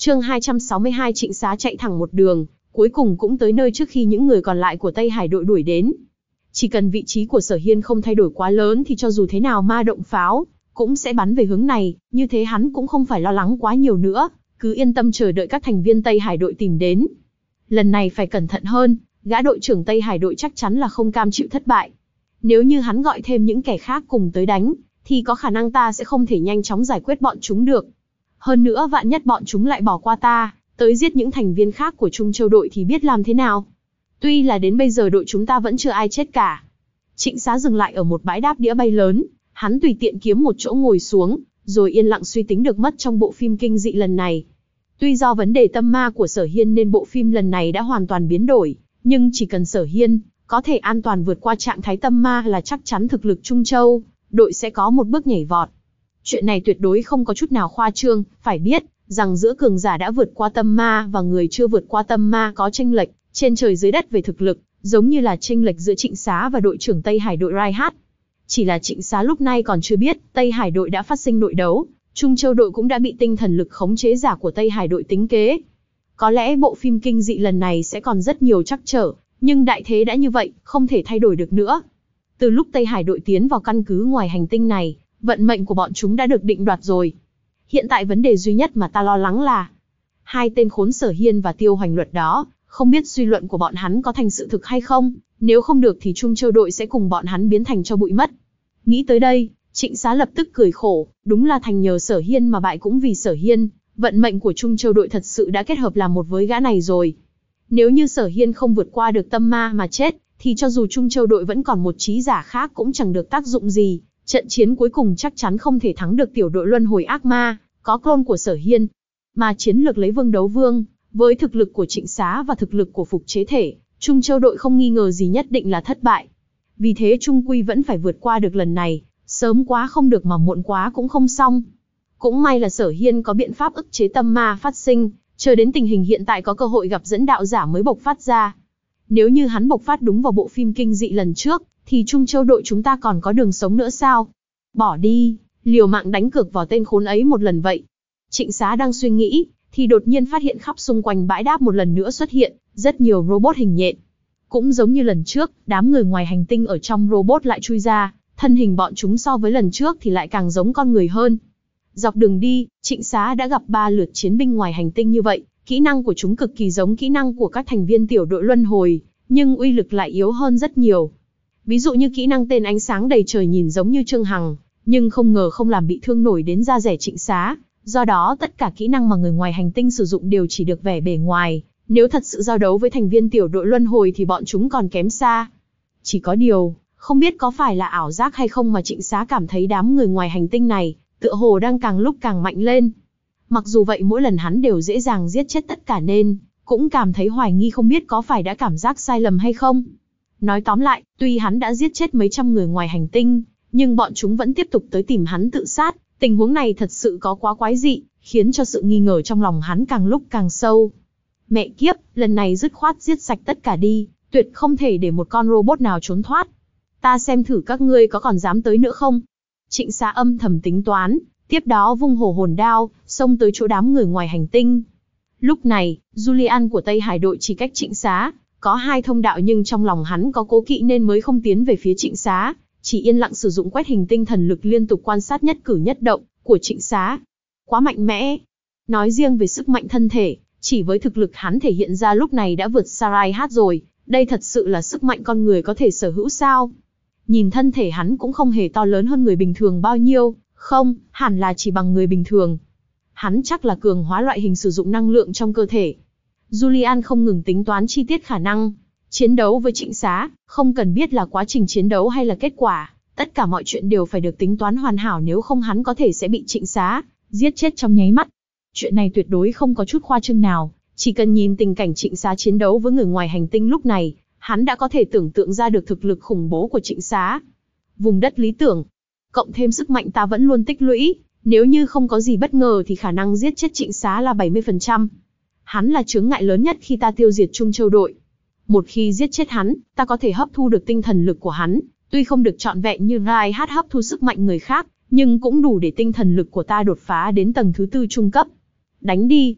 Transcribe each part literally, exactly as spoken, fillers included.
Chương hai trăm sáu mươi hai Trịnh Xá chạy thẳng một đường, cuối cùng cũng tới nơi trước khi những người còn lại của Tây Hải đội đuổi đến. Chỉ cần vị trí của Sở Hiên không thay đổi quá lớn thì cho dù thế nào ma động pháo cũng sẽ bắn về hướng này, như thế hắn cũng không phải lo lắng quá nhiều nữa, cứ yên tâm chờ đợi các thành viên Tây Hải đội tìm đến. Lần này phải cẩn thận hơn, gã đội trưởng Tây Hải đội chắc chắn là không cam chịu thất bại. Nếu như hắn gọi thêm những kẻ khác cùng tới đánh, thì có khả năng ta sẽ không thể nhanh chóng giải quyết bọn chúng được. Hơn nữa vạn nhất bọn chúng lại bỏ qua ta, tới giết những thành viên khác của Trung Châu đội thì biết làm thế nào. Tuy là đến bây giờ đội chúng ta vẫn chưa ai chết cả. Trịnh Xá dừng lại ở một bãi đáp đĩa bay lớn, hắn tùy tiện kiếm một chỗ ngồi xuống, rồi yên lặng suy tính được mất trong bộ phim kinh dị lần này. Tuy do vấn đề tâm ma của Sở Hiên nên bộ phim lần này đã hoàn toàn biến đổi, nhưng chỉ cần Sở Hiên có thể an toàn vượt qua trạng thái tâm ma là chắc chắn thực lực Trung Châu đội sẽ có một bước nhảy vọt. Chuyện này tuyệt đối không có chút nào khoa trương, phải biết rằng giữa cường giả đã vượt qua tâm ma và người chưa vượt qua tâm ma có chênh lệch trên trời dưới đất về thực lực, giống như là chênh lệch giữa Trịnh Xá và đội trưởng Tây Hải đội Raihat. Chỉ là Trịnh Xá lúc này còn chưa biết Tây Hải đội đã phát sinh nội đấu, Trung Châu đội cũng đã bị tinh thần lực khống chế giả của Tây Hải đội tính kế. Có lẽ bộ phim kinh dị lần này sẽ còn rất nhiều trắc trở, nhưng đại thế đã như vậy, không thể thay đổi được nữa. Từ lúc Tây Hải đội tiến vào căn cứ ngoài hành tinh này, vận mệnh của bọn chúng đã được định đoạt rồi. Hiện tại vấn đề duy nhất mà ta lo lắng là hai tên khốn Sở Hiên và Tiêu Hoành Luật đó, không biết suy luận của bọn hắn có thành sự thực hay không, nếu không được thì Trung Châu đội sẽ cùng bọn hắn biến thành cho bụi mất. Nghĩ tới đây, Trịnh Xá lập tức cười khổ, đúng là thành nhờ Sở Hiên mà bại cũng vì Sở Hiên, vận mệnh của Trung Châu đội thật sự đã kết hợp làm một với gã này rồi. Nếu như Sở Hiên không vượt qua được tâm ma mà chết, thì cho dù Trung Châu đội vẫn còn một trí giả khác cũng chẳng được tác dụng gì, trận chiến cuối cùng chắc chắn không thể thắng được tiểu đội luân hồi ác ma, có clone của Sở Hiên. Mà chiến lược lấy vương đấu vương, với thực lực của Trịnh Xá và thực lực của Phục Chế Thể, Trung Châu đội không nghi ngờ gì nhất định là thất bại. Vì thế Trung Quy vẫn phải vượt qua được lần này, sớm quá không được mà muộn quá cũng không xong. Cũng may là Sở Hiên có biện pháp ức chế tâm ma phát sinh, chờ đến tình hình hiện tại có cơ hội gặp dẫn đạo giả mới bộc phát ra. Nếu như hắn bộc phát đúng vào bộ phim kinh dị lần trước, thì Trung Châu đội chúng ta còn có đường sống nữa sao? Bỏ đi, liều mạng đánh cược vào tên khốn ấy một lần vậy. Trịnh Xá đang suy nghĩ, thì đột nhiên phát hiện khắp xung quanh bãi đáp một lần nữa xuất hiện rất nhiều robot hình nhện. Cũng giống như lần trước, đám người ngoài hành tinh ở trong robot lại chui ra, thân hình bọn chúng so với lần trước thì lại càng giống con người hơn. Dọc đường đi, Trịnh Xá đã gặp ba lượt chiến binh ngoài hành tinh như vậy, kỹ năng của chúng cực kỳ giống kỹ năng của các thành viên tiểu đội luân hồi, nhưng uy lực lại yếu hơn rất nhiều. Ví dụ như kỹ năng tên ánh sáng đầy trời nhìn giống như Trương Hằng, nhưng không ngờ không làm bị thương nổi đến da rẻ Trịnh Xá, do đó tất cả kỹ năng mà người ngoài hành tinh sử dụng đều chỉ được vẻ bề ngoài, nếu thật sự giao đấu với thành viên tiểu đội luân hồi thì bọn chúng còn kém xa. Chỉ có điều, không biết có phải là ảo giác hay không mà Trịnh Xá cảm thấy đám người ngoài hành tinh này, tựa hồ đang càng lúc càng mạnh lên. Mặc dù vậy mỗi lần hắn đều dễ dàng giết chết tất cả nên, cũng cảm thấy hoài nghi không biết có phải đã cảm giác sai lầm hay không. Nói tóm lại, tuy hắn đã giết chết mấy trăm người ngoài hành tinh, nhưng bọn chúng vẫn tiếp tục tới tìm hắn tự sát. Tình huống này thật sự có quá quái dị, khiến cho sự nghi ngờ trong lòng hắn càng lúc càng sâu. Mẹ kiếp, lần này dứt khoát giết sạch tất cả đi, tuyệt không thể để một con robot nào trốn thoát. Ta xem thử các ngươi có còn dám tới nữa không? Trịnh Xá âm thầm tính toán, tiếp đó vung hổ hồn đao, xông tới chỗ đám người ngoài hành tinh. Lúc này, Julian của Tây Hải đội chỉ cách Trịnh Xá có hai thông đạo, nhưng trong lòng hắn có cố kỵ nên mới không tiến về phía Trịnh Xá, chỉ yên lặng sử dụng quét hình tinh thần lực liên tục quan sát nhất cử nhất động của Trịnh Xá. Quá mạnh mẽ. Nói riêng về sức mạnh thân thể, chỉ với thực lực hắn thể hiện ra lúc này đã vượt xa Raihat rồi, đây thật sự là sức mạnh con người có thể sở hữu sao? Nhìn thân thể hắn cũng không hề to lớn hơn người bình thường bao nhiêu, không, hẳn là chỉ bằng người bình thường. Hắn chắc là cường hóa loại hình sử dụng năng lượng trong cơ thể. Julian không ngừng tính toán chi tiết khả năng chiến đấu với Trịnh Xá, không cần biết là quá trình chiến đấu hay là kết quả, tất cả mọi chuyện đều phải được tính toán hoàn hảo, nếu không hắn có thể sẽ bị Trịnh Xá giết chết trong nháy mắt. Chuyện này tuyệt đối không có chút khoa trương nào, chỉ cần nhìn tình cảnh Trịnh Xá chiến đấu với người ngoài hành tinh lúc này, hắn đã có thể tưởng tượng ra được thực lực khủng bố của Trịnh Xá. Vùng đất lý tưởng, cộng thêm sức mạnh ta vẫn luôn tích lũy, nếu như không có gì bất ngờ thì khả năng giết chết Trịnh Xá là bảy mươi phần trăm. Hắn là chướng ngại lớn nhất khi ta tiêu diệt Trung Châu đội. Một khi giết chết hắn, ta có thể hấp thu được tinh thần lực của hắn, tuy không được trọn vẹn như Raihat hấp thu sức mạnh người khác, nhưng cũng đủ để tinh thần lực của ta đột phá đến tầng thứ tư trung cấp. Đánh đi.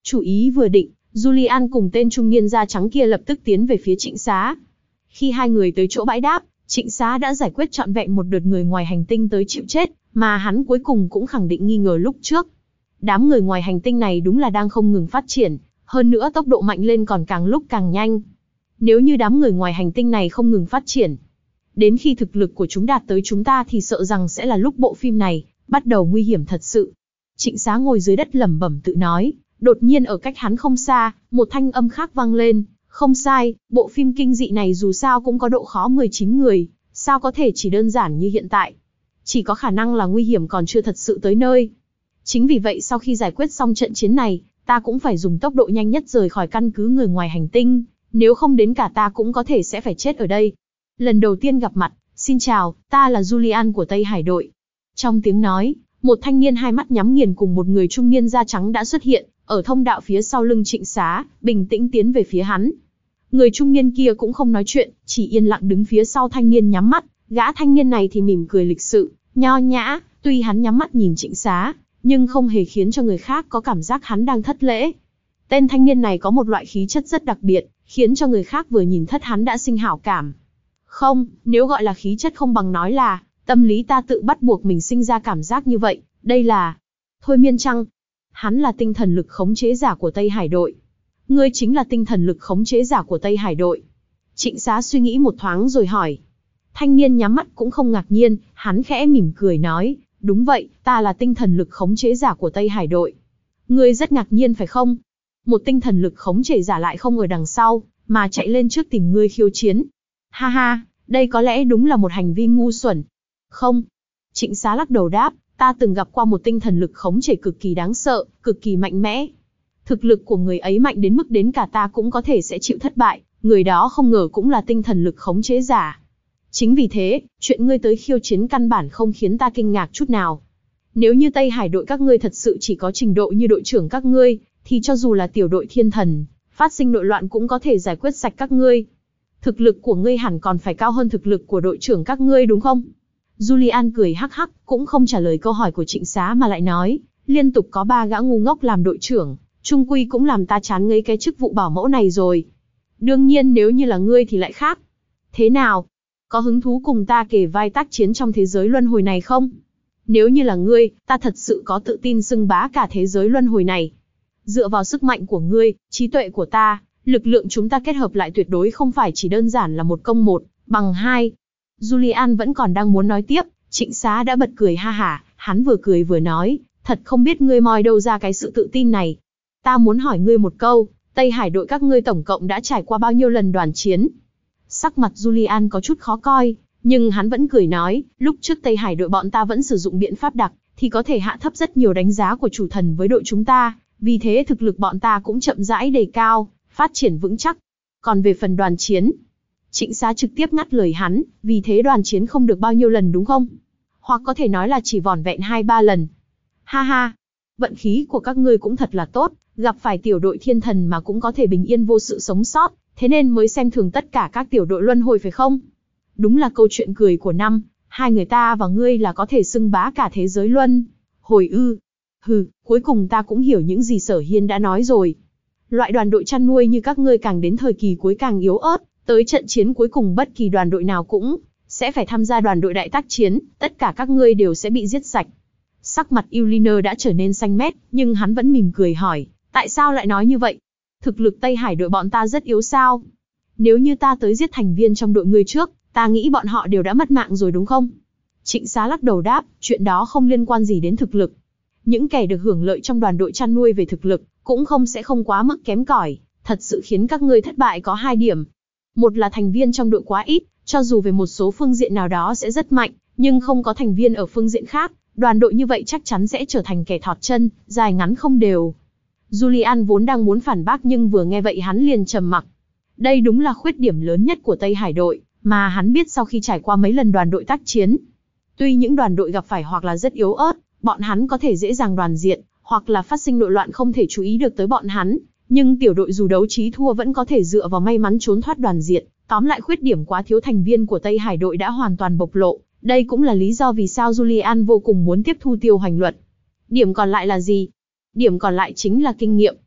Chủ ý vừa định, Julian cùng tên trung niên da trắng kia lập tức tiến về phía Trịnh Xá. Khi hai người tới chỗ bãi đáp, Trịnh Xá đã giải quyết trọn vẹn một đợt người ngoài hành tinh tới chịu chết, mà hắn cuối cùng cũng khẳng định nghi ngờ lúc trước. Đám người ngoài hành tinh này đúng là đang không ngừng phát triển, hơn nữa tốc độ mạnh lên còn càng lúc càng nhanh. Nếu như đám người ngoài hành tinh này không ngừng phát triển, đến khi thực lực của chúng đạt tới chúng ta thì sợ rằng sẽ là lúc bộ phim này bắt đầu nguy hiểm thật sự. Trịnh Xá ngồi dưới đất lẩm bẩm tự nói, đột nhiên ở cách hắn không xa, một thanh âm khác vang lên, không sai, bộ phim kinh dị này dù sao cũng có độ khó mười chín người, sao có thể chỉ đơn giản như hiện tại. Chỉ có khả năng là nguy hiểm còn chưa thật sự tới nơi. Chính vì vậy sau khi giải quyết xong trận chiến này, ta cũng phải dùng tốc độ nhanh nhất rời khỏi căn cứ người ngoài hành tinh, nếu không đến cả ta cũng có thể sẽ phải chết ở đây. Lần đầu tiên gặp mặt, xin chào, ta là Julian của Tây Hải đội. Trong tiếng nói, một thanh niên hai mắt nhắm nghiền cùng một người trung niên da trắng đã xuất hiện, ở thông đạo phía sau lưng Trịnh Xá, bình tĩnh tiến về phía hắn. Người trung niên kia cũng không nói chuyện, chỉ yên lặng đứng phía sau thanh niên nhắm mắt, gã thanh niên này thì mỉm cười lịch sự, nho nhã, tuy hắn nhắm mắt nhìn Trịnh Xá, nhưng không hề khiến cho người khác có cảm giác hắn đang thất lễ. Tên thanh niên này có một loại khí chất rất đặc biệt, khiến cho người khác vừa nhìn thất hắn đã sinh hảo cảm. Không, nếu gọi là khí chất không bằng nói là, tâm lý ta tự bắt buộc mình sinh ra cảm giác như vậy, đây là thôi miên chăng? Hắn là tinh thần lực khống chế giả của Tây Hải đội. Ngươi chính là tinh thần lực khống chế giả của Tây Hải đội. Trịnh Xá suy nghĩ một thoáng rồi hỏi. Thanh niên nhắm mắt cũng không ngạc nhiên, hắn khẽ mỉm cười nói, đúng vậy, ta là tinh thần lực khống chế giả của Tây Hải đội. Ngươi rất ngạc nhiên phải không? Một tinh thần lực khống chế giả lại không ở đằng sau, mà chạy lên trước tìm ngươi khiêu chiến. Ha ha, đây có lẽ đúng là một hành vi ngu xuẩn. Không. Trịnh Xá lắc đầu đáp, ta từng gặp qua một tinh thần lực khống chế cực kỳ đáng sợ, cực kỳ mạnh mẽ. Thực lực của người ấy mạnh đến mức đến cả ta cũng có thể sẽ chịu thất bại, người đó không ngờ cũng là tinh thần lực khống chế giả. Chính vì thế, chuyện ngươi tới khiêu chiến căn bản không khiến ta kinh ngạc chút nào. Nếu như Tây Hải đội các ngươi thật sự chỉ có trình độ như đội trưởng các ngươi, thì cho dù là tiểu đội thiên thần, phát sinh nội loạn cũng có thể giải quyết sạch các ngươi. Thực lực của ngươi hẳn còn phải cao hơn thực lực của đội trưởng các ngươi đúng không? Julian cười hắc hắc, cũng không trả lời câu hỏi của Trịnh Xá mà lại nói, liên tục có ba gã ngu ngốc làm đội trưởng, chung quy cũng làm ta chán ngấy cái chức vụ bảo mẫu này rồi. Đương nhiên nếu như là ngươi thì lại khác. Thế nào? Có hứng thú cùng ta kể vai tác chiến trong thế giới luân hồi này không? Nếu như là ngươi, ta thật sự có tự tin xưng bá cả thế giới luân hồi này. Dựa vào sức mạnh của ngươi, trí tuệ của ta, lực lượng chúng ta kết hợp lại tuyệt đối không phải chỉ đơn giản là một công một, bằng hai. Julian vẫn còn đang muốn nói tiếp, Trịnh Xá đã bật cười ha hả, hắn vừa cười vừa nói, thật không biết ngươi moi đâu ra cái sự tự tin này. Ta muốn hỏi ngươi một câu, Tây Hải đội các ngươi tổng cộng đã trải qua bao nhiêu lần đoàn chiến? Sắc mặt Julian có chút khó coi, nhưng hắn vẫn cười nói, lúc trước Tây Hải đội bọn ta vẫn sử dụng biện pháp đặc, thì có thể hạ thấp rất nhiều đánh giá của chủ thần với đội chúng ta, vì thế thực lực bọn ta cũng chậm rãi đề cao, phát triển vững chắc. Còn về phần đoàn chiến, Trịnh Xá trực tiếp ngắt lời hắn, vì thế đoàn chiến không được bao nhiêu lần đúng không? Hoặc có thể nói là chỉ vỏn vẹn hai ba lần. Ha ha, vận khí của các ngươi cũng thật là tốt, gặp phải tiểu đội thiên thần mà cũng có thể bình yên vô sự sống sót, thế nên mới xem thường tất cả các tiểu đội luân hồi phải không? Đúng là câu chuyện cười của năm, hai người ta và ngươi là có thể xưng bá cả thế giới luân hồi ư? Hừ, cuối cùng ta cũng hiểu những gì Sở Hiên đã nói rồi. Loại đoàn đội chăn nuôi như các ngươi càng đến thời kỳ cuối càng yếu ớt, tới trận chiến cuối cùng bất kỳ đoàn đội nào cũng sẽ phải tham gia đoàn đội đại tác chiến, tất cả các ngươi đều sẽ bị giết sạch. Sắc mặt Yuliner đã trở nên xanh mét, nhưng hắn vẫn mỉm cười hỏi, tại sao lại nói như vậy? Thực lực Tây Hải đội bọn ta rất yếu sao? Nếu như ta tới giết thành viên trong đội ngươi trước, ta nghĩ bọn họ đều đã mất mạng rồi đúng không? Trịnh Xá lắc đầu đáp, chuyện đó không liên quan gì đến thực lực. Những kẻ được hưởng lợi trong đoàn đội chăn nuôi về thực lực, cũng không sẽ không quá mức kém cỏi, thật sự khiến các ngươi thất bại có hai điểm. Một là thành viên trong đội quá ít, cho dù về một số phương diện nào đó sẽ rất mạnh, nhưng không có thành viên ở phương diện khác, đoàn đội như vậy chắc chắn sẽ trở thành kẻ thọt chân, dài ngắn không đều. Julian vốn đang muốn phản bác nhưng vừa nghe vậy hắn liền trầm mặc. Đây đúng là khuyết điểm lớn nhất của Tây Hải đội, mà hắn biết sau khi trải qua mấy lần đoàn đội tác chiến. Tuy những đoàn đội gặp phải hoặc là rất yếu ớt, bọn hắn có thể dễ dàng đoàn diện, hoặc là phát sinh nội loạn không thể chú ý được tới bọn hắn, nhưng tiểu đội dù đấu trí thua vẫn có thể dựa vào may mắn trốn thoát đoàn diện. Tóm lại khuyết điểm quá thiếu thành viên của Tây Hải đội đã hoàn toàn bộc lộ, đây cũng là lý do vì sao Julian vô cùng muốn tiếp thu Tiêu Hoành Luật. Điểm còn lại là gì? Điểm còn lại chính là kinh nghiệm.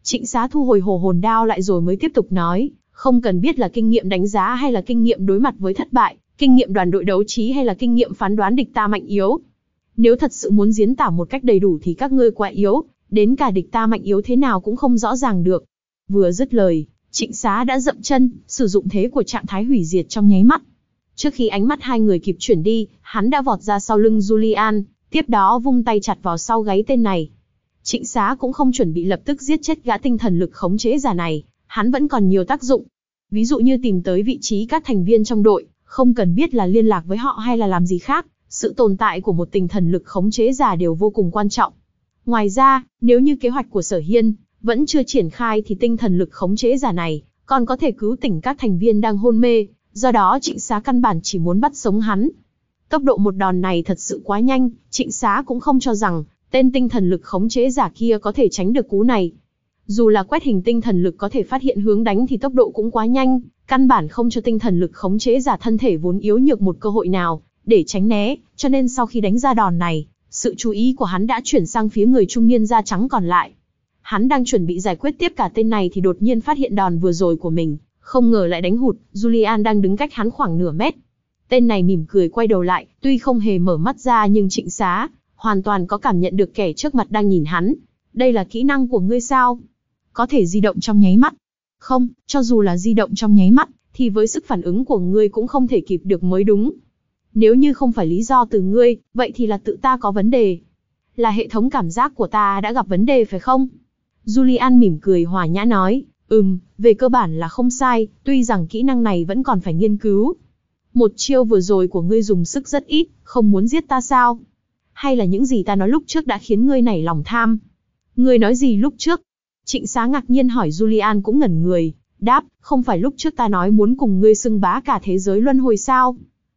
Trịnh Xá thu hồi hồ hồn đao lại rồi mới tiếp tục nói, không cần biết là kinh nghiệm đánh giá hay là kinh nghiệm đối mặt với thất bại, kinh nghiệm đoàn đội đấu trí hay là kinh nghiệm phán đoán địch ta mạnh yếu. Nếu thật sự muốn diễn tả một cách đầy đủ thì các ngươi quá yếu, đến cả địch ta mạnh yếu thế nào cũng không rõ ràng được. Vừa dứt lời, Trịnh Xá đã dậm chân, sử dụng thế của trạng thái hủy diệt trong nháy mắt. Trước khi ánh mắt hai người kịp chuyển đi, hắn đã vọt ra sau lưng Julian, tiếp đó vung tay chặt vào sau gáy tên này. Trịnh Xá cũng không chuẩn bị lập tức giết chết gã tinh thần lực khống chế giả này, hắn vẫn còn nhiều tác dụng. Ví dụ như tìm tới vị trí các thành viên trong đội, không cần biết là liên lạc với họ hay là làm gì khác, sự tồn tại của một tinh thần lực khống chế giả đều vô cùng quan trọng. Ngoài ra, nếu như kế hoạch của Sở Hiên vẫn chưa triển khai thì tinh thần lực khống chế giả này còn có thể cứu tỉnh các thành viên đang hôn mê, do đó Trịnh Xá căn bản chỉ muốn bắt sống hắn. Tốc độ một đòn này thật sự quá nhanh, Trịnh Xá cũng không cho rằng tên tinh thần lực khống chế giả kia có thể tránh được cú này. Dù là quét hình tinh thần lực có thể phát hiện hướng đánh thì tốc độ cũng quá nhanh, căn bản không cho tinh thần lực khống chế giả thân thể vốn yếu nhược một cơ hội nào để tránh né, cho nên sau khi đánh ra đòn này, sự chú ý của hắn đã chuyển sang phía người trung niên da trắng còn lại. Hắn đang chuẩn bị giải quyết tiếp cả tên này thì đột nhiên phát hiện đòn vừa rồi của mình, không ngờ lại đánh hụt. Julian đang đứng cách hắn khoảng nửa mét. Tên này mỉm cười quay đầu lại, tuy không hề mở mắt ra nhưng Trịnh Xá hoàn toàn có cảm nhận được kẻ trước mặt đang nhìn hắn. Đây là kỹ năng của ngươi sao? Có thể di động trong nháy mắt. Không, cho dù là di động trong nháy mắt, thì với sức phản ứng của ngươi cũng không thể kịp được mới đúng. Nếu như không phải lý do từ ngươi, vậy thì là tự ta có vấn đề. Là hệ thống cảm giác của ta đã gặp vấn đề phải không? Julian mỉm cười hòa nhã nói, ừm, về cơ bản là không sai, tuy rằng kỹ năng này vẫn còn phải nghiên cứu. Một chiêu vừa rồi của ngươi dùng sức rất ít, không muốn giết ta sao? Hay là những gì ta nói lúc trước đã khiến ngươi nảy lòng tham? Ngươi nói gì lúc trước? Trịnh Xá ngạc nhiên hỏi. Julian cũng ngẩn người, đáp, không phải lúc trước ta nói muốn cùng ngươi xưng bá cả thế giới luân hồi sao?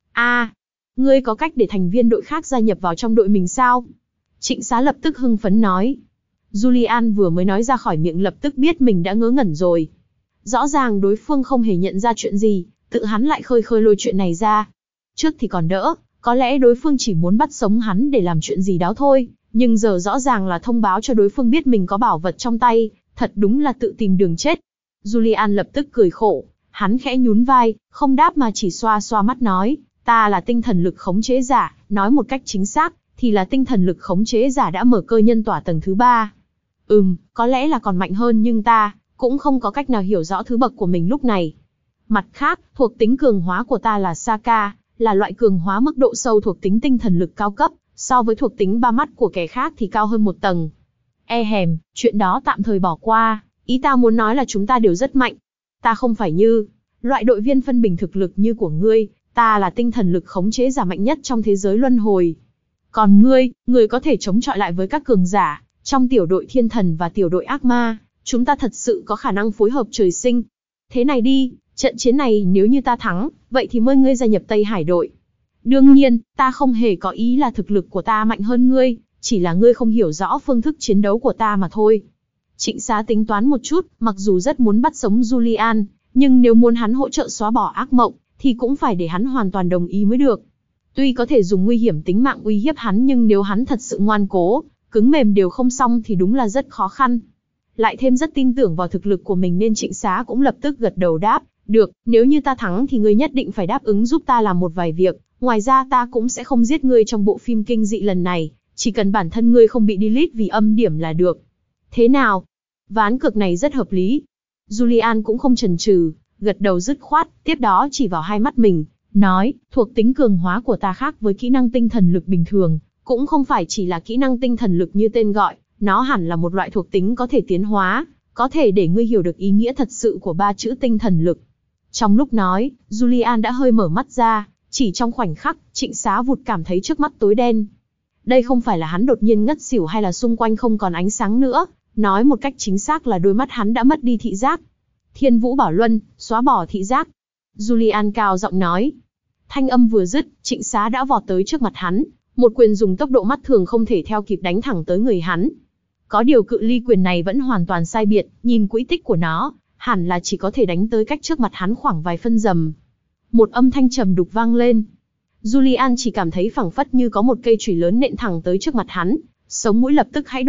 À, ngươi có cách để thành viên đội khác gia nhập vào trong đội mình sao? Trịnh Xá lập tức hưng phấn nói. Julian vừa mới nói ra khỏi miệng lập tức biết mình đã ngớ ngẩn rồi. Rõ ràng đối phương không hề nhận ra chuyện gì, tự hắn lại khơi khơi lôi chuyện này ra. Trước thì còn đỡ, có lẽ đối phương chỉ muốn bắt sống hắn để làm chuyện gì đó thôi, nhưng giờ rõ ràng là thông báo cho đối phương biết mình có bảo vật trong tay, thật đúng là tự tìm đường chết. Julian lập tức cười khổ, hắn khẽ nhún vai, không đáp mà chỉ xoa xoa mắt nói, ta là tinh thần lực khống chế giả, nói một cách chính xác, thì là tinh thần lực khống chế giả đã mở cơ nhân tỏa tầng thứ ba. Ừm, có lẽ là còn mạnh hơn nhưng ta cũng không có cách nào hiểu rõ thứ bậc của mình lúc này. Mặt khác, thuộc tính cường hóa của ta là Saka, là loại cường hóa mức độ sâu thuộc tính tinh thần lực cao cấp, so với thuộc tính ba mắt của kẻ khác thì cao hơn một tầng. E hèm, chuyện đó tạm thời bỏ qua, ý ta muốn nói là chúng ta đều rất mạnh. Ta không phải như loại đội viên phân bình thực lực như của ngươi, ta là tinh thần lực khống chế giả mạnh nhất trong thế giới luân hồi. Còn ngươi, ngươi có thể chống chọi lại với các cường giả trong tiểu đội thiên thần và tiểu đội ác ma, chúng ta thật sự có khả năng phối hợp trời sinh. Thế này đi, trận chiến này nếu như ta thắng, vậy thì mời ngươi gia nhập Tây Hải đội. Đương nhiên, ta không hề có ý là thực lực của ta mạnh hơn ngươi, chỉ là ngươi không hiểu rõ phương thức chiến đấu của ta mà thôi. Trịnh Xá tính toán một chút, mặc dù rất muốn bắt sống Julian, nhưng nếu muốn hắn hỗ trợ xóa bỏ ác mộng, thì cũng phải để hắn hoàn toàn đồng ý mới được. Tuy có thể dùng nguy hiểm tính mạng uy hiếp hắn nhưng nếu hắn thật sự ngoan cố, cứng mềm đều không xong thì đúng là rất khó khăn. Lại thêm rất tin tưởng vào thực lực của mình nên Trịnh Xá cũng lập tức gật đầu đáp, được, nếu như ta thắng thì ngươi nhất định phải đáp ứng giúp ta làm một vài việc, ngoài ra ta cũng sẽ không giết ngươi trong bộ phim kinh dị lần này, chỉ cần bản thân ngươi không bị delete vì âm điểm là được. Thế nào? Ván cược này rất hợp lý. Julian cũng không chần chừ, gật đầu dứt khoát, tiếp đó chỉ vào hai mắt mình, nói, thuộc tính cường hóa của ta khác với kỹ năng tinh thần lực bình thường, cũng không phải chỉ là kỹ năng tinh thần lực như tên gọi, nó hẳn là một loại thuộc tính có thể tiến hóa, có thể để ngươi hiểu được ý nghĩa thật sự của ba chữ tinh thần lực. Trong lúc nói, Julian đã hơi mở mắt ra, chỉ trong khoảnh khắc, Trịnh Xá vụt cảm thấy trước mắt tối đen. Đây không phải là hắn đột nhiên ngất xỉu hay là xung quanh không còn ánh sáng nữa, nói một cách chính xác là đôi mắt hắn đã mất đi thị giác. Thiên Vũ Bảo Luân, xóa bỏ thị giác. Julian cao giọng nói. Thanh âm vừa dứt, Trịnh Xá đã vọt tới trước mặt hắn, một quyền dùng tốc độ mắt thường không thể theo kịp đánh thẳng tới người hắn. Có điều cự ly quyền này vẫn hoàn toàn sai biệt, nhìn quỹ tích của nó, hẳn là chỉ có thể đánh tới cách trước mặt hắn khoảng vài phân dầm. Một âm thanh trầm đục vang lên. Julian chỉ cảm thấy phảng phất như có một cây chùy lớn nện thẳng tới trước mặt hắn, sống mũi lập tức hãi đoạn,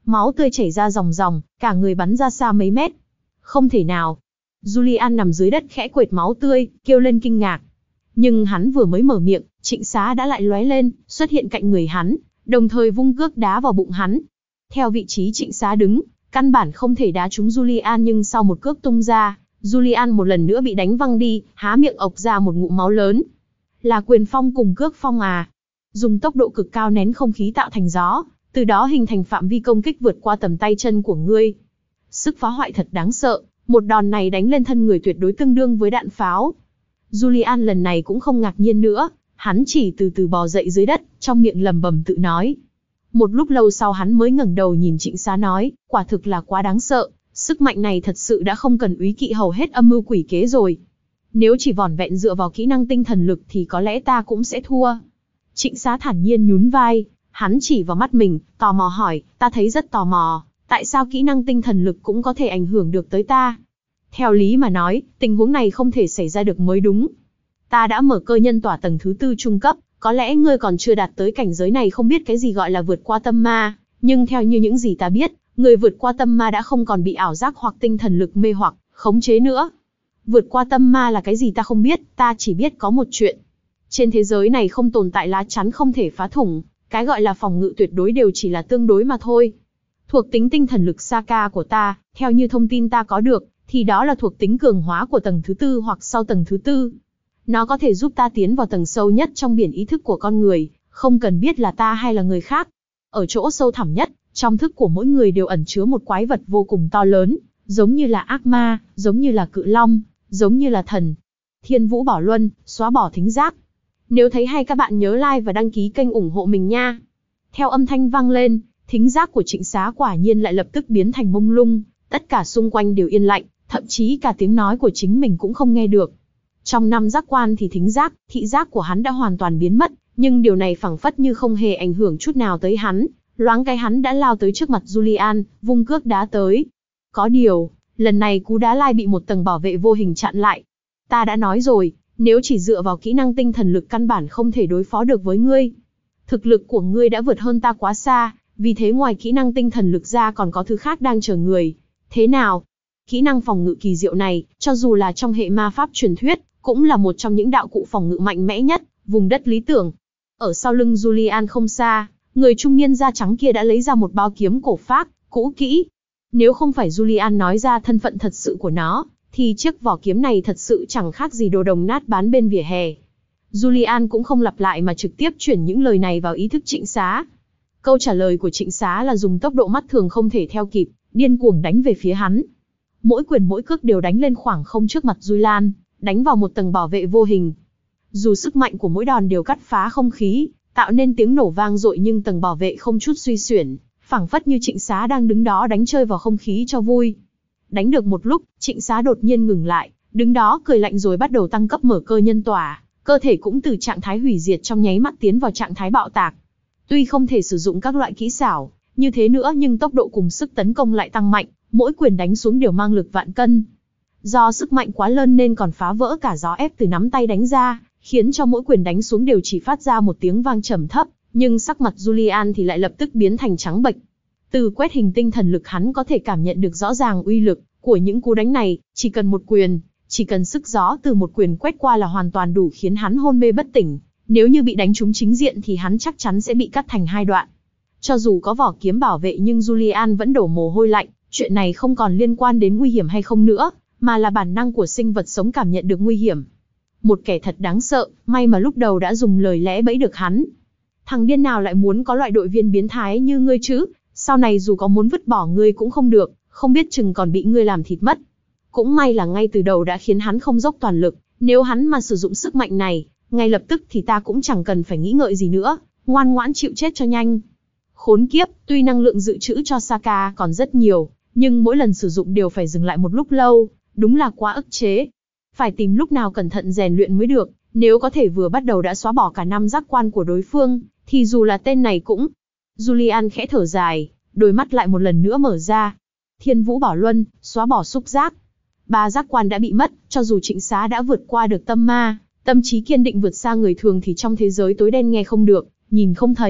máu tươi chảy ra ròng ròng, cả người bắn ra xa mấy mét. Không thể nào. Julian nằm dưới đất khẽ quệt máu tươi, kêu lên kinh ngạc. Nhưng hắn vừa mới mở miệng, Trịnh Xá đã lại lóe lên, xuất hiện cạnh người hắn, đồng thời vung cước đá vào bụng hắn. Theo vị trí Trịnh Xá đứng, căn bản không thể đá trúng Julian, nhưng sau một cước tung ra, Julian một lần nữa bị đánh văng đi, há miệng ộc ra một ngụm máu lớn. Là quyền phong cùng cước phong à? Dùng tốc độ cực cao nén không khí tạo thành gió, từ đó hình thành phạm vi công kích vượt qua tầm tay chân của ngươi. Sức phá hoại thật đáng sợ, một đòn này đánh lên thân người tuyệt đối tương đương với đạn pháo. Julian lần này cũng không ngạc nhiên nữa, hắn chỉ từ từ bò dậy dưới đất, trong miệng lầm bầm tự nói. Một lúc lâu sau hắn mới ngẩng đầu nhìn Trịnh Xá nói, quả thực là quá đáng sợ, sức mạnh này thật sự đã không cần úy kỵ hầu hết âm mưu quỷ kế rồi. Nếu chỉ vỏn vẹn dựa vào kỹ năng tinh thần lực thì có lẽ ta cũng sẽ thua. Trịnh Xá thản nhiên nhún vai, hắn chỉ vào mắt mình, tò mò hỏi, ta thấy rất tò mò, tại sao kỹ năng tinh thần lực cũng có thể ảnh hưởng được tới ta? Theo lý mà nói, tình huống này không thể xảy ra được mới đúng. Ta đã mở cơ nhân tỏa tầng thứ tư trung cấp, có lẽ ngươi còn chưa đạt tới cảnh giới này không biết cái gì gọi là vượt qua tâm ma, nhưng theo như những gì ta biết, người vượt qua tâm ma đã không còn bị ảo giác hoặc tinh thần lực mê hoặc, khống chế nữa. Vượt qua tâm ma là cái gì ta không biết, ta chỉ biết có một chuyện. Trên thế giới này không tồn tại lá chắn không thể phá thủng, cái gọi là phòng ngự tuyệt đối đều chỉ là tương đối mà thôi. Thuộc tính tinh thần lực Saka của ta, theo như thông tin ta có được, thì đó là thuộc tính cường hóa của tầng thứ tư hoặc sau tầng thứ tư. Nó có thể giúp ta tiến vào tầng sâu nhất trong biển ý thức của con người, không cần biết là ta hay là người khác. Ở chỗ sâu thẳm nhất, trong thức của mỗi người đều ẩn chứa một quái vật vô cùng to lớn, giống như là ác ma, giống như là cự long, giống như là thần. Thiên Vũ Bảo Luân, xóa bỏ thính giác. Nếu thấy hay các bạn nhớ like và đăng ký kênh ủng hộ mình nha. Theo âm thanh vang lên, thính giác của Trịnh Xá quả nhiên lại lập tức biến thành mông lung, tất cả xung quanh đều yên lặng, thậm chí cả tiếng nói của chính mình cũng không nghe được. Trong năm giác quan thì thính giác, thị giác của hắn đã hoàn toàn biến mất, nhưng điều này phảng phất như không hề ảnh hưởng chút nào tới hắn. Loáng cái hắn đã lao tới trước mặt Julian, vung cước đá tới. Có điều, lần này cú đá lai bị một tầng bảo vệ vô hình chặn lại. Ta đã nói rồi, nếu chỉ dựa vào kỹ năng tinh thần lực căn bản không thể đối phó được với ngươi. Thực lực của ngươi đã vượt hơn ta quá xa, vì thế ngoài kỹ năng tinh thần lực ra còn có thứ khác đang chờ người. Thế nào? Kỹ năng phòng ngự kỳ diệu này, cho dù là trong hệ ma pháp truyền thuyết, cũng là một trong những đạo cụ phòng ngự mạnh mẽ nhất, vùng đất lý tưởng. Ở sau lưng Julian không xa, người trung niên da trắng kia đã lấy ra một bao kiếm cổ phác, cũ kỹ. Nếu không phải Julian nói ra thân phận thật sự của nó, thì chiếc vỏ kiếm này thật sự chẳng khác gì đồ đồng nát bán bên vỉa hè. Julian cũng không lặp lại mà trực tiếp chuyển những lời này vào ý thức Trịnh Xá. Câu trả lời của Trịnh Xá là dùng tốc độ mắt thường không thể theo kịp, điên cuồng đánh về phía hắn. Mỗi quyền mỗi cước đều đánh lên khoảng không trước mặt Julian, đánh vào một tầng bảo vệ vô hình. Dù sức mạnh của mỗi đòn đều cắt phá không khí, tạo nên tiếng nổ vang dội, nhưng tầng bảo vệ không chút suy xuyển, phảng phất như Trịnh Xá đang đứng đó đánh chơi vào không khí cho vui. Đánh được một lúc, Trịnh Xá đột nhiên ngừng lại, đứng đó cười lạnh rồi bắt đầu tăng cấp mở cơ nhân tỏa, cơ thể cũng từ trạng thái hủy diệt trong nháy mắt tiến vào trạng thái bạo tạc. Tuy không thể sử dụng các loại kỹ xảo như thế nữa, nhưng tốc độ cùng sức tấn công lại tăng mạnh, mỗi quyền đánh xuống đều mang lực vạn cân. Do sức mạnh quá lớn nên còn phá vỡ cả gió ép từ nắm tay đánh ra, khiến cho mỗi quyền đánh xuống đều chỉ phát ra một tiếng vang trầm thấp, nhưng sắc mặt Julian thì lại lập tức biến thành trắng bệch. Từ quét hình tinh thần lực hắn có thể cảm nhận được rõ ràng uy lực của những cú đánh này, chỉ cần một quyền, chỉ cần sức gió từ một quyền quét qua là hoàn toàn đủ khiến hắn hôn mê bất tỉnh. Nếu như bị đánh trúng chính diện thì hắn chắc chắn sẽ bị cắt thành hai đoạn. Cho dù có vỏ kiếm bảo vệ nhưng Julian vẫn đổ mồ hôi lạnh, chuyện này không còn liên quan đến nguy hiểm hay không nữa, mà là bản năng của sinh vật sống cảm nhận được nguy hiểm. Một kẻ thật đáng sợ, may mà lúc đầu đã dùng lời lẽ bẫy được hắn. Thằng điên nào lại muốn có loại đội viên biến thái như ngươi chứ, sau này dù có muốn vứt bỏ ngươi cũng không được, không biết chừng còn bị ngươi làm thịt mất. Cũng may là ngay từ đầu đã khiến hắn không dốc toàn lực, nếu hắn mà sử dụng sức mạnh này, ngay lập tức thì ta cũng chẳng cần phải nghĩ ngợi gì nữa, ngoan ngoãn chịu chết cho nhanh. Khốn kiếp, tuy năng lượng dự trữ cho Saka còn rất nhiều, nhưng mỗi lần sử dụng đều phải dừng lại một lúc lâu, đúng là quá ức chế. Phải tìm lúc nào cẩn thận rèn luyện mới được, nếu có thể vừa bắt đầu đã xóa bỏ cả năm giác quan của đối phương, thì dù là tên này cũng... Julian khẽ thở dài, đôi mắt lại một lần nữa mở ra. Thiên Vũ Bảo Luân, xóa bỏ xúc giác. Ba giác quan đã bị mất, cho dù Trịnh Xá đã vượt qua được tâm ma, tâm trí kiên định vượt xa người thường thì trong thế giới tối đen nghe không được, nhìn không thấy,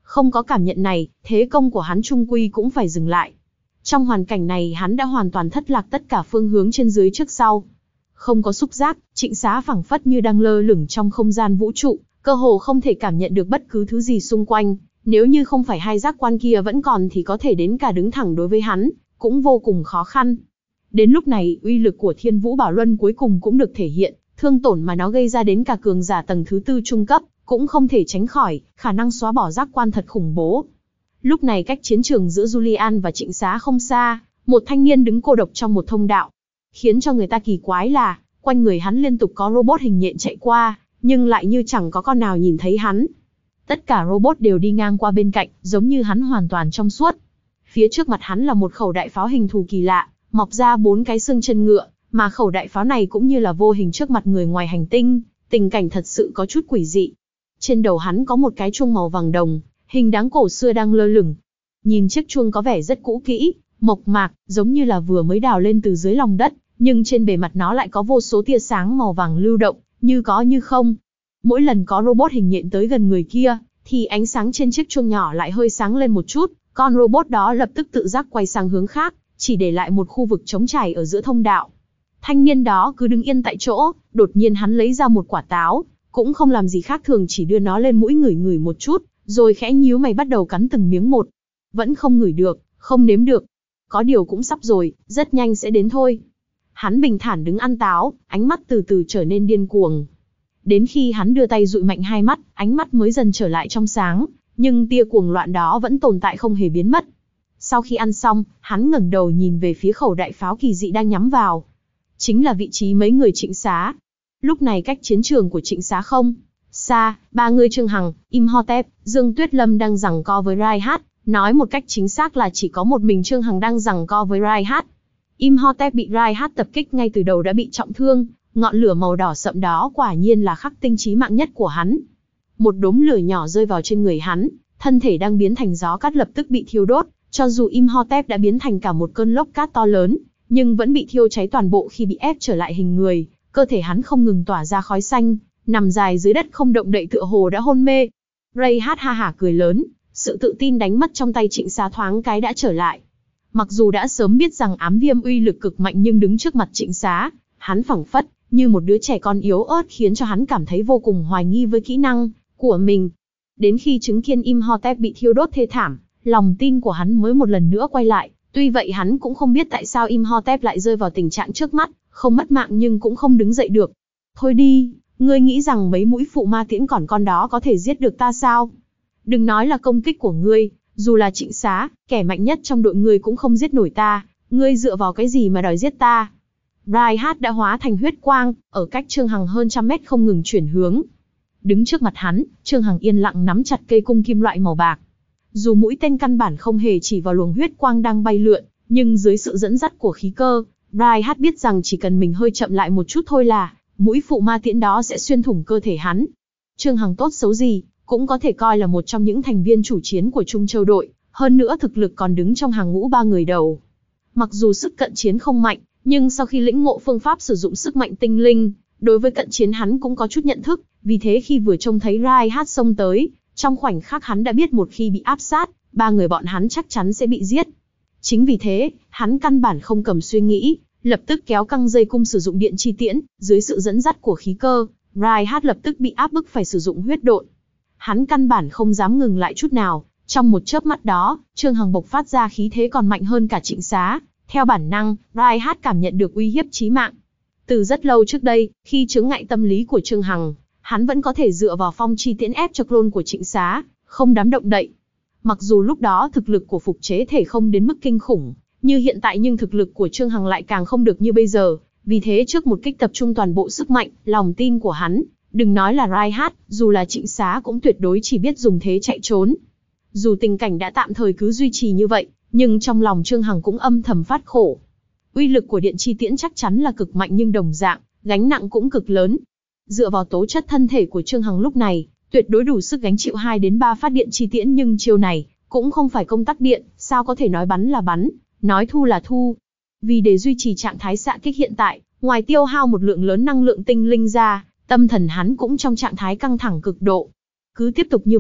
Không có cảm nhận này, thế công của hắn chung quy cũng phải dừng lại. Trong hoàn cảnh này hắn đã hoàn toàn thất lạc tất cả phương hướng trên dưới trước sau. Không có xúc giác, Trịnh Xá phảng phất như đang lơ lửng trong không gian vũ trụ, cơ hồ không thể cảm nhận được bất cứ thứ gì xung quanh. Nếu như không phải hai giác quan kia vẫn còn thì có thể đến cả đứng thẳng đối với hắn, cũng vô cùng khó khăn. Đến lúc này, uy lực của Thiên Vũ Bảo Luân cuối cùng cũng được thể hiện, thương tổn mà nó gây ra đến cả cường giả tầng thứ tư trung cấp, cũng không thể tránh khỏi, khả năng xóa bỏ giác quan thật khủng bố. Lúc này cách chiến trường giữa Julian và Trịnh Xá không xa, một thanh niên đứng cô độc trong một thông đạo. Khiến cho người ta kỳ quái là, quanh người hắn liên tục có robot hình nhện chạy qua, nhưng lại như chẳng có con nào nhìn thấy hắn. Tất cả robot đều đi ngang qua bên cạnh, giống như hắn hoàn toàn trong suốt. Phía trước mặt hắn là một khẩu đại pháo hình thù kỳ lạ, mọc ra bốn cái xương chân ngựa, mà khẩu đại pháo này cũng như là vô hình trước mặt người ngoài hành tinh, tình cảnh thật sự có chút quỷ dị. Trên đầu hắn có một cái chuông màu vàng đồng, hình dáng cổ xưa đang lơ lửng. Nhìn chiếc chuông có vẻ rất cũ kỹ, mộc mạc, giống như là vừa mới đào lên từ dưới lòng đất, nhưng trên bề mặt nó lại có vô số tia sáng màu vàng lưu động, như có như không. Mỗi lần có robot hình nhện tới gần người kia, thì ánh sáng trên chiếc chuông nhỏ lại hơi sáng lên một chút, con robot đó lập tức tự giác quay sang hướng khác, chỉ để lại một khu vực trống trải ở giữa thông đạo. Thanh niên đó cứ đứng yên tại chỗ, đột nhiên hắn lấy ra một quả táo, cũng không làm gì khác thường, chỉ đưa nó lên mũi ngửi ngửi một chút, rồi khẽ nhíu mày bắt đầu cắn từng miếng một. Vẫn không ngửi được, không nếm được. Có điều cũng sắp rồi, rất nhanh sẽ đến thôi. Hắn bình thản đứng ăn táo, ánh mắt từ từ trở nên điên cuồng. Đến khi hắn đưa tay dụi mạnh hai mắt, ánh mắt mới dần trở lại trong sáng, nhưng tia cuồng loạn đó vẫn tồn tại không hề biến mất. Sau khi ăn xong, hắn ngẩng đầu nhìn về phía khẩu đại pháo kỳ dị đang nhắm vào. Chính là vị trí mấy người Trịnh Xá. Lúc này cách chiến trường của Trịnh Xá không xa, ba người Trương Hằng, Imhotep, Dương Tuyết Lâm đang giằng co với Reinhardt, nói một cách chính xác là chỉ có một mình Trương Hằng đang giằng co với Reinhardt. Imhotep bị Reinhardt tập kích ngay từ đầu đã bị trọng thương, ngọn lửa màu đỏ sậm đó quả nhiên là khắc tinh chí mạng nhất của hắn. Một đốm lửa nhỏ rơi vào trên người hắn, thân thể đang biến thành gió cát lập tức bị thiêu đốt, cho dù Imhotep đã biến thành cả một cơn lốc cát to lớn, nhưng vẫn bị thiêu cháy toàn bộ khi bị ép trở lại hình người, cơ thể hắn không ngừng tỏa ra khói xanh, nằm dài dưới đất không động đậy tựa hồ đã hôn mê. Reinhardt ha hả cười lớn, sự tự tin đánh mất trong tay Trịnh Xá thoáng cái đã trở lại. Mặc dù đã sớm biết rằng ám viêm uy lực cực mạnh nhưng đứng trước mặt Trịnh Xá, hắn phảng phất như một đứa trẻ con yếu ớt khiến cho hắn cảm thấy vô cùng hoài nghi với kỹ năng của mình. Đến khi chứng kiến Imhotep bị thiêu đốt thê thảm, lòng tin của hắn mới một lần nữa quay lại. Tuy vậy hắn cũng không biết tại sao Imhotep lại rơi vào tình trạng trước mắt, không mất mạng nhưng cũng không đứng dậy được. Thôi đi, ngươi nghĩ rằng mấy mũi phụ ma tiễn còn con đó có thể giết được ta sao? Đừng nói là công kích của ngươi, dù là Trịnh Xá, kẻ mạnh nhất trong đội ngươi cũng không giết nổi ta, ngươi dựa vào cái gì mà đòi giết ta? Reinhardt đã hóa thành huyết quang, ở cách Trương Hằng hơn trăm mét không ngừng chuyển hướng. Đứng trước mặt hắn, Trương Hằng yên lặng nắm chặt cây cung kim loại màu bạc. Dù mũi tên căn bản không hề chỉ vào luồng huyết quang đang bay lượn, nhưng dưới sự dẫn dắt của khí cơ, Reinhardt biết rằng chỉ cần mình hơi chậm lại một chút thôi là mũi phụ ma tiễn đó sẽ xuyên thủng cơ thể hắn. Trương Hằng tốt xấu gì, cũng có thể coi là một trong những thành viên chủ chiến của Trung Châu đội, hơn nữa thực lực còn đứng trong hàng ngũ ba người đầu. Mặc dù sức cận chiến không mạnh, nhưng sau khi lĩnh ngộ phương pháp sử dụng sức mạnh tinh linh, đối với cận chiến hắn cũng có chút nhận thức, vì thế khi vừa trông thấy Reinhardt xông tới, trong khoảnh khắc hắn đã biết một khi bị áp sát, ba người bọn hắn chắc chắn sẽ bị giết. Chính vì thế, hắn căn bản không cầm suy nghĩ, lập tức kéo căng dây cung sử dụng điện chi tiễn, dưới sự dẫn dắt của khí cơ, Reinhardt lập tức bị áp bức phải sử dụng huyết độn. Hắn căn bản không dám ngừng lại chút nào, trong một chớp mắt đó, Trương Hằng bộc phát ra khí thế còn mạnh hơn cả Trịnh Xá. Theo bản năng, Reinhardt cảm nhận được uy hiếp chí mạng. Từ rất lâu trước đây, khi chướng ngại tâm lý của Trương Hằng, hắn vẫn có thể dựa vào phong chi tiễn ép cho clone của Trịnh Xá, không dám động đậy. Mặc dù lúc đó thực lực của phục chế thể không đến mức kinh khủng như hiện tại, nhưng thực lực của Trương Hằng lại càng không được như bây giờ. Vì thế trước một kích tập trung toàn bộ sức mạnh, lòng tin của hắn, đừng nói là Reinhardt, dù là Trịnh Xá cũng tuyệt đối chỉ biết dùng thế chạy trốn. Dù tình cảnh đã tạm thời cứ duy trì như vậy, nhưng trong lòng Trương Hằng cũng âm thầm phát khổ. Uy lực của điện chi tiễn chắc chắn là cực mạnh nhưng đồng dạng, gánh nặng cũng cực lớn. Dựa vào tố chất thân thể của Trương Hằng lúc này, tuyệt đối đủ sức gánh chịu hai đến ba phát điện chi tiễn, nhưng chiêu này cũng không phải công tắc điện, sao có thể nói bắn là bắn, nói thu là thu. Vì để duy trì trạng thái xạ kích hiện tại, ngoài tiêu hao một lượng lớn năng lượng tinh linh ra, tâm thần hắn cũng trong trạng thái căng thẳng cực độ. Cứ tiếp tục như vậy,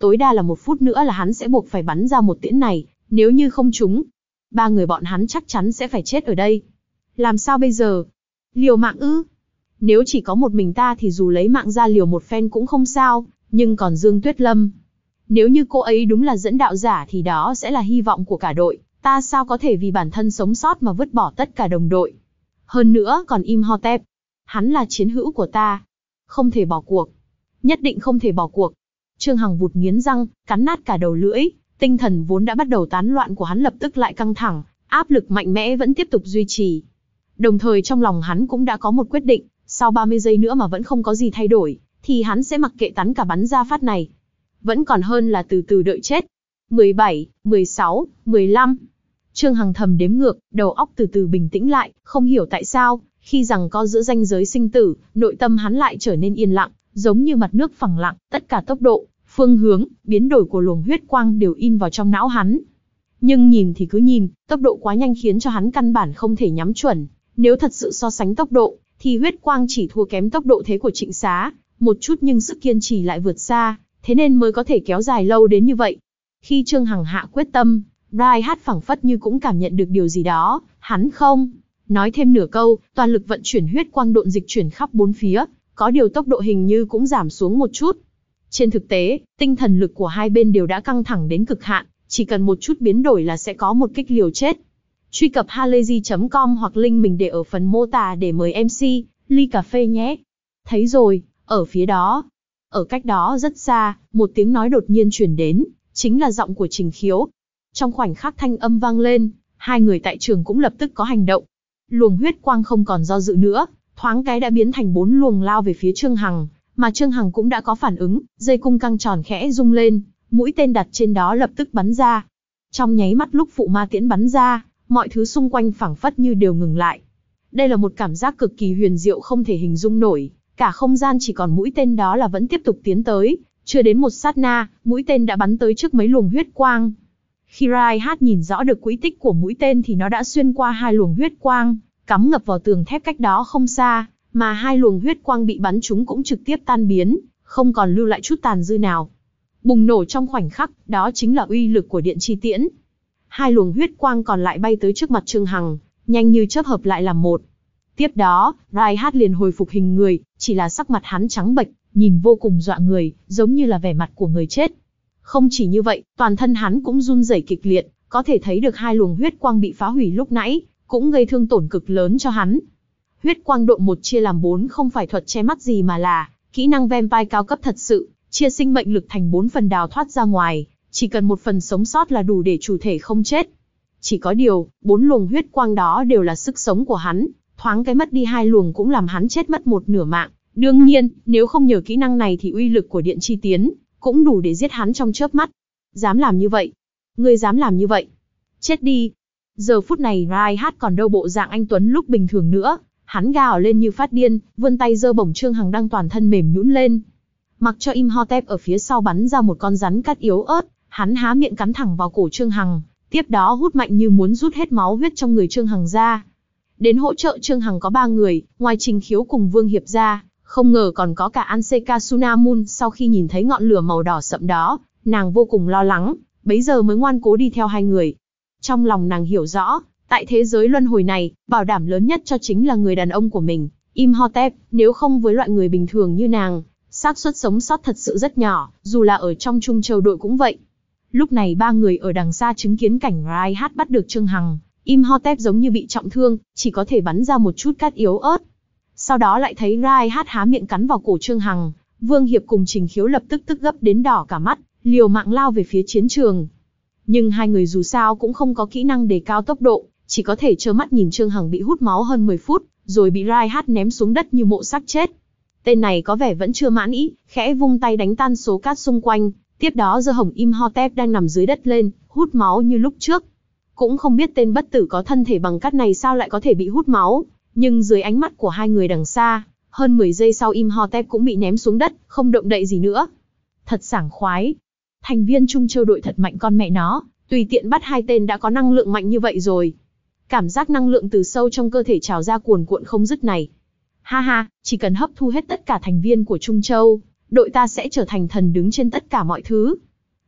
tối đa là một phút nữa là hắn sẽ buộc phải bắn ra một tiễn này, nếu như không trúng, ba người bọn hắn chắc chắn sẽ phải chết ở đây. Làm sao bây giờ? Liều mạng ư? Nếu chỉ có một mình ta thì dù lấy mạng ra liều một phen cũng không sao, nhưng còn Dương Tuyết Lâm. Nếu như cô ấy đúng là dẫn đạo giả thì đó sẽ là hy vọng của cả đội, ta sao có thể vì bản thân sống sót mà vứt bỏ tất cả đồng đội. Hơn nữa còn Imhotep. Hắn là chiến hữu của ta. Không thể bỏ cuộc. Nhất định không thể bỏ cuộc. Trương Hằng vụt nghiến răng, cắn nát cả đầu lưỡi, tinh thần vốn đã bắt đầu tán loạn của hắn lập tức lại căng thẳng, áp lực mạnh mẽ vẫn tiếp tục duy trì. Đồng thời trong lòng hắn cũng đã có một quyết định, sau ba mươi giây nữa mà vẫn không có gì thay đổi, thì hắn sẽ mặc kệ tắn cả bắn ra phát này. Vẫn còn hơn là từ từ đợi chết. mười bảy, mười sáu, mười lăm. Trương Hằng thầm đếm ngược, đầu óc từ từ bình tĩnh lại, không hiểu tại sao, khi giằng co giữa ranh giới sinh tử, nội tâm hắn lại trở nên yên lặng, giống như mặt nước phẳng lặng, tất cả tốc độ, phương hướng, biến đổi của luồng huyết quang đều in vào trong não hắn. Nhưng nhìn thì cứ nhìn, tốc độ quá nhanh khiến cho hắn căn bản không thể nhắm chuẩn. Nếu thật sự so sánh tốc độ, thì huyết quang chỉ thua kém tốc độ thế của Trịnh Xá, một chút nhưng sức kiên trì lại vượt xa, thế nên mới có thể kéo dài lâu đến như vậy. Khi Trương Hằng hạ quyết tâm, Raihat phảng phất như cũng cảm nhận được điều gì đó, hắn không nói thêm nửa câu, toàn lực vận chuyển huyết quang độn dịch chuyển khắp bốn phía, có điều tốc độ hình như cũng giảm xuống một chút. Trên thực tế, tinh thần lực của hai bên đều đã căng thẳng đến cực hạn, chỉ cần một chút biến đổi là sẽ có một kích liều chết. Truy cập halayzi chấm com hoặc link mình để ở phần mô tả để mời em xê, ly cà phê nhé. Thấy rồi, ở phía đó, ở cách đó rất xa, một tiếng nói đột nhiên truyền đến, chính là giọng của Trình Khiếu. Trong khoảnh khắc thanh âm vang lên, hai người tại trường cũng lập tức có hành động. Luồng huyết quang không còn do dự nữa, thoáng cái đã biến thành bốn luồng lao về phía Trương Hằng, mà Trương Hằng cũng đã có phản ứng, dây cung căng tròn khẽ rung lên, mũi tên đặt trên đó lập tức bắn ra. Trong nháy mắt lúc phụ ma tiễn bắn ra, mọi thứ xung quanh phảng phất như đều ngừng lại. Đây là một cảm giác cực kỳ huyền diệu không thể hình dung nổi, cả không gian chỉ còn mũi tên đó là vẫn tiếp tục tiến tới, chưa đến một sát na, mũi tên đã bắn tới trước mấy luồng huyết quang. Khi Raihat nhìn rõ được quỹ tích của mũi tên thì nó đã xuyên qua hai luồng huyết quang, cắm ngập vào tường thép cách đó không xa, mà hai luồng huyết quang bị bắn trúng cũng trực tiếp tan biến, không còn lưu lại chút tàn dư nào. Bùng nổ trong khoảnh khắc, đó chính là uy lực của điện chi tiễn. Hai luồng huyết quang còn lại bay tới trước mặt Trương Hằng, nhanh như chớp hợp lại làm một. Tiếp đó, Raihat liền hồi phục hình người, chỉ là sắc mặt hắn trắng bệch, nhìn vô cùng dọa người, giống như là vẻ mặt của người chết. Không chỉ như vậy, toàn thân hắn cũng run rẩy kịch liệt, có thể thấy được hai luồng huyết quang bị phá hủy lúc nãy, cũng gây thương tổn cực lớn cho hắn. Huyết quang độ một chia làm bốn không phải thuật che mắt gì mà là kỹ năng vampire cao cấp thật sự, chia sinh mệnh lực thành bốn phần đào thoát ra ngoài, chỉ cần một phần sống sót là đủ để chủ thể không chết. Chỉ có điều, bốn luồng huyết quang đó đều là sức sống của hắn, thoáng cái mất đi hai luồng cũng làm hắn chết mất một nửa mạng. Đương nhiên, nếu không nhờ kỹ năng này thì uy lực của điện chi tiến cũng đủ để giết hắn trong chớp mắt. Dám làm như vậy? Ngươi dám làm như vậy? Chết đi! Giờ phút này Raihat còn đâu bộ dạng anh Tuấn lúc bình thường nữa, hắn gào lên như phát điên, vươn tay giơ bổng Trương Hằng đang toàn thân mềm nhũn lên. Mặc cho Imhotep ở phía sau bắn ra một con rắn cắt yếu ớt, hắn há miệng cắn thẳng vào cổ Trương Hằng, tiếp đó hút mạnh như muốn rút hết máu huyết trong người Trương Hằng ra. Đến hỗ trợ Trương Hằng có ba người, ngoài Trình Khiếu cùng Vương Hiệp ra, không ngờ còn có cả Anseka Sunamun. Sau khi nhìn thấy ngọn lửa màu đỏ sậm đó, nàng vô cùng lo lắng, bấy giờ mới ngoan cố đi theo hai người. Trong lòng nàng hiểu rõ, tại thế giới luân hồi này, bảo đảm lớn nhất cho chính là người đàn ông của mình, Imhotep, nếu không với loại người bình thường như nàng, xác suất sống sót thật sự rất nhỏ, dù là ở trong Trung Châu đội cũng vậy. Lúc này ba người ở đằng xa chứng kiến cảnh Raihat bắt được Trương Hằng, Imhotep giống như bị trọng thương, chỉ có thể bắn ra một chút cát yếu ớt. Sau đó lại thấy Raihat há miệng cắn vào cổ Trương Hằng, Vương Hiệp cùng Trình Khiếu lập tức tức gấp đến đỏ cả mắt, liều mạng lao về phía chiến trường. Nhưng hai người dù sao cũng không có kỹ năng đề cao tốc độ, chỉ có thể trơ mắt nhìn Trương Hằng bị hút máu hơn mười phút, rồi bị Raihat ném xuống đất như mộ xác chết. Tên này có vẻ vẫn chưa mãn ý, khẽ vung tay đánh tan số cát xung quanh, tiếp đó giơ hồng Imhotep đang nằm dưới đất lên, hút máu như lúc trước. Cũng không biết tên bất tử có thân thể bằng cát này sao lại có thể bị hút máu, nhưng dưới ánh mắt của hai người đằng xa, hơn mười giây sau Imhotep cũng bị ném xuống đất, không động đậy gì nữa. Thật sảng khoái. Thành viên Trung Châu đội thật mạnh con mẹ nó, tùy tiện bắt hai tên đã có năng lượng mạnh như vậy rồi. Cảm giác năng lượng từ sâu trong cơ thể trào ra cuồn cuộn không dứt này. Ha ha, chỉ cần hấp thu hết tất cả thành viên của Trung Châu, đội ta sẽ trở thành thần đứng trên tất cả mọi thứ.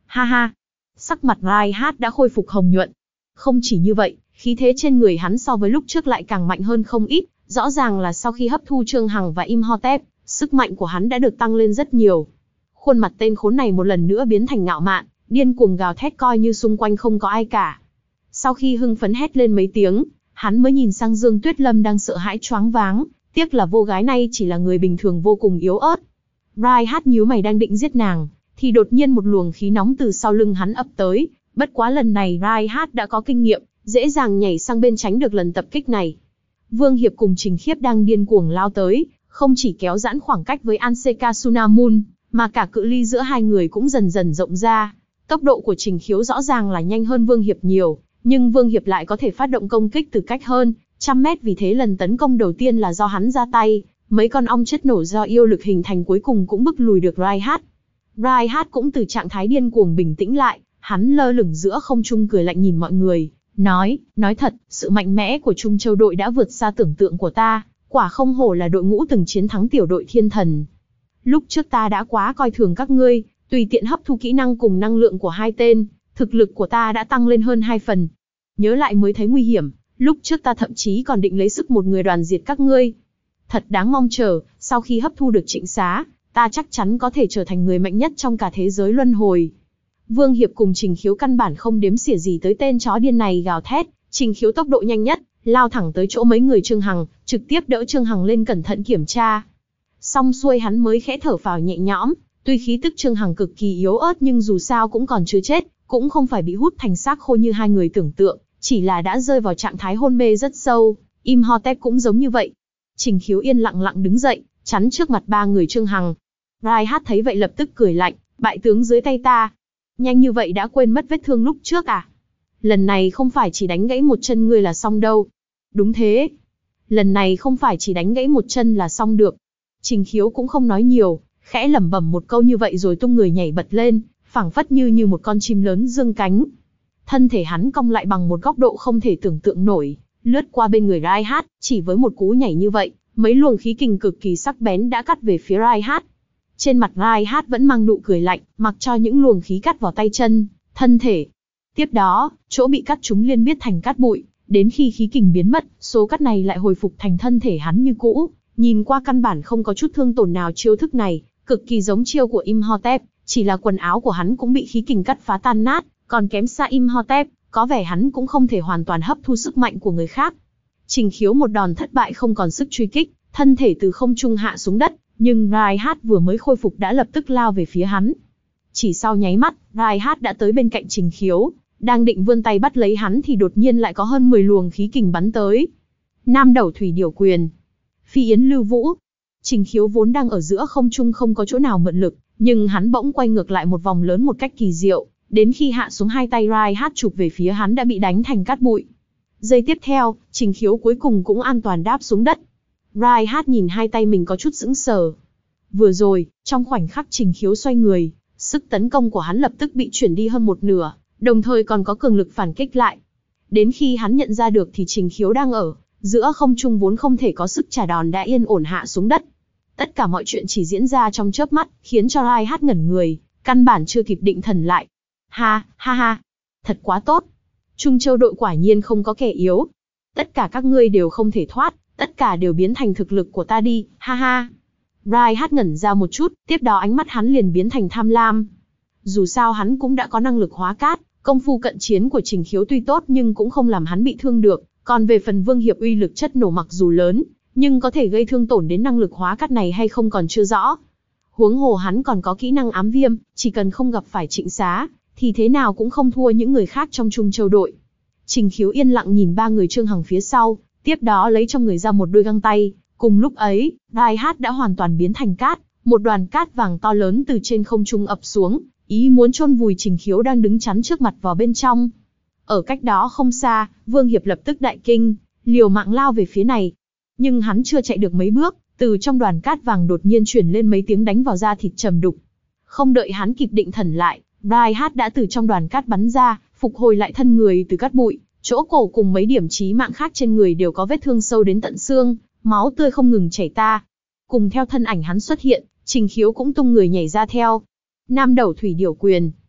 Ha ha. Sắc mặt Reinhardt đã khôi phục hồng nhuận. Không chỉ như vậy, khí thế trên người hắn so với lúc trước lại càng mạnh hơn không ít, rõ ràng là sau khi hấp thu Trương Hằng và Imhotep, sức mạnh của hắn đã được tăng lên rất nhiều. Khuôn mặt tên khốn này một lần nữa biến thành ngạo mạn, điên cuồng gào thét coi như xung quanh không có ai cả. Sau khi hưng phấn hét lên mấy tiếng, hắn mới nhìn sang Dương Tuyết Lâm đang sợ hãi choáng váng, tiếc là cô gái này chỉ là người bình thường vô cùng yếu ớt. Reinhardt nhíu mày đang định giết nàng, thì đột nhiên một luồng khí nóng từ sau lưng hắn ập tới, bất quá lần này Reinhardt đã có kinh nghiệm, dễ dàng nhảy sang bên tránh được lần tập kích này. Vương Hiệp cùng Trình Khiếp đang điên cuồng lao tới, không chỉ kéo giãn khoảng cách với Anseka Sunamun, mà cả cự ly giữa hai người cũng dần dần rộng ra. Tốc độ của Trình Khiếu rõ ràng là nhanh hơn Vương Hiệp nhiều, nhưng Vương Hiệp lại có thể phát động công kích từ cách hơn trăm mét, vì thế lần tấn công đầu tiên là do hắn ra tay, mấy con ong chất nổ do yêu lực hình thành cuối cùng cũng bức lùi được Reinhardt. Reinhardt cũng từ trạng thái điên cuồng bình tĩnh lại, hắn lơ lửng giữa không trung cười lạnh nhìn mọi người, nói, nói thật, sự mạnh mẽ của Trung Châu đội đã vượt xa tưởng tượng của ta, quả không hổ là đội ngũ từng chiến thắng tiểu đội thiên thần. Lúc trước ta đã quá coi thường các ngươi, tùy tiện hấp thu kỹ năng cùng năng lượng của hai tên, thực lực của ta đã tăng lên hơn hai phần. Nhớ lại mới thấy nguy hiểm, lúc trước ta thậm chí còn định lấy sức một người đoàn diệt các ngươi. Thật đáng mong chờ, sau khi hấp thu được Trịnh Xá, ta chắc chắn có thể trở thành người mạnh nhất trong cả thế giới luân hồi. Vương Hiệp cùng Trình Khiếu căn bản không đếm xỉa gì tới tên chó điên này gào thét, Trình Khiếu tốc độ nhanh nhất, lao thẳng tới chỗ mấy người Trương Hằng, trực tiếp đỡ Trương Hằng lên cẩn thận kiểm tra. Xong xuôi hắn mới khẽ thở phào nhẹ nhõm, tuy khí tức Trương Hằng cực kỳ yếu ớt nhưng dù sao cũng còn chưa chết, cũng không phải bị hút thành xác khô như hai người tưởng tượng, chỉ là đã rơi vào trạng thái hôn mê rất sâu. Imhotep cũng giống như vậy. Trình Khiếu yên lặng lặng đứng dậy, chắn trước mặt ba người Trương Hằng. Reinhardt thấy vậy lập tức cười lạnh, bại tướng dưới tay ta. Nhanh như vậy đã quên mất vết thương lúc trước à? Lần này không phải chỉ đánh gãy một chân ngươi là xong đâu. Đúng thế. Lần này không phải chỉ đánh gãy một chân là xong được. Trình Khiếu cũng không nói nhiều, khẽ lẩm bẩm một câu như vậy rồi tung người nhảy bật lên, phảng phất như như một con chim lớn dương cánh. Thân thể hắn cong lại bằng một góc độ không thể tưởng tượng nổi, lướt qua bên người Reinhardt, chỉ với một cú nhảy như vậy, mấy luồng khí kình cực kỳ sắc bén đã cắt về phía Reinhardt. Trên mặt Reinhardt vẫn mang nụ cười lạnh, mặc cho những luồng khí cắt vào tay chân, thân thể. Tiếp đó, chỗ bị cắt chúng liên miết thành cát bụi, đến khi khí kình biến mất, số cắt này lại hồi phục thành thân thể hắn như cũ, nhìn qua căn bản không có chút thương tổn nào. Chiêu thức này, cực kỳ giống chiêu của Imhotep, chỉ là quần áo của hắn cũng bị khí kình cắt phá tan nát, còn kém xa Imhotep, có vẻ hắn cũng không thể hoàn toàn hấp thu sức mạnh của người khác. Trình Khiếu một đòn thất bại không còn sức truy kích, thân thể từ không trung hạ xuống đất, nhưng Reinhardt vừa mới khôi phục đã lập tức lao về phía hắn. Chỉ sau nháy mắt, Reinhardt đã tới bên cạnh Trình Khiếu, đang định vươn tay bắt lấy hắn thì đột nhiên lại có hơn mười luồng khí kình bắn tới. Nam Đầu Thủy Điểu Quyền, Phi Yến Lưu Vũ. Trình Khiếu vốn đang ở giữa không trung không có chỗ nào mượn lực, nhưng hắn bỗng quay ngược lại một vòng lớn một cách kỳ diệu, đến khi hạ xuống hai tay Reinhardt chụp về phía hắn đã bị đánh thành cát bụi. Giây tiếp theo, Trình Khiếu cuối cùng cũng an toàn đáp xuống đất. Reinhardt nhìn hai tay mình có chút sững sờ. Vừa rồi, trong khoảnh khắc Trình Khiếu xoay người, sức tấn công của hắn lập tức bị chuyển đi hơn một nửa, đồng thời còn có cường lực phản kích lại. Đến khi hắn nhận ra được thì Trình Khiếu đang ở giữa không trung vốn không thể có sức trả đòn đã yên ổn hạ xuống đất. Tất cả mọi chuyện chỉ diễn ra trong chớp mắt, khiến cho Reinhardt ngẩn người, căn bản chưa kịp định thần lại. Ha, ha ha, thật quá tốt. Trung Châu đội quả nhiên không có kẻ yếu. Tất cả các ngươi đều không thể thoát, tất cả đều biến thành thực lực của ta đi, ha ha. Reinhardt ngẩn ra một chút, tiếp đó ánh mắt hắn liền biến thành tham lam. Dù sao hắn cũng đã có năng lực hóa cát, công phu cận chiến của Trình Khiếu tuy tốt nhưng cũng không làm hắn bị thương được. Còn về phần Vương Hiệp uy lực chất nổ mặc dù lớn, nhưng có thể gây thương tổn đến năng lực hóa cát này hay không còn chưa rõ. Huống hồ hắn còn có kỹ năng ám viêm, chỉ cần không gặp phải Trịnh Xá, thì thế nào cũng không thua những người khác trong Trung Châu đội. Trình Khiếu yên lặng nhìn ba người Trương Hằng phía sau, tiếp đó lấy trong người ra một đôi găng tay. Cùng lúc ấy, Reinhardt đã hoàn toàn biến thành cát, một đoàn cát vàng to lớn từ trên không trung ập xuống, ý muốn chôn vùi Trình Khiếu đang đứng chắn trước mặt vào bên trong. Ở cách đó không xa, Vương Hiệp lập tức đại kinh, liều mạng lao về phía này. Nhưng hắn chưa chạy được mấy bước, từ trong đoàn cát vàng đột nhiên chuyển lên mấy tiếng đánh vào da thịt trầm đục. Không đợi hắn kịp định thần lại, Reinhardt đã từ trong đoàn cát bắn ra, phục hồi lại thân người từ cát bụi, chỗ cổ cùng mấy điểm chí mạng khác trên người đều có vết thương sâu đến tận xương, máu tươi không ngừng chảy ta. Cùng theo thân ảnh hắn xuất hiện, Trình Khiếu cũng tung người nhảy ra theo. Nam Đầu Thủy Điểu Quyền,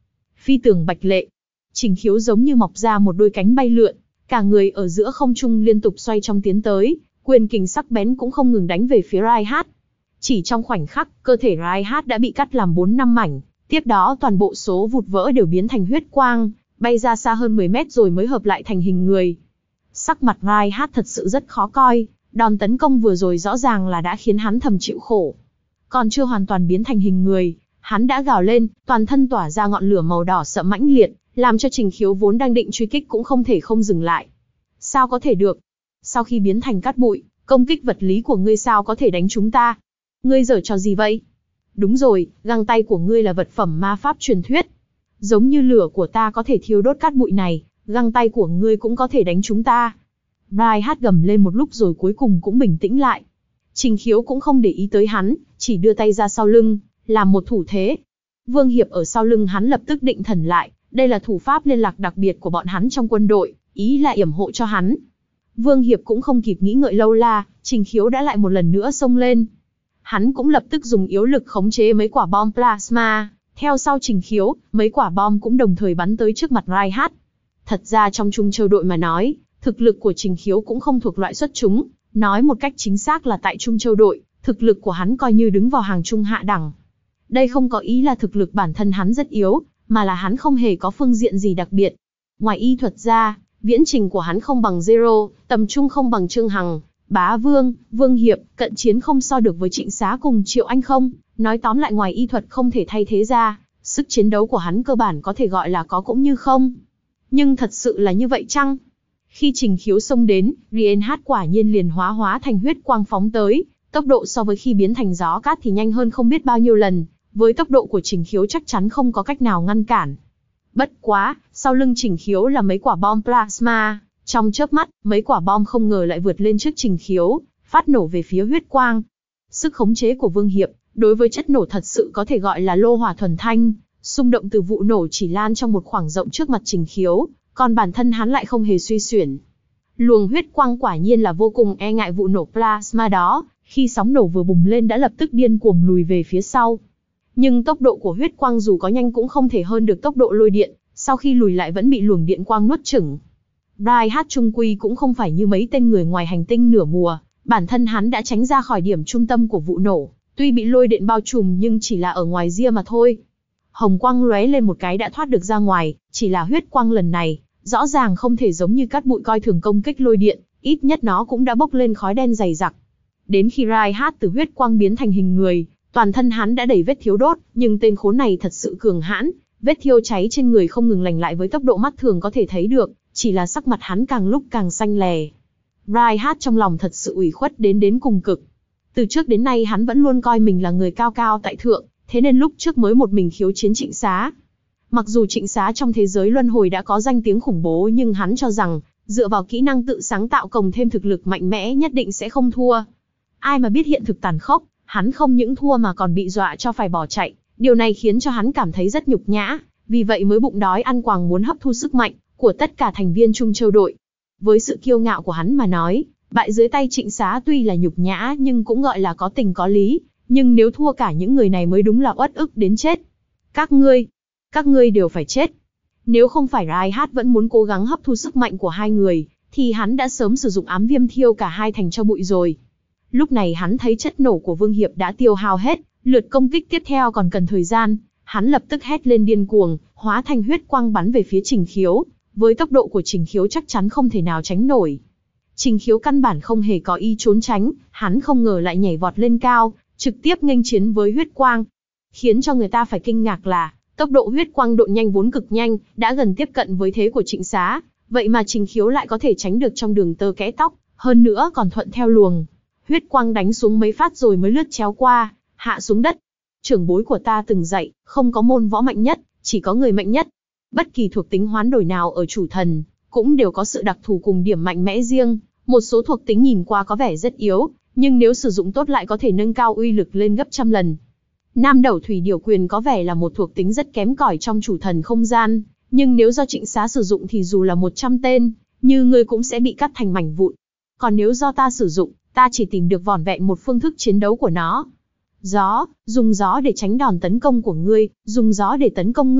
phi tường bạch lệ. Trình Khiếu giống như mọc ra một đôi cánh bay lượn, cả người ở giữa không trung liên tục xoay trong tiến tới, quyền kình sắc bén cũng không ngừng đánh về phía Reinhardt. Chỉ trong khoảnh khắc, cơ thể Reinhardt đã bị cắt làm bốn năm mảnh, tiếp đó toàn bộ số vụt vỡ đều biến thành huyết quang, bay ra xa hơn mười mét rồi mới hợp lại thành hình người. Sắc mặt Reinhardt thật sự rất khó coi, đòn tấn công vừa rồi rõ ràng là đã khiến hắn thầm chịu khổ. Còn chưa hoàn toàn biến thành hình người, hắn đã gào lên, toàn thân tỏa ra ngọn lửa màu đỏ sậm mãnh liệt, làm cho Trình Khiếu vốn đang định truy kích cũng không thể không dừng lại. Sao có thể được? Sau khi biến thành cát bụi, công kích vật lý của ngươi sao có thể đánh chúng ta? Ngươi giở trò gì vậy? Đúng rồi, găng tay của ngươi là vật phẩm ma pháp truyền thuyết. Giống như lửa của ta có thể thiêu đốt cát bụi này, găng tay của ngươi cũng có thể đánh chúng ta. Reinhardt gầm lên một lúc rồi cuối cùng cũng bình tĩnh lại. Trình Khiếu cũng không để ý tới hắn, chỉ đưa tay ra sau lưng, làm một thủ thế. Vương Hiệp ở sau lưng hắn lập tức định thần lại, đây là thủ pháp liên lạc đặc biệt của bọn hắn trong quân đội, ý là yểm hộ cho hắn. Vương Hiệp cũng không kịp nghĩ ngợi lâu la, Trình Khiếu đã lại một lần nữa xông lên. Hắn cũng lập tức dùng yếu lực khống chế mấy quả bom plasma, theo sau Trình Khiếu, mấy quả bom cũng đồng thời bắn tới trước mặt Reinhardt. Thật ra trong Trung Châu đội mà nói, thực lực của Trình Khiếu cũng không thuộc loại xuất chúng, nói một cách chính xác là tại Trung Châu đội, thực lực của hắn coi như đứng vào hàng trung hạ đẳng. Đây không có ý là thực lực bản thân hắn rất yếu, mà là hắn không hề có phương diện gì đặc biệt. Ngoài y thuật ra, viễn trình của hắn không bằng Zero, tầm trung không bằng Trương Hằng, Bá Vương, Vương Hiệp, cận chiến không so được với Trịnh Xá cùng Triệu Anh không. Nói tóm lại ngoài y thuật không thể thay thế ra, sức chiến đấu của hắn cơ bản có thể gọi là có cũng như không. Nhưng thật sự là như vậy chăng? Khi Trình Khiếu xông đến, Reinhardt quả nhiên liền hóa hóa thành huyết quang phóng tới, tốc độ so với khi biến thành gió cát thì nhanh hơn không biết bao nhiêu lần, với tốc độ của Trình Khiếu chắc chắn không có cách nào ngăn cản. Bất quá, sau lưng Trình Khiếu là mấy quả bom plasma, trong chớp mắt, mấy quả bom không ngờ lại vượt lên trước Trình Khiếu, phát nổ về phía huyết quang. Sức khống chế của Vương Hiệp, đối với chất nổ thật sự có thể gọi là lô hỏa thuần thanh, xung động từ vụ nổ chỉ lan trong một khoảng rộng trước mặt Trình Khiếu, còn bản thân hắn lại không hề suy xuyển. Luồng huyết quang quả nhiên là vô cùng e ngại vụ nổ plasma đó, khi sóng nổ vừa bùng lên đã lập tức điên cuồng lùi về phía sau. Nhưng tốc độ của huyết quang dù có nhanh cũng không thể hơn được tốc độ lôi điện, sau khi lùi lại vẫn bị luồng điện quang nuốt chửng. Reinhardt trung quy cũng không phải như mấy tên người ngoài hành tinh nửa mùa, bản thân hắn đã tránh ra khỏi điểm trung tâm của vụ nổ, tuy bị lôi điện bao trùm nhưng chỉ là ở ngoài ria mà thôi. Hồng quang lóe lên một cái đã thoát được ra ngoài, chỉ là huyết quang lần này, rõ ràng không thể giống như cát bụi coi thường công kích lôi điện, ít nhất nó cũng đã bốc lên khói đen dày đặc. Đến khi Reinhardt từ huyết quang biến thành hình người, toàn thân hắn đã đầy vết thiêu đốt, nhưng tên khốn này thật sự cường hãn, vết thiêu cháy trên người không ngừng lành lại với tốc độ mắt thường có thể thấy được, chỉ là sắc mặt hắn càng lúc càng xanh lè. Reinhardt trong lòng thật sự ủy khuất đến đến cùng cực. Từ trước đến nay hắn vẫn luôn coi mình là người cao cao tại thượng, thế nên lúc trước mới một mình khiếu chiến Trịnh Xá. Mặc dù Trịnh Xá trong thế giới luân hồi đã có danh tiếng khủng bố nhưng hắn cho rằng, dựa vào kỹ năng tự sáng tạo cộng thêm thực lực mạnh mẽ nhất định sẽ không thua. Ai mà biết hiện thực tàn khốc, hắn không những thua mà còn bị dọa cho phải bỏ chạy, điều này khiến cho hắn cảm thấy rất nhục nhã, vì vậy mới bụng đói ăn quàng muốn hấp thu sức mạnh của tất cả thành viên Trung Châu đội. Với sự kiêu ngạo của hắn mà nói, bại dưới tay Trịnh Xá tuy là nhục nhã nhưng cũng gọi là có tình có lý, nhưng nếu thua cả những người này mới đúng là uất ức đến chết. Các ngươi, các ngươi đều phải chết. Nếu không phải Reinhardt vẫn muốn cố gắng hấp thu sức mạnh của hai người, thì hắn đã sớm sử dụng ám viêm thiêu cả hai thành tro bụi rồi. Lúc này hắn thấy chất nổ của Vương Hiệp đã tiêu hao hết, lượt công kích tiếp theo còn cần thời gian, hắn lập tức hét lên điên cuồng, hóa thành huyết quang bắn về phía Trình Khiếu, với tốc độ của Trình Khiếu chắc chắn không thể nào tránh nổi. Trình Khiếu căn bản không hề có ý trốn tránh, hắn không ngờ lại nhảy vọt lên cao, trực tiếp nghênh chiến với huyết quang. Khiến cho người ta phải kinh ngạc là, tốc độ huyết quang độ nhanh vốn cực nhanh, đã gần tiếp cận với thế của Trịnh Xá, vậy mà Trình Khiếu lại có thể tránh được trong đường tơ kẽ tóc, hơn nữa còn thuận theo luồng huyết quang đánh xuống mấy phát rồi mới lướt chéo qua, hạ xuống đất. Trưởng bối của ta từng dạy, không có môn võ mạnh nhất, chỉ có người mạnh nhất. Bất kỳ thuộc tính hoán đổi nào ở chủ thần, cũng đều có sự đặc thù cùng điểm mạnh mẽ riêng, một số thuộc tính nhìn qua có vẻ rất yếu, nhưng nếu sử dụng tốt lại có thể nâng cao uy lực lên gấp trăm lần. Nam Đẩu Thủy Điểu Quyền có vẻ là một thuộc tính rất kém cỏi trong chủ thần không gian, nhưng nếu do Trịnh Xá sử dụng thì dù là một trăm tên, như ngươi cũng sẽ bị cắt thành mảnh vụn. Còn nếu do ta sử dụng, ta chỉ tìm được vỏn vẹn một phương thức chiến đấu của nó. Gió, dùng gió để tránh đòn tấn công của ngươi, dùng gió để tấn công ngươi,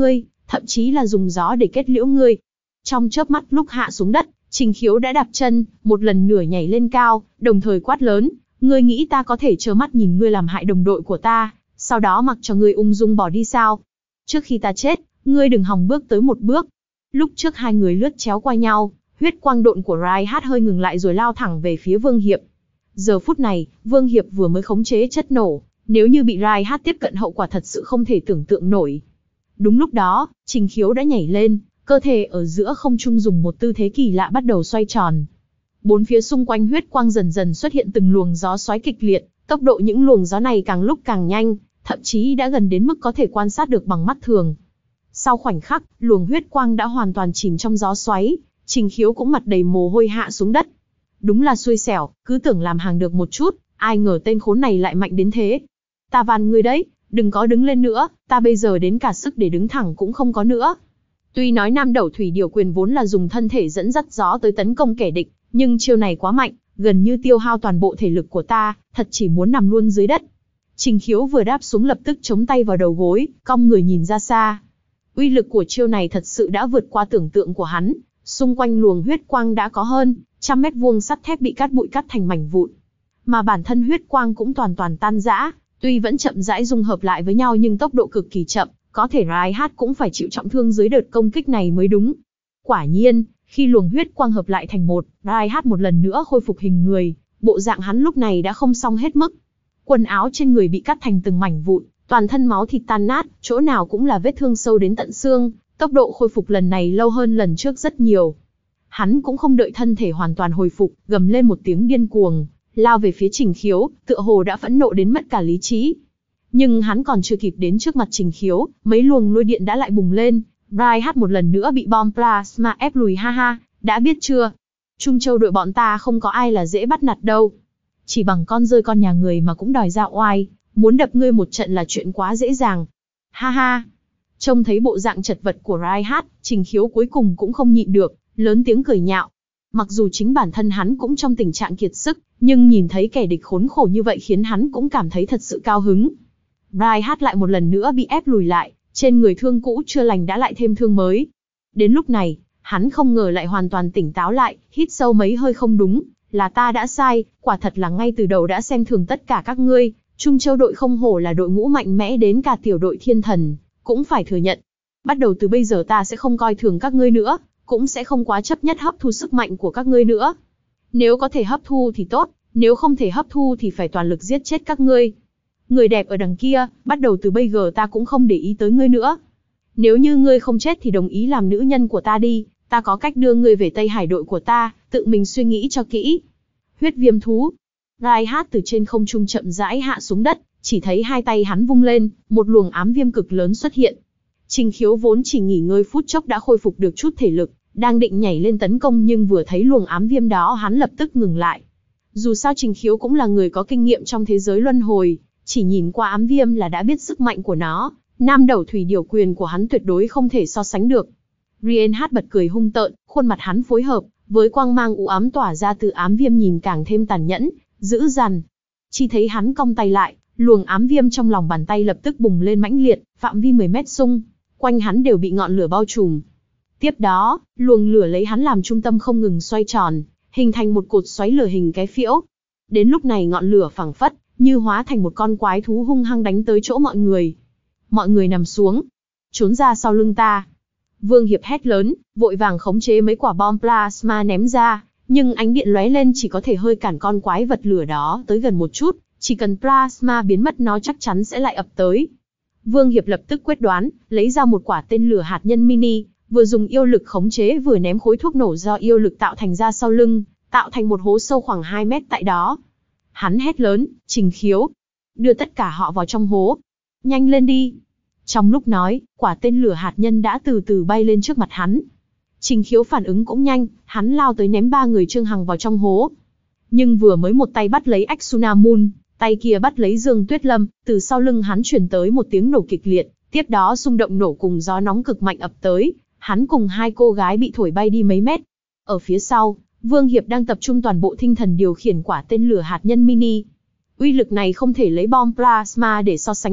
thậm chí là dùng gió để kết liễu ngươi. Trong chớp mắt lúc hạ xuống đất, Trình Khiếu đã đạp chân, một lần nửa nhảy lên cao, đồng thời quát lớn, ngươi nghĩ ta có thể trơ mắt nhìn ngươi làm hại đồng đội của ta, sau đó mặc cho ngươi ung dung bỏ đi sao? Trước khi ta chết, ngươi đừng hòng bước tới một bước. Lúc trước hai người lướt chéo qua nhau, huyết quang độn của Reinhardt hơi ngừng lại rồi lao thẳng về phía Vương Hiệp. Giờ phút này, Vương Hiệp vừa mới khống chế chất nổ, nếu như bị Reinhardt tiếp cận hậu quả thật sự không thể tưởng tượng nổi. Đúng lúc đó, Trình Khiếu đã nhảy lên, cơ thể ở giữa không trung dùng một tư thế kỳ lạ bắt đầu xoay tròn. Bốn phía xung quanh huyết quang dần dần xuất hiện từng luồng gió xoáy kịch liệt, tốc độ những luồng gió này càng lúc càng nhanh, thậm chí đã gần đến mức có thể quan sát được bằng mắt thường. Sau khoảnh khắc, luồng huyết quang đã hoàn toàn chìm trong gió xoáy, Trình Khiếu cũng mặt đầy mồ hôi hạ xuống đất. Đúng là xui xẻo, cứ tưởng làm hàng được một chút, ai ngờ tên khốn này lại mạnh đến thế. Ta van ngươi đấy, đừng có đứng lên nữa, ta bây giờ đến cả sức để đứng thẳng cũng không có nữa. Tuy nói Nam Đẩu Thủy Điều Quyền vốn là dùng thân thể dẫn dắt gió tới tấn công kẻ địch, nhưng chiêu này quá mạnh, gần như tiêu hao toàn bộ thể lực của ta, thật chỉ muốn nằm luôn dưới đất. Trình Khiếu vừa đáp xuống lập tức chống tay vào đầu gối, cong người nhìn ra xa. Uy lực của chiêu này thật sự đã vượt qua tưởng tượng của hắn, xung quanh luồng huyết quang đã có hơn trăm mét vuông sắt thép bị cát bụi cắt thành mảnh vụn. Mà bản thân huyết quang cũng toàn toàn tan rã, tuy vẫn chậm rãi dung hợp lại với nhau nhưng tốc độ cực kỳ chậm, có thể Reinhardt cũng phải chịu trọng thương dưới đợt công kích này mới đúng. Quả nhiên, khi luồng huyết quang hợp lại thành một, Reinhardt một lần nữa khôi phục hình người, bộ dạng hắn lúc này đã không xong hết mức. Quần áo trên người bị cắt thành từng mảnh vụn, toàn thân máu thịt tan nát, chỗ nào cũng là vết thương sâu đến tận xương, tốc độ khôi phục lần này lâu hơn lần trước rất nhiều. Hắn cũng không đợi thân thể hoàn toàn hồi phục, gầm lên một tiếng điên cuồng, lao về phía Trình Khiếu, tựa hồ đã phẫn nộ đến mất cả lý trí. Nhưng hắn còn chưa kịp đến trước mặt Trình Khiếu, mấy luồng lôi điện đã lại bùng lên, Reinhardt một lần nữa bị bom plasma ép lùi ha ha, đã biết chưa? Trung Châu đội bọn ta không có ai là dễ bắt nạt đâu. Chỉ bằng con rơi con nhà người mà cũng đòi ra oai, muốn đập ngươi một trận là chuyện quá dễ dàng. Ha ha. Trông thấy bộ dạng chật vật của Reinhardt, Trình Khiếu cuối cùng cũng không nhịn được, lớn tiếng cười nhạo. Mặc dù chính bản thân hắn cũng trong tình trạng kiệt sức, nhưng nhìn thấy kẻ địch khốn khổ như vậy khiến hắn cũng cảm thấy thật sự cao hứng. Reinhardt lại một lần nữa bị ép lùi lại, trên người thương cũ chưa lành đã lại thêm thương mới. Đến lúc này, hắn không ngờ lại hoàn toàn tỉnh táo lại, hít sâu mấy hơi không đúng, là ta đã sai, quả thật là ngay từ đầu đã xem thường tất cả các ngươi, Trung Châu đội không hổ là đội ngũ mạnh mẽ đến cả tiểu đội thiên thần, cũng phải thừa nhận. Bắt đầu từ bây giờ ta sẽ không coi thường các ngươi nữa, cũng sẽ không quá chấp nhất hấp thu sức mạnh của các ngươi nữa. Nếu có thể hấp thu thì tốt, nếu không thể hấp thu thì phải toàn lực giết chết các ngươi. Người đẹp ở đằng kia, bắt đầu từ bây giờ ta cũng không để ý tới ngươi nữa. Nếu như ngươi không chết thì đồng ý làm nữ nhân của ta đi, ta có cách đưa ngươi về Tây Hải đội của ta, tự mình suy nghĩ cho kỹ. Huyết viêm thú. Reinhardt từ trên không trung chậm rãi hạ xuống đất, chỉ thấy hai tay hắn vung lên, một luồng ám viêm cực lớn xuất hiện. Trình Khiếu vốn chỉ nghỉ ngơi phút chốc đã khôi phục được chút thể lực, đang định nhảy lên tấn công nhưng vừa thấy luồng ám viêm đó hắn lập tức ngừng lại. Dù sao Trình Khiếu cũng là người có kinh nghiệm trong thế giới luân hồi, chỉ nhìn qua ám viêm là đã biết sức mạnh của nó, Nam Đẩu Thủy Điều Quyền của hắn tuyệt đối không thể so sánh được. Reinhardt bật cười hung tợn, khuôn mặt hắn phối hợp với quang mang u ám tỏa ra từ ám viêm nhìn càng thêm tàn nhẫn, dữ dằn. Chỉ thấy hắn cong tay lại, luồng ám viêm trong lòng bàn tay lập tức bùng lên mãnh liệt, phạm vi mười mét xung quanh hắn đều bị ngọn lửa bao trùm. Tiếp đó, luồng lửa lấy hắn làm trung tâm không ngừng xoay tròn, hình thành một cột xoáy lửa hình cái phễu. Đến lúc này ngọn lửa phảng phất như hóa thành một con quái thú hung hăng đánh tới chỗ mọi người. Mọi người nằm xuống, trốn ra sau lưng ta. Vương Hiệp hét lớn, vội vàng khống chế mấy quả bom plasma ném ra, nhưng ánh điện lóe lên chỉ có thể hơi cản con quái vật lửa đó tới gần một chút, chỉ cần plasma biến mất nó chắc chắn sẽ lại ập tới. Vương Hiệp lập tức quyết đoán, lấy ra một quả tên lửa hạt nhân mini, vừa dùng yêu lực khống chế vừa ném khối thuốc nổ do yêu lực tạo thành ra sau lưng, tạo thành một hố sâu khoảng hai mét tại đó. Hắn hét lớn, Trình Khiếu, đưa tất cả họ vào trong hố. Nhanh lên đi. Trong lúc nói, quả tên lửa hạt nhân đã từ từ bay lên trước mặt hắn. Trình Khiếu phản ứng cũng nhanh, hắn lao tới ném ba người Trương Hằng vào trong hố. Nhưng vừa mới một tay bắt lấy Axuna Moon, tay kia bắt lấy Dương Tuyết Lâm, từ sau lưng hắn truyền tới một tiếng nổ kịch liệt, tiếp đó xung động nổ cùng gió nóng cực mạnh ập tới, hắn cùng hai cô gái bị thổi bay đi mấy mét. Ở phía sau, Vương Hiệp đang tập trung toàn bộ tinh thần điều khiển quả tên lửa hạt nhân mini. Uy lực này không thể lấy bom plasma để so sánh được,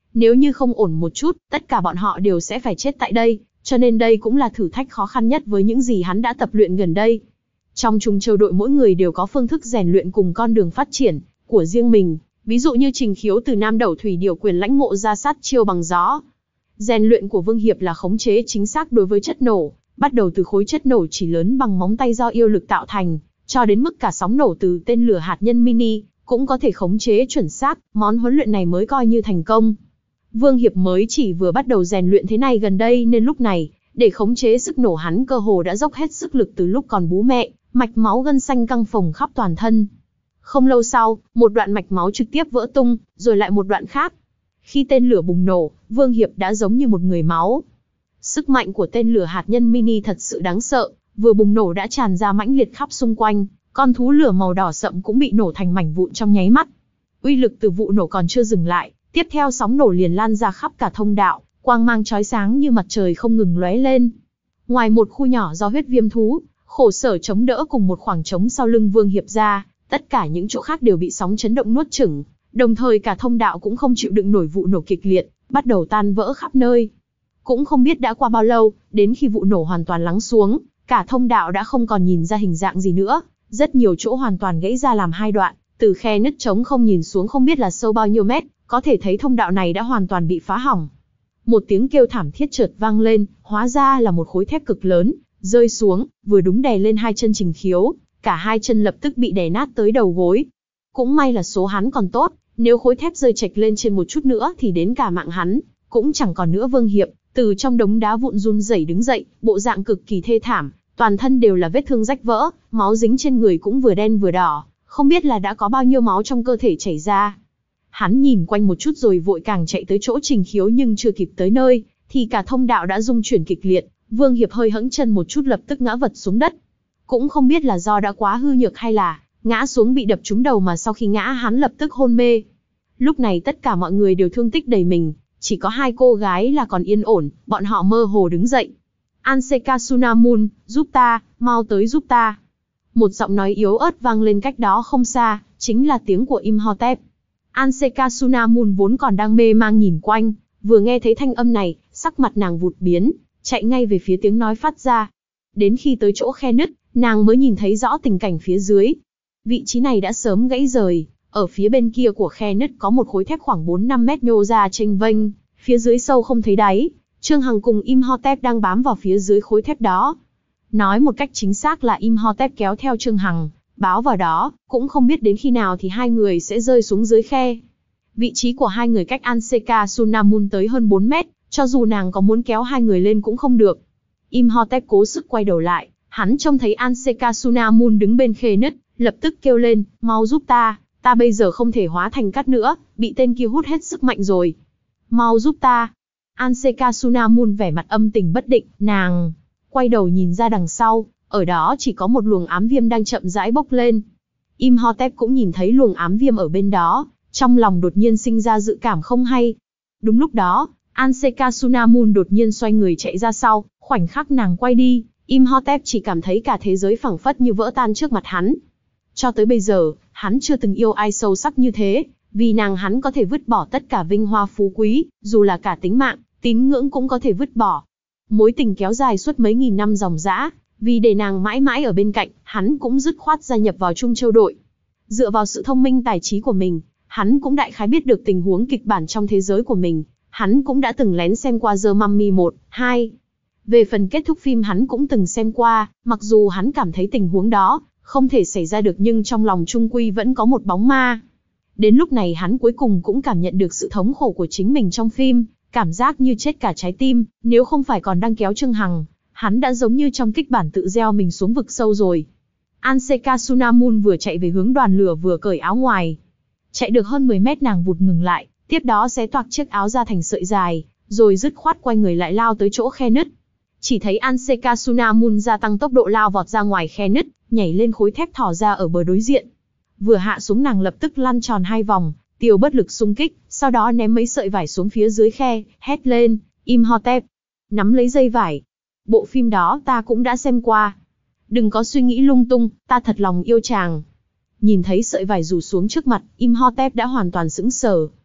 Nếu như không ổn một chút, tất cả bọn họ đều sẽ phải chết tại đây, cho nên đây cũng là thử thách khó khăn nhất với những gì hắn đã tập luyện gần đây. Trong Trung Châu đội mỗi người đều có phương thức rèn luyện cùng con đường phát triển của riêng mình, ví dụ như Trình Khiếu từ Nam Đẩu Thủy Điều Quyền lãnh ngộ ra sát chiêu bằng gió. Rèn luyện của Vương Hiệp là khống chế chính xác đối với chất nổ, bắt đầu từ khối chất nổ chỉ lớn bằng móng tay do yêu lực tạo thành, cho đến mức cả sóng nổ từ tên lửa hạt nhân mini cũng có thể khống chế chuẩn xác, món huấn luyện này mới coi như thành công. Vương Hiệp mới chỉ vừa bắt đầu rèn luyện thế này gần đây nên lúc này, để khống chế sức nổ hắn cơ hồ đã dốc hết sức lực từ lúc còn bú mẹ, mạch máu gân xanh căng phồng khắp toàn thân. Không lâu sau, một đoạn mạch máu trực tiếp vỡ tung, rồi lại một đoạn khác. Khi tên lửa bùng nổ, Vương Hiệp đã giống như một người máu. Sức mạnh của tên lửa hạt nhân mini thật sự đáng sợ, vừa bùng nổ đã tràn ra mãnh liệt khắp xung quanh, con thú lửa màu đỏ sậm cũng bị nổ thành mảnh vụn trong nháy mắt. Uy lực từ vụ nổ còn chưa dừng lại, tiếp theo sóng nổ liền lan ra khắp cả thông đạo, quang mang chói sáng như mặt trời không ngừng lóe lên. Ngoài một khu nhỏ do huyết viêm thú, khổ sở chống đỡ cùng một khoảng trống sau lưng Vương Hiệp ra, tất cả những chỗ khác đều bị sóng chấn động nuốt chửng, đồng thời cả thông đạo cũng không chịu đựng nổi vụ nổ kịch liệt, bắt đầu tan vỡ khắp nơi. Cũng không biết đã qua bao lâu, đến khi vụ nổ hoàn toàn lắng xuống, cả thông đạo đã không còn nhìn ra hình dạng gì nữa, rất nhiều chỗ hoàn toàn gãy ra làm hai đoạn, từ khe nứt trống không nhìn xuống không biết là sâu bao nhiêu mét, có thể thấy thông đạo này đã hoàn toàn bị phá hỏng. Một tiếng kêu thảm thiết chợt vang lên, hóa ra là một khối thép cực lớn, rơi xuống, vừa đúng đè lên hai chân Trình Khiếu, cả hai chân lập tức bị đè nát tới đầu gối. Cũng may là số hắn còn tốt, nếu khối thép rơi chệch lên trên một chút nữa thì đến cả mạng hắn, cũng chẳng còn nữa. Vương Hiệp, từ trong đống đá vụn run rẩy đứng dậy, bộ dạng cực kỳ thê thảm, toàn thân đều là vết thương rách vỡ, máu dính trên người cũng vừa đen vừa đỏ, không biết là đã có bao nhiêu máu trong cơ thể chảy ra. Hắn nhìn quanh một chút rồi vội càng chạy tới chỗ Trình Khiếu, nhưng chưa kịp tới nơi, thì cả thông đạo đã rung chuyển kịch liệt, Vương Hiệp hơi hẫng chân một chút lập tức ngã vật xuống đất. Cũng không biết là do đã quá hư nhược hay là ngã xuống bị đập trúng đầu mà sau khi ngã hắn lập tức hôn mê. Lúc này tất cả mọi người đều thương tích đầy mình, chỉ có hai cô gái là còn yên ổn, bọn họ mơ hồ đứng dậy. Anseka Sunamun, giúp ta, mau tới giúp ta. Một giọng nói yếu ớt vang lên cách đó không xa, chính là tiếng của Imhotep. Anseka Sunamun vốn còn đang mê mang nhìn quanh, vừa nghe thấy thanh âm này, sắc mặt nàng vụt biến, chạy ngay về phía tiếng nói phát ra. Đến khi tới chỗ khe nứt, nàng mới nhìn thấy rõ tình cảnh phía dưới. Vị trí này đã sớm gãy rời, ở phía bên kia của khe nứt có một khối thép khoảng bốn năm mét nhô ra chênh vênh, phía dưới sâu không thấy đáy. Trương Hằng cùng Imhotep đang bám vào phía dưới khối thép đó. Nói một cách chính xác là Imhotep kéo theo Trương Hằng, báo vào đó, cũng không biết đến khi nào thì hai người sẽ rơi xuống dưới khe. Vị trí của hai người cách Anseka Sunamun tới hơn bốn mét, cho dù nàng có muốn kéo hai người lên cũng không được. Imhotep cố sức quay đầu lại, hắn trông thấy Anseka Sunamun đứng bên khe nứt, lập tức kêu lên, mau giúp ta, ta bây giờ không thể hóa thành cát nữa, bị tên kia hút hết sức mạnh rồi. Mau giúp ta. Anseka Sunamun vẻ mặt âm tình bất định, nàng quay đầu nhìn ra đằng sau, ở đó chỉ có một luồng ám viêm đang chậm rãi bốc lên. Imhotep cũng nhìn thấy luồng ám viêm ở bên đó, trong lòng đột nhiên sinh ra dự cảm không hay. Đúng lúc đó, Anseka Sunamun đột nhiên xoay người chạy ra sau, khoảnh khắc nàng quay đi, Imhotep chỉ cảm thấy cả thế giới phẳng phất như vỡ tan trước mặt hắn. Cho tới bây giờ, hắn chưa từng yêu ai sâu sắc như thế, vì nàng hắn có thể vứt bỏ tất cả vinh hoa phú quý, dù là cả tính mạng, tín ngưỡng cũng có thể vứt bỏ. Mối tình kéo dài suốt mấy nghìn năm dòng dã, vì để nàng mãi mãi ở bên cạnh, hắn cũng dứt khoát gia nhập vào Trung Châu đội. Dựa vào sự thông minh tài trí của mình, hắn cũng đại khái biết được tình huống kịch bản trong thế giới của mình, hắn cũng đã từng lén xem qua The Mummy một, hai. Về phần kết thúc phim hắn cũng từng xem qua, mặc dù hắn cảm thấy tình huống đó không thể xảy ra được nhưng trong lòng trung quy vẫn có một bóng ma. Đến lúc này hắn cuối cùng cũng cảm nhận được sự thống khổ của chính mình trong phim, cảm giác như chết cả trái tim, nếu không phải còn đang kéo Trương Hằng, hắn đã giống như trong kịch bản tự gieo mình xuống vực sâu rồi. Anseka Sunamun vừa chạy về hướng đoàn lửa vừa cởi áo ngoài. Chạy được hơn mười mét nàng vụt ngừng lại, tiếp đó xé toạc chiếc áo ra thành sợi dài, rồi dứt khoát quay người lại lao tới chỗ khe nứt. Chỉ thấy Anseka Sunamun gia tăng tốc độ lao vọt ra ngoài khe nứt, nhảy lên khối thép thỏ ra ở bờ đối diện. Vừa hạ xuống nàng lập tức lăn tròn hai vòng, tiêu bất lực xung kích, sau đó ném mấy sợi vải xuống phía dưới khe, hét lên, Imhotep, nắm lấy dây vải. Bộ phim đó ta cũng đã xem qua. Đừng có suy nghĩ lung tung, ta thật lòng yêu chàng. Nhìn thấy sợi vải rủ xuống trước mặt, Imhotep đã hoàn toàn sững sờ.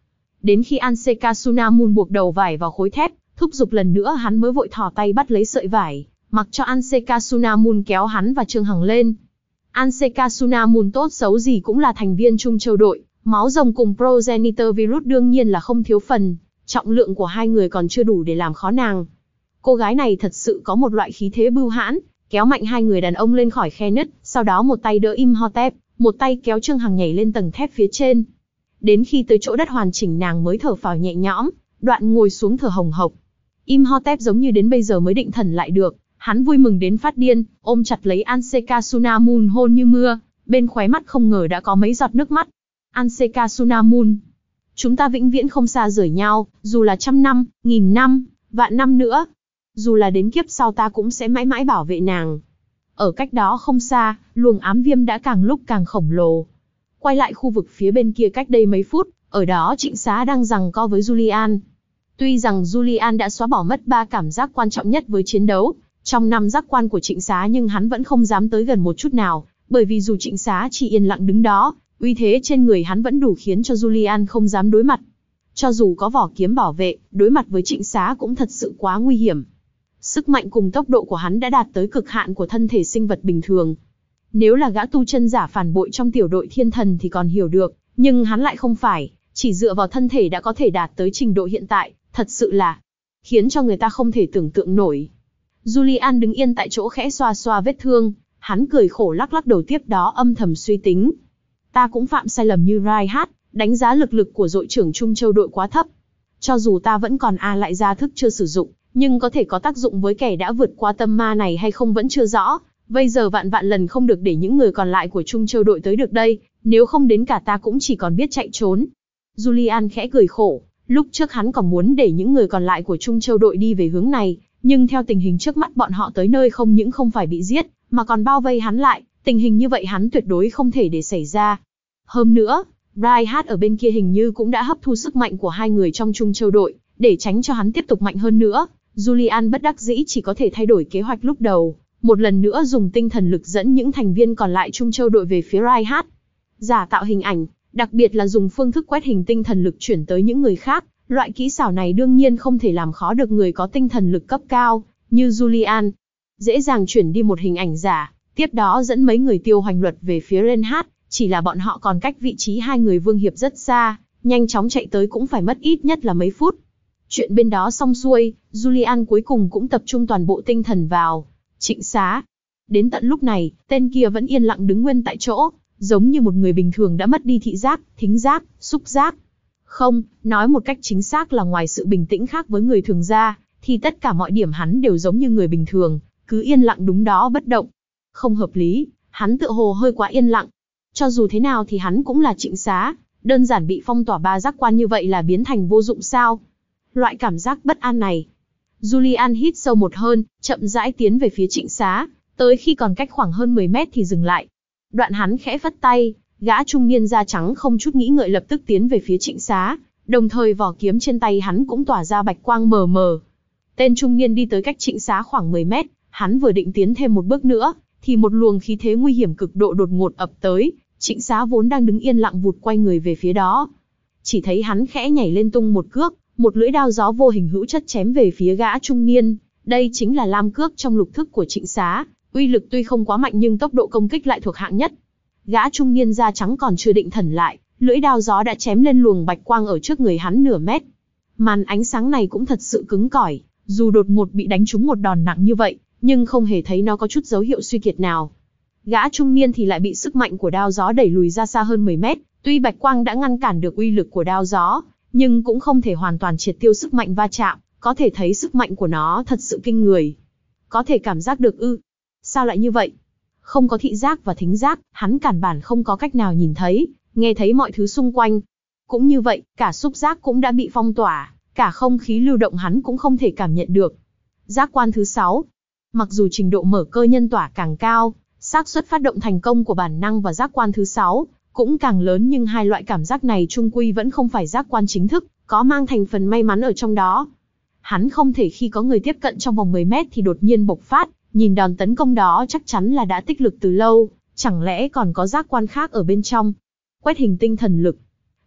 Đến khi Ansheka Sunamun buộc đầu vải vào khối thép, thúc giục lần nữa hắn mới vội thò tay bắt lấy sợi vải, mặc cho Ansheka Sunamun kéo hắn và Trương Hằng lên. Ansheka Sunamun tốt xấu gì cũng là thành viên Trung Châu đội, máu rồng cùng progenitor virus đương nhiên là không thiếu phần, trọng lượng của hai người còn chưa đủ để làm khó nàng. Cô gái này thật sự có một loại khí thế bưu hãn, kéo mạnh hai người đàn ông lên khỏi khe nứt, sau đó một tay đỡ Imhotep, một tay kéo Trương Hằng nhảy lên tầng thép phía trên. Đến khi tới chỗ đất hoàn chỉnh nàng mới thở phào nhẹ nhõm, đoạn ngồi xuống thở hồng hộc. Imhotep giống như đến bây giờ mới định thần lại được, hắn vui mừng đến phát điên, ôm chặt lấy Ansheka Sunamun hôn như mưa, bên khóe mắt không ngờ đã có mấy giọt nước mắt. Ansheka Sunamun, chúng ta vĩnh viễn không xa rời nhau, dù là trăm năm, nghìn năm, vạn năm nữa. Dù là đến kiếp sau ta cũng sẽ mãi mãi bảo vệ nàng. Ở cách đó không xa, luồng ám viêm đã càng lúc càng khổng lồ. Quay lại khu vực phía bên kia cách đây mấy phút, ở đó Trịnh Xá đang giằng co với Julian. Tuy rằng Julian đã xóa bỏ mất ba cảm giác quan trọng nhất với chiến đấu, trong năm giác quan của Trịnh Xá, nhưng hắn vẫn không dám tới gần một chút nào, bởi vì dù Trịnh Xá chỉ yên lặng đứng đó, uy thế trên người hắn vẫn đủ khiến cho Julian không dám đối mặt. Cho dù có vỏ kiếm bảo vệ, đối mặt với Trịnh Xá cũng thật sự quá nguy hiểm. Sức mạnh cùng tốc độ của hắn đã đạt tới cực hạn của thân thể sinh vật bình thường. Nếu là gã tu chân giả phản bội trong tiểu đội thiên thần thì còn hiểu được, nhưng hắn lại không phải, chỉ dựa vào thân thể đã có thể đạt tới trình độ hiện tại, thật sự là khiến cho người ta không thể tưởng tượng nổi. Julian đứng yên tại chỗ khẽ xoa xoa vết thương, hắn cười khổ lắc lắc đầu, tiếp đó âm thầm suy tính. Ta cũng phạm sai lầm như Reinhardt, đánh giá lực lực của đội trưởng Trung Châu đội quá thấp. Cho dù ta vẫn còn A lại ra thức chưa sử dụng, nhưng có thể có tác dụng với kẻ đã vượt qua tâm ma này hay không vẫn chưa rõ. Bây giờ vạn vạn lần không được để những người còn lại của Trung Châu đội tới được đây, nếu không đến cả ta cũng chỉ còn biết chạy trốn. Julian khẽ cười khổ, lúc trước hắn còn muốn để những người còn lại của Trung Châu đội đi về hướng này, nhưng theo tình hình trước mắt bọn họ tới nơi không những không phải bị giết, mà còn bao vây hắn lại, tình hình như vậy hắn tuyệt đối không thể để xảy ra. Hơn nữa, Reinhardt ở bên kia hình như cũng đã hấp thu sức mạnh của hai người trong Trung Châu đội, để tránh cho hắn tiếp tục mạnh hơn nữa. Julian bất đắc dĩ chỉ có thể thay đổi kế hoạch lúc đầu, một lần nữa dùng tinh thần lực dẫn những thành viên còn lại Trung Châu đội về phía Reinhardt. Giả tạo hình ảnh, đặc biệt là dùng phương thức quét hình tinh thần lực chuyển tới những người khác, loại kỹ xảo này đương nhiên không thể làm khó được người có tinh thần lực cấp cao, như Julian. Dễ dàng chuyển đi một hình ảnh giả, tiếp đó dẫn mấy người tiêu hoành luật về phía Reinhardt, chỉ là bọn họ còn cách vị trí hai người vương hiệp rất xa, nhanh chóng chạy tới cũng phải mất ít nhất là mấy phút. Chuyện bên đó xong xuôi, Julian cuối cùng cũng tập trung toàn bộ tinh thần vào Trịnh Xá. Đến tận lúc này, tên kia vẫn yên lặng đứng nguyên tại chỗ, giống như một người bình thường đã mất đi thị giác, thính giác, xúc giác. Không, nói một cách chính xác là ngoài sự bình tĩnh khác với người thường ra, thì tất cả mọi điểm hắn đều giống như người bình thường, cứ yên lặng đúng đó bất động. Không hợp lý, hắn tựa hồ hơi quá yên lặng. Cho dù thế nào thì hắn cũng là Trịnh Xá, đơn giản bị phong tỏa ba giác quan như vậy là biến thành vô dụng sao? Loại cảm giác bất an này. Julian hít sâu một hơi, chậm rãi tiến về phía Trịnh Xá, tới khi còn cách khoảng hơn mười mét thì dừng lại. Đoạn hắn khẽ phất tay, gã trung niên da trắng không chút nghĩ ngợi lập tức tiến về phía Trịnh Xá, đồng thời vỏ kiếm trên tay hắn cũng tỏa ra bạch quang mờ mờ. Tên trung niên đi tới cách Trịnh Xá khoảng mười mét, hắn vừa định tiến thêm một bước nữa, thì một luồng khí thế nguy hiểm cực độ đột ngột ập tới, Trịnh Xá vốn đang đứng yên lặng vụt quay người về phía đó. Chỉ thấy hắn khẽ nhảy lên tung một cước, một lưỡi đao gió vô hình hữu chất chém về phía gã trung niên, đây chính là lam cước trong lục thức của Trịnh Xá, uy lực tuy không quá mạnh nhưng tốc độ công kích lại thuộc hạng nhất. Gã trung niên da trắng còn chưa định thần lại, lưỡi đao gió đã chém lên luồng bạch quang ở trước người hắn nửa mét. Màn ánh sáng này cũng thật sự cứng cỏi, dù đột ngột bị đánh trúng một đòn nặng như vậy, nhưng không hề thấy nó có chút dấu hiệu suy kiệt nào. Gã trung niên thì lại bị sức mạnh của đao gió đẩy lùi ra xa hơn mười mét, tuy bạch quang đã ngăn cản được uy lực của đao gió, nhưng cũng không thể hoàn toàn triệt tiêu sức mạnh va chạm, có thể thấy sức mạnh của nó thật sự kinh người. Có thể cảm giác được ư? Sao lại như vậy? Không có thị giác và thính giác, hắn cản bản không có cách nào nhìn thấy, nghe thấy mọi thứ xung quanh. Cũng như vậy, cả xúc giác cũng đã bị phong tỏa, cả không khí lưu động hắn cũng không thể cảm nhận được. Giác quan thứ sáu. Mặc dù trình độ mở cơ nhân tỏa càng cao, xác suất phát động thành công của bản năng và giác quan thứ sáu cũng càng lớn, nhưng hai loại cảm giác này chung quy vẫn không phải giác quan chính thức, có mang thành phần may mắn ở trong đó. Hắn không thể khi có người tiếp cận trong vòng mười mét thì đột nhiên bộc phát, nhìn đòn tấn công đó chắc chắn là đã tích lực từ lâu, chẳng lẽ còn có giác quan khác ở bên trong. Quét hình tinh thần lực.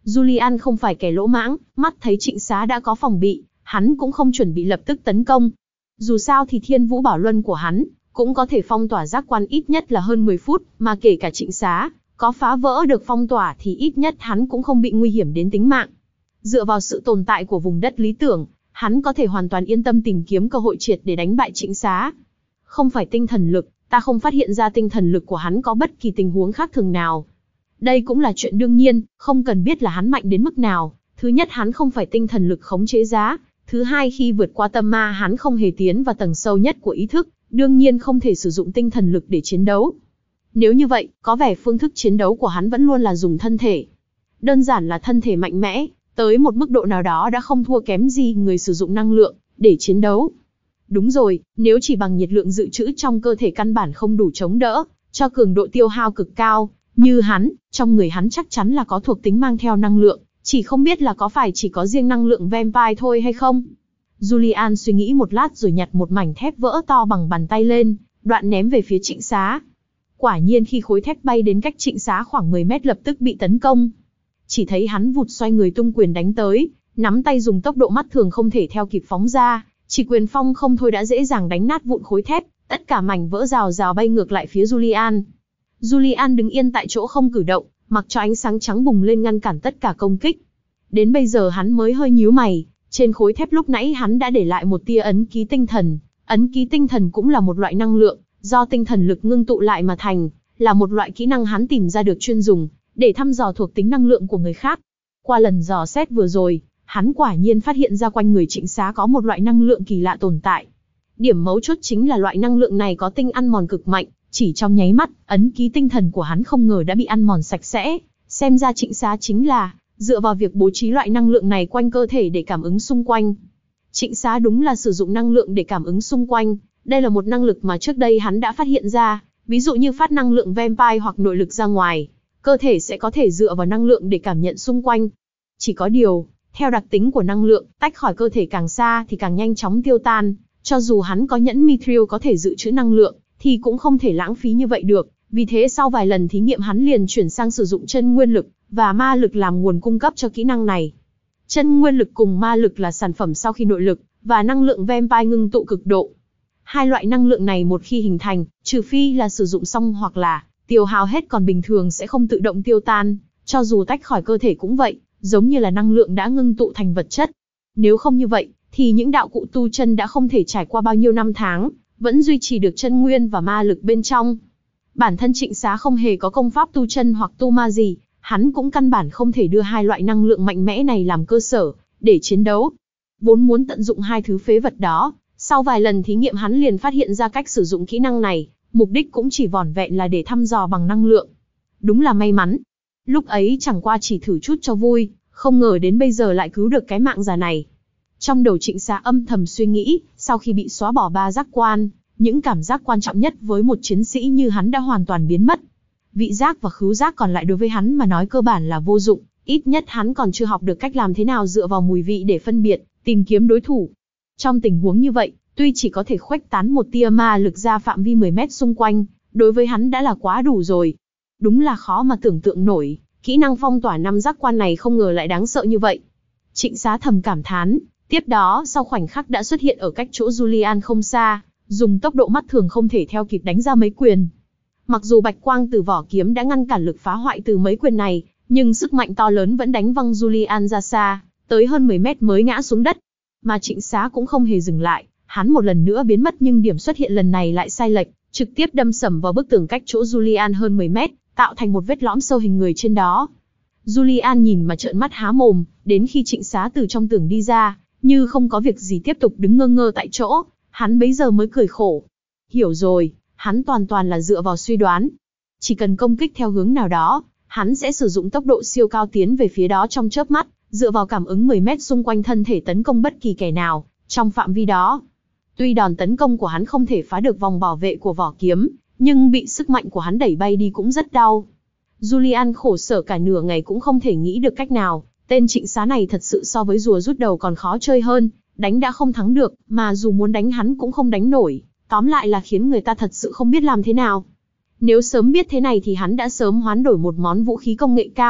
Julian không phải kẻ lỗ mãng, mắt thấy Trịnh Xá đã có phòng bị, hắn cũng không chuẩn bị lập tức tấn công. Dù sao thì Thiên Vũ Bảo Luân của hắn cũng có thể phong tỏa giác quan ít nhất là hơn mười phút, mà kể cả Trịnh Xá có phá vỡ được phong tỏa thì ít nhất hắn cũng không bị nguy hiểm đến tính mạng. Dựa vào sự tồn tại của vùng đất lý tưởng, hắn có thể hoàn toàn yên tâm tìm kiếm cơ hội triệt để đánh bại Trịnh Xá. Không phải tinh thần lực, ta không phát hiện ra tinh thần lực của hắn có bất kỳ tình huống khác thường nào. Đây cũng là chuyện đương nhiên, không cần biết là hắn mạnh đến mức nào. Thứ nhất, hắn không phải tinh thần lực khống chế giá. Thứ hai, khi vượt qua tâm ma hắn không hề tiến vào tầng sâu nhất của ý thức, đương nhiên không thể sử dụng tinh thần lực để chiến đấu. Nếu như vậy, có vẻ phương thức chiến đấu của hắn vẫn luôn là dùng thân thể. Đơn giản là thân thể mạnh mẽ, tới một mức độ nào đó đã không thua kém gì người sử dụng năng lượng để chiến đấu. Đúng rồi, nếu chỉ bằng nhiệt lượng dự trữ trong cơ thể căn bản không đủ chống đỡ cho cường độ tiêu hao cực cao, như hắn, trong người hắn chắc chắn là có thuộc tính mang theo năng lượng, chỉ không biết là có phải chỉ có riêng năng lượng vampire thôi hay không. Julian suy nghĩ một lát rồi nhặt một mảnh thép vỡ to bằng bàn tay lên, đoạn ném về phía Trịnh Xá. Quả nhiên khi khối thép bay đến cách Trịnh Xá khoảng mười mét lập tức bị tấn công. Chỉ thấy hắn vụt xoay người tung quyền đánh tới, nắm tay dùng tốc độ mắt thường không thể theo kịp phóng ra, chỉ quyền phong không thôi đã dễ dàng đánh nát vụn khối thép, tất cả mảnh vỡ rào rào bay ngược lại phía Julian. Julian đứng yên tại chỗ không cử động, mặc cho ánh sáng trắng bùng lên ngăn cản tất cả công kích. Đến bây giờ hắn mới hơi nhíu mày, trên khối thép lúc nãy hắn đã để lại một tia ấn ký tinh thần. Ấn ký tinh thần cũng là một loại năng lượng, do tinh thần lực ngưng tụ lại mà thành, là một loại kỹ năng hắn tìm ra được chuyên dùng, để thăm dò thuộc tính năng lượng của người khác. Qua lần dò xét vừa rồi, hắn quả nhiên phát hiện ra quanh người Trịnh Xá có một loại năng lượng kỳ lạ tồn tại. Điểm mấu chốt chính là loại năng lượng này có tinh ăn mòn cực mạnh, chỉ trong nháy mắt, ấn ký tinh thần của hắn không ngờ đã bị ăn mòn sạch sẽ. Xem ra Trịnh Xá chính là dựa vào việc bố trí loại năng lượng này quanh cơ thể để cảm ứng xung quanh. Trịnh Xá đúng là sử dụng năng lượng để cảm ứng xung quanh, đây là một năng lực mà trước đây hắn đã phát hiện ra, ví dụ như phát năng lượng vampire hoặc nội lực ra ngoài, cơ thể sẽ có thể dựa vào năng lượng để cảm nhận xung quanh. Chỉ có điều, theo đặc tính của năng lượng, tách khỏi cơ thể càng xa thì càng nhanh chóng tiêu tan, cho dù hắn có nhẫn Mithril có thể dự trữ năng lượng, thì cũng không thể lãng phí như vậy được, vì thế sau vài lần thí nghiệm hắn liền chuyển sang sử dụng chân nguyên lực và ma lực làm nguồn cung cấp cho kỹ năng này. Chân nguyên lực cùng ma lực là sản phẩm sau khi nội lực và năng lượng vampire ngưng tụ cực độ. Hai loại năng lượng này một khi hình thành, trừ phi là sử dụng xong hoặc là tiêu hao hết, còn bình thường sẽ không tự động tiêu tan, cho dù tách khỏi cơ thể cũng vậy, giống như là năng lượng đã ngưng tụ thành vật chất. Nếu không như vậy, thì những đạo cụ tu chân đã không thể trải qua bao nhiêu năm tháng, vẫn duy trì được chân nguyên và ma lực bên trong. Bản thân Trịnh Xá không hề có công pháp tu chân hoặc tu ma gì, hắn cũng căn bản không thể đưa hai loại năng lượng mạnh mẽ này làm cơ sở để chiến đấu. Vốn muốn tận dụng hai thứ phế vật đó, sau vài lần thí nghiệm hắn liền phát hiện ra cách sử dụng kỹ năng này, mục đích cũng chỉ vỏn vẹn là để thăm dò bằng năng lượng. Đúng là may mắn. Lúc ấy chẳng qua chỉ thử chút cho vui, không ngờ đến bây giờ lại cứu được cái mạng già này. Trong đầu Trịnh Xá âm thầm suy nghĩ, sau khi bị xóa bỏ ba giác quan, những cảm giác quan trọng nhất với một chiến sĩ như hắn đã hoàn toàn biến mất. Vị giác và khứu giác còn lại đối với hắn mà nói cơ bản là vô dụng, ít nhất hắn còn chưa học được cách làm thế nào dựa vào mùi vị để phân biệt, tìm kiếm đối thủ. Trong tình huống như vậy, tuy chỉ có thể khuếch tán một tia ma lực ra phạm vi mười mét xung quanh, đối với hắn đã là quá đủ rồi. Đúng là khó mà tưởng tượng nổi, kỹ năng phong tỏa năm giác quan này không ngờ lại đáng sợ như vậy. Trịnh Xá thầm cảm thán, tiếp đó sau khoảnh khắc đã xuất hiện ở cách chỗ Julian không xa, dùng tốc độ mắt thường không thể theo kịp đánh ra mấy quyền. Mặc dù bạch quang từ vỏ kiếm đã ngăn cản lực phá hoại từ mấy quyền này, nhưng sức mạnh to lớn vẫn đánh văng Julian ra xa, tới hơn mười mét mới ngã xuống đất. Mà Trịnh Xá cũng không hề dừng lại, hắn một lần nữa biến mất nhưng điểm xuất hiện lần này lại sai lệch, trực tiếp đâm sầm vào bức tường cách chỗ Julian hơn mười mét, tạo thành một vết lõm sâu hình người trên đó. Julian nhìn mà trợn mắt há mồm, đến khi Trịnh Xá từ trong tường đi ra, như không có việc gì tiếp tục đứng ngơ ngơ tại chỗ, hắn bấy giờ mới cười khổ. Hiểu rồi, hắn toàn toàn là dựa vào suy đoán. Chỉ cần công kích theo hướng nào đó, hắn sẽ sử dụng tốc độ siêu cao tiến về phía đó trong chớp mắt, dựa vào cảm ứng mười mét xung quanh thân thể tấn công bất kỳ kẻ nào, trong phạm vi đó. Tuy đòn tấn công của hắn không thể phá được vòng bảo vệ của vỏ kiếm, nhưng bị sức mạnh của hắn đẩy bay đi cũng rất đau. Julian khổ sở cả nửa ngày cũng không thể nghĩ được cách nào, tên Trịnh Xá này thật sự so với rùa rút đầu còn khó chơi hơn, đánh đã không thắng được, mà dù muốn đánh hắn cũng không đánh nổi, tóm lại là khiến người ta thật sự không biết làm thế nào. Nếu sớm biết thế này thì hắn đã sớm hoán đổi một món vũ khí công nghệ cao,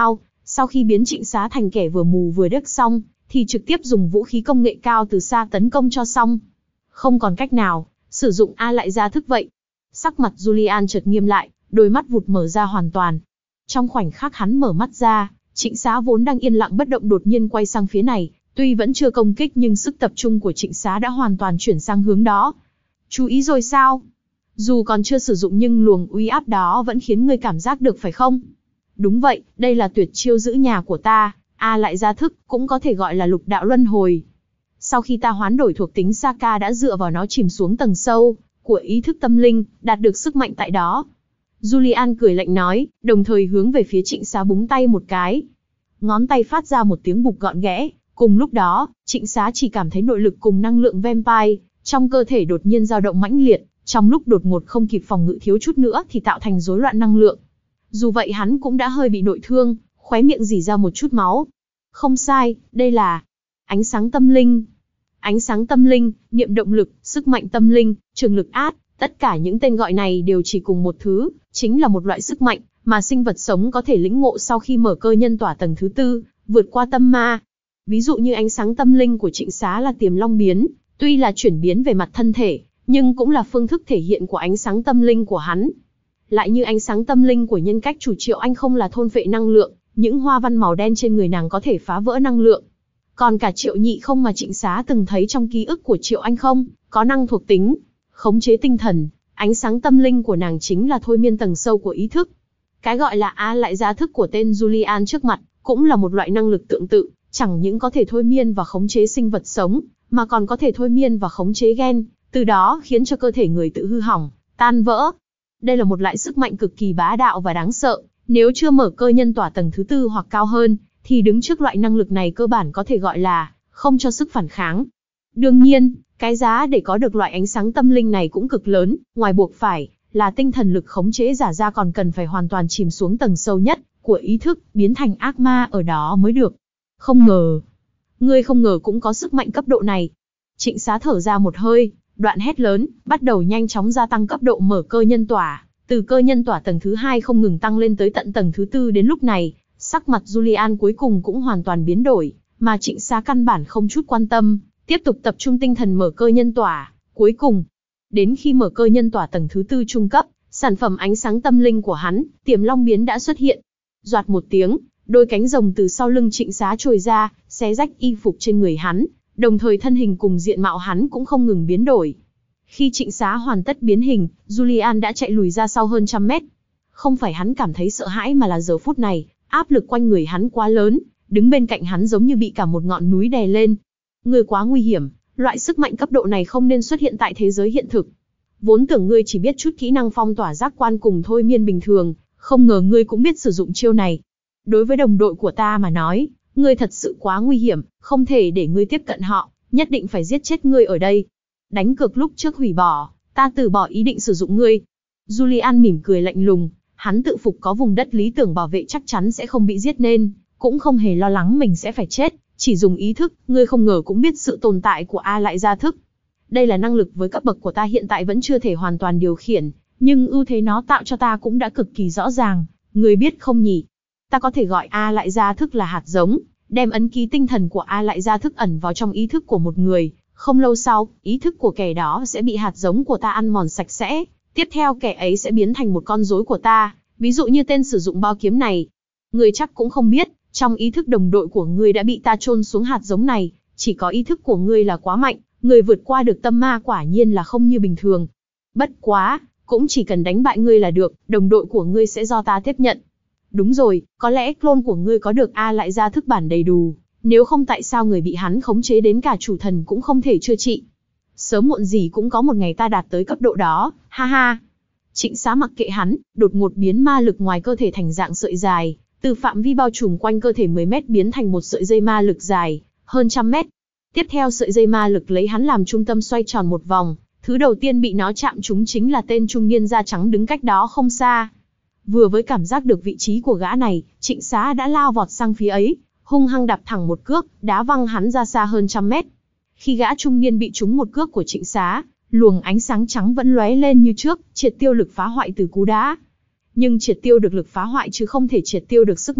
Sau khi biến Trịnh Xá thành kẻ vừa mù vừa điếc xong, thì trực tiếp dùng vũ khí công nghệ cao từ xa tấn công cho xong. Không còn cách nào, sử dụng A lại ra thức vậy. Sắc mặt Julian chợt nghiêm lại, đôi mắt vụt mở ra hoàn toàn. Trong khoảnh khắc hắn mở mắt ra, Trịnh Xá vốn đang yên lặng bất động đột nhiên quay sang phía này, tuy vẫn chưa công kích nhưng sức tập trung của Trịnh Xá đã hoàn toàn chuyển sang hướng đó. Chú ý rồi sao? Dù còn chưa sử dụng nhưng luồng uy áp đó vẫn khiến ngươi cảm giác được phải không? Đúng vậy, đây là tuyệt chiêu giữ nhà của ta, A lại ra thức, cũng có thể gọi là lục đạo luân hồi. Sau khi ta hoán đổi thuộc tính Saka đã dựa vào nó chìm xuống tầng sâu của ý thức tâm linh, đạt được sức mạnh tại đó. Julian cười lạnh nói, đồng thời hướng về phía Trịnh Xá búng tay một cái. Ngón tay phát ra một tiếng bục gọn ghẽ, cùng lúc đó, Trịnh Xá chỉ cảm thấy nội lực cùng năng lượng vampire trong cơ thể đột nhiên dao động mãnh liệt, trong lúc đột ngột không kịp phòng ngự thiếu chút nữa thì tạo thành rối loạn năng lượng. Dù vậy hắn cũng đã hơi bị nội thương, khóe miệng rỉ ra một chút máu. Không sai, đây là ánh sáng tâm linh. Ánh sáng tâm linh, niệm động lực, sức mạnh tâm linh, trường lực át, tất cả những tên gọi này đều chỉ cùng một thứ, chính là một loại sức mạnh mà sinh vật sống có thể lĩnh ngộ sau khi mở cơ nhân tỏa tầng thứ tư, vượt qua tâm ma. Ví dụ như ánh sáng tâm linh của Trịnh Xá là Tiềm Long biến, tuy là chuyển biến về mặt thân thể, nhưng cũng là phương thức thể hiện của ánh sáng tâm linh của hắn. Lại như ánh sáng tâm linh của nhân cách chủ Triệu Anh không là thôn phệ năng lượng, những hoa văn màu đen trên người nàng có thể phá vỡ năng lượng. Còn cả Triệu Nhị không mà Trịnh Xá từng thấy trong ký ức của Triệu Anh không, có năng thuộc tính khống chế tinh thần, ánh sáng tâm linh của nàng chính là thôi miên tầng sâu của ý thức. Cái gọi là A lại ra thức của tên Julian trước mặt, cũng là một loại năng lực tương tự, chẳng những có thể thôi miên và khống chế sinh vật sống, mà còn có thể thôi miên và khống chế gen, từ đó khiến cho cơ thể người tự hư hỏng, tan vỡ. Đây là một loại sức mạnh cực kỳ bá đạo và đáng sợ, nếu chưa mở cơ nhân tỏa tầng thứ tư hoặc cao hơn, thì đứng trước loại năng lực này cơ bản có thể gọi là không cho sức phản kháng. Đương nhiên, cái giá để có được loại ánh sáng tâm linh này cũng cực lớn, ngoài buộc phải là tinh thần lực khống chế giả ra còn cần phải hoàn toàn chìm xuống tầng sâu nhất của ý thức, biến thành ác ma ở đó mới được. Không ngờ, ngươi không ngờ cũng có sức mạnh cấp độ này. Trịnh Xá thở ra một hơi, đoạn hét lớn, bắt đầu nhanh chóng gia tăng cấp độ mở cơ nhân tỏa, từ cơ nhân tỏa tầng thứ hai không ngừng tăng lên tới tận tầng thứ tư. Đến lúc này, sắc mặt Julian cuối cùng cũng hoàn toàn biến đổi, mà Trịnh Xá căn bản không chút quan tâm, tiếp tục tập trung tinh thần mở cơ nhân tỏa. Cuối cùng, đến khi mở cơ nhân tỏa tầng thứ tư trung cấp, sản phẩm ánh sáng tâm linh của hắn, Tiềm Long biến đã xuất hiện. Doạt một tiếng, đôi cánh rồng từ sau lưng Trịnh Xá trồi ra, xé rách y phục trên người hắn, đồng thời thân hình cùng diện mạo hắn cũng không ngừng biến đổi. Khi Trịnh Xá hoàn tất biến hình, Julian đã chạy lùi ra sau hơn trăm mét. Không phải hắn cảm thấy sợ hãi mà là giờ phút này, áp lực quanh người hắn quá lớn, đứng bên cạnh hắn giống như bị cả một ngọn núi đè lên. Ngươi quá nguy hiểm, loại sức mạnh cấp độ này không nên xuất hiện tại thế giới hiện thực. Vốn tưởng ngươi chỉ biết chút kỹ năng phong tỏa giác quan cùng thôi miên bình thường, không ngờ ngươi cũng biết sử dụng chiêu này. Đối với đồng đội của ta mà nói, ngươi thật sự quá nguy hiểm, không thể để ngươi tiếp cận họ, nhất định phải giết chết ngươi ở đây. Đánh cược lúc trước hủy bỏ, ta từ bỏ ý định sử dụng ngươi. Julian mỉm cười lạnh lùng, hắn tự phục có vùng đất lý tưởng bảo vệ chắc chắn sẽ không bị giết nên, cũng không hề lo lắng mình sẽ phải chết, chỉ dùng ý thức, ngươi không ngờ cũng biết sự tồn tại của A lại ra thức. Đây là năng lực với cấp bậc của ta hiện tại vẫn chưa thể hoàn toàn điều khiển, nhưng ưu thế nó tạo cho ta cũng đã cực kỳ rõ ràng, ngươi biết không nhỉ? Ta có thể gọi A lại ra thức là hạt giống, đem ấn ký tinh thần của A lại ra thức ẩn vào trong ý thức của một người. Không lâu sau, ý thức của kẻ đó sẽ bị hạt giống của ta ăn mòn sạch sẽ. Tiếp theo kẻ ấy sẽ biến thành một con rối của ta, ví dụ như tên sử dụng bao kiếm này. Ngươi chắc cũng không biết, trong ý thức đồng đội của ngươi đã bị ta chôn xuống hạt giống này, chỉ có ý thức của ngươi là quá mạnh, ngươi vượt qua được tâm ma quả nhiên là không như bình thường. Bất quá, cũng chỉ cần đánh bại ngươi là được, đồng đội của ngươi sẽ do ta tiếp nhận. Đúng rồi, có lẽ clone của ngươi có được A lại ra thức bản đầy đủ. Nếu không tại sao người bị hắn khống chế đến cả chủ thần cũng không thể chữa trị. Sớm muộn gì cũng có một ngày ta đạt tới cấp độ đó, ha ha. Trịnh Xá mặc kệ hắn, đột ngột biến ma lực ngoài cơ thể thành dạng sợi dài, từ phạm vi bao trùm quanh cơ thể mười mét biến thành một sợi dây ma lực dài, hơn trăm mét. Tiếp theo sợi dây ma lực lấy hắn làm trung tâm xoay tròn một vòng, thứ đầu tiên bị nó chạm trúng chính là tên trung niên da trắng đứng cách đó không xa. Vừa với cảm giác được vị trí của gã này, Trịnh Xá đã lao vọt sang phía ấy, hung hăng đạp thẳng một cước, đá văng hắn ra xa hơn trăm mét. Khi gã trung niên bị trúng một cước của Trịnh Xá, luồng ánh sáng trắng vẫn lóe lên như trước, triệt tiêu lực phá hoại từ cú đá. Nhưng triệt tiêu được lực phá hoại chứ không thể triệt tiêu được sức mạnh,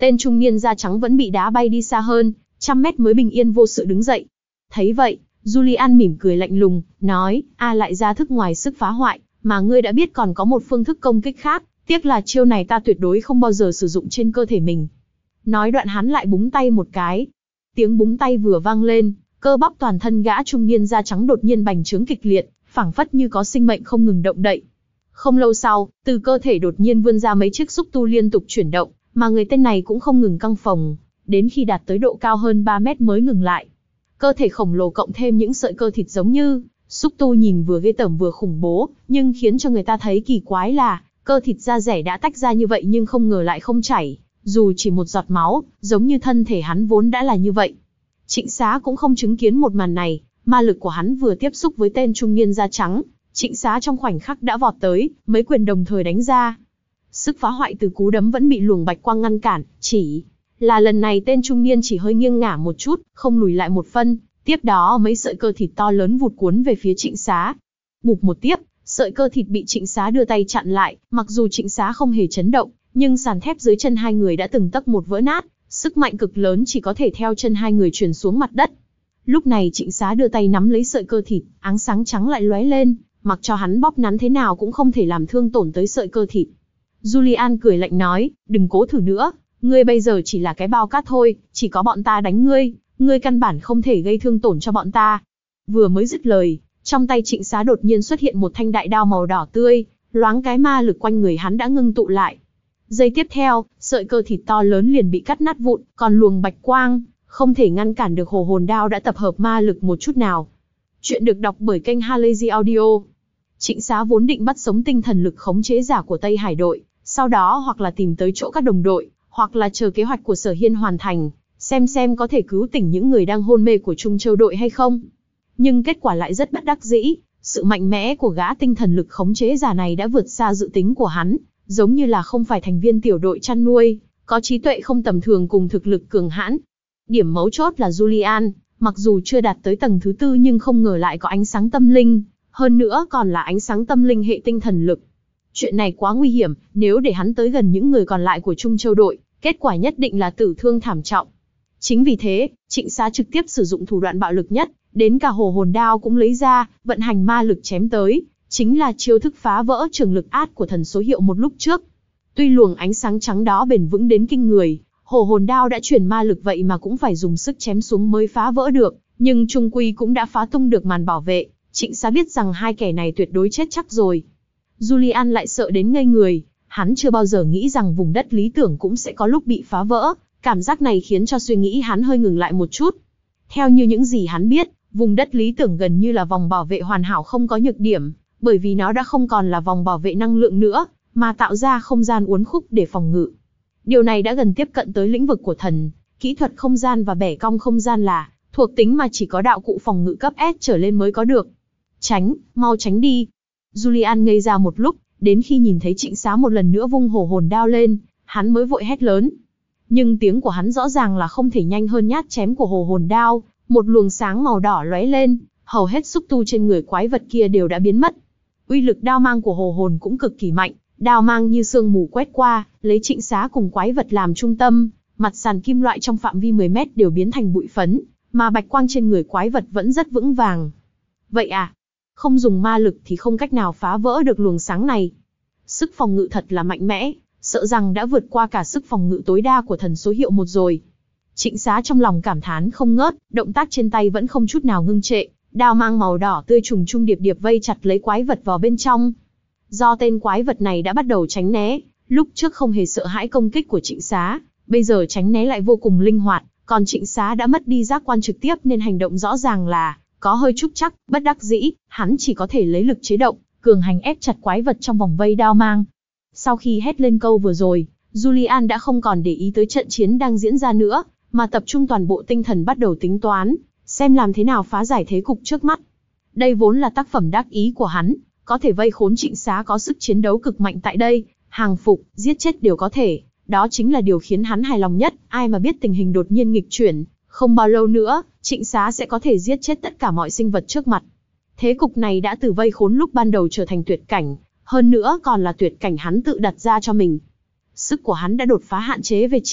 Tên trung niên da trắng vẫn bị đá bay đi xa hơn, trăm mét mới bình yên vô sự đứng dậy. Thấy vậy, Julian mỉm cười lạnh lùng, nói, a lại ra thức ngoài sức phá hoại, mà ngươi đã biết còn có một phương thức công kích khác, tiếc là chiêu này ta tuyệt đối không bao giờ sử dụng trên cơ thể mình. Nói đoạn hắn lại búng tay một cái. Tiếng búng tay vừa vang lên, cơ bắp toàn thân gã trung niên da trắng đột nhiên bành trướng kịch liệt, phảng phất như có sinh mệnh không ngừng động đậy. Không lâu sau, từ cơ thể đột nhiên vươn ra mấy chiếc xúc tu liên tục chuyển động, mà người tên này cũng không ngừng căng phồng, đến khi đạt tới độ cao hơn ba mét mới ngừng lại. Cơ thể khổng lồ cộng thêm những sợi cơ thịt giống như xúc tu nhìn vừa ghê tởm vừa khủng bố, nhưng khiến cho người ta thấy kỳ quái là, cơ thịt da rẻ đã tách ra như vậy nhưng không ngờ lại không chảy, dù chỉ một giọt máu, giống như thân thể hắn vốn đã là như vậy. Trịnh Xá cũng không chứng kiến một màn này, ma lực của hắn vừa tiếp xúc với tên trung niên da trắng, Trịnh Xá trong khoảnh khắc đã vọt tới, mấy quyền đồng thời đánh ra. Sức phá hoại từ cú đấm vẫn bị luồng bạch quang ngăn cản, chỉ là lần này tên trung niên chỉ hơi nghiêng ngả một chút, không lùi lại một phân, tiếp đó mấy sợi cơ thịt to lớn vụt cuốn về phía Trịnh Xá. Bụp một tiếp, sợi cơ thịt bị Trịnh Xá đưa tay chặn lại, mặc dù Trịnh Xá không hề chấn động, nhưng sàn thép dưới chân hai người đã từng tấc một vỡ nát, sức mạnh cực lớn chỉ có thể theo chân hai người truyền xuống mặt đất. Lúc này Trịnh Xá đưa tay nắm lấy sợi cơ thịt, áng sáng trắng lại lóe lên, mặc cho hắn bóp nắn thế nào cũng không thể làm thương tổn tới sợi cơ thịt. Julian cười lạnh nói, đừng cố thử nữa, ngươi bây giờ chỉ là cái bao cát thôi, chỉ có bọn ta đánh ngươi, ngươi căn bản không thể gây thương tổn cho bọn ta. Vừa mới dứt lời, trong tay Trịnh Xá đột nhiên xuất hiện một thanh đại đao màu đỏ tươi, loáng cái ma lực quanh người hắn đã ngưng tụ lại. Giây tiếp theo, sợi cơ thịt to lớn liền bị cắt nát vụn, còn luồng bạch quang không thể ngăn cản được hồ hồn đao đã tập hợp ma lực một chút nào. Chuyện được đọc bởi kênh Halazy Audio. Trịnh Xá vốn định bắt sống tinh thần lực khống chế giả của Tây Hải đội, sau đó hoặc là tìm tới chỗ các đồng đội, hoặc là chờ kế hoạch của Sở Hiên hoàn thành, xem xem có thể cứu tỉnh những người đang hôn mê của Trung Châu đội hay không. Nhưng kết quả lại rất bất đắc dĩ, sự mạnh mẽ của gã tinh thần lực khống chế giả này đã vượt xa dự tính của hắn, giống như là không phải thành viên tiểu đội chăn nuôi, có trí tuệ không tầm thường cùng thực lực cường hãn. Điểm mấu chốt là Julian, mặc dù chưa đạt tới tầng thứ tư nhưng không ngờ lại có ánh sáng tâm linh, hơn nữa còn là ánh sáng tâm linh hệ tinh thần lực. Chuyện này quá nguy hiểm, nếu để hắn tới gần những người còn lại của Trung Châu đội, kết quả nhất định là tử thương thảm trọng. Chính vì thế, Trịnh Xá trực tiếp sử dụng thủ đoạn bạo lực nhất, đến cả hồ hồn đao cũng lấy ra, vận hành ma lực chém tới, chính là chiêu thức phá vỡ trường lực át của thần số hiệu một lúc trước. Tuy luồng ánh sáng trắng đó bền vững đến kinh người, hồ hồn đao đã truyền ma lực vậy mà cũng phải dùng sức chém xuống mới phá vỡ được, nhưng trung quy cũng đã phá tung được màn bảo vệ. Trịnh Xá biết rằng hai kẻ này tuyệt đối chết chắc rồi. Julian lại sợ đến ngây người, hắn chưa bao giờ nghĩ rằng vùng đất lý tưởng cũng sẽ có lúc bị phá vỡ, cảm giác này khiến cho suy nghĩ hắn hơi ngừng lại một chút. Theo như những gì hắn biết, vùng đất lý tưởng gần như là vòng bảo vệ hoàn hảo không có nhược điểm, bởi vì nó đã không còn là vòng bảo vệ năng lượng nữa, mà tạo ra không gian uốn khúc để phòng ngự. Điều này đã gần tiếp cận tới lĩnh vực của thần, kỹ thuật không gian và bẻ cong không gian là thuộc tính mà chỉ có đạo cụ phòng ngự cấp S trở lên mới có được. Tránh, mau tránh đi. Julian ngây ra một lúc, đến khi nhìn thấy Trịnh Xá một lần nữa vung hồ hồn đao lên, hắn mới vội hét lớn. Nhưng tiếng của hắn rõ ràng là không thể nhanh hơn nhát chém của hồ hồn đao, một luồng sáng màu đỏ lóe lên, hầu hết xúc tu trên người quái vật kia đều đã biến mất. Uy lực đao mang của hồ hồn cũng cực kỳ mạnh, đao mang như sương mù quét qua, lấy Trịnh Xá cùng quái vật làm trung tâm, mặt sàn kim loại trong phạm vi mười mét đều biến thành bụi phấn, mà bạch quang trên người quái vật vẫn rất vững vàng. Vậy à? Không dùng ma lực thì không cách nào phá vỡ được luồng sáng này. Sức phòng ngự thật là mạnh mẽ, sợ rằng đã vượt qua cả sức phòng ngự tối đa của thần số hiệu một rồi. Trịnh Xá trong lòng cảm thán không ngớt, động tác trên tay vẫn không chút nào ngưng trệ, đao mang màu đỏ tươi trùng trùng điệp điệp vây chặt lấy quái vật vào bên trong. Do tên quái vật này đã bắt đầu tránh né, lúc trước không hề sợ hãi công kích của Trịnh Xá, bây giờ tránh né lại vô cùng linh hoạt, còn Trịnh Xá đã mất đi giác quan trực tiếp nên hành động rõ ràng là có hơi trúc trắc, bất đắc dĩ, hắn chỉ có thể lấy lực chế động, cường hành ép chặt quái vật trong vòng vây đao mang. Sau khi hét lên câu vừa rồi, Julian đã không còn để ý tới trận chiến đang diễn ra nữa, mà tập trung toàn bộ tinh thần bắt đầu tính toán, xem làm thế nào phá giải thế cục trước mắt. Đây vốn là tác phẩm đắc ý của hắn, có thể vây khốn Trịnh Xá có sức chiến đấu cực mạnh tại đây, hàng phục, giết chết đều có thể, đó chính là điều khiến hắn hài lòng nhất, ai mà biết tình hình đột nhiên nghịch chuyển, không bao lâu nữa, Trịnh Xá sẽ có thể giết chết tất cả mọi sinh vật trước mặt. Thế cục này đã từ vây khốn lúc ban đầu trở thành tuyệt cảnh, hơn nữa còn là tuyệt cảnh hắn tự đặt ra cho mình. Sức của hắn đã đột phá hạn chế về trí,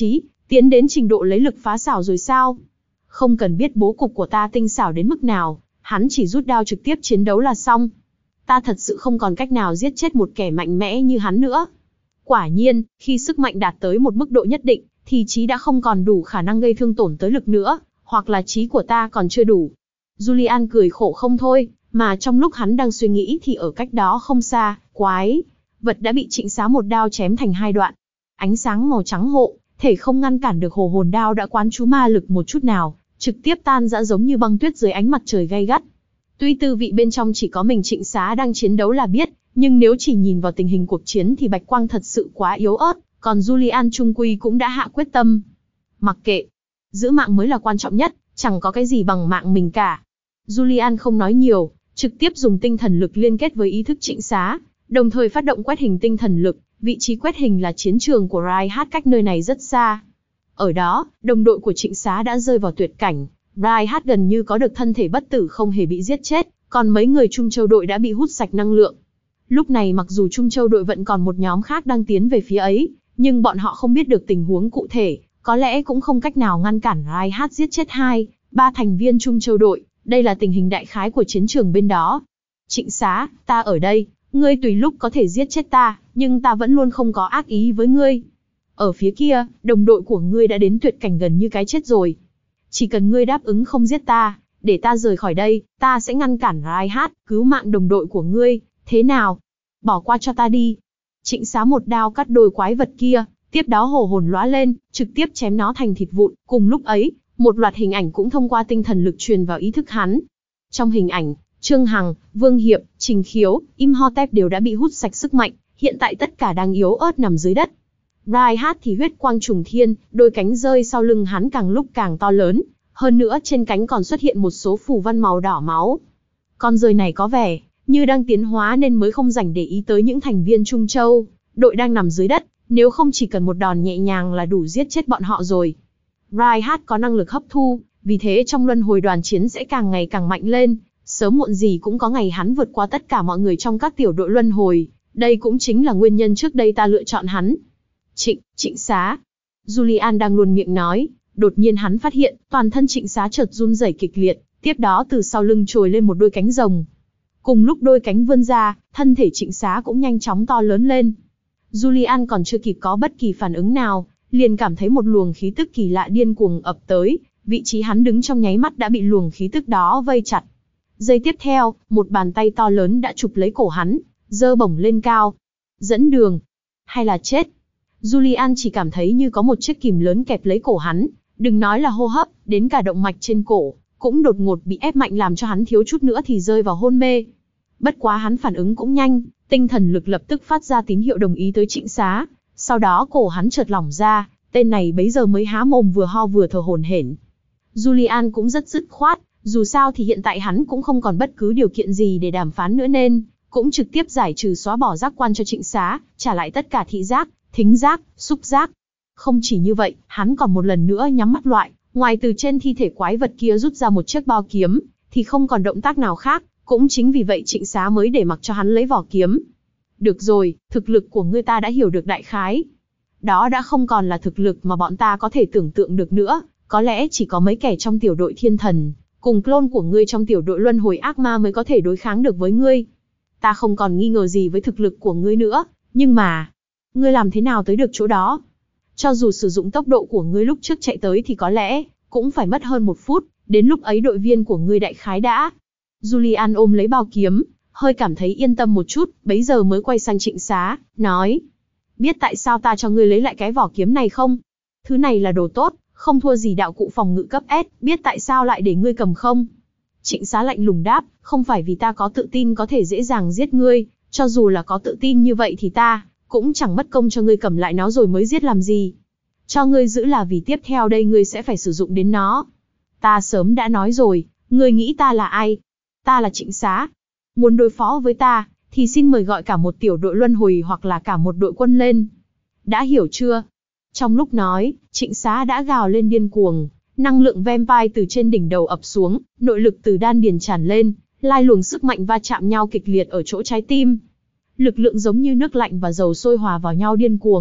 Tiến đến trình độ lấy lực phá xảo rồi sao? Không cần biết bố cục của ta tinh xảo đến mức nào, hắn chỉ rút đao trực tiếp chiến đấu là xong. Ta thật sự không còn cách nào giết chết một kẻ mạnh mẽ như hắn nữa. Quả nhiên, khi sức mạnh đạt tới một mức độ nhất định, thì trí đã không còn đủ khả năng gây thương tổn tới lực nữa, hoặc là trí của ta còn chưa đủ. Julian cười khổ không thôi, mà trong lúc hắn đang suy nghĩ thì ở cách đó không xa, quái vật đã bị Trịnh Xá một đao chém thành hai đoạn. Ánh sáng màu trắng hộ thể không ngăn cản được hồ hồn đao đã quán chú ma lực một chút nào, trực tiếp tan rã giống như băng tuyết dưới ánh mặt trời gay gắt. Tuy tư vị bên trong chỉ có mình Trịnh Xá đang chiến đấu là biết, nhưng nếu chỉ nhìn vào tình hình cuộc chiến thì bạch quang thật sự quá yếu ớt, còn Julian trung quy cũng đã hạ quyết tâm. Mặc kệ, giữ mạng mới là quan trọng nhất, chẳng có cái gì bằng mạng mình cả. Julian không nói nhiều, trực tiếp dùng tinh thần lực liên kết với ý thức Trịnh Xá, đồng thời phát động quét hình tinh thần lực. Vị trí quét hình là chiến trường của Reinhardt cách nơi này rất xa. Ở đó, đồng đội của Trịnh Xá đã rơi vào tuyệt cảnh. Reinhardt gần như có được thân thể bất tử không hề bị giết chết, còn mấy người Trung Châu đội đã bị hút sạch năng lượng. Lúc này mặc dù Trung Châu đội vẫn còn một nhóm khác đang tiến về phía ấy, nhưng bọn họ không biết được tình huống cụ thể, có lẽ cũng không cách nào ngăn cản Reinhardt giết chết hai, ba thành viên Trung Châu đội. Đây là tình hình đại khái của chiến trường bên đó. Trịnh Xá, ta ở đây. Ngươi tùy lúc có thể giết chết ta, nhưng ta vẫn luôn không có ác ý với ngươi. Ở phía kia, đồng đội của ngươi đã đến tuyệt cảnh gần như cái chết rồi. Chỉ cần ngươi đáp ứng không giết ta, để ta rời khỏi đây, ta sẽ ngăn cản Reinhardt, cứu mạng đồng đội của ngươi, thế nào? Bỏ qua cho ta đi. Trịnh Xá một đao cắt đôi quái vật kia, tiếp đó hồ hồn lóa lên, trực tiếp chém nó thành thịt vụn. Cùng lúc ấy, một loạt hình ảnh cũng thông qua tinh thần lực truyền vào ý thức hắn. Trong hình ảnh, Trương Hằng, Vương Hiệp, Trình Khiếu, Imhotep đều đã bị hút sạch sức mạnh, hiện tại tất cả đang yếu ớt nằm dưới đất. Reinhardt thì huyết quang trùng thiên, đôi cánh rơi sau lưng hắn càng lúc càng to lớn, hơn nữa trên cánh còn xuất hiện một số phù văn màu đỏ máu. Con rơi này có vẻ như đang tiến hóa nên mới không dành để ý tới những thành viên Trung Châu đội đang nằm dưới đất, nếu không chỉ cần một đòn nhẹ nhàng là đủ giết chết bọn họ rồi. Reinhardt có năng lực hấp thu, vì thế trong luân hồi đoàn chiến sẽ càng ngày càng mạnh lên. Sớm muộn gì cũng có ngày hắn vượt qua tất cả mọi người trong các tiểu đội luân hồi, đây cũng chính là nguyên nhân trước đây ta lựa chọn hắn. Trịnh, Trịnh Xá. Julian đang luôn miệng nói, đột nhiên hắn phát hiện, toàn thân Trịnh Xá chợt run rẩy kịch liệt, tiếp đó từ sau lưng trồi lên một đôi cánh rồng. Cùng lúc đôi cánh vươn ra, thân thể Trịnh Xá cũng nhanh chóng to lớn lên. Julian còn chưa kịp có bất kỳ phản ứng nào, liền cảm thấy một luồng khí tức kỳ lạ điên cuồng ập tới, vị trí hắn đứng trong nháy mắt đã bị luồng khí tức đó vây chặt. Giây tiếp theo, một bàn tay to lớn đã chụp lấy cổ hắn, giơ bổng lên cao. Dẫn đường, hay là chết? Julian chỉ cảm thấy như có một chiếc kìm lớn kẹp lấy cổ hắn, đừng nói là hô hấp, đến cả động mạch trên cổ, cũng đột ngột bị ép mạnh làm cho hắn thiếu chút nữa thì rơi vào hôn mê. Bất quá hắn phản ứng cũng nhanh, tinh thần lực lập tức phát ra tín hiệu đồng ý tới Trịnh Xá, sau đó cổ hắn chợt lỏng ra, tên này bấy giờ mới há mồm vừa ho vừa thở hổn hển. Julian cũng rất dứt khoát, dù sao thì hiện tại hắn cũng không còn bất cứ điều kiện gì để đàm phán nữa nên cũng trực tiếp giải trừ xóa bỏ giác quan cho Trịnh Xá, trả lại tất cả thị giác, thính giác, xúc giác. Không chỉ như vậy, hắn còn một lần nữa nhắm mắt loại, ngoài từ trên thi thể quái vật kia rút ra một chiếc bao kiếm, thì không còn động tác nào khác, cũng chính vì vậy Trịnh Xá mới để mặc cho hắn lấy vỏ kiếm. Được rồi, thực lực của ngươi ta đã hiểu được đại khái. Đó đã không còn là thực lực mà bọn ta có thể tưởng tượng được nữa, có lẽ chỉ có mấy kẻ trong tiểu đội thiên thần, cùng clone của ngươi trong tiểu đội luân hồi ác ma mới có thể đối kháng được với ngươi. Ta không còn nghi ngờ gì với thực lực của ngươi nữa, nhưng mà, ngươi làm thế nào tới được chỗ đó? Cho dù sử dụng tốc độ của ngươi lúc trước chạy tới thì có lẽ cũng phải mất hơn một phút, đến lúc ấy đội viên của ngươi đại khái đã. Julian ôm lấy bao kiếm, hơi cảm thấy yên tâm một chút, bấy giờ mới quay sang Trịnh Xá, nói: biết tại sao ta cho ngươi lấy lại cái vỏ kiếm này không? Thứ này là đồ tốt, không thua gì đạo cụ phòng ngự cấp S, biết tại sao lại để ngươi cầm không? Trịnh Xá lạnh lùng đáp, không phải vì ta có tự tin có thể dễ dàng giết ngươi, cho dù là có tự tin như vậy thì ta cũng chẳng mất công cho ngươi cầm lại nó rồi mới giết làm gì. Cho ngươi giữ là vì tiếp theo đây ngươi sẽ phải sử dụng đến nó. Ta sớm đã nói rồi, ngươi nghĩ ta là ai? Ta là Trịnh Xá. Muốn đối phó với ta, thì xin mời gọi cả một tiểu đội luân hồi hoặc là cả một đội quân lên. Đã hiểu chưa? Trong lúc nói, Trịnh Xá đã gào lên điên cuồng, năng lượng vampire từ trên đỉnh đầu ập xuống, nội lực từ đan điền tràn lên, lai luồng sức mạnh va chạm nhau kịch liệt ở chỗ trái tim. Lực lượng giống như nước lạnh và dầu sôi hòa vào nhau điên cuồng.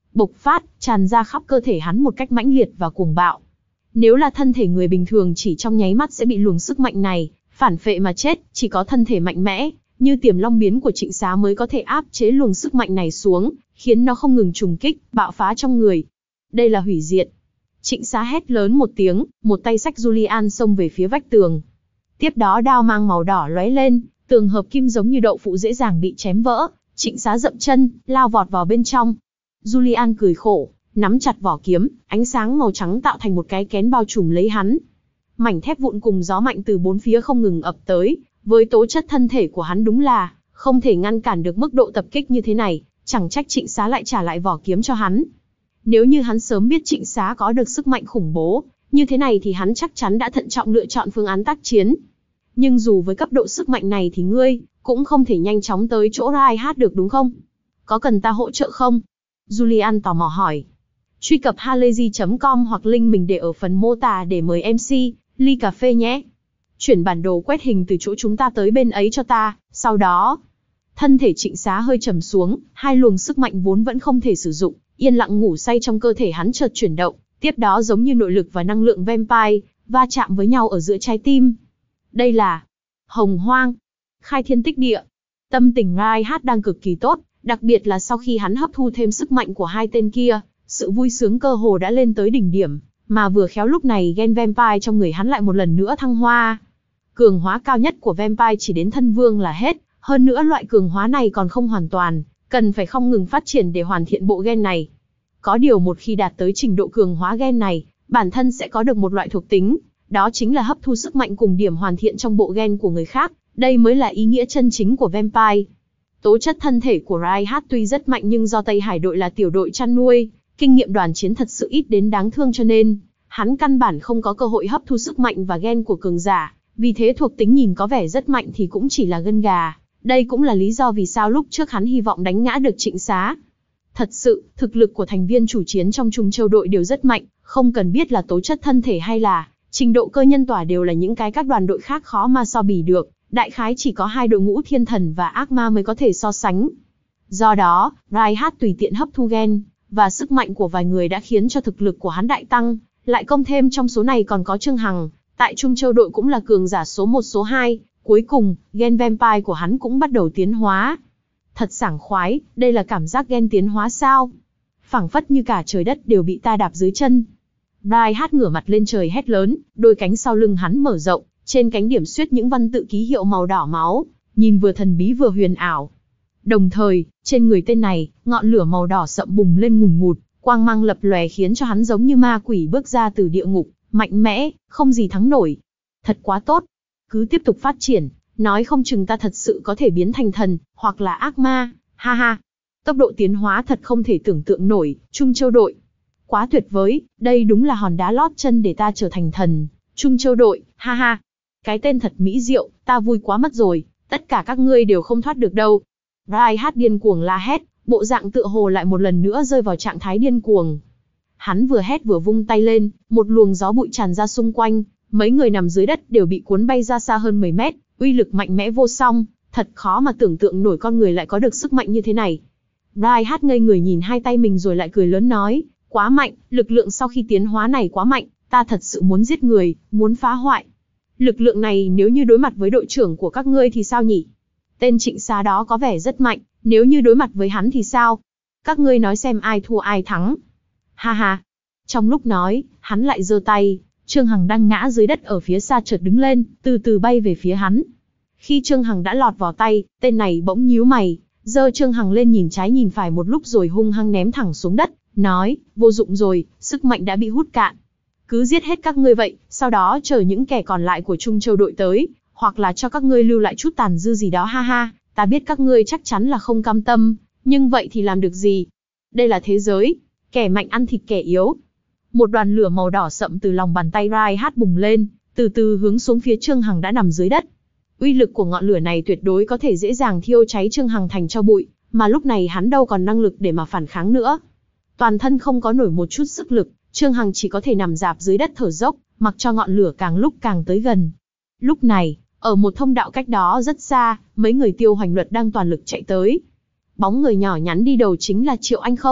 bộc phát, tràn ra khắp cơ thể hắn một cách mãnh liệt và cuồng bạo. Nếu là thân thể người bình thường chỉ trong nháy mắt sẽ bị luồng sức mạnh này phản phệ mà chết, chỉ có thân thể mạnh mẽ, như Tiềm Long biến của Trịnh Xá mới có thể áp chế luồng sức mạnh này xuống, khiến nó không ngừng trùng kích, bạo phá trong người. Đây là hủy diệt. Trịnh Xá hét lớn một tiếng, một tay xách Julian xông về phía vách tường. Tiếp đó đao mang màu đỏ lóe lên, tường hợp kim giống như đậu phụ dễ dàng bị chém vỡ. Trịnh Xá dậm chân, lao vọt vào bên trong. Julian cười khổ, nắm chặt vỏ kiếm, ánh sáng màu trắng tạo thành một cái kén bao trùm lấy hắn. Mảnh thép vụn cùng gió mạnh từ bốn phía không ngừng ập tới, với tố chất thân thể của hắn đúng là không thể ngăn cản được mức độ tập kích như thế này, chẳng trách Trịnh Xá lại trả lại vỏ kiếm cho hắn. Nếu như hắn sớm biết Trịnh Xá có được sức mạnh khủng bố như thế này thì hắn chắc chắn đã thận trọng lựa chọn phương án tác chiến. Nhưng dù với cấp độ sức mạnh này thì ngươi cũng không thể nhanh chóng tới chỗ Reinhardt được đúng không? Có cần ta hỗ trợ không? Julian tò mò hỏi. Truy cập halayzi chấm com hoặc link mình để ở phần mô tả để mời em xê, ly cà phê nhé. Chuyển bản đồ quét hình từ chỗ chúng ta tới bên ấy cho ta, sau đó... Thân thể Trịnh Xá hơi trầm xuống, hai luồng sức mạnh vốn vẫn không thể sử dụng, yên lặng ngủ say trong cơ thể hắn chợt chuyển động, tiếp đó giống như nội lực và năng lượng vampire, va chạm với nhau ở giữa trái tim. Đây là Hồng Hoang, khai thiên tích địa. Tâm tình Reinhardt đang cực kỳ tốt, đặc biệt là sau khi hắn hấp thu thêm sức mạnh của hai tên kia, sự vui sướng cơ hồ đã lên tới đỉnh điểm, mà vừa khéo lúc này gen vampire trong người hắn lại một lần nữa thăng hoa. Cường hóa cao nhất của vampire chỉ đến thân vương là hết, hơn nữa loại cường hóa này còn không hoàn toàn, cần phải không ngừng phát triển để hoàn thiện bộ gen này. Có điều một khi đạt tới trình độ cường hóa gen này, bản thân sẽ có được một loại thuộc tính, đó chính là hấp thu sức mạnh cùng điểm hoàn thiện trong bộ gen của người khác, đây mới là ý nghĩa chân chính của vampire. Tố chất thân thể của Reinhardt tuy rất mạnh nhưng do Tây Hải đội là tiểu đội chăn nuôi, kinh nghiệm đoàn chiến thật sự ít đến đáng thương cho nên, hắn căn bản không có cơ hội hấp thu sức mạnh và gen của cường giả, vì thế thuộc tính nhìn có vẻ rất mạnh thì cũng chỉ là gân gà. Đây cũng là lý do vì sao lúc trước hắn hy vọng đánh ngã được Trịnh Xá. Thật sự, thực lực của thành viên chủ chiến trong Trung Châu đội đều rất mạnh, không cần biết là tố chất thân thể hay là trình độ cơ nhân tỏa đều là những cái các đoàn đội khác khó mà so bì được, đại khái chỉ có hai đội ngũ thiên thần và ác ma mới có thể so sánh. Do đó, Reinhardt tùy tiện hấp thu gen và sức mạnh của vài người đã khiến cho thực lực của hắn đại tăng, lại công thêm trong số này còn có Trương Hằng, tại Trung Châu đội cũng là cường giả số một số hai. Cuối cùng, gen vampire của hắn cũng bắt đầu tiến hóa. Thật sảng khoái, đây là cảm giác gen tiến hóa sao? Phảng phất như cả trời đất đều bị ta đạp dưới chân. Reinhardt ngửa mặt lên trời hét lớn, đôi cánh sau lưng hắn mở rộng, trên cánh điểm xuyết những văn tự ký hiệu màu đỏ máu, nhìn vừa thần bí vừa huyền ảo. Đồng thời, trên người tên này, ngọn lửa màu đỏ sậm bùng lên ngùn ngụt, quang mang lập lòe khiến cho hắn giống như ma quỷ bước ra từ địa ngục, mạnh mẽ, không gì thắng nổi. Thật quá tốt. Cứ tiếp tục phát triển, nói không chừng ta thật sự có thể biến thành thần, hoặc là ác ma, ha ha. Tốc độ tiến hóa thật không thể tưởng tượng nổi, Trung Châu đội. Quá tuyệt vời, đây đúng là hòn đá lót chân để ta trở thành thần, Trung Châu đội, ha ha. Cái tên thật mỹ diệu, ta vui quá mất rồi, tất cả các ngươi đều không thoát được đâu. Reinhardt điên cuồng la hét, bộ dạng tựa hồ lại một lần nữa rơi vào trạng thái điên cuồng. Hắn vừa hét vừa vung tay lên, một luồng gió bụi tràn ra xung quanh. Mấy người nằm dưới đất đều bị cuốn bay ra xa hơn mười mét, uy lực mạnh mẽ vô song, thật khó mà tưởng tượng nổi con người lại có được sức mạnh như thế này. Reinhardt ngây người nhìn hai tay mình rồi lại cười lớn nói, quá mạnh, lực lượng sau khi tiến hóa này quá mạnh, ta thật sự muốn giết người, muốn phá hoại. Lực lượng này nếu như đối mặt với đội trưởng của các ngươi thì sao nhỉ? Tên Trịnh Xá đó có vẻ rất mạnh, nếu như đối mặt với hắn thì sao? Các ngươi nói xem ai thua ai thắng. Ha ha. Trong lúc nói, hắn lại giơ tay. Trương Hằng đang ngã dưới đất ở phía xa chợt đứng lên, từ từ bay về phía hắn. Khi Trương Hằng đã lọt vào tay, tên này bỗng nhíu mày, giơ Trương Hằng lên nhìn trái nhìn phải một lúc rồi hung hăng ném thẳng xuống đất, nói, vô dụng rồi, sức mạnh đã bị hút cạn. Cứ giết hết các ngươi vậy, sau đó chờ những kẻ còn lại của Trung Châu đội tới, hoặc là cho các ngươi lưu lại chút tàn dư gì đó ha ha, ta biết các ngươi chắc chắn là không cam tâm, nhưng vậy thì làm được gì? Đây là thế giới, kẻ mạnh ăn thịt kẻ yếu. Một đoàn lửa màu đỏ sậm từ lòng bàn tay Reinhardt bùng lên, từ từ hướng xuống phía Trương Hằng đã nằm dưới đất. Uy lực của ngọn lửa này tuyệt đối có thể dễ dàng thiêu cháy Trương Hằng thành tro bụi, mà lúc này hắn đâu còn năng lực để mà phản kháng nữa. Toàn thân không có nổi một chút sức lực, Trương Hằng chỉ có thể nằm rạp dưới đất thở dốc, mặc cho ngọn lửa càng lúc càng tới gần. Lúc này, ở một thông đạo cách đó rất xa, mấy người Tiêu Hoành Luật đang toàn lực chạy tới. Bóng người nhỏ nhắn đi đầu chính là Triệu Anh Không,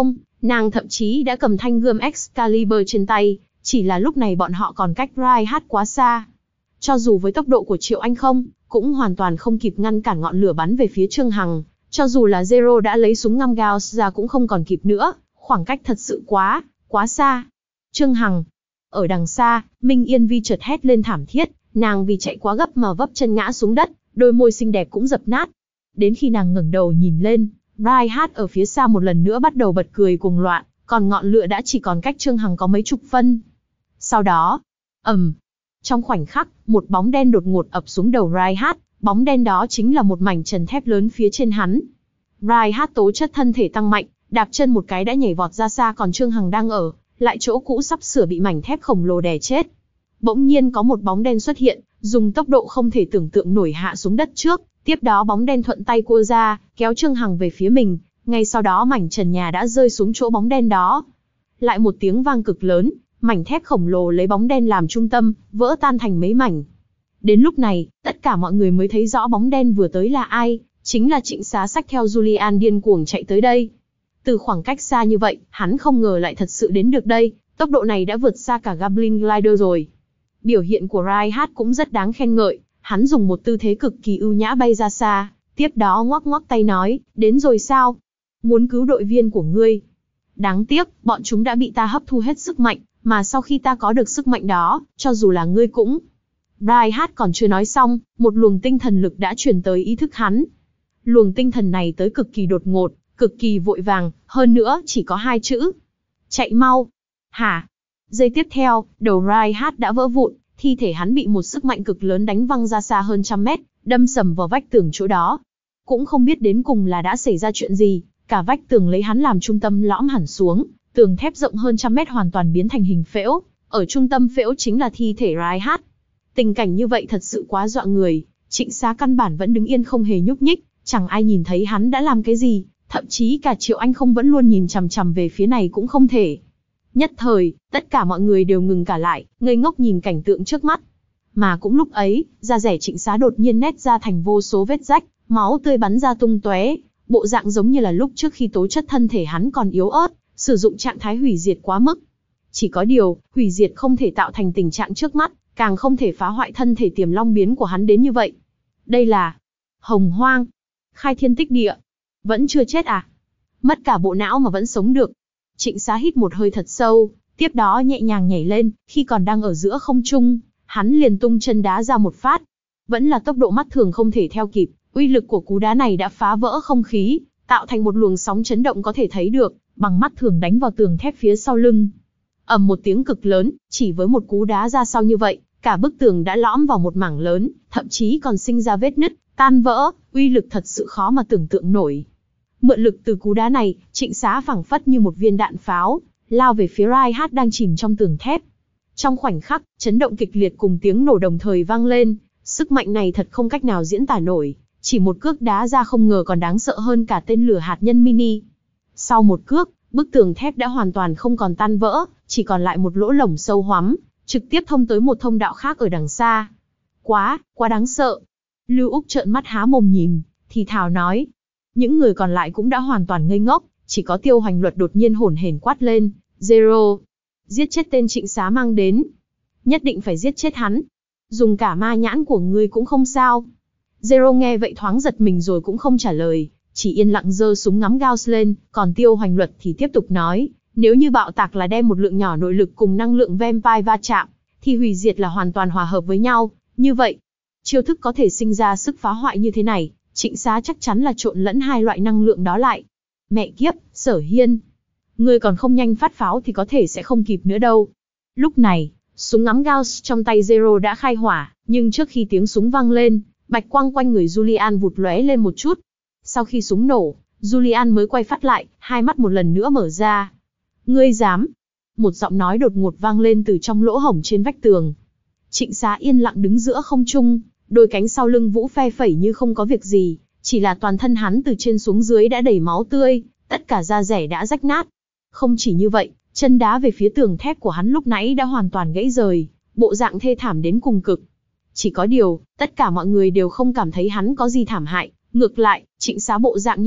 Nàng thậm chí đã cầm thanh gươm Excalibur trên tay, chỉ là lúc này bọn họ còn cách Reinhardt quá xa. Cho dù với tốc độ của Triệu Anh không, cũng hoàn toàn không kịp ngăn cản ngọn lửa bắn về phía Trương Hằng. Cho dù là Zero đã lấy súng ngăm Gauss ra cũng không còn kịp nữa, khoảng cách thật sự quá, quá xa. Trương Hằng. Ở đằng xa, Minh Yên Vi chợt hét lên thảm thiết, nàng vì chạy quá gấp mà vấp chân ngã xuống đất, đôi môi xinh đẹp cũng dập nát. Đến khi nàng ngẩng đầu nhìn lên, Reinhardt ở phía xa một lần nữa bắt đầu bật cười cuồng loạn, còn ngọn lửa đã chỉ còn cách Trương Hằng có mấy chục phân. Sau đó, ầm, trong khoảnh khắc, một bóng đen đột ngột ập xuống đầu Reinhardt, bóng đen đó chính là một mảnh trần thép lớn phía trên hắn. Reinhardt tố chất thân thể tăng mạnh, đạp chân một cái đã nhảy vọt ra xa, còn Trương Hằng đang ở lại chỗ cũ sắp sửa bị mảnh thép khổng lồ đè chết. Bỗng nhiên có một bóng đen xuất hiện, dùng tốc độ không thể tưởng tượng nổi hạ xuống đất trước, tiếp đó bóng đen thuận tay cua ra, kéo Trương Hằng về phía mình, ngay sau đó mảnh trần nhà đã rơi xuống chỗ bóng đen đó. Lại một tiếng vang cực lớn, mảnh thép khổng lồ lấy bóng đen làm trung tâm, vỡ tan thành mấy mảnh. Đến lúc này, tất cả mọi người mới thấy rõ bóng đen vừa tới là ai, chính là Trịnh Xá xách theo Julian điên cuồng chạy tới đây. Từ khoảng cách xa như vậy, hắn không ngờ lại thật sự đến được đây, tốc độ này đã vượt xa cả Goblin Glider rồi. Biểu hiện của Reinhardt cũng rất đáng khen ngợi, hắn dùng một tư thế cực kỳ ưu nhã bay ra xa, tiếp đó ngoắc ngoắc tay nói, đến rồi sao? Muốn cứu đội viên của ngươi. Đáng tiếc, bọn chúng đã bị ta hấp thu hết sức mạnh, mà sau khi ta có được sức mạnh đó, cho dù là ngươi cũng... Reinhardt còn chưa nói xong, một luồng tinh thần lực đã truyền tới ý thức hắn. Luồng tinh thần này tới cực kỳ đột ngột, cực kỳ vội vàng, hơn nữa chỉ có hai chữ. Chạy mau. Hả? Giây tiếp theo, đầu Reinhardt đã vỡ vụn, thi thể hắn bị một sức mạnh cực lớn đánh văng ra xa hơn trăm mét, đâm sầm vào vách tường chỗ đó. Cũng không biết đến cùng là đã xảy ra chuyện gì, cả vách tường lấy hắn làm trung tâm lõm hẳn xuống, tường thép rộng hơn trăm mét hoàn toàn biến thành hình phễu, ở trung tâm phễu chính là thi thể Reinhardt. Tình cảnh như vậy thật sự quá dọa người, Trịnh Xá căn bản vẫn đứng yên không hề nhúc nhích, chẳng ai nhìn thấy hắn đã làm cái gì, thậm chí cả Triệu Anh không vẫn luôn nhìn chằm chằm về phía này cũng không thể. Nhất thời, tất cả mọi người đều ngừng cả lại, ngây ngốc nhìn cảnh tượng trước mắt. Mà cũng lúc ấy, da rẻ Trịnh Xá đột nhiên nét ra thành vô số vết rách, máu tươi bắn ra tung tóe, bộ dạng giống như là lúc trước khi tố chất thân thể hắn còn yếu ớt, sử dụng trạng thái hủy diệt quá mức. Chỉ có điều, hủy diệt không thể tạo thành tình trạng trước mắt, càng không thể phá hoại thân thể tiềm long biến của hắn đến như vậy. Đây là Hồng Hoang, khai thiên tích địa. Vẫn chưa chết à? Mất cả bộ não mà vẫn sống được. Trịnh Xá hít một hơi thật sâu, tiếp đó nhẹ nhàng nhảy lên, khi còn đang ở giữa không trung, hắn liền tung chân đá ra một phát. Vẫn là tốc độ mắt thường không thể theo kịp, uy lực của cú đá này đã phá vỡ không khí, tạo thành một luồng sóng chấn động có thể thấy được, bằng mắt thường đánh vào tường thép phía sau lưng. Ầm một tiếng cực lớn, chỉ với một cú đá ra sau như vậy, cả bức tường đã lõm vào một mảng lớn, thậm chí còn sinh ra vết nứt, tan vỡ, uy lực thật sự khó mà tưởng tượng nổi. Mượn lực từ cú đá này, Trịnh Xá phảng phất như một viên đạn pháo, lao về phía Reinhardt đang chìm trong tường thép. Trong khoảnh khắc, chấn động kịch liệt cùng tiếng nổ đồng thời vang lên, sức mạnh này thật không cách nào diễn tả nổi, chỉ một cước đá ra không ngờ còn đáng sợ hơn cả tên lửa hạt nhân mini. Sau một cước, bức tường thép đã hoàn toàn không còn tan vỡ, chỉ còn lại một lỗ lổng sâu hoắm, trực tiếp thông tới một thông đạo khác ở đằng xa. Quá, quá đáng sợ. Lưu Úc trợn mắt há mồm nhìn, thì thào nói. Những người còn lại cũng đã hoàn toàn ngây ngốc, chỉ có Tiêu Hoành Luật đột nhiên hổn hển quát lên, Zero, giết chết tên Trịnh Xá mang đến. Nhất định phải giết chết hắn. Dùng cả ma nhãn của ngươi cũng không sao. Zero nghe vậy thoáng giật mình rồi cũng không trả lời, chỉ yên lặng giơ súng ngắm Gauss lên, còn Tiêu Hoành Luật thì tiếp tục nói, nếu như bạo tạc là đem một lượng nhỏ nội lực cùng năng lượng vampire va chạm, thì hủy diệt là hoàn toàn hòa hợp với nhau, như vậy, chiêu thức có thể sinh ra sức phá hoại như thế này, Trịnh Xá chắc chắn là trộn lẫn hai loại năng lượng đó lại. Mẹ kiếp, Sở Hiên, ngươi còn không nhanh phát pháo thì có thể sẽ không kịp nữa đâu. Lúc này, súng ngắm Gauss trong tay Zero đã khai hỏa, nhưng trước khi tiếng súng vang lên, bạch quang quanh người Julian vụt lóe lên một chút. Sau khi súng nổ, Julian mới quay phát lại, hai mắt một lần nữa mở ra. Ngươi dám? Một giọng nói đột ngột vang lên từ trong lỗ hổng trên vách tường. Trịnh Xá yên lặng đứng giữa không trung, đôi cánh sau lưng vũ phe phẩy như không có việc gì, chỉ là toàn thân hắn từ trên xuống dưới đã đầy máu tươi, tất cả da rẻ đã rách nát. Không chỉ như vậy, chân đá về phía tường thép của hắn lúc nãy đã hoàn toàn gãy rời, bộ dạng thê thảm đến cùng cực. Chỉ có điều, tất cả mọi người đều không cảm thấy hắn có gì thảm hại, ngược lại, Trịnh Xá bộ dạng như vậy,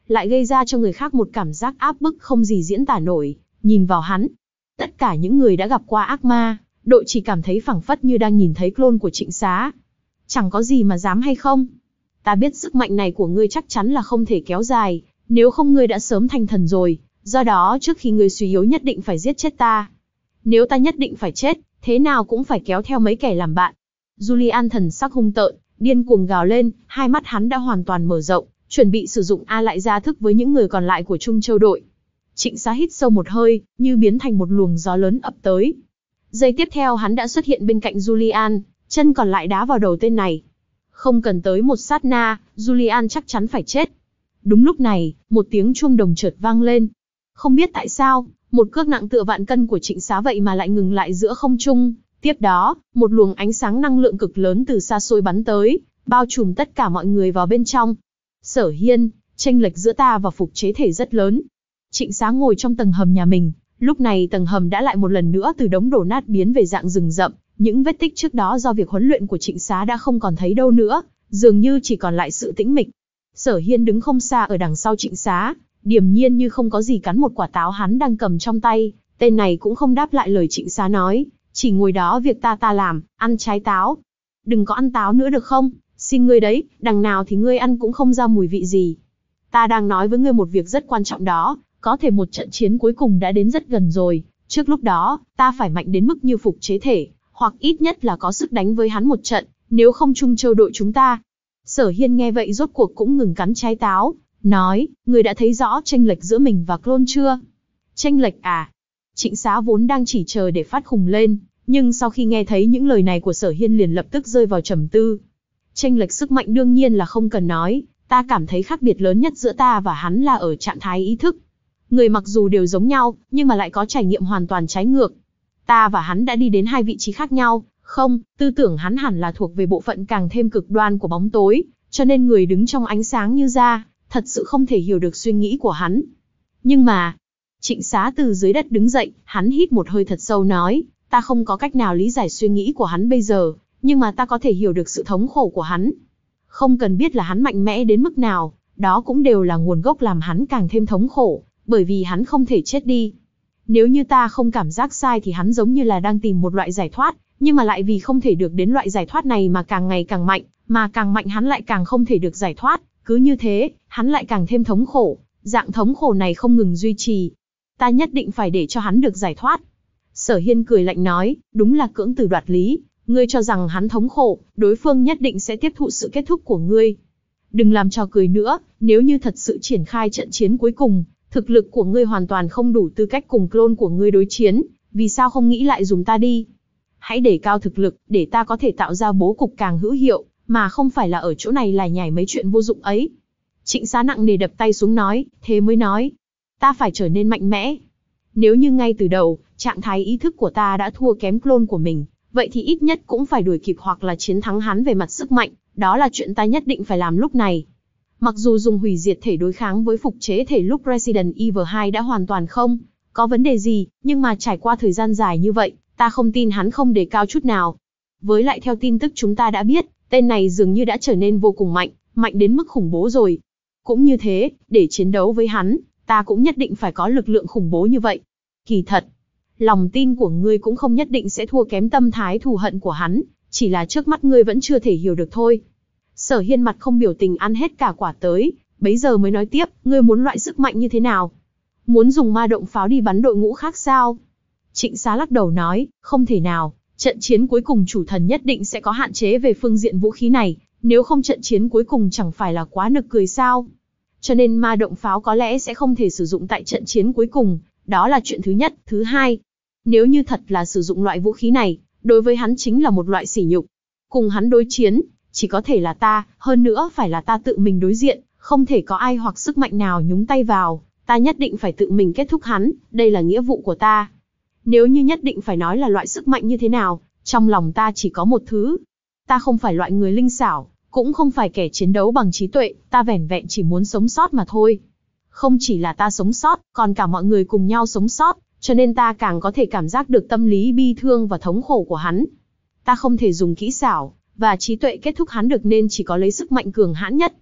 lại gây ra cho người khác một cảm giác áp bức không gì diễn tả nổi. Nhìn vào hắn, tất cả những người đã gặp qua ác ma, đội chỉ cảm thấy phảng phất như đang nhìn thấy clone của Trịnh Xá. Chẳng có gì mà dám hay không. Ta biết sức mạnh này của ngươi chắc chắn là không thể kéo dài, nếu không ngươi đã sớm thành thần rồi, do đó trước khi ngươi suy yếu nhất định phải giết chết ta. Nếu ta nhất định phải chết, thế nào cũng phải kéo theo mấy kẻ làm bạn. Julian thần sắc hung tợn, điên cuồng gào lên, hai mắt hắn đã hoàn toàn mở rộng, chuẩn bị sử dụng A lại ra thức với những người còn lại của Trung Châu đội. Trịnh Xá hít sâu một hơi, như biến thành một luồng gió lớn ập tới. Giây tiếp theo hắn đã xuất hiện bên cạnh Julian, chân còn lại đá vào đầu tên này. Không cần tới một sát na, Julian chắc chắn phải chết. Đúng lúc này, một tiếng chuông đồng chợt vang lên. Không biết tại sao, một cước nặng tựa vạn cân của Trịnh Xá vậy mà lại ngừng lại giữa không trung. Tiếp đó, một luồng ánh sáng năng lượng cực lớn từ xa xôi bắn tới, bao trùm tất cả mọi người vào bên trong. Sở Hiên, chênh lệch giữa ta và phục chế thể rất lớn. Trịnh Xá ngồi trong tầng hầm nhà mình, lúc này tầng hầm đã lại một lần nữa từ đống đổ nát biến về dạng rừng rậm, những vết tích trước đó do việc huấn luyện của Trịnh Xá đã không còn thấy đâu nữa, dường như chỉ còn lại sự tĩnh mịch. Sở Hiên đứng không xa ở đằng sau Trịnh Xá, điềm nhiên như không có gì cắn một quả táo hắn đang cầm trong tay, tên này cũng không đáp lại lời Trịnh Xá nói, chỉ ngồi đó việc ta ta làm, ăn trái táo. Đừng có ăn táo nữa được không, xin ngươi đấy, đằng nào thì ngươi ăn cũng không ra mùi vị gì. Ta đang nói với ngươi một việc rất quan trọng đó, có thể một trận chiến cuối cùng đã đến rất gần rồi, trước lúc đó, ta phải mạnh đến mức như phục chế thể, hoặc ít nhất là có sức đánh với hắn một trận, nếu không Trung Châu đội chúng ta. Sở Hiên nghe vậy rốt cuộc cũng ngừng cắn trái táo, nói, ngươi đã thấy rõ chênh lệch giữa mình và clone chưa? Chênh lệch à? Trịnh Xá vốn đang chỉ chờ để phát khùng lên, nhưng sau khi nghe thấy những lời này của Sở Hiên liền lập tức rơi vào trầm tư. Chênh lệch sức mạnh đương nhiên là không cần nói, ta cảm thấy khác biệt lớn nhất giữa ta và hắn là ở trạng thái ý thức. Người mặc dù đều giống nhau, nhưng mà lại có trải nghiệm hoàn toàn trái ngược. Ta và hắn đã đi đến hai vị trí khác nhau, không, tư tưởng hắn hẳn là thuộc về bộ phận càng thêm cực đoan của bóng tối, cho nên người đứng trong ánh sáng như ra, thật sự không thể hiểu được suy nghĩ của hắn. Nhưng mà, Trịnh Xá từ dưới đất đứng dậy, hắn hít một hơi thật sâu nói, ta không có cách nào lý giải suy nghĩ của hắn bây giờ, nhưng mà ta có thể hiểu được sự thống khổ của hắn. Không cần biết là hắn mạnh mẽ đến mức nào, đó cũng đều là nguồn gốc làm hắn càng thêm thống khổ, bởi vì hắn không thể chết đi. Nếu như ta không cảm giác sai thì hắn giống như là đang tìm một loại giải thoát, nhưng mà lại vì không thể được đến loại giải thoát này mà càng ngày càng mạnh, mà càng mạnh hắn lại càng không thể được giải thoát, cứ như thế, hắn lại càng thêm thống khổ, dạng thống khổ này không ngừng duy trì. Ta nhất định phải để cho hắn được giải thoát. Sở Hiên cười lạnh nói, đúng là cưỡng từ đoạt lý, ngươi cho rằng hắn thống khổ, đối phương nhất định sẽ tiếp thụ sự kết thúc của ngươi. Đừng làm trò cười nữa, nếu như thật sự triển khai trận chiến cuối cùng, thực lực của ngươi hoàn toàn không đủ tư cách cùng clone của ngươi đối chiến, vì sao không nghĩ lại dùng ta đi? Hãy để cao thực lực, để ta có thể tạo ra bố cục càng hữu hiệu, mà không phải là ở chỗ này lải nhải mấy chuyện vô dụng ấy. Trịnh Xá nặng nề đập tay xuống nói, thế mới nói, ta phải trở nên mạnh mẽ. Nếu như ngay từ đầu, trạng thái ý thức của ta đã thua kém clone của mình, vậy thì ít nhất cũng phải đuổi kịp hoặc là chiến thắng hắn về mặt sức mạnh, đó là chuyện ta nhất định phải làm lúc này. Mặc dù dùng hủy diệt thể đối kháng với phục chế thể lúc Resident Evil hai đã hoàn toàn không có vấn đề gì, nhưng mà trải qua thời gian dài như vậy, ta không tin hắn không đề cao chút nào. Với lại theo tin tức chúng ta đã biết, tên này dường như đã trở nên vô cùng mạnh, mạnh đến mức khủng bố rồi. Cũng như thế, để chiến đấu với hắn, ta cũng nhất định phải có lực lượng khủng bố như vậy. Kỳ thật, lòng tin của ngươi cũng không nhất định sẽ thua kém tâm thái thù hận của hắn, chỉ là trước mắt ngươi vẫn chưa thể hiểu được thôi. Sở Hiên mặt không biểu tình ăn hết cả quả tới, bấy giờ mới nói tiếp, ngươi muốn loại sức mạnh như thế nào? Muốn dùng ma động pháo đi bắn đội ngũ khác sao? Trịnh Xá lắc đầu nói, không thể nào, trận chiến cuối cùng chủ thần nhất định sẽ có hạn chế về phương diện vũ khí này, nếu không trận chiến cuối cùng chẳng phải là quá nực cười sao? Cho nên ma động pháo có lẽ sẽ không thể sử dụng tại trận chiến cuối cùng, đó là chuyện thứ nhất. Thứ hai, nếu như thật là sử dụng loại vũ khí này, đối với hắn chính là một loại sỉ nhục. Cùng hắn đối chiến, chỉ có thể là ta, hơn nữa phải là ta tự mình đối diện, không thể có ai hoặc sức mạnh nào nhúng tay vào, ta nhất định phải tự mình kết thúc hắn, đây là nghĩa vụ của ta. Nếu như nhất định phải nói là loại sức mạnh như thế nào, trong lòng ta chỉ có một thứ. Ta không phải loại người linh xảo, cũng không phải kẻ chiến đấu bằng trí tuệ, ta vẻn vẹn chỉ muốn sống sót mà thôi. Không chỉ là ta sống sót, còn cả mọi người cùng nhau sống sót, cho nên ta càng có thể cảm giác được tâm lý bi thương và thống khổ của hắn. Ta không thể dùng kỹ xảo và trí tuệ kết thúc hắn được nên chỉ có lấy sức mạnh cường hãn nhất.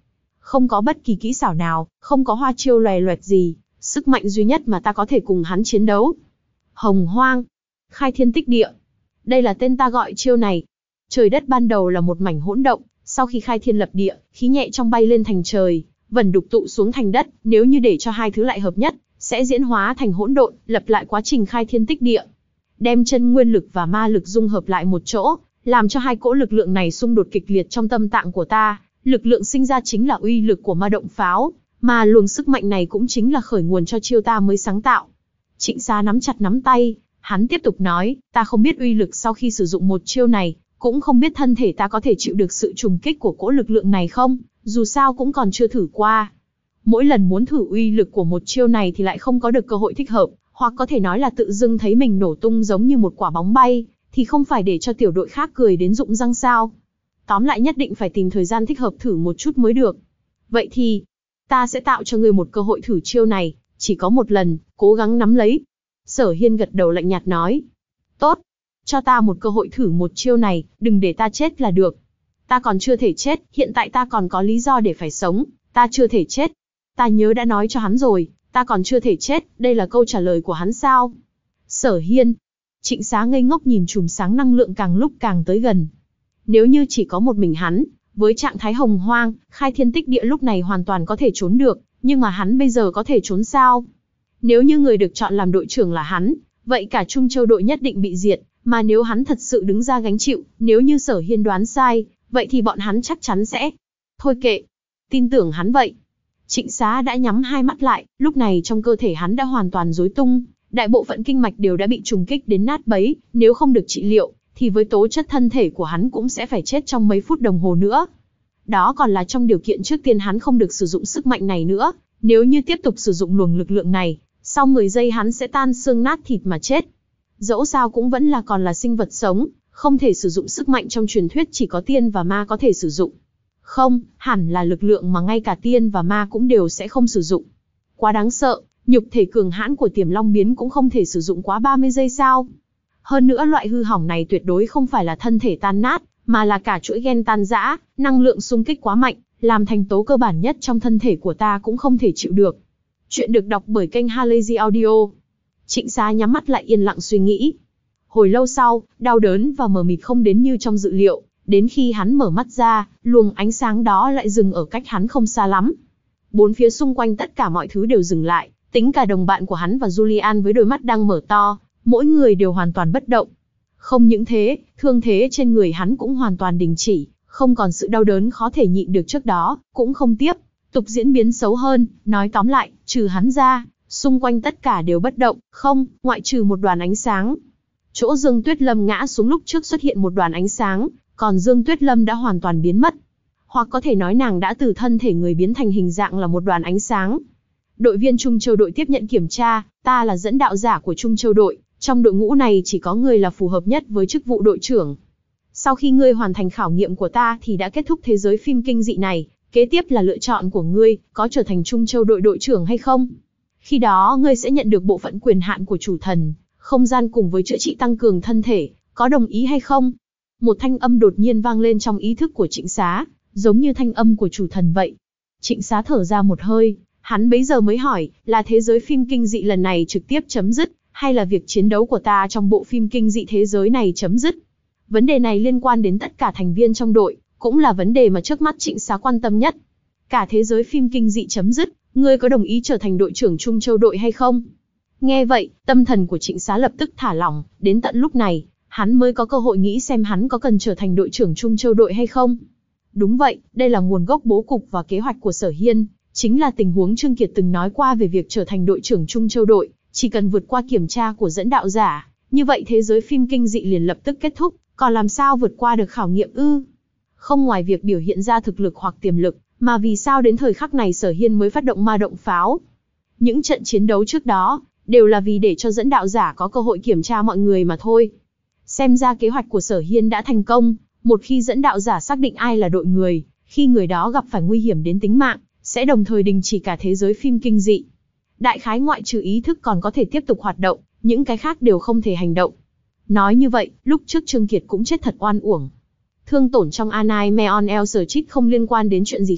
Không có bất kỳ kỹ xảo nào, không có hoa chiêu loè loẹt gì, sức mạnh duy nhất mà ta có thể cùng hắn chiến đấu. Hồng hoang, khai thiên tích địa. Đây là tên ta gọi chiêu này. Trời đất ban đầu là một mảnh hỗn động, sau khi khai thiên lập địa, khí nhẹ trong bay lên thành trời, vẩn đục tụ xuống thành đất, nếu như để cho hai thứ lại hợp nhất, sẽ diễn hóa thành hỗn độn, lập lại quá trình khai thiên tích địa. Đem chân nguyên lực và ma lực dung hợp lại một chỗ, làm cho hai cỗ lực lượng này xung đột kịch liệt trong tâm tạng của ta, lực lượng sinh ra chính là uy lực của ma động pháo, mà luồng sức mạnh này cũng chính là khởi nguồn cho chiêu ta mới sáng tạo. Trịnh Xá nắm chặt nắm tay, hắn tiếp tục nói, ta không biết uy lực sau khi sử dụng một chiêu này, cũng không biết thân thể ta có thể chịu được sự trùng kích của cỗ lực lượng này không, dù sao cũng còn chưa thử qua. Mỗi lần muốn thử uy lực của một chiêu này thì lại không có được cơ hội thích hợp, hoặc có thể nói là tự dưng thấy mình nổ tung giống như một quả bóng bay, thì không phải để cho tiểu đội khác cười đến rụng răng sao. Tóm lại nhất định phải tìm thời gian thích hợp thử một chút mới được. Vậy thì, ta sẽ tạo cho ngươi một cơ hội thử chiêu này, chỉ có một lần, cố gắng nắm lấy. Sở Hiên gật đầu lạnh nhạt nói. Tốt, cho ta một cơ hội thử một chiêu này, đừng để ta chết là được. Ta còn chưa thể chết, hiện tại ta còn có lý do để phải sống, ta chưa thể chết. Ta nhớ đã nói cho hắn rồi, ta còn chưa thể chết, đây là câu trả lời của hắn sao? Sở Hiên. Trịnh Xá ngây ngốc nhìn chùm sáng năng lượng càng lúc càng tới gần. Nếu như chỉ có một mình hắn, với trạng thái hồng hoang, khai thiên tích địa lúc này hoàn toàn có thể trốn được, nhưng mà hắn bây giờ có thể trốn sao? Nếu như người được chọn làm đội trưởng là hắn, vậy cả Trung Châu đội nhất định bị diệt, mà nếu hắn thật sự đứng ra gánh chịu, nếu như Sở Hiên đoán sai, vậy thì bọn hắn chắc chắn sẽ... Thôi kệ, tin tưởng hắn vậy. Trịnh Xá đã nhắm hai mắt lại, lúc này trong cơ thể hắn đã hoàn toàn rối tung, đại bộ phận kinh mạch đều đã bị trùng kích đến nát bấy, nếu không được trị liệu, thì với tố chất thân thể của hắn cũng sẽ phải chết trong mấy phút đồng hồ nữa. Đó còn là trong điều kiện trước tiên hắn không được sử dụng sức mạnh này nữa, nếu như tiếp tục sử dụng luồng lực lượng này, sau mười giây hắn sẽ tan xương nát thịt mà chết. Dẫu sao cũng vẫn là còn là sinh vật sống, không thể sử dụng sức mạnh trong truyền thuyết chỉ có tiên và ma có thể sử dụng. Không, hẳn là lực lượng mà ngay cả tiên và ma cũng đều sẽ không sử dụng. Quá đáng sợ, nhục thể cường hãn của Tiềm Long Biến cũng không thể sử dụng quá ba mươi giây sao? Hơn nữa loại hư hỏng này tuyệt đối không phải là thân thể tan nát, mà là cả chuỗi gen tan rã, năng lượng xung kích quá mạnh, làm thành tố cơ bản nhất trong thân thể của ta cũng không thể chịu được. Chuyện được đọc bởi kênh Halazy Audio. Trịnh Xá nhắm mắt lại yên lặng suy nghĩ. Hồi lâu sau, đau đớn và mờ mịt không đến như trong dự liệu, đến khi hắn mở mắt ra, luồng ánh sáng đó lại dừng ở cách hắn không xa lắm. Bốn phía xung quanh tất cả mọi thứ đều dừng lại, tính cả đồng bạn của hắn và Julian với đôi mắt đang mở to, mỗi người đều hoàn toàn bất động. Không những thế, thương thế trên người hắn cũng hoàn toàn đình chỉ, không còn sự đau đớn khó thể nhịn được trước đó, cũng không tiếp tục diễn biến xấu hơn, nói tóm lại, trừ hắn ra, xung quanh tất cả đều bất động, không, ngoại trừ một đoàn ánh sáng. Chỗ Dương Tuyết Lâm ngã xuống lúc trước xuất hiện một đoàn ánh sáng, còn Dương Tuyết Lâm đã hoàn toàn biến mất. Hoặc có thể nói nàng đã từ thân thể người biến thành hình dạng là một đoàn ánh sáng. Đội viên Trung Châu đội tiếp nhận kiểm tra, ta là dẫn đạo giả của Trung Châu đội, trong đội ngũ này chỉ có ngươi là phù hợp nhất với chức vụ đội trưởng. Sau khi ngươi hoàn thành khảo nghiệm của ta thì đã kết thúc thế giới phim kinh dị này, kế tiếp là lựa chọn của ngươi, có trở thành Trung Châu đội đội trưởng hay không? Khi đó ngươi sẽ nhận được bộ phận quyền hạn của chủ thần, không gian cùng với chữa trị tăng cường thân thể, có đồng ý hay không? Một thanh âm đột nhiên vang lên trong ý thức của Trịnh Xá, giống như thanh âm của chủ thần vậy. Trịnh Xá thở ra một hơi, hắn bấy giờ mới hỏi, là thế giới phim kinh dị lần này trực tiếp chấm dứt, hay là việc chiến đấu của ta trong bộ phim kinh dị thế giới này chấm dứt? Vấn đề này liên quan đến tất cả thành viên trong đội, cũng là vấn đề mà trước mắt Trịnh Xá quan tâm nhất. Cả thế giới phim kinh dị chấm dứt, ngươi có đồng ý trở thành đội trưởng Trung Châu đội hay không? Nghe vậy, tâm thần của Trịnh Xá lập tức thả lỏng, đến tận lúc này, hắn mới có cơ hội nghĩ xem hắn có cần trở thành đội trưởng Trung Châu đội hay không. Đúng vậy, đây là nguồn gốc bố cục và kế hoạch của Sở Hiên, chính là tình huống Trương Kiệt từng nói qua về việc trở thành đội trưởng Trung Châu đội, chỉ cần vượt qua kiểm tra của dẫn đạo giả, như vậy thế giới phim kinh dị liền lập tức kết thúc, còn làm sao vượt qua được khảo nghiệm ư? Không ngoài việc biểu hiện ra thực lực hoặc tiềm lực, mà vì sao đến thời khắc này Sở Hiên mới phát động ma động pháo? Những trận chiến đấu trước đó, đều là vì để cho dẫn đạo giả có cơ hội kiểm tra mọi người mà thôi. Xem ra kế hoạch của Sở Hiên đã thành công, một khi dẫn đạo giả xác định ai là đội người, khi người đó gặp phải nguy hiểm đến tính mạng, sẽ đồng thời đình chỉ cả thế giới phim kinh dị. Đại khái ngoại trừ ý thức còn có thể tiếp tục hoạt động, những cái khác đều không thể hành động. Nói như vậy, lúc trước Trương Kiệt cũng chết thật oan uổng. Thương tổn trong Anime on El Searchit không liên quan đến chuyện gì khác,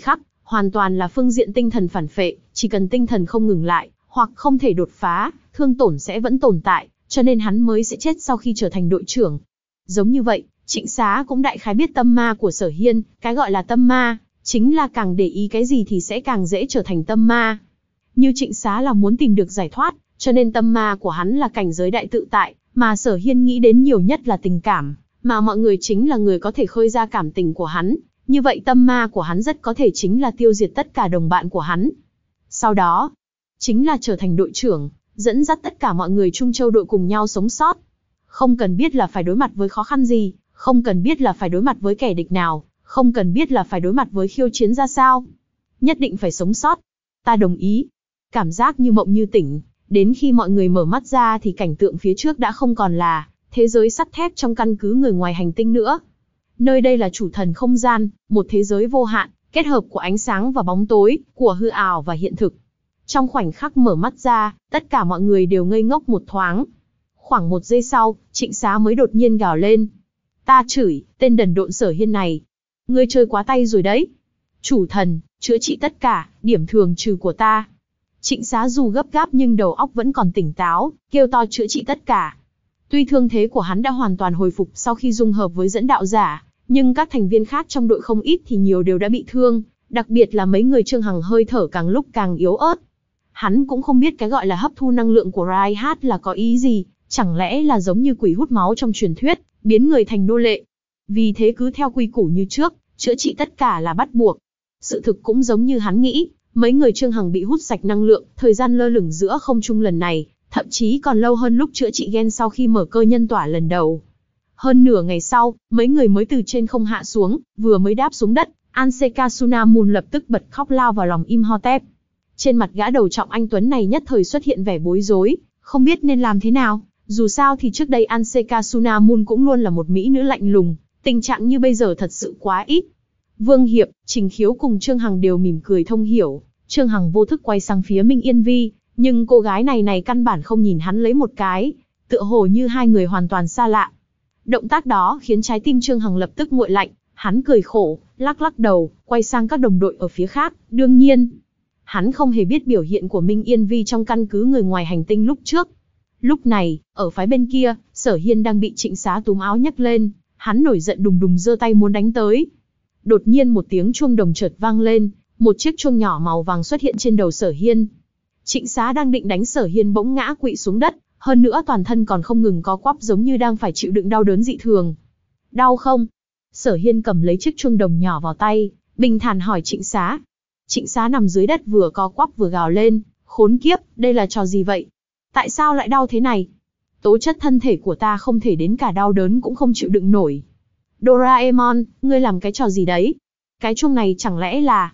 hoàn toàn là phương diện tinh thần phản phệ, chỉ cần tinh thần không ngừng lại, hoặc không thể đột phá, thương tổn sẽ vẫn tồn tại, cho nên hắn mới sẽ chết sau khi trở thành đội trưởng. Giống như vậy, Trịnh Xá cũng đại khái biết tâm ma của Sở Hiên, cái gọi là tâm ma, chính là càng để ý cái gì thì sẽ càng dễ trở thành tâm ma. Như Trịnh Xá là muốn tìm được giải thoát, cho nên tâm ma của hắn là cảnh giới đại tự tại, mà Sở Hiên nghĩ đến nhiều nhất là tình cảm, mà mọi người chính là người có thể khơi ra cảm tình của hắn. Như vậy tâm ma của hắn rất có thể chính là tiêu diệt tất cả đồng bạn của hắn. Sau đó, chính là trở thành đội trưởng, dẫn dắt tất cả mọi người Trung Châu đội cùng nhau sống sót. Không cần biết là phải đối mặt với khó khăn gì, không cần biết là phải đối mặt với kẻ địch nào, không cần biết là phải đối mặt với khiêu chiến ra sao. Nhất định phải sống sót. Ta đồng ý. Cảm giác như mộng như tỉnh, đến khi mọi người mở mắt ra thì cảnh tượng phía trước đã không còn là thế giới sắt thép trong căn cứ người ngoài hành tinh nữa. Nơi đây là chủ thần không gian, một thế giới vô hạn, kết hợp của ánh sáng và bóng tối, của hư ảo và hiện thực. Trong khoảnh khắc mở mắt ra, tất cả mọi người đều ngây ngốc một thoáng. Khoảng một giây sau, Trịnh Xá mới đột nhiên gào lên. Ta chửi, tên đần độn Sở Hiên này. Ngươi chơi quá tay rồi đấy. Chủ thần, chữa trị tất cả, điểm thường trừ của ta. Trịnh Xá dù gấp gáp nhưng đầu óc vẫn còn tỉnh táo, kêu to chữa trị tất cả. Tuy thương thế của hắn đã hoàn toàn hồi phục sau khi dung hợp với dẫn đạo giả, nhưng các thành viên khác trong đội không ít thì nhiều đều đã bị thương, đặc biệt là mấy người Trương Hằng hơi thở càng lúc càng yếu ớt. Hắn cũng không biết cái gọi là hấp thu năng lượng của Raihat là có ý gì, chẳng lẽ là giống như quỷ hút máu trong truyền thuyết, biến người thành nô lệ. Vì thế cứ theo quy củ như trước, chữa trị tất cả là bắt buộc. Sự thực cũng giống như hắn nghĩ, mấy người Trương Hằng bị hút sạch năng lượng, thời gian lơ lửng giữa không trung lần này, thậm chí còn lâu hơn lúc chữa trị gen sau khi mở cơ nhân tỏa lần đầu. Hơn nửa ngày sau, mấy người mới từ trên không hạ xuống, vừa mới đáp xuống đất, Anseka Sunamun lập tức bật khóc lao vào lòng Imhotep. Trên mặt gã đầu trọng anh tuấn này nhất thời xuất hiện vẻ bối rối, không biết nên làm thế nào, dù sao thì trước đây Anseka Sunamun cũng luôn là một mỹ nữ lạnh lùng, tình trạng như bây giờ thật sự quá ít. Vương Hiệp, Trình Khiếu cùng Trương Hằng đều mỉm cười thông hiểu, Trương Hằng vô thức quay sang phía Minh Yên Vi, nhưng cô gái này này căn bản không nhìn hắn lấy một cái, tựa hồ như hai người hoàn toàn xa lạ. Động tác đó khiến trái tim Trương Hằng lập tức nguội lạnh, hắn cười khổ, lắc lắc đầu, quay sang các đồng đội ở phía khác, đương nhiên. Hắn không hề biết biểu hiện của Minh Yên Vi trong căn cứ người ngoài hành tinh lúc trước. Lúc này, ở phái bên kia, Sở Hiên đang bị Trịnh Xá túm áo nhấc lên, hắn nổi giận đùng đùng giơ tay muốn đánh tới. Đột nhiên một tiếng chuông đồng chợt vang lên, một chiếc chuông nhỏ màu vàng xuất hiện trên đầu Sở Hiên. Trịnh Xá đang định đánh Sở Hiên bỗng ngã quỵ xuống đất, hơn nữa toàn thân còn không ngừng co quắp giống như đang phải chịu đựng đau đớn dị thường. Đau không? Sở Hiên cầm lấy chiếc chuông đồng nhỏ vào tay, bình thản hỏi Trịnh Xá. Trịnh Xá nằm dưới đất vừa co quắp vừa gào lên, khốn kiếp, đây là trò gì vậy? Tại sao lại đau thế này? Tố chất thân thể của ta không thể đến cả đau đớn cũng không chịu đựng nổi. Doraemon, ngươi làm cái trò gì đấy? Cái chuông này chẳng lẽ là...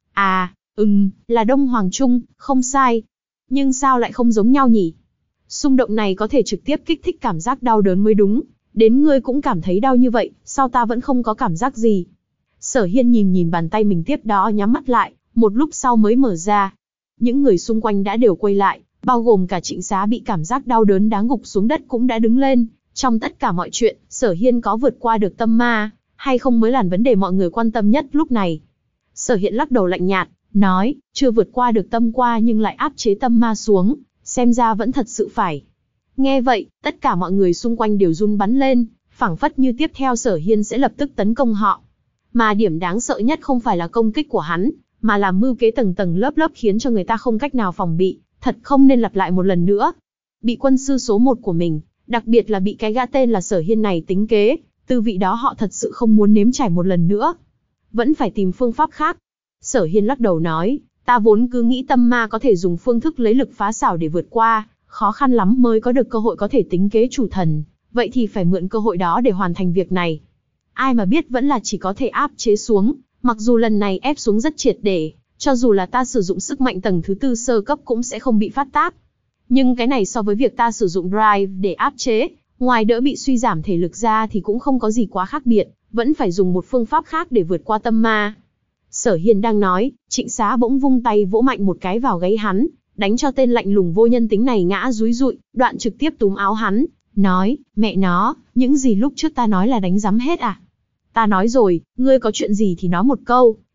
À, ừm, là Đông Hoàng Trung, không sai. Nhưng sao lại không giống nhau nhỉ? Xung động này có thể trực tiếp kích thích cảm giác đau đớn mới đúng. Đến ngươi cũng cảm thấy đau như vậy, sao ta vẫn không có cảm giác gì? Sở Hiên nhìn nhìn bàn tay mình tiếp đó nhắm mắt lại, một lúc sau mới mở ra. Những người xung quanh đã đều quay lại, bao gồm cả Trịnh Xá bị cảm giác đau đớn đá gục xuống đất cũng đã đứng lên. Trong tất cả mọi chuyện, Sở Hiên có vượt qua được tâm ma, hay không mới là vấn đề mọi người quan tâm nhất lúc này. Sở Hiên lắc đầu lạnh nhạt, nói, chưa vượt qua được tâm qua nhưng lại áp chế tâm ma xuống, xem ra vẫn thật sự phải. Nghe vậy, tất cả mọi người xung quanh đều run bắn lên, phảng phất như tiếp theo Sở Hiên sẽ lập tức tấn công họ. Mà điểm đáng sợ nhất không phải là công kích của hắn, mà là mưu kế tầng tầng lớp lớp khiến cho người ta không cách nào phòng bị, thật không nên lặp lại một lần nữa. Bị quân sư số một của mình, đặc biệt là bị cái gã tên là Sở Hiên này tính kế, tư vị đó họ thật sự không muốn nếm trải một lần nữa. Vẫn phải tìm phương pháp khác. Sở Hiên lắc đầu nói, ta vốn cứ nghĩ tâm ma có thể dùng phương thức lấy lực phá xảo để vượt qua, khó khăn lắm mới có được cơ hội có thể tính kế chủ thần, vậy thì phải mượn cơ hội đó để hoàn thành việc này. Ai mà biết vẫn là chỉ có thể áp chế xuống, mặc dù lần này ép xuống rất triệt để, cho dù là ta sử dụng sức mạnh tầng thứ tư sơ cấp cũng sẽ không bị phát tác. Nhưng cái này so với việc ta sử dụng drive để áp chế, ngoài đỡ bị suy giảm thể lực ra thì cũng không có gì quá khác biệt, vẫn phải dùng một phương pháp khác để vượt qua tâm ma. Sở Hiên đang nói, Trịnh Xá bỗng vung tay vỗ mạnh một cái vào gáy hắn, đánh cho tên lạnh lùng vô nhân tính này ngã rúi rụi, đoạn trực tiếp túm áo hắn, nói, mẹ nó, những gì lúc trước ta nói là đánh rắm hết à? Ta nói rồi, ngươi có chuyện gì thì nói một câu,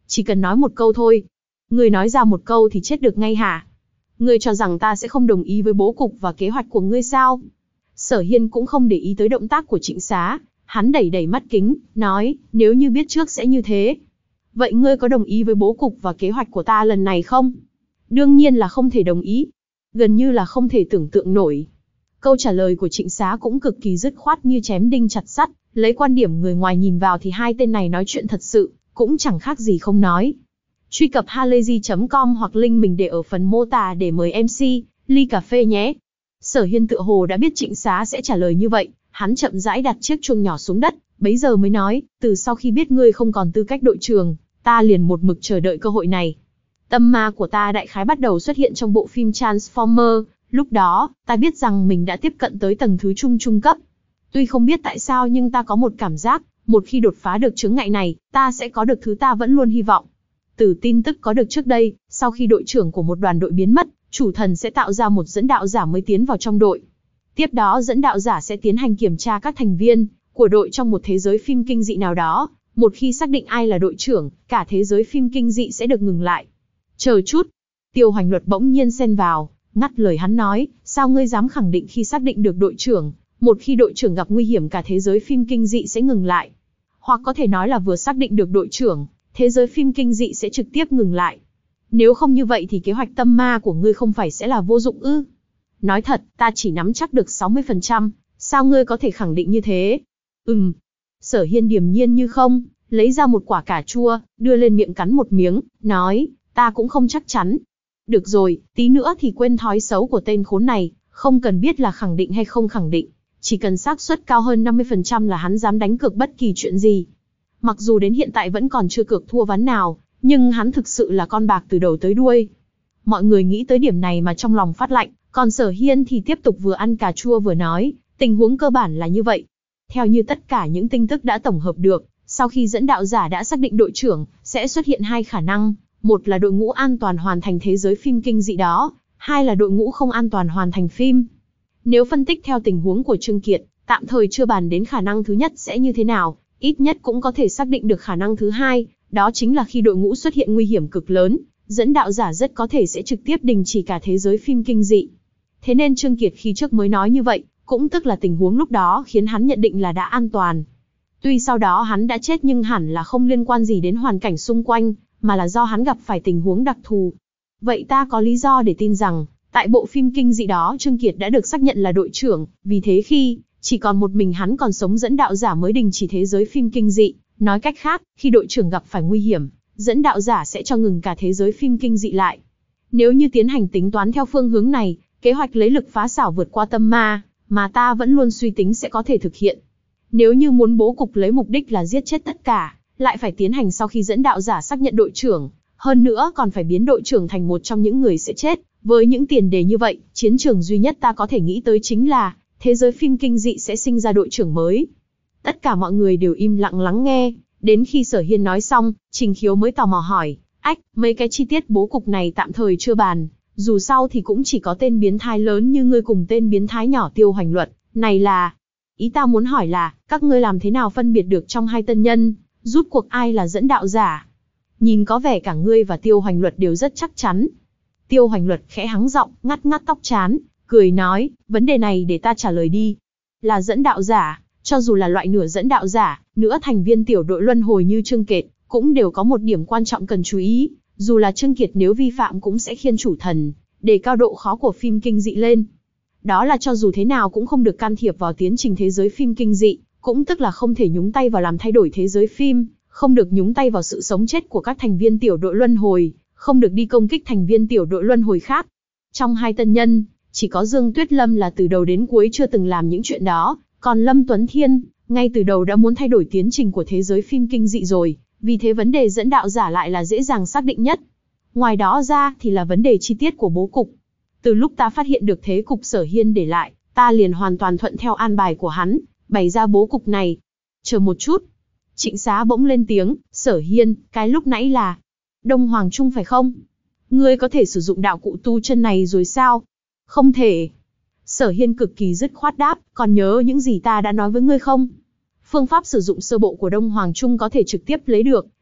Chỉ cần nói một câu thôi. Ngươi nói ra một câu thì chết được ngay hả? Ngươi cho rằng ta sẽ không đồng ý với bố cục và kế hoạch của ngươi sao? Sở Hiên cũng không để ý tới động tác của Trịnh Xá, hắn đẩy đẩy mắt kính, nói, nếu như biết trước sẽ như thế. Vậy ngươi có đồng ý với bố cục và kế hoạch của ta lần này không? Đương nhiên là không thể đồng ý. Gần như là không thể tưởng tượng nổi. Câu trả lời của Trịnh Xá cũng cực kỳ dứt khoát như chém đinh chặt sắt, lấy quan điểm người ngoài nhìn vào thì hai tên này nói chuyện thật sự, cũng chẳng khác gì không nói. Truy cập halayzi chấm com hoặc link mình để ở phần mô tả để mời em xê, ly cà phê nhé. Sở Hiên tựa hồ đã biết Trịnh Xá sẽ trả lời như vậy, hắn chậm rãi đặt chiếc chuông nhỏ xuống đất, bấy giờ mới nói, từ sau khi biết ngươi không còn tư cách đội trưởng, ta liền một mực chờ đợi cơ hội này. Tâm ma của ta đại khái bắt đầu xuất hiện trong bộ phim Transformer, lúc đó, ta biết rằng mình đã tiếp cận tới tầng thứ trung trung cấp. Tuy không biết tại sao nhưng ta có một cảm giác, một khi đột phá được chướng ngại này, ta sẽ có được thứ ta vẫn luôn hy vọng. Từ tin tức có được trước đây, sau khi đội trưởng của một đoàn đội biến mất, chủ thần sẽ tạo ra một dẫn đạo giả mới tiến vào trong đội. Tiếp đó dẫn đạo giả sẽ tiến hành kiểm tra các thành viên của đội trong một thế giới phim kinh dị nào đó. Một khi xác định ai là đội trưởng, cả thế giới phim kinh dị sẽ được ngừng lại. Chờ chút. Tiêu Hoành Luật bỗng nhiên xen vào, ngắt lời hắn nói, sao ngươi dám khẳng định khi xác định được đội trưởng, một khi đội trưởng gặp nguy hiểm cả thế giới phim kinh dị sẽ ngừng lại. Hoặc có thể nói là vừa xác định được đội trưởng, thế giới phim kinh dị sẽ trực tiếp ngừng lại. Nếu không như vậy thì kế hoạch tâm ma của ngươi không phải sẽ là vô dụng ư? Nói thật, ta chỉ nắm chắc được sáu mươi phần trăm, sao ngươi có thể khẳng định như thế? Ừm. Sở Hiên điềm nhiên như không, lấy ra một quả cà chua, đưa lên miệng cắn một miếng, nói, ta cũng không chắc chắn. Được rồi, tí nữa thì quên thói xấu của tên khốn này, không cần biết là khẳng định hay không khẳng định, chỉ cần xác suất cao hơn năm mươi phần trăm là hắn dám đánh cược bất kỳ chuyện gì. Mặc dù đến hiện tại vẫn còn chưa cược thua ván nào, nhưng hắn thực sự là con bạc từ đầu tới đuôi. Mọi người nghĩ tới điểm này mà trong lòng phát lạnh, còn Sở Hiên thì tiếp tục vừa ăn cà chua vừa nói, tình huống cơ bản là như vậy. Theo như tất cả những tin tức đã tổng hợp được, sau khi dẫn đạo giả đã xác định đội trưởng, sẽ xuất hiện hai khả năng, một là đội ngũ an toàn hoàn thành thế giới phim kinh dị đó, hai là đội ngũ không an toàn hoàn thành phim. Nếu phân tích theo tình huống của Trương Kiệt, tạm thời chưa bàn đến khả năng thứ nhất sẽ như thế nào, ít nhất cũng có thể xác định được khả năng thứ hai, đó chính là khi đội ngũ xuất hiện nguy hiểm cực lớn, dẫn đạo giả rất có thể sẽ trực tiếp đình chỉ cả thế giới phim kinh dị. Thế nên Trương Kiệt khi trước mới nói như vậy, cũng tức là tình huống lúc đó khiến hắn nhận định là đã an toàn. Tuy sau đó hắn đã chết nhưng hẳn là không liên quan gì đến hoàn cảnh xung quanh, mà là do hắn gặp phải tình huống đặc thù. Vậy ta có lý do để tin rằng, tại bộ phim kinh dị đó Trương Kiệt đã được xác nhận là đội trưởng, vì thế khi chỉ còn một mình hắn còn sống dẫn đạo giả mới đình chỉ thế giới phim kinh dị. Nói cách khác, khi đội trưởng gặp phải nguy hiểm, dẫn đạo giả sẽ cho ngừng cả thế giới phim kinh dị lại. Nếu như tiến hành tính toán theo phương hướng này, kế hoạch lấy lực phá xảo vượt qua tâm ma, mà ta vẫn luôn suy tính sẽ có thể thực hiện. Nếu như muốn bố cục lấy mục đích là giết chết tất cả, lại phải tiến hành sau khi dẫn đạo giả xác nhận đội trưởng, hơn nữa còn phải biến đội trưởng thành một trong những người sẽ chết. Với những tiền đề như vậy, chiến trường duy nhất ta có thể nghĩ tới chính là, thế giới phim kinh dị sẽ sinh ra đội trưởng mới. Tất cả mọi người đều im lặng lắng nghe, đến khi Sở Hiên nói xong, Trình Khiếu mới tò mò hỏi, ách, mấy cái chi tiết bố cục này tạm thời chưa bàn, dù sao thì cũng chỉ có tên biến thái lớn như ngươi cùng tên biến thái nhỏ Tiêu Hoành Luật, này là... Ý ta muốn hỏi là, các ngươi làm thế nào phân biệt được trong hai tân nhân, rút cuộc ai là dẫn đạo giả? Nhìn có vẻ cả ngươi và Tiêu Hoành Luật đều rất chắc chắn. Tiêu Hoành Luật khẽ hắng giọng, ngắt ngắt tóc trán, cười nói, vấn đề này để ta trả lời đi. Là dẫn đạo giả, cho dù là loại nửa dẫn đạo giả, nữa thành viên tiểu đội luân hồi như Trương Kiệt, cũng đều có một điểm quan trọng cần chú ý, dù là Trương Kiệt nếu vi phạm cũng sẽ khiên chủ thần, để cao độ khó của phim kinh dị lên. Đó là cho dù thế nào cũng không được can thiệp vào tiến trình thế giới phim kinh dị, cũng tức là không thể nhúng tay vào làm thay đổi thế giới phim, không được nhúng tay vào sự sống chết của các thành viên tiểu đội luân hồi, không được đi công kích thành viên tiểu đội luân hồi khác. Trong hai tân nhân, chỉ có Dương Tuyết Lâm là từ đầu đến cuối chưa từng làm những chuyện đó, còn Lâm Tuấn Thiên, ngay từ đầu đã muốn thay đổi tiến trình của thế giới phim kinh dị rồi, vì thế vấn đề dẫn đạo giả lại là dễ dàng xác định nhất. Ngoài đó ra thì là vấn đề chi tiết của bố cục. Từ lúc ta phát hiện được thế cục Sở Hiên để lại, ta liền hoàn toàn thuận theo an bài của hắn, bày ra bố cục này. Chờ một chút. Trịnh Xá bỗng lên tiếng, Sở Hiên, cái lúc nãy là Đông Hoàng Trung phải không? Ngươi có thể sử dụng đạo cụ tu chân này rồi sao? Không thể. Sở Hiên cực kỳ dứt khoát đáp, còn nhớ những gì ta đã nói với ngươi không? Phương pháp sử dụng sơ bộ của Đông Hoàng Trung có thể trực tiếp lấy được,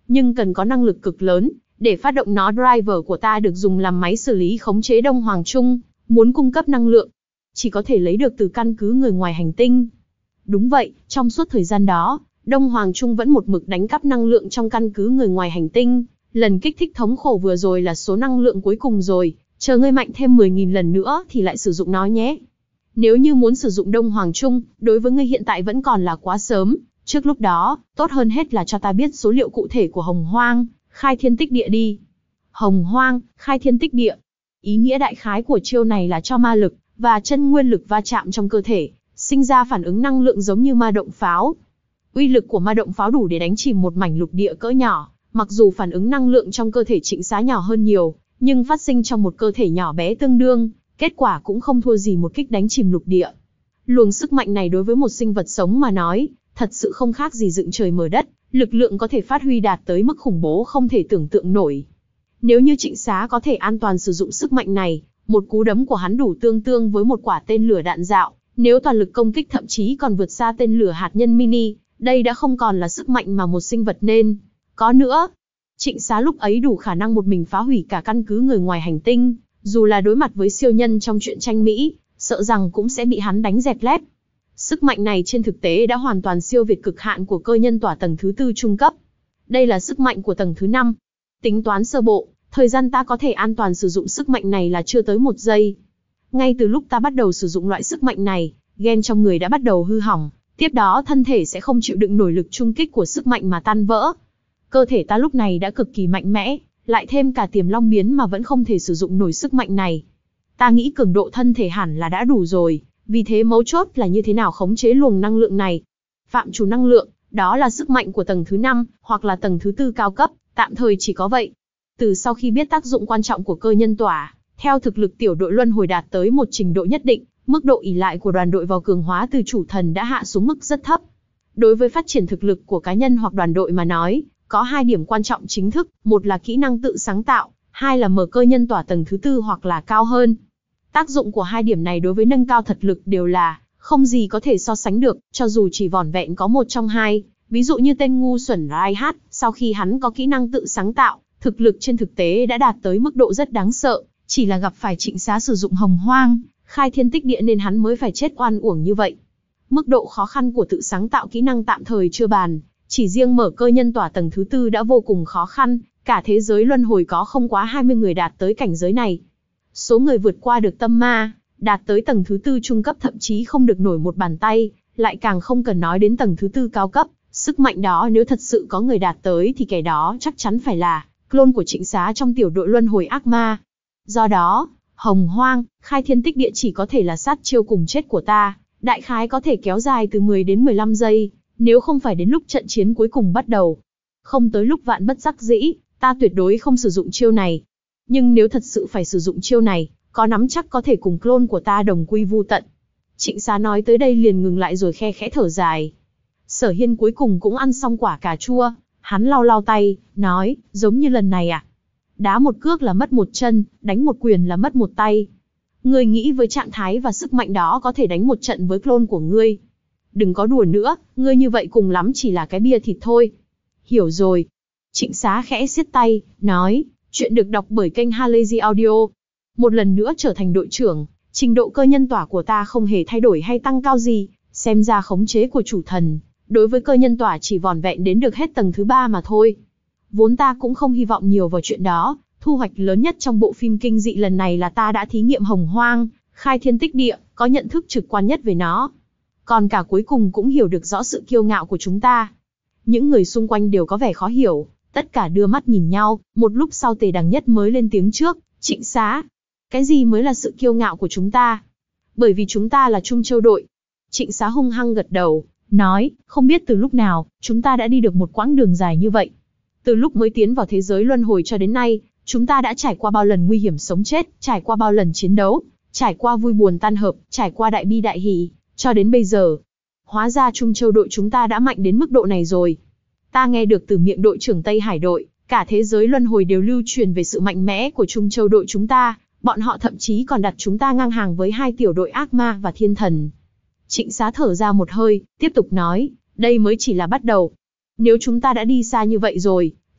nhưng cần có năng lực cực lớn. Để phát động nó, driver của ta được dùng làm máy xử lý khống chế Đông Hoàng Trung, muốn cung cấp năng lượng, chỉ có thể lấy được từ căn cứ người ngoài hành tinh. Đúng vậy, trong suốt thời gian đó, Đông Hoàng Trung vẫn một mực đánh cắp năng lượng trong căn cứ người ngoài hành tinh. Lần kích thích thống khổ vừa rồi là số năng lượng cuối cùng rồi, chờ ngươi mạnh thêm mười nghìn lần nữa thì lại sử dụng nó nhé. Nếu như muốn sử dụng Đông Hoàng Trung, đối với ngươi hiện tại vẫn còn là quá sớm, trước lúc đó, tốt hơn hết là cho ta biết số liệu cụ thể của Hồng Hoang, Khai Thiên Tích Địa đi. Hồng Hoang, Khai Thiên Tích Địa. Ý nghĩa đại khái của chiêu này là cho ma lực và chân nguyên lực va chạm trong cơ thể, sinh ra phản ứng năng lượng giống như ma động pháo. Uy lực của ma động pháo đủ để đánh chìm một mảnh lục địa cỡ nhỏ, mặc dù phản ứng năng lượng trong cơ thể Trịnh Xá nhỏ hơn nhiều, nhưng phát sinh trong một cơ thể nhỏ bé tương đương, kết quả cũng không thua gì một kích đánh chìm lục địa. Luồng sức mạnh này đối với một sinh vật sống mà nói, thật sự không khác gì dựng trời mở đất, lực lượng có thể phát huy đạt tới mức khủng bố không thể tưởng tượng nổi. Nếu như Trịnh Xá có thể an toàn sử dụng sức mạnh này, một cú đấm của hắn đủ tương tương với một quả tên lửa đạn dạo, nếu toàn lực công kích thậm chí còn vượt xa tên lửa hạt nhân mini, đây đã không còn là sức mạnh mà một sinh vật nên có nữa. Trịnh Xá lúc ấy đủ khả năng một mình phá hủy cả căn cứ người ngoài hành tinh, dù là đối mặt với siêu nhân trong truyện tranh Mỹ, sợ rằng cũng sẽ bị hắn đánh dẹp lép. Sức mạnh này trên thực tế đã hoàn toàn siêu việt cực hạn của cơ nhân tỏa tầng thứ tư trung cấp. Đây là sức mạnh của tầng thứ năm. Tính toán sơ bộ, thời gian ta có thể an toàn sử dụng sức mạnh này là chưa tới một giây. Ngay từ lúc ta bắt đầu sử dụng loại sức mạnh này, gen trong người đã bắt đầu hư hỏng, tiếp đó thân thể sẽ không chịu đựng nổi lực trung kích của sức mạnh mà tan vỡ. Cơ thể ta lúc này đã cực kỳ mạnh mẽ, lại thêm cả tiềm long biến mà vẫn không thể sử dụng nổi sức mạnh này. Ta nghĩ cường độ thân thể hẳn là đã đủ rồi, vì thế mấu chốt là như thế nào khống chế luồng năng lượng này. Phạm trù năng lượng, đó là sức mạnh của tầng thứ năm, hoặc là tầng thứ tư cao cấp, tạm thời chỉ có vậy. Từ sau khi biết tác dụng quan trọng của cơ nhân tỏa, theo thực lực tiểu đội luân hồi đạt tới một trình độ nhất định, mức độ ỷ lại của đoàn đội vào cường hóa từ chủ thần đã hạ xuống mức rất thấp. Đối với phát triển thực lực của cá nhân hoặc đoàn đội mà nói, có hai điểm quan trọng chính thức, một là kỹ năng tự sáng tạo, hai là mở cơ nhân tỏa tầng thứ tư hoặc là cao hơn. Tác dụng của hai điểm này đối với nâng cao thực lực đều là không gì có thể so sánh được, cho dù chỉ vỏn vẹn có một trong hai. Ví dụ như tên ngu xuẩn Reinhardt, sau khi hắn có kỹ năng tự sáng tạo, thực lực trên thực tế đã đạt tới mức độ rất đáng sợ, chỉ là gặp phải Trịnh Xá sử dụng Hồng Hoang, Khai Thiên Tích Địa nên hắn mới phải chết oan uổng như vậy. Mức độ khó khăn của tự sáng tạo kỹ năng tạm thời chưa bàn, chỉ riêng mở cơ nhân tỏa tầng thứ tư đã vô cùng khó khăn, cả thế giới luân hồi có không quá hai mươi người đạt tới cảnh giới này. Số người vượt qua được tâm ma, đạt tới tầng thứ tư trung cấp thậm chí không được nổi một bàn tay, lại càng không cần nói đến tầng thứ tư cao cấp. Sức mạnh đó nếu thật sự có người đạt tới thì kẻ đó chắc chắn phải là clone của Trịnh Xá trong tiểu đội luân hồi ác ma. Do đó, Hồng Hoang, Khai Thiên Tích Địa chỉ có thể là sát chiêu cùng chết của ta, đại khái có thể kéo dài từ mười đến mười lăm giây, nếu không phải đến lúc trận chiến cuối cùng bắt đầu. Không tới lúc vạn bất đắc dĩ, ta tuyệt đối không sử dụng chiêu này. Nhưng nếu thật sự phải sử dụng chiêu này, có nắm chắc có thể cùng clone của ta đồng quy vu tận. Trịnh Xá nói tới đây liền ngừng lại rồi khe khẽ thở dài. Sở Hiên cuối cùng cũng ăn xong quả cà chua, hắn lau lau tay, nói, giống như lần này à? Đá một cước là mất một chân, đánh một quyền là mất một tay. Ngươi nghĩ với trạng thái và sức mạnh đó có thể đánh một trận với clone của ngươi. Đừng có đùa nữa, ngươi như vậy cùng lắm chỉ là cái bia thịt thôi. Hiểu rồi. Trịnh Xá khẽ siết tay, nói, chuyện được đọc bởi kênh Halazy Audio. Một lần nữa trở thành đội trưởng, trình độ cơ nhân tỏa của ta không hề thay đổi hay tăng cao gì, xem ra khống chế của chủ thần. Đối với cơ nhân tỏa chỉ vỏn vẹn đến được hết tầng thứ ba mà thôi. Vốn ta cũng không hy vọng nhiều vào chuyện đó, thu hoạch lớn nhất trong bộ phim kinh dị lần này là ta đã thí nghiệm Hồng Hoang, Khai Thiên Tích Địa, có nhận thức trực quan nhất về nó. Còn cả cuối cùng cũng hiểu được rõ sự kiêu ngạo của chúng ta. Những người xung quanh đều có vẻ khó hiểu, tất cả đưa mắt nhìn nhau, một lúc sau Tề Đằng Nhất mới lên tiếng trước, Trịnh Xá. Cái gì mới là sự kiêu ngạo của chúng ta? Bởi vì chúng ta là Trung Châu đội. Trịnh Xá hung hăng gật đầu, nói, không biết từ lúc nào, chúng ta đã đi được một quãng đường dài như vậy. Từ lúc mới tiến vào thế giới luân hồi cho đến nay, chúng ta đã trải qua bao lần nguy hiểm sống chết, trải qua bao lần chiến đấu, trải qua vui buồn tan hợp, trải qua đại bi đại hỷ, cho đến bây giờ. Hóa ra Trung Châu đội chúng ta đã mạnh đến mức độ này rồi. Ta nghe được từ miệng đội trưởng Tây Hải đội, cả thế giới luân hồi đều lưu truyền về sự mạnh mẽ của Trung Châu đội chúng ta, bọn họ thậm chí còn đặt chúng ta ngang hàng với hai tiểu đội ác ma và thiên thần. Trịnh Xá thở ra một hơi, tiếp tục nói, đây mới chỉ là bắt đầu. Nếu chúng ta đã đi xa như vậy rồi,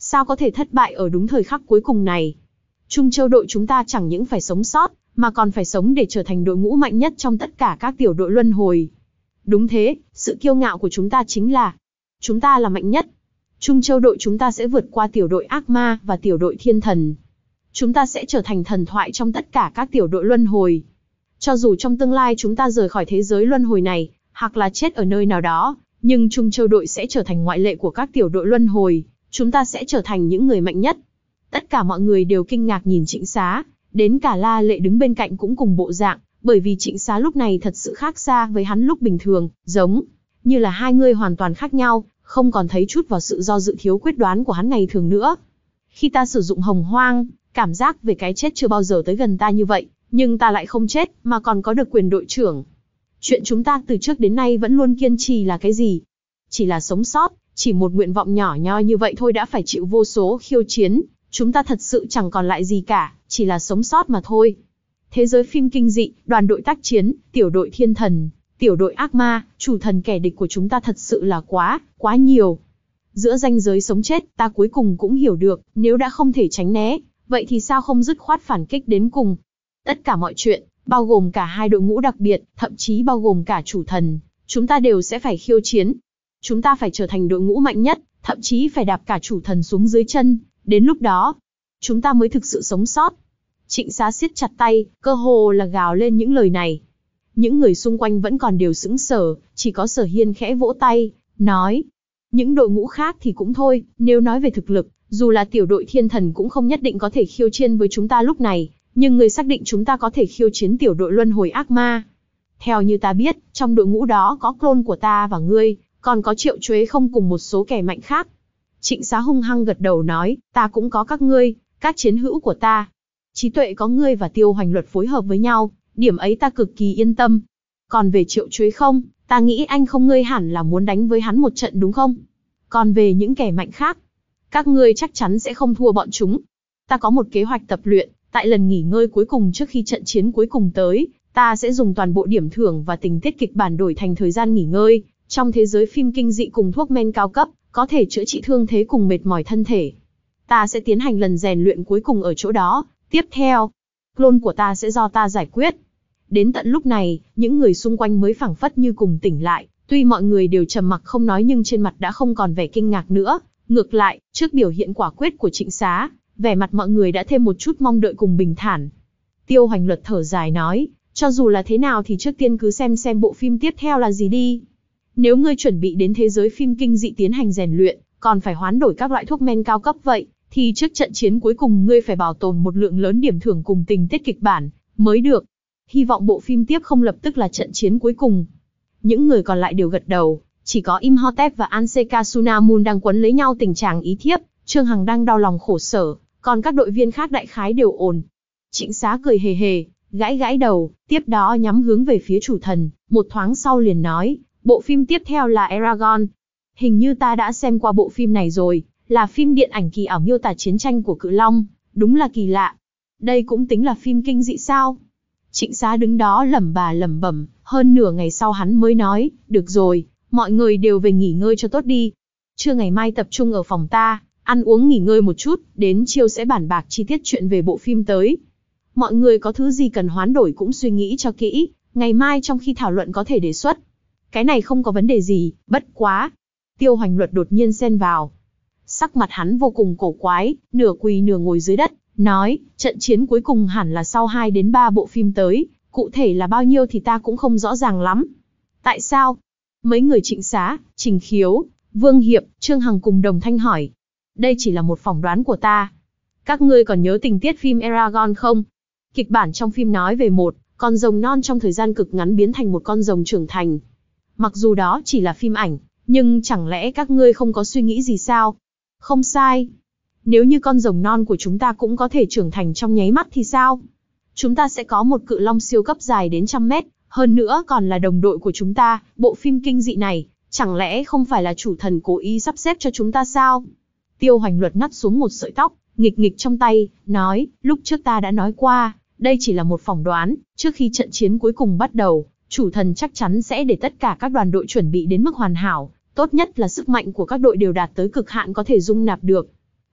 sao có thể thất bại ở đúng thời khắc cuối cùng này. Trung Châu đội chúng ta chẳng những phải sống sót, mà còn phải sống để trở thành đội ngũ mạnh nhất trong tất cả các tiểu đội luân hồi. Đúng thế, sự kiêu ngạo của chúng ta chính là chúng ta là mạnh nhất. Trung Châu đội chúng ta sẽ vượt qua tiểu đội ác ma và tiểu đội thiên thần. Chúng ta sẽ trở thành thần thoại trong tất cả các tiểu đội luân hồi. Cho dù trong tương lai chúng ta rời khỏi thế giới luân hồi này, hoặc là chết ở nơi nào đó, nhưng Trung Châu đội sẽ trở thành ngoại lệ của các tiểu đội luân hồi. Chúng ta sẽ trở thành những người mạnh nhất. Tất cả mọi người đều kinh ngạc nhìn Trịnh Xá, đến cả La Lệ đứng bên cạnh cũng cùng bộ dạng, bởi vì Trịnh Xá lúc này thật sự khác xa với hắn lúc bình thường, giống như là hai người hoàn toàn khác nhau, không còn thấy chút vào sự do dự thiếu quyết đoán của hắn ngày thường nữa. Khi ta sử dụng hồng hoang, cảm giác về cái chết chưa bao giờ tới gần ta như vậy, nhưng ta lại không chết, mà còn có được quyền đội trưởng. Chuyện chúng ta từ trước đến nay vẫn luôn kiên trì là cái gì? Chỉ là sống sót, chỉ một nguyện vọng nhỏ nhoi như vậy thôi đã phải chịu vô số khiêu chiến, chúng ta thật sự chẳng còn lại gì cả, chỉ là sống sót mà thôi. Thế giới phim kinh dị, đoàn đội tác chiến, tiểu đội thiên thần, tiểu đội ác ma, chủ thần kẻ địch của chúng ta thật sự là quá, quá nhiều. Giữa ranh giới sống chết, ta cuối cùng cũng hiểu được, nếu đã không thể tránh né, vậy thì sao không dứt khoát phản kích đến cùng. Tất cả mọi chuyện, bao gồm cả hai đội ngũ đặc biệt, thậm chí bao gồm cả chủ thần, chúng ta đều sẽ phải khiêu chiến. Chúng ta phải trở thành đội ngũ mạnh nhất, thậm chí phải đạp cả chủ thần xuống dưới chân, đến lúc đó, chúng ta mới thực sự sống sót. Trịnh Xá siết chặt tay, cơ hồ là gào lên những lời này. Những người xung quanh vẫn còn đều sững sờ, chỉ có Sở Hiên khẽ vỗ tay, nói. Những đội ngũ khác thì cũng thôi, nếu nói về thực lực, dù là tiểu đội thiên thần cũng không nhất định có thể khiêu chiến với chúng ta lúc này, nhưng người xác định chúng ta có thể khiêu chiến tiểu đội luân hồi ác ma. Theo như ta biết, trong đội ngũ đó có clone của ta và ngươi, còn có Triệu Chuế không cùng một số kẻ mạnh khác. Trịnh Xá hung hăng gật đầu nói, ta cũng có các ngươi, các chiến hữu của ta. Trí tuệ có ngươi và Tiêu Hoành Luật phối hợp với nhau, điểm ấy ta cực kỳ yên tâm. Còn về Triệu Chuế không, ta nghĩ anh không ngươi hẳn là muốn đánh với hắn một trận đúng không? Còn về những kẻ mạnh khác, các ngươi chắc chắn sẽ không thua bọn chúng. Ta có một kế hoạch tập luyện, tại lần nghỉ ngơi cuối cùng trước khi trận chiến cuối cùng tới, ta sẽ dùng toàn bộ điểm thưởng và tình tiết kịch bản đổi thành thời gian nghỉ ngơi, trong thế giới phim kinh dị cùng thuốc men cao cấp, có thể chữa trị thương thế cùng mệt mỏi thân thể. Ta sẽ tiến hành lần rèn luyện cuối cùng ở chỗ đó, tiếp theo, clone của ta sẽ do ta giải quyết. Đến tận lúc này, những người xung quanh mới phảng phất như cùng tỉnh lại, tuy mọi người đều trầm mặc không nói nhưng trên mặt đã không còn vẻ kinh ngạc nữa, ngược lại, trước biểu hiện quả quyết của Trịnh Xá, vẻ mặt mọi người đã thêm một chút mong đợi cùng bình thản. Tiêu Hoành Luật thở dài nói, cho dù là thế nào thì trước tiên cứ xem xem bộ phim tiếp theo là gì đi. Nếu ngươi chuẩn bị đến thế giới phim kinh dị tiến hành rèn luyện, còn phải hoán đổi các loại thuốc men cao cấp vậy, thì trước trận chiến cuối cùng ngươi phải bảo tồn một lượng lớn điểm thưởng cùng tình tiết kịch bản, mới được. Hy vọng bộ phim tiếp không lập tức là trận chiến cuối cùng. Những người còn lại đều gật đầu, chỉ có Imhotep và Anseka Sunamun đang quấn lấy nhau tình trạng ý thiếp, Trương Hằng đang đau lòng khổ sở, còn các đội viên khác đại khái đều ổn. Trịnh Xá cười hề hề, gãi gãi đầu, tiếp đó nhắm hướng về phía chủ thần, một thoáng sau liền nói, bộ phim tiếp theo là Eragon. Hình như ta đã xem qua bộ phim này rồi, là phim điện ảnh kỳ ảo miêu tả chiến tranh của Cự Long, đúng là kỳ lạ. Đây cũng tính là phim kinh dị sao? Trịnh Xá đứng đó lẩm bà lẩm bẩm, hơn nửa ngày sau hắn mới nói, được rồi, mọi người đều về nghỉ ngơi cho tốt đi. Trưa ngày mai tập trung ở phòng ta, ăn uống nghỉ ngơi một chút, đến chiều sẽ bàn bạc chi tiết chuyện về bộ phim tới. Mọi người có thứ gì cần hoán đổi cũng suy nghĩ cho kỹ, ngày mai trong khi thảo luận có thể đề xuất. Cái này không có vấn đề gì, bất quá. Tiêu Hoành Luật đột nhiên xen vào. Sắc mặt hắn vô cùng cổ quái, nửa quỳ nửa ngồi dưới đất, nói, trận chiến cuối cùng hẳn là sau hai đến ba bộ phim tới, cụ thể là bao nhiêu thì ta cũng không rõ ràng lắm. Tại sao? Mấy người Trịnh Xá, Trình Khiếu, Vương Hiệp, Trương Hằng cùng đồng thanh hỏi. Đây chỉ là một phỏng đoán của ta. Các ngươi còn nhớ tình tiết phim Eragon không? Kịch bản trong phim nói về một con rồng non trong thời gian cực ngắn biến thành một con rồng trưởng thành. Mặc dù đó chỉ là phim ảnh, nhưng chẳng lẽ các ngươi không có suy nghĩ gì sao? Không sai. Nếu như con rồng non của chúng ta cũng có thể trưởng thành trong nháy mắt thì sao? Chúng ta sẽ có một cự long siêu cấp dài đến trăm mét, hơn nữa còn là đồng đội của chúng ta. Bộ phim kinh dị này, chẳng lẽ không phải là chủ thần cố ý sắp xếp cho chúng ta sao? Tiêu Hoành Luật ngắt xuống một sợi tóc, nghịch nghịch trong tay, nói, lúc trước ta đã nói qua, đây chỉ là một phỏng đoán, trước khi trận chiến cuối cùng bắt đầu, chủ thần chắc chắn sẽ để tất cả các đoàn đội chuẩn bị đến mức hoàn hảo, tốt nhất là sức mạnh của các đội đều đạt tới cực hạn có thể dung nạp được.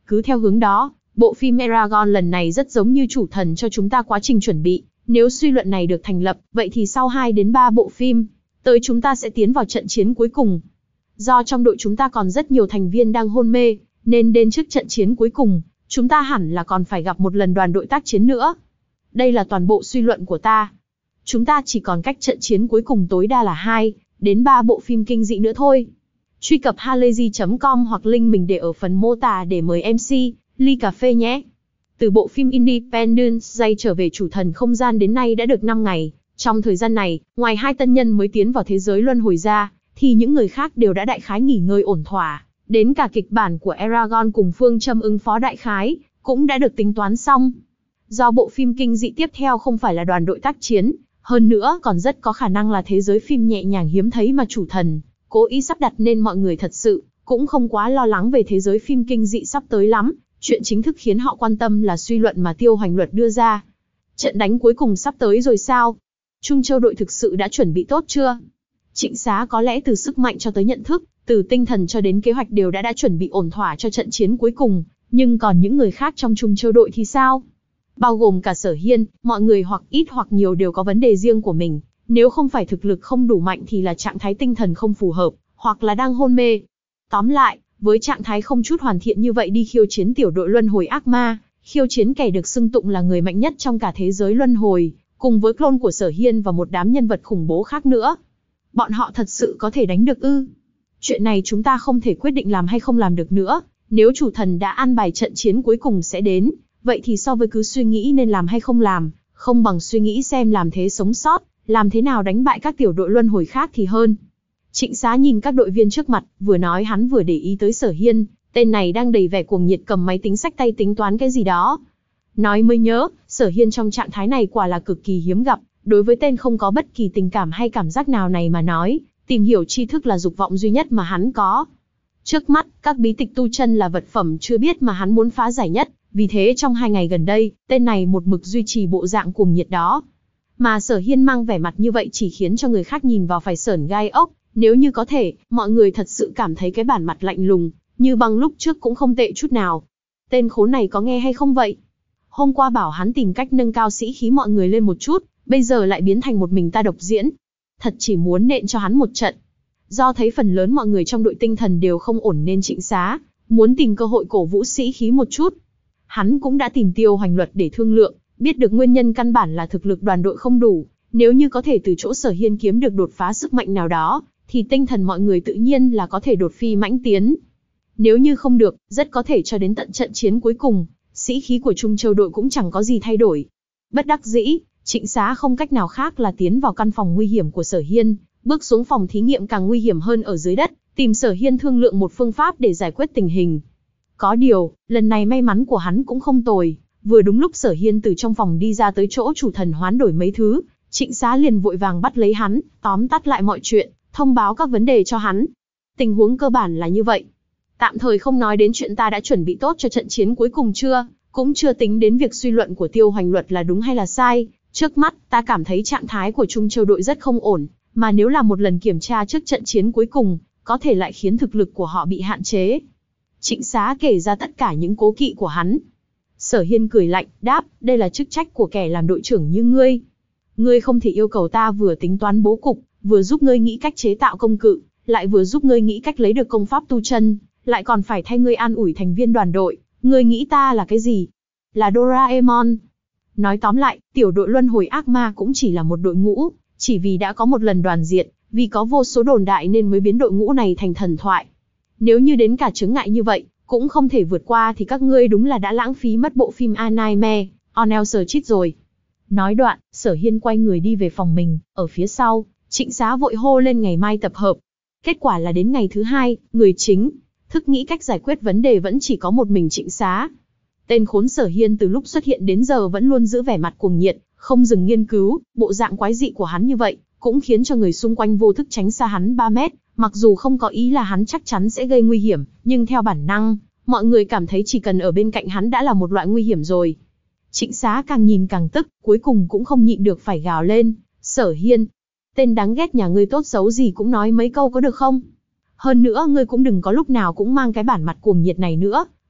Cứ theo hướng đó, bộ phim Eragon lần này rất giống như chủ thần cho chúng ta quá trình chuẩn bị. Nếu suy luận này được thành lập, vậy thì sau hai đến ba bộ phim, tới chúng ta sẽ tiến vào trận chiến cuối cùng. Do trong đội chúng ta còn rất nhiều thành viên đang hôn mê, nên đến trước trận chiến cuối cùng, chúng ta hẳn là còn phải gặp một lần đoàn đội tác chiến nữa. Đây là toàn bộ suy luận của ta. Chúng ta chỉ còn cách trận chiến cuối cùng tối đa là hai đến ba bộ phim kinh dị nữa thôi. Truy cập halayzi chấm com hoặc link mình để ở phần mô tả để mời em xê, ly cà phê nhé. Từ bộ phim Independence Day trở về chủ thần không gian đến nay đã được năm ngày. Trong thời gian này, ngoài hai tân nhân mới tiến vào thế giới luân hồi ra, thì những người khác đều đã đại khái nghỉ ngơi ổn thỏa. Đến cả kịch bản của Eragon cùng phương châm ứng phó đại khái, cũng đã được tính toán xong. Do bộ phim kinh dị tiếp theo không phải là đoàn đội tác chiến, hơn nữa còn rất có khả năng là thế giới phim nhẹ nhàng hiếm thấy mà chủ thần cố ý sắp đặt, nên mọi người thật sự cũng không quá lo lắng về thế giới phim kinh dị sắp tới lắm. Chuyện chính thức khiến họ quan tâm là suy luận mà Tiêu Hoành Luật đưa ra. Trận đánh cuối cùng sắp tới rồi sao? Trung Châu đội thực sự đã chuẩn bị tốt chưa? Trịnh Xá có lẽ từ sức mạnh cho tới nhận thức, từ tinh thần cho đến kế hoạch đều đã đã chuẩn bị ổn thỏa cho trận chiến cuối cùng, nhưng còn những người khác trong Trung Châu đội thì sao? Bao gồm cả Sở Hiên, mọi người hoặc ít hoặc nhiều đều có vấn đề riêng của mình, nếu không phải thực lực không đủ mạnh thì là trạng thái tinh thần không phù hợp, hoặc là đang hôn mê. Tóm lại, với trạng thái không chút hoàn thiện như vậy đi khiêu chiến tiểu đội luân hồi ác ma, khiêu chiến kẻ được xưng tụng là người mạnh nhất trong cả thế giới luân hồi, cùng với clone của Sở Hiên và một đám nhân vật khủng bố khác nữa. Bọn họ thật sự có thể đánh được ư? Chuyện này chúng ta không thể quyết định làm hay không làm được nữa. Nếu chủ thần đã an bài trận chiến cuối cùng sẽ đến, vậy thì so với cứ suy nghĩ nên làm hay không làm, không bằng suy nghĩ xem làm thế sống sót, làm thế nào đánh bại các tiểu đội luân hồi khác thì hơn. Trịnh Xá nhìn các đội viên trước mặt, vừa nói hắn vừa để ý tới Sở Hiên, tên này đang đầy vẻ cuồng nhiệt cầm máy tính xách tay tính toán cái gì đó. Nói mới nhớ, Sở Hiên trong trạng thái này quả là cực kỳ hiếm gặp, đối với tên không có bất kỳ tình cảm hay cảm giác nào này mà nói, tìm hiểu tri thức là dục vọng duy nhất mà hắn có. Trước mắt, các bí tịch tu chân là vật phẩm chưa biết mà hắn muốn phá giải nhất, vì thế trong hai ngày gần đây, tên này một mực duy trì bộ dạng cuồng nhiệt đó. Mà Sở Hiên mang vẻ mặt như vậy chỉ khiến cho người khác nhìn vào phải sởn gai ốc, nếu như có thể, mọi người thật sự cảm thấy cái bản mặt lạnh lùng, như băng lúc trước cũng không tệ chút nào. Tên khốn này có nghe hay không vậy? Hôm qua bảo hắn tìm cách nâng cao sĩ khí mọi người lên một chút, bây giờ lại biến thành một mình ta độc diễn. Thật chỉ muốn nện cho hắn một trận. Do thấy phần lớn mọi người trong đội tinh thần đều không ổn nên Trịnh Xá muốn tìm cơ hội cổ vũ sĩ khí một chút. Hắn cũng đã tìm Tiêu Hoành Luật để thương lượng, biết được nguyên nhân căn bản là thực lực đoàn đội không đủ. Nếu như có thể từ chỗ Sở Hiên kiếm được đột phá sức mạnh nào đó, thì tinh thần mọi người tự nhiên là có thể đột phi mãnh tiến. Nếu như không được, rất có thể cho đến tận trận chiến cuối cùng, sĩ khí của Trung Châu đội cũng chẳng có gì thay đổi. Bất đắc dĩ, Trịnh Xá không cách nào khác là tiến vào căn phòng nguy hiểm của Sở Hiên, bước xuống phòng thí nghiệm càng nguy hiểm hơn ở dưới đất, tìm Sở Hiên thương lượng một phương pháp để giải quyết tình hình. Có điều, lần này may mắn của hắn cũng không tồi, vừa đúng lúc Sở Hiên từ trong phòng đi ra tới chỗ chủ thần hoán đổi mấy thứ, Trịnh Xá liền vội vàng bắt lấy hắn, tóm tắt lại mọi chuyện, thông báo các vấn đề cho hắn. Tình huống cơ bản là như vậy. Tạm thời không nói đến chuyện ta đã chuẩn bị tốt cho trận chiến cuối cùng chưa, cũng chưa tính đến việc suy luận của Tiêu Hoành Luật là đúng hay là sai. Trước mắt, ta cảm thấy trạng thái của Trung Châu đội rất không ổn, mà nếu là một lần kiểm tra trước trận chiến cuối cùng, có thể lại khiến thực lực của họ bị hạn chế. Trịnh Xá kể ra tất cả những cố kỵ của hắn. Sở Hiên cười lạnh, đáp, đây là chức trách của kẻ làm đội trưởng như ngươi. Ngươi không thể yêu cầu ta vừa tính toán bố cục, vừa giúp ngươi nghĩ cách chế tạo công cụ, lại vừa giúp ngươi nghĩ cách lấy được công pháp tu chân, lại còn phải thay ngươi an ủi thành viên đoàn đội. Ngươi nghĩ ta là cái gì? Là Doraemon. Nói tóm lại, tiểu đội luân hồi ác ma cũng chỉ là một đội ngũ, chỉ vì đã có một lần đoàn diệt, vì có vô số đồn đại nên mới biến đội ngũ này thành thần thoại. Nếu như đến cả chướng ngại như vậy, cũng không thể vượt qua thì các ngươi đúng là đã lãng phí mất bộ phim A Nightmare on Elm Street rồi. Nói đoạn, Sở Hiên quay người đi về phòng mình, ở phía sau, Trịnh Xá vội hô lên ngày mai tập hợp. Kết quả là đến ngày thứ hai, người chính thức nghĩ cách giải quyết vấn đề vẫn chỉ có một mình Trịnh Xá. Tên khốn Sở Hiên từ lúc xuất hiện đến giờ vẫn luôn giữ vẻ mặt cuồng nhiệt, không dừng nghiên cứu, bộ dạng quái dị của hắn như vậy, cũng khiến cho người xung quanh vô thức tránh xa hắn ba mét, mặc dù không có ý là hắn chắc chắn sẽ gây nguy hiểm, nhưng theo bản năng, mọi người cảm thấy chỉ cần ở bên cạnh hắn đã là một loại nguy hiểm rồi. Trịnh Xá càng nhìn càng tức, cuối cùng cũng không nhịn được phải gào lên, Sở Hiên, tên đáng ghét nhà ngươi tốt xấu gì cũng nói mấy câu có được không? Hơn nữa ngươi cũng đừng có lúc nào cũng mang cái bản mặt cuồng nhiệt này nữa,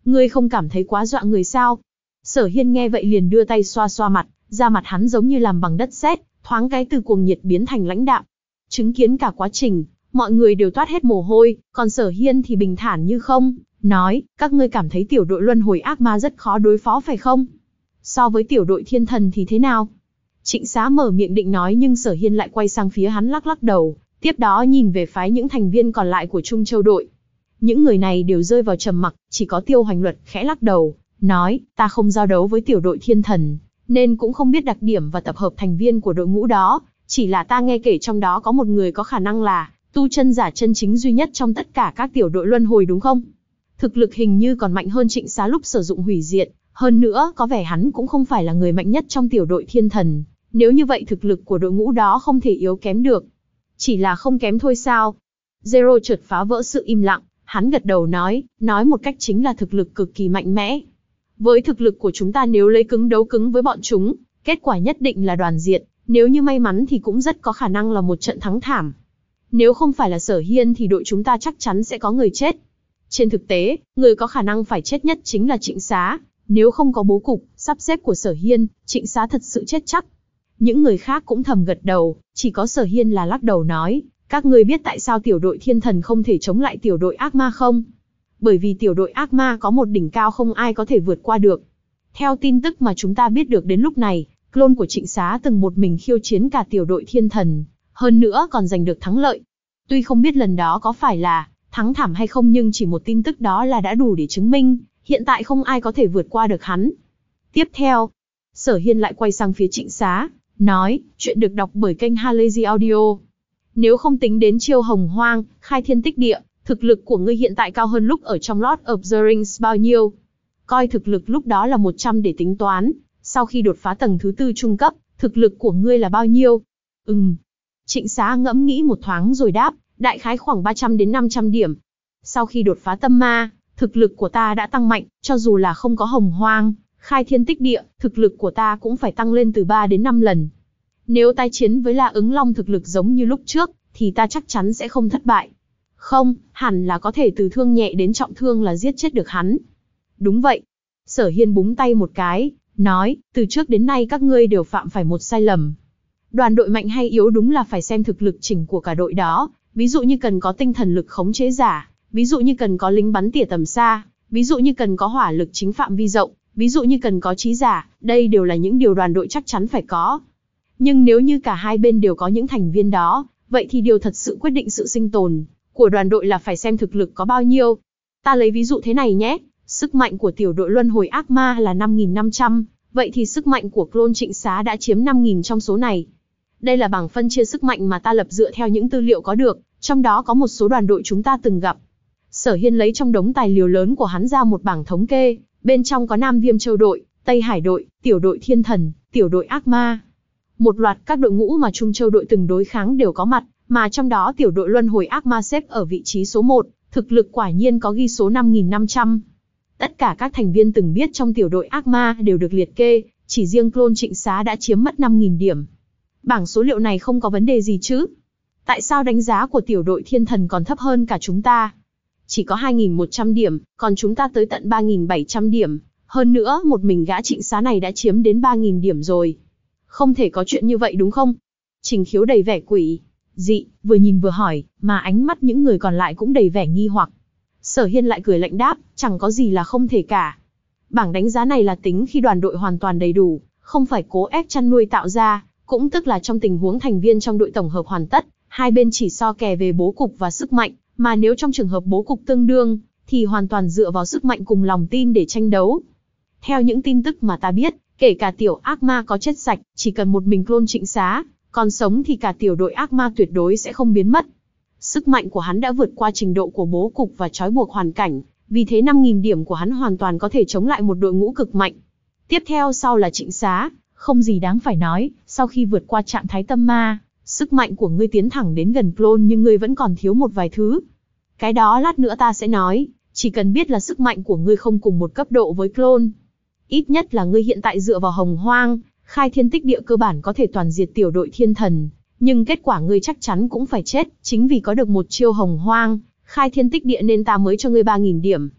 Ngươi không cảm thấy quá dọa người sao? Sở Hiên nghe vậy liền đưa tay xoa xoa mặt, da mặt hắn giống như làm bằng đất sét, thoáng cái từ cuồng nhiệt biến thành lãnh đạm. Chứng kiến cả quá trình, mọi người đều toát hết mồ hôi, còn Sở Hiên thì bình thản như không, nói, các ngươi cảm thấy tiểu đội luân hồi ác ma rất khó đối phó phải không? So với tiểu đội thiên thần thì thế nào? Trịnh Xá mở miệng định nói nhưng Sở Hiên lại quay sang phía hắn lắc lắc đầu, tiếp đó nhìn về phái những thành viên còn lại của Trung Châu đội. Những người này đều rơi vào trầm mặc, chỉ có Tiêu Hoành Luật khẽ lắc đầu, nói, ta không giao đấu với tiểu đội thiên thần, nên cũng không biết đặc điểm và tập hợp thành viên của đội ngũ đó, chỉ là ta nghe kể trong đó có một người có khả năng là tu chân giả chân chính duy nhất trong tất cả các tiểu đội luân hồi đúng không? Thực lực hình như còn mạnh hơn Trịnh Xá lúc sử dụng hủy diệt, hơn nữa có vẻ hắn cũng không phải là người mạnh nhất trong tiểu đội thiên thần, nếu như vậy thực lực của đội ngũ đó không thể yếu kém được. Chỉ là không kém thôi sao? Zero chợt phá vỡ sự im lặng, hắn gật đầu nói, nói một cách chính là thực lực cực kỳ mạnh mẽ. Với thực lực của chúng ta nếu lấy cứng đấu cứng với bọn chúng, kết quả nhất định là đoàn diệt, nếu như may mắn thì cũng rất có khả năng là một trận thắng thảm. Nếu không phải là Sở Hiên thì đội chúng ta chắc chắn sẽ có người chết. Trên thực tế, người có khả năng phải chết nhất chính là Trịnh Xá, nếu không có bố cục, sắp xếp của Sở Hiên, Trịnh Xá thật sự chết chắc. Những người khác cũng thầm gật đầu, chỉ có Sở Hiên là lắc đầu nói, các ngươi biết tại sao tiểu đội thiên thần không thể chống lại tiểu đội ác ma không? Bởi vì tiểu đội ác ma có một đỉnh cao không ai có thể vượt qua được. Theo tin tức mà chúng ta biết được đến lúc này, clone của Trịnh Xá từng một mình khiêu chiến cả tiểu đội thiên thần, hơn nữa còn giành được thắng lợi. Tuy không biết lần đó có phải là thắng thảm hay không nhưng chỉ một tin tức đó là đã đủ để chứng minh, hiện tại không ai có thể vượt qua được hắn. Tiếp theo, Sở Hiên lại quay sang phía Trịnh Xá, nói, chuyện được đọc bởi kênh Halazy Audio. Nếu không tính đến chiêu hồng hoang, khai thiên tích địa, thực lực của ngươi hiện tại cao hơn lúc ở trong Lord of the Rings bao nhiêu? Coi thực lực lúc đó là một trăm để tính toán, sau khi đột phá tầng thứ tư trung cấp, thực lực của ngươi là bao nhiêu? Ừm. Trịnh Xá ngẫm nghĩ một thoáng rồi đáp, đại khái khoảng ba trăm đến năm trăm điểm. Sau khi đột phá tâm ma, thực lực của ta đã tăng mạnh, cho dù là không có hồng hoang, khai thiên tích địa, thực lực của ta cũng phải tăng lên từ ba đến năm lần. Nếu tái chiến với La Ứng Long thực lực giống như lúc trước, thì ta chắc chắn sẽ không thất bại. Không, hẳn là có thể từ thương nhẹ đến trọng thương là giết chết được hắn. Đúng vậy. Sở Hiên búng tay một cái, nói, từ trước đến nay các ngươi đều phạm phải một sai lầm. Đoàn đội mạnh hay yếu đúng là phải xem thực lực chỉnh của cả đội đó, ví dụ như cần có tinh thần lực khống chế giả, ví dụ như cần có lính bắn tỉa tầm xa, ví dụ như cần có hỏa lực chính phạm vi rộng, ví dụ như cần có trí giả, đây đều là những điều đoàn đội chắc chắn phải có. Nhưng nếu như cả hai bên đều có những thành viên đó, vậy thì điều thật sự quyết định sự sinh tồn của đoàn đội là phải xem thực lực có bao nhiêu. Ta lấy ví dụ thế này nhé, sức mạnh của tiểu đội luân hồi ác ma là năm nghìn năm trăm, vậy thì sức mạnh của clone Trịnh Xá đã chiếm năm nghìn trong số này. Đây là bảng phân chia sức mạnh mà ta lập dựa theo những tư liệu có được, trong đó có một số đoàn đội chúng ta từng gặp. Sở Hiên lấy trong đống tài liệu lớn của hắn ra một bảng thống kê, bên trong có Nam Viêm Châu đội, Tây Hải đội, tiểu đội thiên thần, tiểu đội ác ma. Một loạt các đội ngũ mà Trung Châu đội từng đối kháng đều có mặt, mà trong đó tiểu đội luân hồi ác ma xếp ở vị trí số một, thực lực quả nhiên có ghi số năm nghìn năm trăm. Tất cả các thành viên từng biết trong tiểu đội ác ma đều được liệt kê, chỉ riêng clone Trịnh Xá đã chiếm mất năm nghìn điểm. Bảng số liệu này không có vấn đề gì chứ? Tại sao đánh giá của tiểu đội thiên thần còn thấp hơn cả chúng ta? Chỉ có hai nghìn một trăm điểm, còn chúng ta tới tận ba nghìn bảy trăm điểm. Hơn nữa, một mình gã Trịnh Xá này đã chiếm đến ba nghìn điểm rồi. Không thể có chuyện như vậy đúng không? Trình Khiếu đầy vẻ quỷ dị, vừa nhìn vừa hỏi, mà ánh mắt những người còn lại cũng đầy vẻ nghi hoặc. Sở Hiên lại cười lạnh đáp, chẳng có gì là không thể cả. Bảng đánh giá này là tính khi đoàn đội hoàn toàn đầy đủ, không phải cố ép chăn nuôi tạo ra, cũng tức là trong tình huống thành viên trong đội tổng hợp hoàn tất, hai bên chỉ so kè về bố cục và sức mạnh, mà nếu trong trường hợp bố cục tương đương, thì hoàn toàn dựa vào sức mạnh cùng lòng tin để tranh đấu. Theo những tin tức mà ta biết, kể cả tiểu ác ma có chết sạch, chỉ cần một mình clone Trịnh Xá còn sống thì cả tiểu đội ác ma tuyệt đối sẽ không biến mất. Sức mạnh của hắn đã vượt qua trình độ của bố cục và trói buộc hoàn cảnh, vì thế năm nghìn điểm của hắn hoàn toàn có thể chống lại một đội ngũ cực mạnh. Tiếp theo sau là Trịnh Xá, không gì đáng phải nói, sau khi vượt qua trạng thái tâm ma, sức mạnh của ngươi tiến thẳng đến gần clone nhưng ngươi vẫn còn thiếu một vài thứ. Cái đó lát nữa ta sẽ nói, chỉ cần biết là sức mạnh của ngươi không cùng một cấp độ với clone. Ít nhất là ngươi hiện tại dựa vào hồng hoang, khai thiên tích địa cơ bản có thể toàn diệt tiểu đội thiên thần, nhưng kết quả ngươi chắc chắn cũng phải chết, chính vì có được một chiêu hồng hoang, khai thiên tích địa nên ta mới cho ngươi ba nghìn điểm.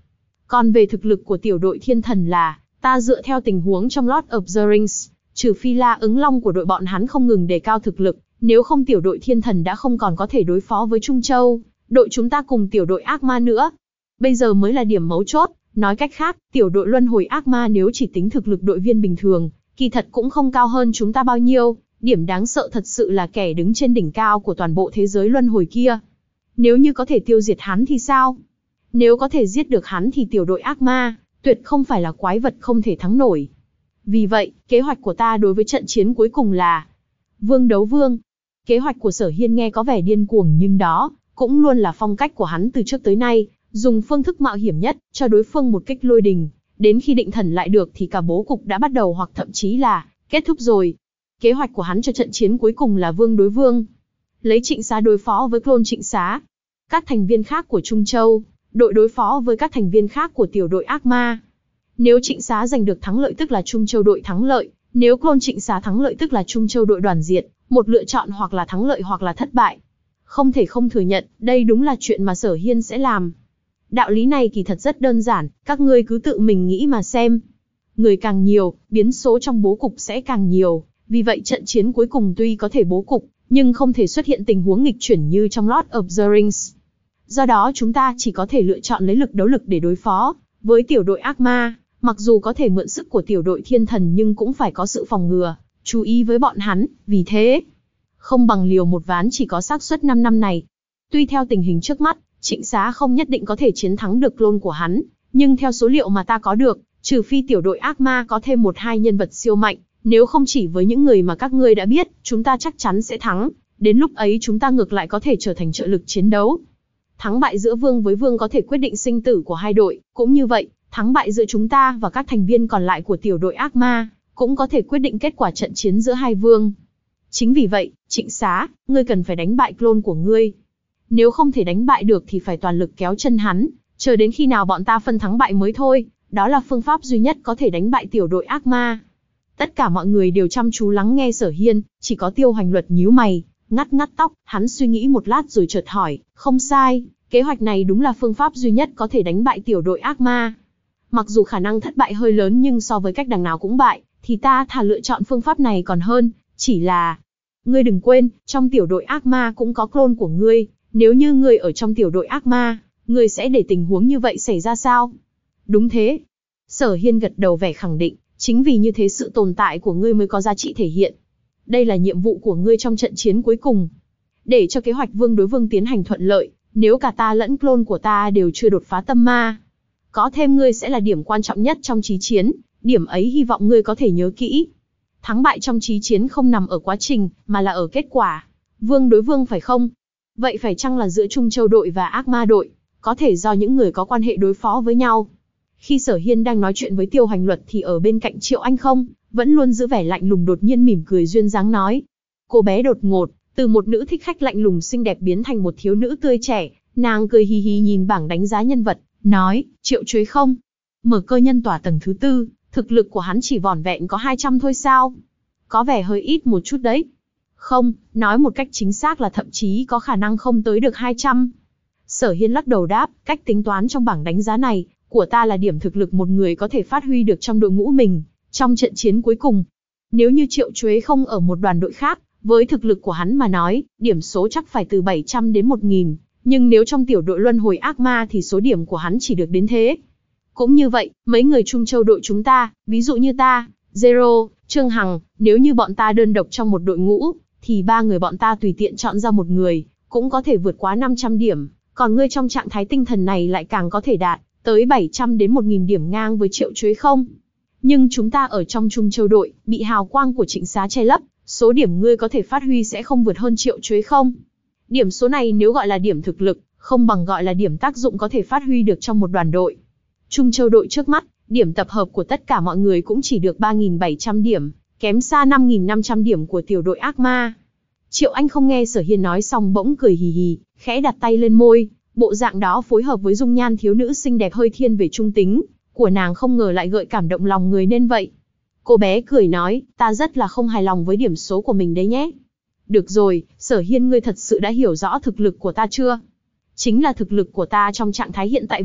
Còn về thực lực của tiểu đội thiên thần là, ta dựa theo tình huống trong Lord of the Rings, trừ phi La ứng long của đội bọn hắn không ngừng đề cao thực lực, nếu không tiểu đội thiên thần đã không còn có thể đối phó với Trung Châu, đội chúng ta cùng tiểu đội ác ma nữa. Bây giờ mới là điểm mấu chốt, nói cách khác, tiểu đội luân hồi ác ma nếu chỉ tính thực lực đội viên bình thường, kỳ thật cũng không cao hơn chúng ta bao nhiêu, điểm đáng sợ thật sự là kẻ đứng trên đỉnh cao của toàn bộ thế giới luân hồi kia. Nếu như có thể tiêu diệt hắn thì sao? Nếu có thể giết được hắn thì tiểu đội ác ma, tuyệt không phải là quái vật không thể thắng nổi. Vì vậy, kế hoạch của ta đối với trận chiến cuối cùng là vương đấu vương. Kế hoạch của Sở Hiên nghe có vẻ điên cuồng nhưng đó, cũng luôn là phong cách của hắn từ trước tới nay, dùng phương thức mạo hiểm nhất, cho đối phương một kích lôi đình. Đến khi định thần lại được thì cả bố cục đã bắt đầu hoặc thậm chí là kết thúc rồi. Kế hoạch của hắn cho trận chiến cuối cùng là vương đối vương. Lấy Trịnh Xá đối phó với clone Trịnh Xá. Các thành viên khác của Trung Châu, đội đối phó với các thành viên khác của tiểu đội ác ma. Nếu Trịnh Xá giành được thắng lợi tức là Trung Châu đội thắng lợi, nếu clone Trịnh Xá thắng lợi tức là Trung Châu đội đoàn diệt, một lựa chọn hoặc là thắng lợi hoặc là thất bại. Không thể không thừa nhận, đây đúng là chuyện mà Sở Hiên sẽ làm. Đạo lý này kỳ thật rất đơn giản, các ngươi cứ tự mình nghĩ mà xem. Người càng nhiều, biến số trong bố cục sẽ càng nhiều, vì vậy trận chiến cuối cùng tuy có thể bố cục, nhưng không thể xuất hiện tình huống nghịch chuyển như trong Lord of the Rings. Do đó chúng ta chỉ có thể lựa chọn lấy lực đấu lực để đối phó với tiểu đội ác ma, mặc dù có thể mượn sức của tiểu đội thiên thần nhưng cũng phải có sự phòng ngừa, chú ý với bọn hắn, vì thế, không bằng liều một ván chỉ có xác suất năm năm này. Tuy theo tình hình trước mắt, Trịnh Xá không nhất định có thể chiến thắng được clone của hắn, nhưng theo số liệu mà ta có được, trừ phi tiểu đội ác ma có thêm một hai nhân vật siêu mạnh, nếu không chỉ với những người mà các ngươi đã biết, chúng ta chắc chắn sẽ thắng, đến lúc ấy chúng ta ngược lại có thể trở thành trợ lực chiến đấu. Thắng bại giữa vương với vương có thể quyết định sinh tử của hai đội, cũng như vậy, thắng bại giữa chúng ta và các thành viên còn lại của tiểu đội ác ma, cũng có thể quyết định kết quả trận chiến giữa hai vương. Chính vì vậy, Trịnh Xá, ngươi cần phải đánh bại clone của ngươi. Nếu không thể đánh bại được thì phải toàn lực kéo chân hắn, chờ đến khi nào bọn ta phân thắng bại mới thôi, đó là phương pháp duy nhất có thể đánh bại tiểu đội ác ma. Tất cả mọi người đều chăm chú lắng nghe Sở Hiên, chỉ có Tiêu Hoành Luật nhíu mày, ngắt ngắt tóc, hắn suy nghĩ một lát rồi chợt hỏi, không sai, kế hoạch này đúng là phương pháp duy nhất có thể đánh bại tiểu đội ác ma. Mặc dù khả năng thất bại hơi lớn nhưng so với cách đằng nào cũng bại, thì ta thà lựa chọn phương pháp này còn hơn, chỉ là... Ngươi đừng quên, trong tiểu đội ác ma cũng có clone của ngươi, nếu như ngươi ở trong tiểu đội ác ma, ngươi sẽ để tình huống như vậy xảy ra sao? Đúng thế. Sở Hiên gật đầu vẻ khẳng định, chính vì như thế sự tồn tại của ngươi mới có giá trị thể hiện. Đây là nhiệm vụ của ngươi trong trận chiến cuối cùng. Để cho kế hoạch vương đối vương tiến hành thuận lợi, nếu cả ta lẫn clone của ta đều chưa đột phá tâm ma, có thêm ngươi sẽ là điểm quan trọng nhất trong chí chiến, điểm ấy hy vọng ngươi có thể nhớ kỹ. Thắng bại trong chí chiến không nằm ở quá trình, mà là ở kết quả. Vương đối vương phải không? Vậy phải chăng là giữa Trung Châu đội và ác ma đội, có thể do những người có quan hệ đối phó với nhau? Khi Sở Hiên đang nói chuyện với Tiêu Hoành Luật thì ở bên cạnh Triệu Anh Không, vẫn luôn giữ vẻ lạnh lùng đột nhiên mỉm cười duyên dáng nói. Cô bé đột ngột, từ một nữ thích khách lạnh lùng xinh đẹp biến thành một thiếu nữ tươi trẻ, nàng cười hì hì nhìn bảng đánh giá nhân vật, nói, Triệu Chuế không? Mở cơ nhân tỏa tầng thứ tư, thực lực của hắn chỉ vỏn vẹn có hai trăm thôi sao? Có vẻ hơi ít một chút đấy. Không, nói một cách chính xác là thậm chí có khả năng không tới được hai trăm. Sở Hiên lắc đầu đáp, cách tính toán trong bảng đánh giá này, của ta là điểm thực lực một người có thể phát huy được trong đội ngũ mình, trong trận chiến cuối cùng. Nếu như Triệu Chuế không ở một đoàn đội khác, với thực lực của hắn mà nói, điểm số chắc phải từ bảy trăm đến một nghìn, nhưng nếu trong tiểu đội luân hồi ác ma thì số điểm của hắn chỉ được đến thế. Cũng như vậy, mấy người Trung Châu đội chúng ta, ví dụ như ta, Zero, Trương Hằng, nếu như bọn ta đơn độc trong một đội ngũ, thì ba người bọn ta tùy tiện chọn ra một người, cũng có thể vượt quá năm trăm điểm, còn ngươi trong trạng thái tinh thần này lại càng có thể đạt tới bảy trăm đến một nghìn điểm ngang với Triệu Chuế không. Nhưng chúng ta ở trong Trung Châu đội, bị hào quang của Trịnh Xá che lấp, số điểm ngươi có thể phát huy sẽ không vượt hơn Triệu Chuế không. Điểm số này nếu gọi là điểm thực lực, không bằng gọi là điểm tác dụng có thể phát huy được trong một đoàn đội. Trung Châu đội trước mắt, điểm tập hợp của tất cả mọi người cũng chỉ được ba nghìn bảy trăm điểm, kém xa năm nghìn năm trăm điểm của tiểu đội ác ma. Triệu Anh không nghe Sở Hiên nói xong bỗng cười hì hì, khẽ đặt tay lên môi, bộ dạng đó phối hợp với dung nhan thiếu nữ xinh đẹp hơi thiên về trung tính của nàng không ngờ lại gợi cảm động lòng người nên vậy. Cô bé cười nói, ta rất là không hài lòng với điểm số của mình đấy nhé. Được rồi, Sở Hiên ngươi thật sự đã hiểu rõ thực lực của ta chưa? Chính là thực lực của ta trong trạng thái hiện tại vậy,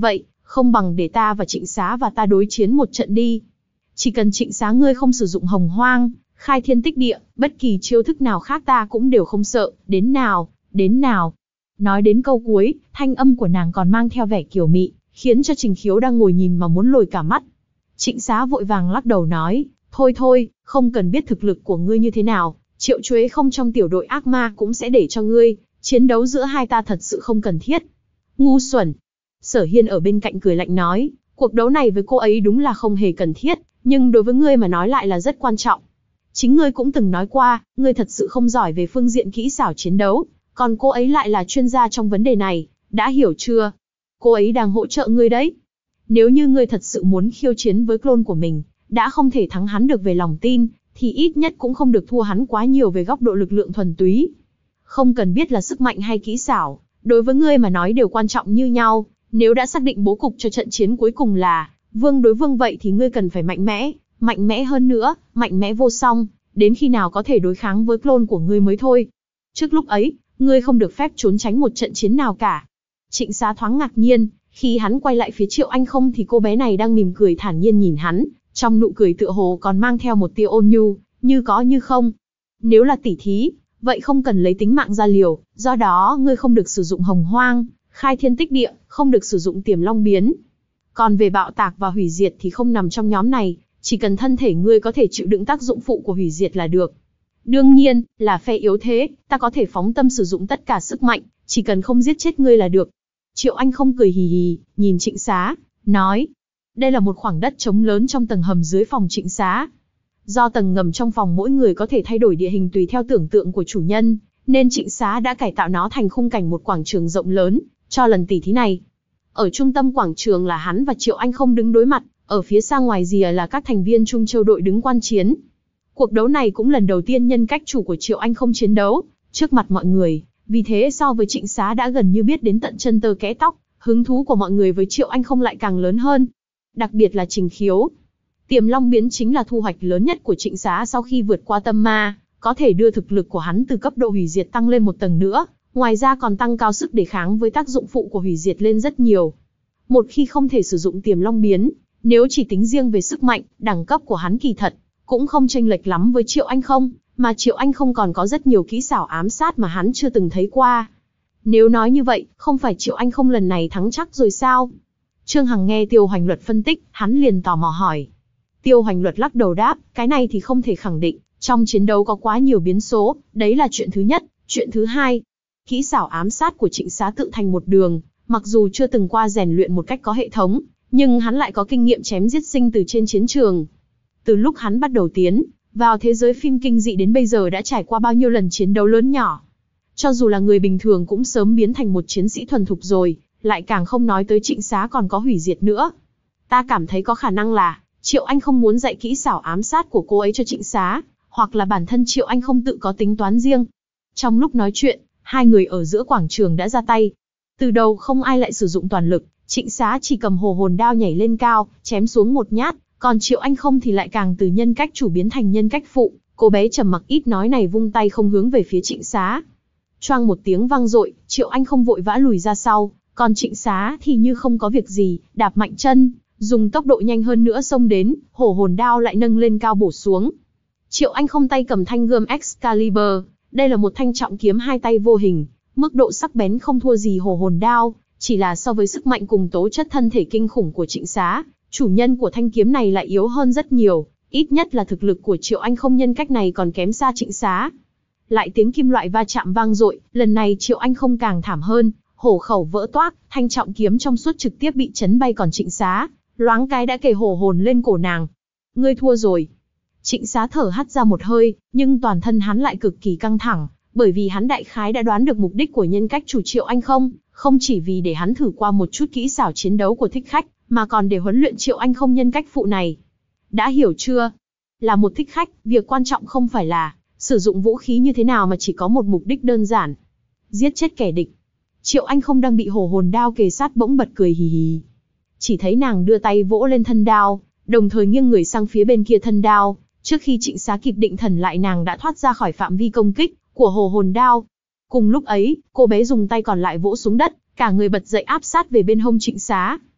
không bằng để ta và Trịnh Xá và ta đối chiến một trận đi. Chỉ cần Trịnh Xá ngươi không sử dụng hồng hoang, khai thiên tích địa, bất kỳ chiêu thức nào khác ta cũng đều không sợ, đến nào, đến nào. Nói đến câu cuối, thanh âm của nàng còn mang theo vẻ kiều mị, khiến cho Trình Khiếu đang ngồi nhìn mà muốn lồi cả mắt. Trịnh Xá vội vàng lắc đầu nói, thôi thôi, không cần biết thực lực của ngươi như thế nào, Triệu Chuế không trong tiểu đội ác ma cũng sẽ để cho ngươi, chiến đấu giữa hai ta thật sự không cần thiết. Ngu xuẩn. Sở Hiên ở bên cạnh cười lạnh nói, cuộc đấu này với cô ấy đúng là không hề cần thiết, nhưng đối với ngươi mà nói lại là rất quan trọng. Chính ngươi cũng từng nói qua, ngươi thật sự không giỏi về phương diện kỹ xảo chiến đấu, còn cô ấy lại là chuyên gia trong vấn đề này, đã hiểu chưa? Cô ấy đang hỗ trợ ngươi đấy. Nếu như ngươi thật sự muốn khiêu chiến với clone của mình, đã không thể thắng hắn được về lòng tin, thì ít nhất cũng không được thua hắn quá nhiều về góc độ lực lượng thuần túy. Không cần biết là sức mạnh hay kỹ xảo, đối với ngươi mà nói đều quan trọng như nhau. Nếu đã xác định bố cục cho trận chiến cuối cùng là vương đối vương vậy thì ngươi cần phải mạnh mẽ, mạnh mẽ hơn nữa, mạnh mẽ vô song, đến khi nào có thể đối kháng với clone của ngươi mới thôi. Trước lúc ấy, ngươi không được phép trốn tránh một trận chiến nào cả. Trịnh Xá thoáng ngạc nhiên, khi hắn quay lại phía Triệu Anh Không thì cô bé này đang mỉm cười thản nhiên nhìn hắn, trong nụ cười tựa hồ còn mang theo một tia ôn nhu, như có như không. Nếu là tỉ thí, vậy không cần lấy tính mạng ra liều, do đó ngươi không được sử dụng hồng hoang, khai thiên tích địa, không được sử dụng tiềm long biến. Còn về bạo tạc và hủy diệt thì không nằm trong nhóm này, chỉ cần thân thể ngươi có thể chịu đựng tác dụng phụ của hủy diệt là được. Đương nhiên, là phe yếu thế, ta có thể phóng tâm sử dụng tất cả sức mạnh, chỉ cần không giết chết ngươi là được. Triệu Anh Không cười hì hì, nhìn Trịnh Xá, nói. Đây là một khoảng đất trống lớn trong tầng hầm dưới phòng Trịnh Xá. Do tầng ngầm trong phòng mỗi người có thể thay đổi địa hình tùy theo tưởng tượng của chủ nhân, nên Trịnh Xá đã cải tạo nó thành khung cảnh một quảng trường rộng lớn, cho lần tỉ thí này. Ở trung tâm quảng trường là hắn và Triệu Anh Không đứng đối mặt, ở phía xa ngoài rìa là các thành viên Trung Châu đội đứng quan chiến. Cuộc đấu này cũng lần đầu tiên nhân cách chủ của Triệu Anh Không chiến đấu trước mặt mọi người, vì thế so với Trịnh Xá đã gần như biết đến tận chân tơ kẽ tóc, hứng thú của mọi người với Triệu Anh Không lại càng lớn hơn. Đặc biệt là Trình Khiếu. Tiềm long biến chính là thu hoạch lớn nhất của Trịnh Xá sau khi vượt qua tâm ma, có thể đưa thực lực của hắn từ cấp độ hủy diệt tăng lên một tầng nữa, ngoài ra còn tăng cao sức đề kháng với tác dụng phụ của hủy diệt lên rất nhiều. Một khi không thể sử dụng tiềm long biến, nếu chỉ tính riêng về sức mạnh, đẳng cấp của hắn kỳ thật cũng không chênh lệch lắm với Triệu Anh Không, mà Triệu Anh Không còn có rất nhiều kỹ xảo ám sát mà hắn chưa từng thấy qua. Nếu nói như vậy, không phải Triệu Anh Không lần này thắng chắc rồi sao? Trương Hằng nghe Tiêu Hoành Luật phân tích, hắn liền tò mò hỏi. Tiêu Hoành Luật lắc đầu đáp, cái này thì không thể khẳng định, trong chiến đấu có quá nhiều biến số, đấy là chuyện thứ nhất. Chuyện thứ hai, kỹ xảo ám sát của Trịnh Xá tự thành một đường, mặc dù chưa từng qua rèn luyện một cách có hệ thống, nhưng hắn lại có kinh nghiệm chém giết sinh từ trên chiến trường. Từ lúc hắn bắt đầu tiến vào thế giới phim kinh dị đến bây giờ đã trải qua bao nhiêu lần chiến đấu lớn nhỏ. Cho dù là người bình thường cũng sớm biến thành một chiến sĩ thuần thục rồi, lại càng không nói tới Trịnh Xá còn có hủy diệt nữa. Ta cảm thấy có khả năng là Triệu Anh Không muốn dạy kỹ xảo ám sát của cô ấy cho Trịnh Xá, hoặc là bản thân Triệu Anh Không tự có tính toán riêng. Trong lúc nói chuyện, hai người ở giữa quảng trường đã ra tay. Từ đầu không ai lại sử dụng toàn lực, Trịnh Xá chỉ cầm hồ hồn đao nhảy lên cao, chém xuống một nhát, còn Triệu Anh Không thì lại càng từ nhân cách chủ biến thành nhân cách phụ. Cô bé trầm mặc ít nói này vung tay không hướng về phía Trịnh Xá. Choang một tiếng vang dội, Triệu Anh Không vội vã lùi ra sau, còn Trịnh Xá thì như không có việc gì, đạp mạnh chân, dùng tốc độ nhanh hơn nữa xông đến, hổ hồn đao lại nâng lên cao bổ xuống. Triệu Anh Không tay cầm thanh gươm Excalibur, đây là một thanh trọng kiếm hai tay vô hình, mức độ sắc bén không thua gì hổ hồn đao, chỉ là so với sức mạnh cùng tố chất thân thể kinh khủng của Trịnh Xá, chủ nhân của thanh kiếm này lại yếu hơn rất nhiều, ít nhất là thực lực của Triệu Anh Không nhân cách này còn kém xa Trịnh Xá. Lại tiếng kim loại va chạm vang dội, lần này Triệu Anh Không càng thảm hơn, hổ khẩu vỡ toác, thanh trọng kiếm trong suốt trực tiếp bị chấn bay, còn Trịnh Xá, loáng cái đã kề hổ hồn lên cổ nàng. Ngươi thua rồi. Trịnh Xá thở hắt ra một hơi, nhưng toàn thân hắn lại cực kỳ căng thẳng, bởi vì hắn đại khái đã đoán được mục đích của nhân cách chủ Triệu Anh Không, không chỉ vì để hắn thử qua một chút kỹ xảo chiến đấu của thích khách, mà còn để huấn luyện Triệu Anh Không nhân cách phụ này. Đã hiểu chưa? Là một thích khách, việc quan trọng không phải là sử dụng vũ khí như thế nào mà chỉ có một mục đích đơn giản. Giết chết kẻ địch. Triệu Anh Không đang bị hổ hồn đao kề sát bỗng bật cười hì hì. Chỉ thấy nàng đưa tay vỗ lên thân đao, đồng thời nghiêng người sang phía bên kia thân đao. Trước khi Trịnh Xá kịp định thần lại, nàng đã thoát ra khỏi phạm vi công kích của hổ hồn đao. Cùng lúc ấy, cô bé dùng tay còn lại vỗ xuống đất, cả người bật dậy áp sát về bên hông Trịnh Xá.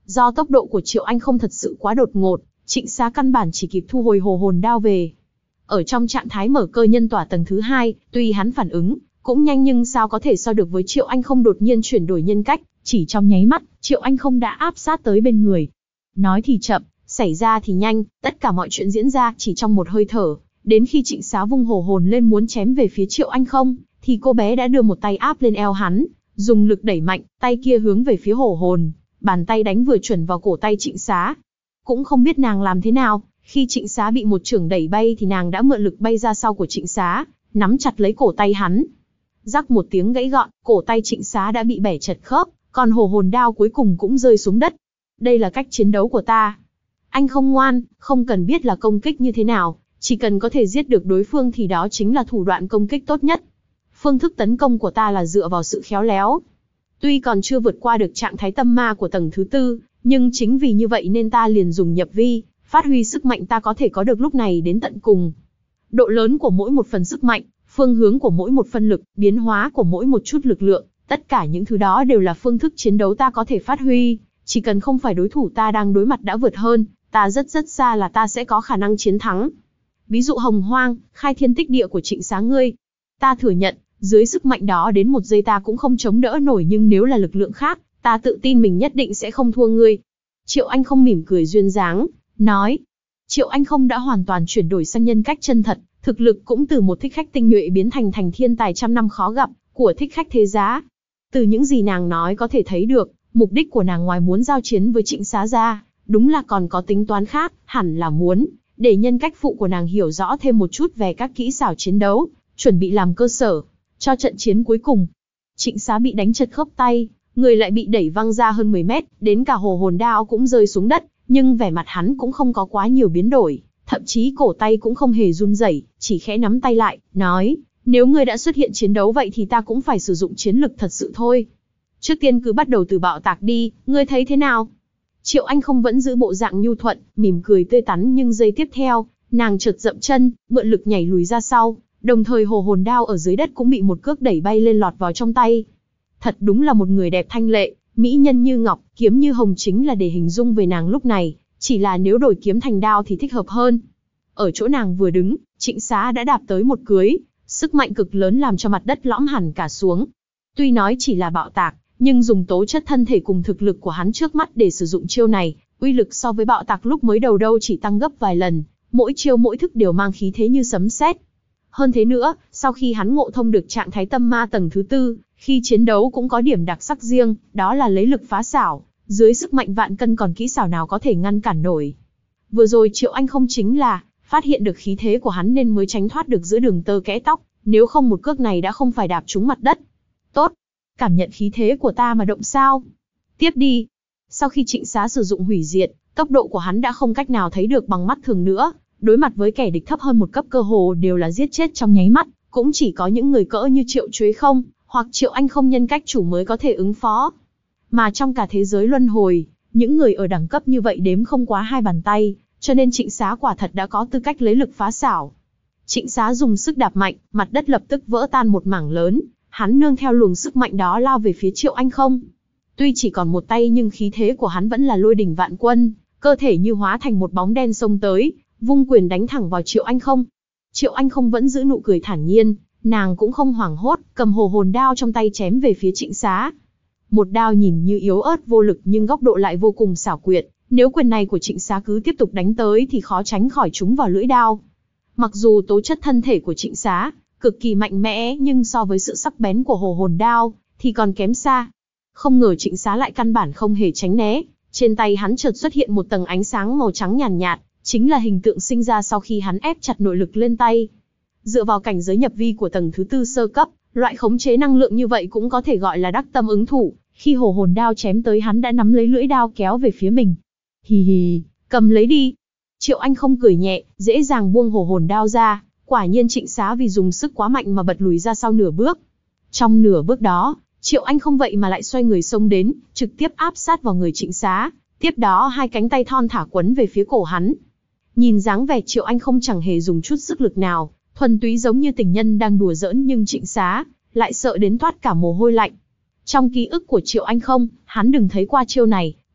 Do tốc độ của Triệu Anh không thật sự quá đột ngột, Trịnh Xá căn bản chỉ kịp thu hồi hồ hồn đao về. Ở trong trạng thái mở cơ nhân tỏa tầng thứ hai, tuy hắn phản ứng cũng nhanh nhưng sao có thể so được với Triệu Anh không đột nhiên chuyển đổi nhân cách, chỉ trong nháy mắt, Triệu Anh không đã áp sát tới bên người. Nói thì chậm, xảy ra thì nhanh, tất cả mọi chuyện diễn ra chỉ trong một hơi thở. Đến khi Trịnh Xá vung hồ hồn lên muốn chém về phía Triệu Anh không, thì cô bé đã đưa một tay áp lên eo hắn, dùng lực đẩy mạnh, tay kia hướng về phía hồ hồn, bàn tay đánh vừa chuẩn vào cổ tay Trịnh Xá. Cũng không biết nàng làm thế nào, khi Trịnh Xá bị một chưởng đẩy bay thì nàng đã mượn lực bay ra sau của Trịnh Xá, nắm chặt lấy cổ tay hắn. Rắc một tiếng gãy gọn, cổ tay Trịnh Xá đã bị bẻ chật khớp, còn hồ hồn đao cuối cùng cũng rơi xuống đất. Đây là cách chiến đấu của ta. Anh không ngoan, không cần biết là công kích như thế nào, chỉ cần có thể giết được đối phương thì đó chính là thủ đoạn công kích tốt nhất. Phương thức tấn công của ta là dựa vào sự khéo léo. Tuy còn chưa vượt qua được trạng thái tâm ma của tầng thứ tư, nhưng chính vì như vậy nên ta liền dùng nhập vi, phát huy sức mạnh ta có thể có được lúc này đến tận cùng. Độ lớn của mỗi một phần sức mạnh, phương hướng của mỗi một phân lực, biến hóa của mỗi một chút lực lượng, tất cả những thứ đó đều là phương thức chiến đấu ta có thể phát huy. Chỉ cần không phải đối thủ ta đang đối mặt đã vượt hơn, ta rất rất xa là ta sẽ có khả năng chiến thắng. Ví dụ hồng hoang, khai thiên tích địa của Trịnh Xá ngươi. Ta thừa nhận, dưới sức mạnh đó đến một giây ta cũng không chống đỡ nổi, nhưng nếu là lực lượng khác, ta tự tin mình nhất định sẽ không thua ngươi. Triệu Anh không mỉm cười duyên dáng, nói. Triệu Anh không đã hoàn toàn chuyển đổi sang nhân cách chân thật, thực lực cũng từ một thích khách tinh nhuệ biến thành thành thiên tài trăm năm khó gặp của thích khách thế giá. Từ những gì nàng nói có thể thấy được, mục đích của nàng ngoài muốn giao chiến với Trịnh Xá ra, đúng là còn có tính toán khác, hẳn là muốn để nhân cách phụ của nàng hiểu rõ thêm một chút về các kỹ xảo chiến đấu, chuẩn bị làm cơ sở cho trận chiến cuối cùng. Trịnh Xá bị đánh chật khớp tay, người lại bị đẩy văng ra hơn mười mét, đến cả hồ hồn đao cũng rơi xuống đất, nhưng vẻ mặt hắn cũng không có quá nhiều biến đổi, thậm chí cổ tay cũng không hề run rẩy, chỉ khẽ nắm tay lại, nói, nếu ngươi đã xuất hiện chiến đấu vậy thì ta cũng phải sử dụng chiến lực thật sự thôi. Trước tiên cứ bắt đầu từ bạo tạc đi, ngươi thấy thế nào? Triệu Anh không vẫn giữ bộ dạng nhu thuận, mỉm cười tươi tắn, nhưng giây tiếp theo, nàng chợt dậm chân, mượn lực nhảy lùi ra sau, đồng thời hồ hồn đao ở dưới đất cũng bị một cước đẩy bay lên lọt vào trong tay. Thật đúng là một người đẹp thanh lệ, mỹ nhân như ngọc, kiếm như hồng chính là để hình dung về nàng lúc này, chỉ là nếu đổi kiếm thành đao thì thích hợp hơn. Ở chỗ nàng vừa đứng, Trịnh Xá đã đạp tới một cưới, sức mạnh cực lớn làm cho mặt đất lõm hẳn cả xuống. Tuy nói chỉ là bạo tạc, nhưng dùng tố chất thân thể cùng thực lực của hắn trước mắt để sử dụng chiêu này, uy lực so với bạo tạc lúc mới đầu đâu chỉ tăng gấp vài lần, mỗi chiêu mỗi thức đều mang khí thế như sấm sét. Hơn thế nữa, sau khi hắn ngộ thông được trạng thái tâm ma tầng thứ tư, khi chiến đấu cũng có điểm đặc sắc riêng, đó là lấy lực phá xảo, dưới sức mạnh vạn cân còn kỹ xảo nào có thể ngăn cản nổi. Vừa rồi Triệu Anh không chính là phát hiện được khí thế của hắn nên mới tránh thoát được giữa đường tơ kẽ tóc, nếu không một cước này đã không phải đạp trúng mặt đất. Tốt, cảm nhận khí thế của ta mà động sao? Tiếp đi. Sau khi Trịnh Xá sử dụng hủy diệt, tốc độ của hắn đã không cách nào thấy được bằng mắt thường nữa, đối mặt với kẻ địch thấp hơn một cấp cơ hồ đều là giết chết trong nháy mắt, cũng chỉ có những người cỡ như Triệu Chuế không, hoặc Triệu Anh không nhân cách chủ mới có thể ứng phó. Mà trong cả thế giới luân hồi, những người ở đẳng cấp như vậy đếm không quá hai bàn tay, cho nên Trịnh Xá quả thật đã có tư cách lấy lực phá xảo. Trịnh Xá dùng sức đạp mạnh, mặt đất lập tức vỡ tan một mảng lớn, hắn nương theo luồng sức mạnh đó lao về phía Triệu Anh không. Tuy chỉ còn một tay nhưng khí thế của hắn vẫn là lôi đỉnh vạn quân, cơ thể như hóa thành một bóng đen xông tới, vung quyền đánh thẳng vào Triệu Anh không. Triệu Anh không vẫn giữ nụ cười thản nhiên, nàng cũng không hoảng hốt, cầm hồ hồn đao trong tay chém về phía Trịnh Xá. Một đao nhìn như yếu ớt vô lực nhưng góc độ lại vô cùng xảo quyệt, nếu quyền này của Trịnh Xá cứ tiếp tục đánh tới thì khó tránh khỏi trúng vào lưỡi đao. Mặc dù tố chất thân thể của Trịnh Xá cực kỳ mạnh mẽ nhưng so với sự sắc bén của hồ hồn đao thì còn kém xa. Không ngờ Trịnh Xá lại căn bản không hề tránh né, trên tay hắn chợt xuất hiện một tầng ánh sáng màu trắng nhàn nhạt, nhạt, chính là hình tượng sinh ra sau khi hắn ép chặt nội lực lên tay. Dựa vào cảnh giới nhập vi của tầng thứ tư sơ cấp, loại khống chế năng lượng như vậy cũng có thể gọi là đắc tâm ứng thủ, khi hồ hồn đao chém tới hắn đã nắm lấy lưỡi đao kéo về phía mình. Hì hì, cầm lấy đi. Triệu Anh không cười nhẹ, dễ dàng buông hồ hồn đao ra, quả nhiên Trịnh Xá vì dùng sức quá mạnh mà bật lùi ra sau nửa bước. Trong nửa bước đó, Triệu Anh không vậy mà lại xoay người xông đến, trực tiếp áp sát vào người Trịnh Xá, tiếp đó hai cánh tay thon thả quấn về phía cổ hắn. Nhìn dáng vẻ Triệu Anh không chẳng hề dùng chút sức lực nào, thuần túy giống như tình nhân đang đùa giỡn, nhưng Trịnh Xá lại sợ đến toát cả mồ hôi lạnh. Trong ký ức của Triệu Anh không, hắn đừng thấy qua chiêu này,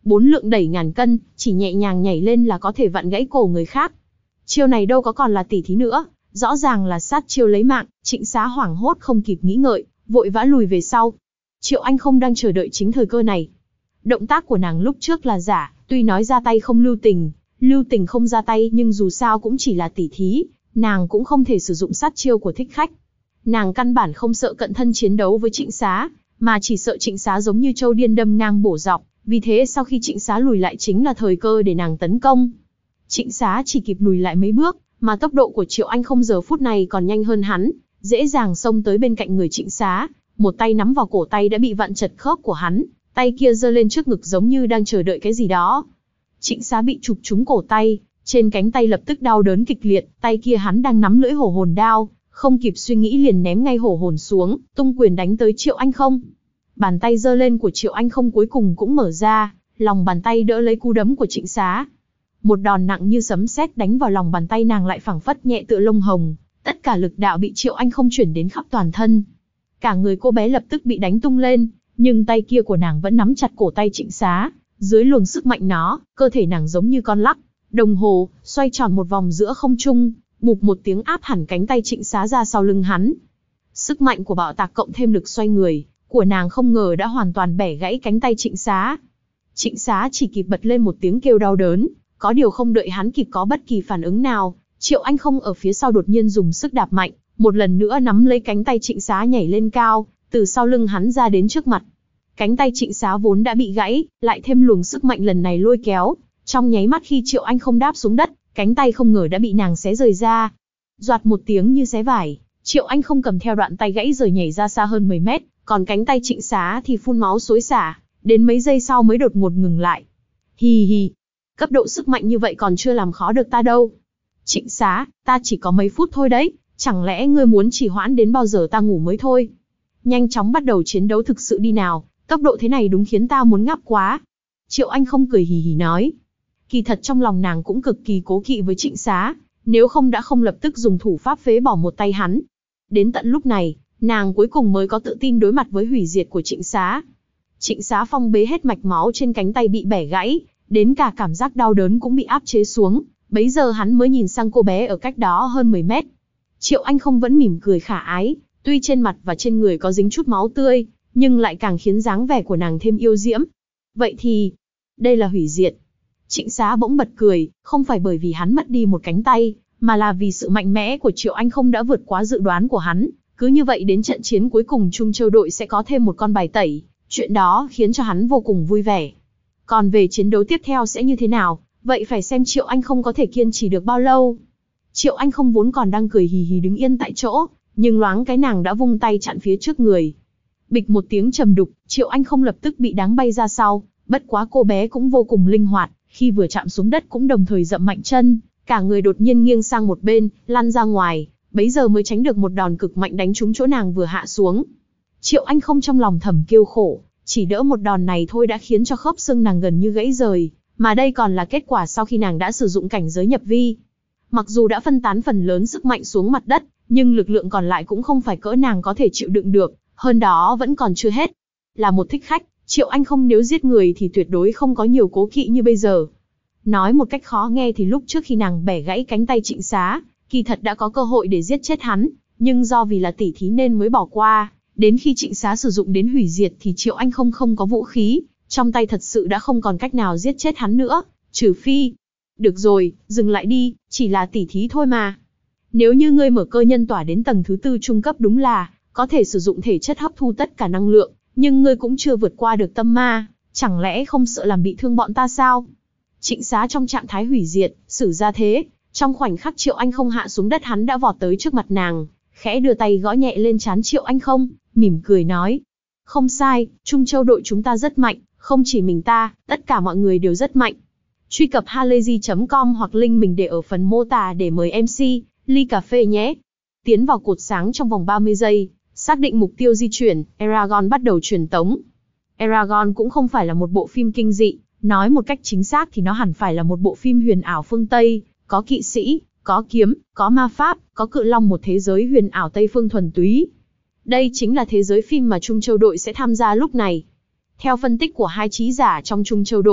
Bốn lượng đẩy ngàn cân, chỉ nhẹ nhàng nhảy lên là có thể vặn gãy cổ người khác. Chiêu này đâu có còn là tỉ thí nữa, rõ ràng là sát chiêu lấy mạng. Trịnh Xá hoảng hốt không kịp nghĩ ngợi, vội vã lùi về sau. Triệu Anh không đang chờ đợi chính thời cơ này. Động tác của nàng lúc trước là giả, tuy nói ra tay không lưu tình, lưu tình không ra tay, nhưng dù sao cũng chỉ là tỉ thí, nàng cũng không thể sử dụng sát chiêu của thích khách. Nàng căn bản không sợ cận thân chiến đấu với Trịnh Xá, mà chỉ sợ Trịnh Xá giống như trâu điên đâm ngang bổ dọc, vì thế sau khi Trịnh Xá lùi lại chính là thời cơ để nàng tấn công. Trịnh Xá chỉ kịp lùi lại mấy bước, mà tốc độ của Triệu Anh không giờ phút này còn nhanh hơn hắn, dễ dàng xông tới bên cạnh người Trịnh Xá, một tay nắm vào cổ tay đã bị vặn chật khớp của hắn, tay kia giơ lên trước ngực giống như đang chờ đợi cái gì đó. Trịnh Xá bị chụp trúng cổ tay, trên cánh tay lập tức đau đớn kịch liệt, tay kia hắn đang nắm lưỡi hổ hồn đao, không kịp suy nghĩ liền ném ngay hổ hồn xuống, tung quyền đánh tới Triệu Anh không. Bàn tay giơ lên của Triệu Anh không cuối cùng cũng mở ra, lòng bàn tay đỡ lấy cú đấm của Trịnh Xá. Một đòn nặng như sấm sét đánh vào lòng bàn tay nàng lại phảng phất nhẹ tựa lông hồng, tất cả lực đạo bị Triệu Anh không chuyển đến khắp toàn thân. Cả người cô bé lập tức bị đánh tung lên, nhưng tay kia của nàng vẫn nắm chặt cổ tay Trịnh Xá, dưới luồng sức mạnh nó, cơ thể nàng giống như con lắc đồng hồ, xoay tròn một vòng giữa không trung, bụp một tiếng áp hẳn cánh tay Trịnh Xá ra sau lưng hắn. Sức mạnh của bạo tạc cộng thêm lực xoay người của nàng không ngờ đã hoàn toàn bẻ gãy cánh tay Trịnh Xá. Trịnh Xá chỉ kịp bật lên một tiếng kêu đau đớn, có điều không đợi hắn kịp có bất kỳ phản ứng nào, Triệu Anh không ở phía sau đột nhiên dùng sức đạp mạnh, một lần nữa nắm lấy cánh tay Trịnh Xá nhảy lên cao, từ sau lưng hắn ra đến trước mặt. Cánh tay Trịnh Xá vốn đã bị gãy, lại thêm luồng sức mạnh lần này lôi kéo, trong nháy mắt khi Triệu Anh không đáp xuống đất, cánh tay không ngờ đã bị nàng xé rời ra. Doạt một tiếng như xé vải, Triệu Anh không cầm theo đoạn tay gãy rời nhảy ra xa hơn mười mét, còn cánh tay Trịnh Xá thì phun máu xối xả, đến mấy giây sau mới đột ngột ngừng lại. Hì hì, cấp độ sức mạnh như vậy còn chưa làm khó được ta đâu. Trịnh Xá, ta chỉ có mấy phút thôi đấy, chẳng lẽ ngươi muốn trì hoãn đến bao giờ ta ngủ mới thôi? Nhanh chóng bắt đầu chiến đấu thực sự đi nào, tốc độ thế này đúng khiến ta muốn ngáp quá. Triệu Anh không cười hì hì nói. Kỳ thật trong lòng nàng cũng cực kỳ cố kỵ với Trịnh Xá, nếu không đã không lập tức dùng thủ pháp phế bỏ một tay hắn. Đến tận lúc này, nàng cuối cùng mới có tự tin đối mặt với hủy diệt của Trịnh Xá. Trịnh Xá phong bế hết mạch máu trên cánh tay bị bẻ gãy, đến cả cảm giác đau đớn cũng bị áp chế xuống, bấy giờ hắn mới nhìn sang cô bé ở cách đó hơn mười mét. Triệu Anh không vẫn mỉm cười khả ái, tuy trên mặt và trên người có dính chút máu tươi, nhưng lại càng khiến dáng vẻ của nàng thêm yêu diễm. Vậy thì, đây là hủy diệt. Trịnh Xá bỗng bật cười, không phải bởi vì hắn mất đi một cánh tay, mà là vì sự mạnh mẽ của Triệu Anh không đã vượt quá dự đoán của hắn. Cứ như vậy đến trận chiến cuối cùng Trung Châu đội sẽ có thêm một con bài tẩy, chuyện đó khiến cho hắn vô cùng vui vẻ. Còn về chiến đấu tiếp theo sẽ như thế nào, vậy phải xem Triệu Anh không có thể kiên trì được bao lâu. Triệu Anh không vốn còn đang cười hì hì đứng yên tại chỗ, nhưng loáng cái nàng đã vung tay chặn phía trước người. Bịch một tiếng trầm đục, Triệu Anh không lập tức bị đáng bay ra sau, bất quá cô bé cũng vô cùng linh hoạt, khi vừa chạm xuống đất cũng đồng thời dậm mạnh chân, cả người đột nhiên nghiêng sang một bên, lăn ra ngoài, bấy giờ mới tránh được một đòn cực mạnh đánh trúng chỗ nàng vừa hạ xuống. Triệu Anh không trong lòng thầm kêu khổ, chỉ đỡ một đòn này thôi đã khiến cho khớp xương nàng gần như gãy rời, mà đây còn là kết quả sau khi nàng đã sử dụng cảnh giới nhập vi. Mặc dù đã phân tán phần lớn sức mạnh xuống mặt đất, nhưng lực lượng còn lại cũng không phải cỡ nàng có thể chịu đựng được, hơn đó vẫn còn chưa hết. Là một thích khách, Triệu Anh không nếu giết người thì tuyệt đối không có nhiều cố kỵ như bây giờ. Nói một cách khó nghe thì lúc trước khi nàng bẻ gãy cánh tay Trịnh Xá, kỳ thật đã có cơ hội để giết chết hắn, nhưng do vì là tỉ thí nên mới bỏ qua. Đến khi Trịnh Xá sử dụng đến hủy diệt thì Triệu Anh không không có vũ khí, trong tay thật sự đã không còn cách nào giết chết hắn nữa, trừ phi. Được rồi, dừng lại đi, chỉ là tỉ thí thôi mà. Nếu như ngươi mở cơ nhân tỏa đến tầng thứ tư trung cấp đúng là có thể sử dụng thể chất hấp thu tất cả năng lượng, nhưng ngươi cũng chưa vượt qua được tâm ma, chẳng lẽ không sợ làm bị thương bọn ta sao? Trịnh Xá trong trạng thái hủy diệt, sử ra thế, trong khoảnh khắc Triệu Anh không hạ xuống đất hắn đã vọt tới trước mặt nàng, khẽ đưa tay gõ nhẹ lên trán Triệu Anh không, mỉm cười nói. Không sai, Trung Châu đội chúng ta rất mạnh, không chỉ mình ta, tất cả mọi người đều rất mạnh. Truy cập halayzi chấm com hoặc link mình để ở phần mô tả để mời em xê, ly cà phê nhé. Tiến vào cột sáng trong vòng ba mươi giây, xác định mục tiêu di chuyển, Eragon bắt đầu truyền tống. Eragon cũng không phải là một bộ phim kinh dị, nói một cách chính xác thì nó hẳn phải là một bộ phim huyền ảo phương Tây, có kỵ sĩ, có kiếm, có ma pháp, có cự long, một thế giới huyền ảo Tây phương thuần túy. Đây chính là thế giới phim mà Trung Châu đội sẽ tham gia lúc này. Theo phân tích của hai trí giả trong Trung Châu đội,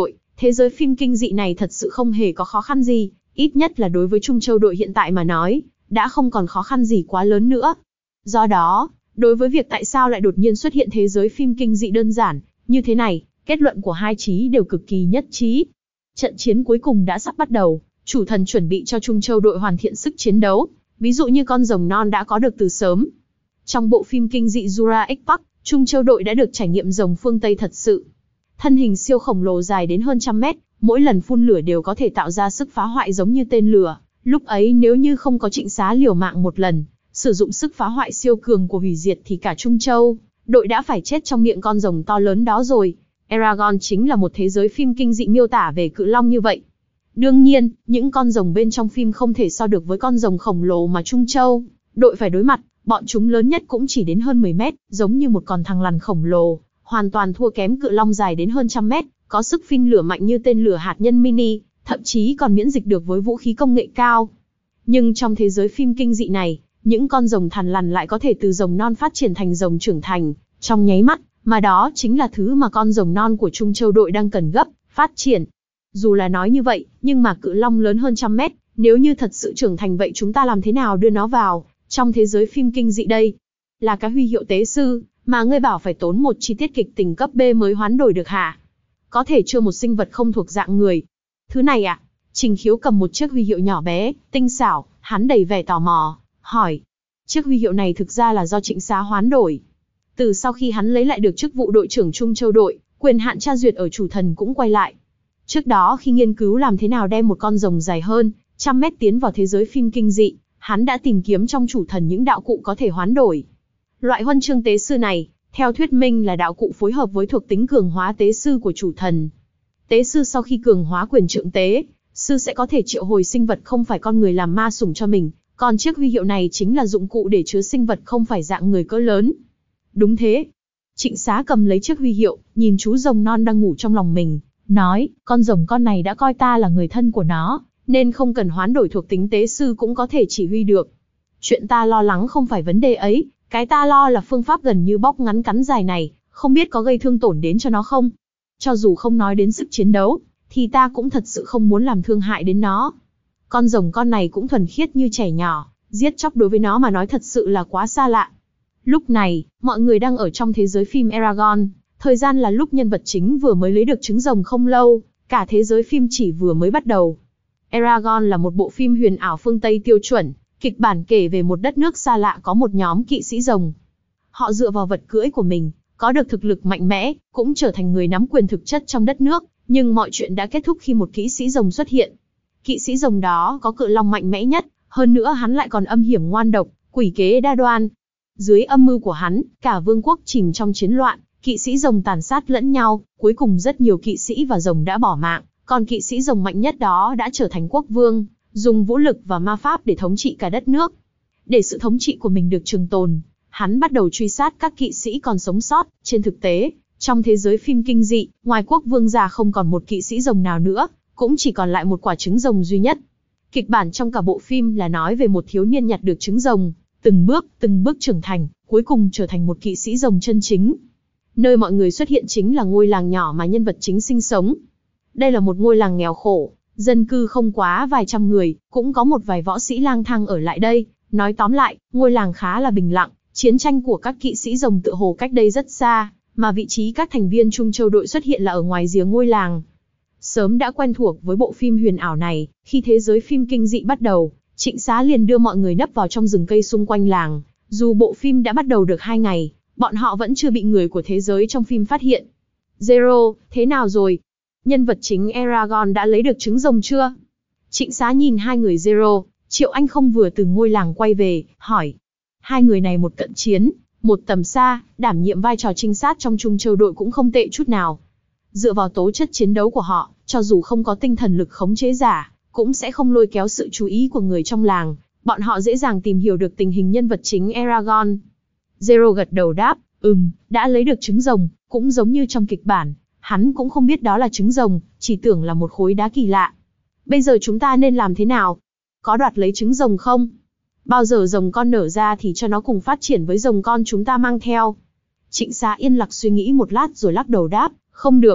Thế giới phim kinh dị này thật sự không hề có khó khăn gì, ít nhất là đối với Trung Châu đội hiện tại mà nói, đã không còn khó khăn gì quá lớn nữa. Do đó, đối với việc tại sao lại đột nhiên xuất hiện thế giới phim kinh dị đơn giản như thế này, kết luận của hai chí đều cực kỳ nhất trí. Trận chiến cuối cùng đã sắp bắt đầu, chủ thần chuẩn bị cho Trung Châu đội hoàn thiện sức chiến đấu, ví dụ như con rồng non đã có được từ sớm. Trong bộ phim kinh dị Jurassic Park, Trung Châu đội đã được trải nghiệm rồng phương Tây thật sự. Thân hình siêu khổng lồ dài đến hơn trăm mét, mỗi lần phun lửa đều có thể tạo ra sức phá hoại giống như tên lửa. Lúc ấy nếu như không có Trịnh Xá liều mạng một lần, sử dụng sức phá hoại siêu cường của hủy diệt thì cả Trung Châu đội đã phải chết trong miệng con rồng to lớn đó rồi. Eragon chính là một thế giới phim kinh dị miêu tả về cự long như vậy. Đương nhiên, những con rồng bên trong phim không thể so được với con rồng khổng lồ mà Trung Châu đội phải đối mặt, bọn chúng lớn nhất cũng chỉ đến hơn mười mét, giống như một con thằn lằn khổng lồ, hoàn toàn thua kém cự long dài đến hơn trăm mét, có sức phun lửa mạnh như tên lửa hạt nhân mini, thậm chí còn miễn dịch được với vũ khí công nghệ cao. Nhưng trong thế giới phim kinh dị này, những con rồng thằn lằn lại có thể từ rồng non phát triển thành rồng trưởng thành trong nháy mắt, mà đó chính là thứ mà con rồng non của Trung Châu đội đang cần gấp phát triển. Dù là nói như vậy, nhưng mà cự long lớn hơn trăm mét, nếu như thật sự trưởng thành vậy chúng ta làm thế nào đưa nó vào trong thế giới phim kinh dị đây? Là cái huy hiệu tế sư mà ngươi bảo phải tốn một chi tiết kịch tình cấp B mới hoán đổi được hả? Có thể chưa một sinh vật không thuộc dạng người. Thứ này ạ? À? Trình Khiếu cầm một chiếc huy hiệu nhỏ bé, tinh xảo, hắn đầy vẻ tò mò, hỏi. Chiếc huy hiệu này thực ra là do Trịnh Xá hoán đổi. Từ sau khi hắn lấy lại được chức vụ đội trưởng Trung Châu đội, quyền hạn tra duyệt ở chủ thần cũng quay lại. Trước đó khi nghiên cứu làm thế nào đem một con rồng dài hơn trăm mét tiến vào thế giới phim kinh dị, hắn đã tìm kiếm trong chủ thần những đạo cụ có thể hoán đổi. Loại huân chương tế sư này, theo thuyết minh là đạo cụ phối hợp với thuộc tính cường hóa tế sư của chủ thần. Tế sư sau khi cường hóa quyền trượng tế sư sẽ có thể triệu hồi sinh vật không phải con người làm ma sủng cho mình, còn chiếc huy hiệu này chính là dụng cụ để chứa sinh vật không phải dạng người cỡ lớn. Đúng thế. Trịnh Xá cầm lấy chiếc huy hiệu, nhìn chú rồng non đang ngủ trong lòng mình, nói, con rồng con này đã coi ta là người thân của nó, nên không cần hoán đổi thuộc tính tế sư cũng có thể chỉ huy được. Chuyện ta lo lắng không phải vấn đề ấy, cái ta lo là phương pháp gần như bóc ngắn cắn dài này, không biết có gây thương tổn đến cho nó không? Cho dù không nói đến sức chiến đấu, thì ta cũng thật sự không muốn làm thương hại đến nó. Con rồng con này cũng thuần khiết như trẻ nhỏ, giết chóc đối với nó mà nói thật sự là quá xa lạ. Lúc này, mọi người đang ở trong thế giới phim Eragon, thời gian là lúc nhân vật chính vừa mới lấy được trứng rồng không lâu, cả thế giới phim chỉ vừa mới bắt đầu. Eragon là một bộ phim huyền ảo phương Tây tiêu chuẩn, kịch bản kể về một đất nước xa lạ có một nhóm kỵ sĩ rồng. Họ dựa vào vật cưỡi của mình, có được thực lực mạnh mẽ, cũng trở thành người nắm quyền thực chất trong đất nước, nhưng mọi chuyện đã kết thúc khi một kỵ sĩ rồng xuất hiện. Kỵ sĩ rồng đó có cự long mạnh mẽ nhất, hơn nữa hắn lại còn âm hiểm ngoan độc, quỷ kế đa đoan. Dưới âm mưu của hắn, cả vương quốc chìm trong chiến loạn, kỵ sĩ rồng tàn sát lẫn nhau, cuối cùng rất nhiều kỵ sĩ và rồng đã bỏ mạng, còn kỵ sĩ rồng mạnh nhất đó đã trở thành quốc vương, dùng vũ lực và ma pháp để thống trị cả đất nước. Để sự thống trị của mình được trường tồn, hắn bắt đầu truy sát các kỵ sĩ còn sống sót. Trên thực tế, trong thế giới phim kinh dị, ngoài quốc vương già không còn một kỵ sĩ rồng nào nữa, cũng chỉ còn lại một quả trứng rồng duy nhất. Kịch bản trong cả bộ phim là nói về một thiếu niên nhặt được trứng rồng, từng bước, từng bước trưởng thành, cuối cùng trở thành một kỵ sĩ rồng chân chính. Nơi mọi người xuất hiện chính là ngôi làng nhỏ mà nhân vật chính sinh sống. Đây là một ngôi làng nghèo khổ, dân cư không quá vài trăm người, cũng có một vài võ sĩ lang thang ở lại đây. Nói tóm lại, ngôi làng khá là bình lặng, chiến tranh của các kỵ sĩ rồng tựa hồ cách đây rất xa, mà vị trí các thành viên Trung Châu đội xuất hiện là ở ngoài rìa ngôi làng. Sớm đã quen thuộc với bộ phim huyền ảo này, khi thế giới phim kinh dị bắt đầu, Trịnh Xá liền đưa mọi người nấp vào trong rừng cây xung quanh làng. Dù bộ phim đã bắt đầu được hai ngày, bọn họ vẫn chưa bị người của thế giới trong phim phát hiện. Zero, thế nào rồi? Nhân vật chính Eragon đã lấy được trứng rồng chưa? Trịnh Xá nhìn hai người Zero, Triệu Anh không vừa từ ngôi làng quay về, hỏi. Hai người này một cận chiến, một tầm xa, đảm nhiệm vai trò trinh sát trong Trung Châu đội cũng không tệ chút nào. Dựa vào tố chất chiến đấu của họ, cho dù không có tinh thần lực khống chế giả, cũng sẽ không lôi kéo sự chú ý của người trong làng. Bọn họ dễ dàng tìm hiểu được tình hình nhân vật chính Eragon. Zero gật đầu đáp, ừm, đã lấy được trứng rồng, cũng giống như trong kịch bản. Hắn cũng không biết đó là trứng rồng, chỉ tưởng là một khối đá kỳ lạ. Bây giờ chúng ta nên làm thế nào? Có đoạt lấy trứng rồng không? Bao giờ rồng con nở ra thì cho nó cùng phát triển với rồng con chúng ta mang theo. Trịnh Xá yên lặng suy nghĩ một lát rồi lắc đầu đáp, không được.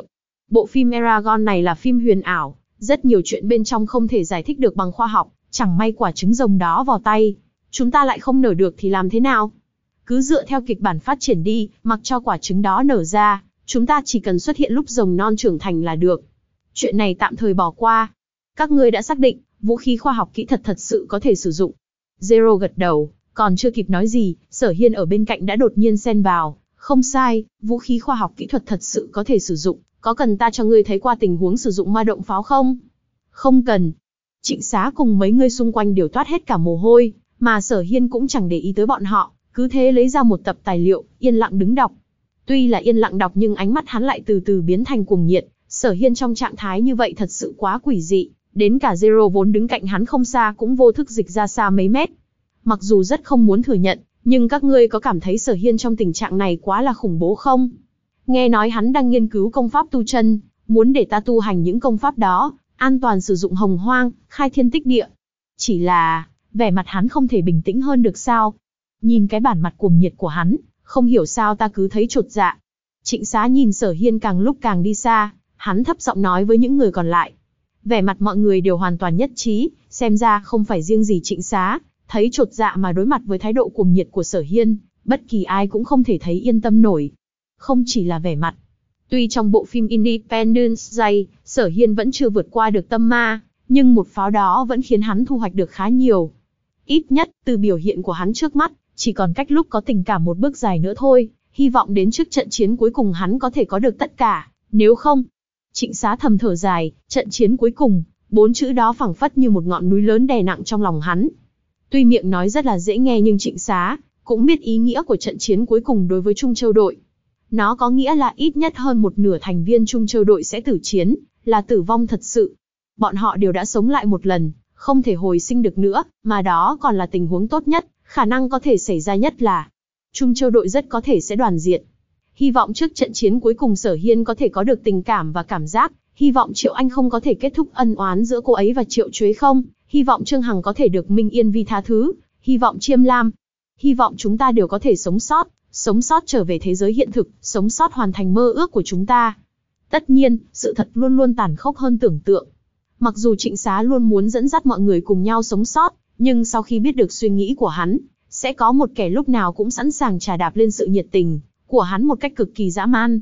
Bộ phim Eragon này là phim huyền ảo, rất nhiều chuyện bên trong không thể giải thích được bằng khoa học, chẳng may quả trứng rồng đó vào tay, chúng ta lại không nở được thì làm thế nào? Cứ dựa theo kịch bản phát triển đi, mặc cho quả trứng đó nở ra, chúng ta chỉ cần xuất hiện lúc rồng non trưởng thành là được. Chuyện này tạm thời bỏ qua. Các ngươi đã xác định, vũ khí khoa học kỹ thuật thật sự có thể sử dụng. Zero gật đầu, còn chưa kịp nói gì, Sở Hiên ở bên cạnh đã đột nhiên xen vào. Không sai, vũ khí khoa học kỹ thuật thật sự có thể sử dụng, có cần ta cho ngươi thấy qua tình huống sử dụng ma động pháo không? Không cần. Trịnh Xá cùng mấy người xung quanh đều toát hết cả mồ hôi, mà Sở Hiên cũng chẳng để ý tới bọn họ, cứ thế lấy ra một tập tài liệu, yên lặng đứng đọc. Tuy là yên lặng đọc nhưng ánh mắt hắn lại từ từ biến thành cuồng nhiệt, Sở Hiên trong trạng thái như vậy thật sự quá quỷ dị, đến cả Zero vốn đứng cạnh hắn không xa cũng vô thức dịch ra xa mấy mét. Mặc dù rất không muốn thừa nhận, nhưng các ngươi có cảm thấy Sở Hiên trong tình trạng này quá là khủng bố không? Nghe nói hắn đang nghiên cứu công pháp tu chân, muốn để ta tu hành những công pháp đó, an toàn sử dụng hồng hoang, khai thiên tích địa. Chỉ là, vẻ mặt hắn không thể bình tĩnh hơn được sao? Nhìn cái bản mặt cuồng nhiệt của hắn, không hiểu sao ta cứ thấy chột dạ. Trịnh Xá nhìn Sở Hiên càng lúc càng đi xa, hắn thấp giọng nói với những người còn lại. Vẻ mặt mọi người đều hoàn toàn nhất trí, xem ra không phải riêng gì Trịnh Xá, thấy chột dạ mà đối mặt với thái độ cuồng nhiệt của Sở Hiên, bất kỳ ai cũng không thể thấy yên tâm nổi. Không chỉ là vẻ mặt. Tuy trong bộ phim Independence Day, Sở Hiên vẫn chưa vượt qua được tâm ma, nhưng một pháo đó vẫn khiến hắn thu hoạch được khá nhiều. Ít nhất, từ biểu hiện của hắn trước mắt, chỉ còn cách lúc có tình cảm một bước dài nữa thôi, hy vọng đến trước trận chiến cuối cùng hắn có thể có được tất cả, nếu không. Trịnh Xá thầm thở dài, trận chiến cuối cùng, bốn chữ đó phảng phất như một ngọn núi lớn đè nặng trong lòng hắn. Tuy miệng nói rất là dễ nghe nhưng Trịnh Xá cũng biết ý nghĩa của trận chiến cuối cùng đối với Trung Châu đội. Nó có nghĩa là ít nhất hơn một nửa thành viên Trung Châu đội sẽ tử chiến, là tử vong thật sự. Bọn họ đều đã sống lại một lần, không thể hồi sinh được nữa, mà đó còn là tình huống tốt nhất, khả năng có thể xảy ra nhất là Trung Châu đội rất có thể sẽ đoàn diệt. Hy vọng trước trận chiến cuối cùng Sở Hiên có thể có được tình cảm và cảm giác, hy vọng Triệu Anh không có thể kết thúc ân oán giữa cô ấy và Triệu Chuế không, hy vọng Trương Hằng có thể được Minh Yên Vi tha thứ, hy vọng Chiêm Lam, hy vọng chúng ta đều có thể sống sót, sống sót trở về thế giới hiện thực, sống sót hoàn thành mơ ước của chúng ta. Tất nhiên, sự thật luôn luôn tàn khốc hơn tưởng tượng. Mặc dù Trịnh Xá luôn muốn dẫn dắt mọi người cùng nhau sống sót, nhưng sau khi biết được suy nghĩ của hắn, sẽ có một kẻ lúc nào cũng sẵn sàng trà đạp lên sự nhiệt tình của hắn một cách cực kỳ dã man.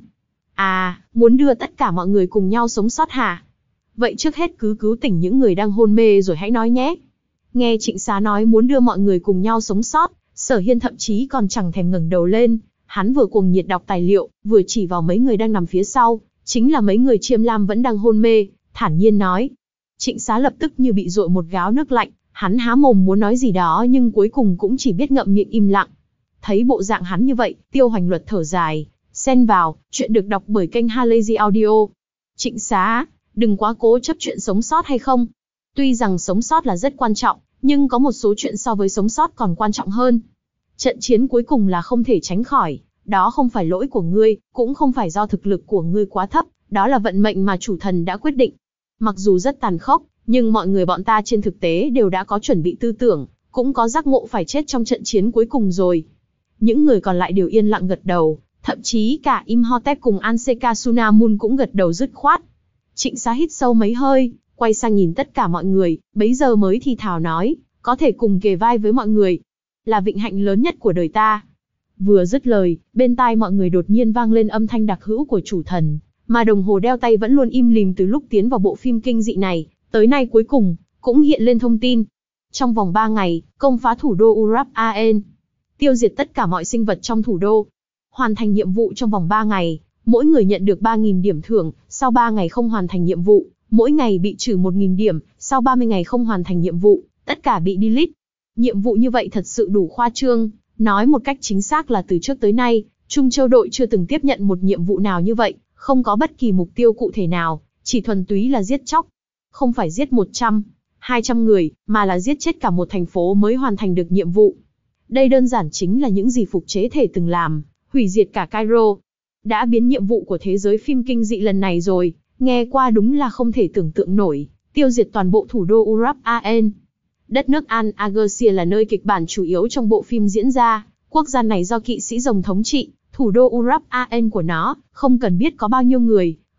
À, muốn đưa tất cả mọi người cùng nhau sống sót hả? Vậy trước hết cứ cứu tỉnh những người đang hôn mê rồi hãy nói nhé. Nghe Trịnh Xá nói muốn đưa mọi người cùng nhau sống sót, Sở Hiên thậm chí còn chẳng thèm ngẩng đầu lên, hắn vừa cuồng nhiệt đọc tài liệu, vừa chỉ vào mấy người đang nằm phía sau, chính là mấy người Chiêm Lam vẫn đang hôn mê, thản nhiên nói. Trịnh Xá lập tức như bị dội một gáo nước lạnh, hắn há mồm muốn nói gì đó nhưng cuối cùng cũng chỉ biết ngậm miệng im lặng. Thấy bộ dạng hắn như vậy, Tiêu Hoành Luật thở dài, xen vào, chuyện được đọc bởi kênh Halazy Audio. Trịnh Xá, đừng quá cố chấp chuyện sống sót hay không. Tuy rằng sống sót là rất quan trọng, nhưng có một số chuyện so với sống sót còn quan trọng hơn. Trận chiến cuối cùng là không thể tránh khỏi, đó không phải lỗi của ngươi, cũng không phải do thực lực của ngươi quá thấp, đó là vận mệnh mà chủ thần đã quyết định. Mặc dù rất tàn khốc, nhưng mọi người bọn ta trên thực tế đều đã có chuẩn bị tư tưởng, cũng có giác ngộ phải chết trong trận chiến cuối cùng rồi. Những người còn lại đều yên lặng gật đầu, thậm chí cả Imhotep cùng Anseka Sunamun cũng gật đầu dứt khoát. Trịnh Xá hít sâu mấy hơi, quay sang nhìn tất cả mọi người, bấy giờ mới thì thào nói, có thể cùng kề vai với mọi người, là vinh hạnh lớn nhất của đời ta. Vừa dứt lời, bên tai mọi người đột nhiên vang lên âm thanh đặc hữu của chủ thần, mà đồng hồ đeo tay vẫn luôn im lìm từ lúc tiến vào bộ phim kinh dị này, tới nay cuối cùng, cũng hiện lên thông tin. Trong vòng ba ngày, công phá thủ đô Urap-aen, tiêu diệt tất cả mọi sinh vật trong thủ đô. Hoàn thành nhiệm vụ trong vòng ba ngày, mỗi người nhận được ba nghìn điểm thưởng, sau ba ngày không hoàn thành nhiệm vụ, mỗi ngày bị trừ một nghìn điểm, sau ba mươi ngày không hoàn thành nhiệm vụ, tất cả bị delete. Nhiệm vụ như vậy thật sự đủ khoa trương, nói một cách chính xác là từ trước tới nay, Trung Châu đội chưa từng tiếp nhận một nhiệm vụ nào như vậy, không có bất kỳ mục tiêu cụ thể nào, chỉ thuần túy là giết chóc. Không phải giết một trăm, hai trăm người, mà là giết chết cả một thành phố mới hoàn thành được nhiệm vụ. Đây đơn giản chính là những gì Phục Chế Thể từng làm, hủy diệt cả Cairo. Đã biến nhiệm vụ của thế giới phim kinh dị lần này rồi, nghe qua đúng là không thể tưởng tượng nổi, tiêu diệt toàn bộ thủ đô Urap-aen. Đất nước Al-Aghasia là nơi kịch bản chủ yếu trong bộ phim diễn ra, quốc gia này do kỵ sĩ rồng thống trị, thủ đô Urap-aen của nó, không cần biết có bao nhiêu người,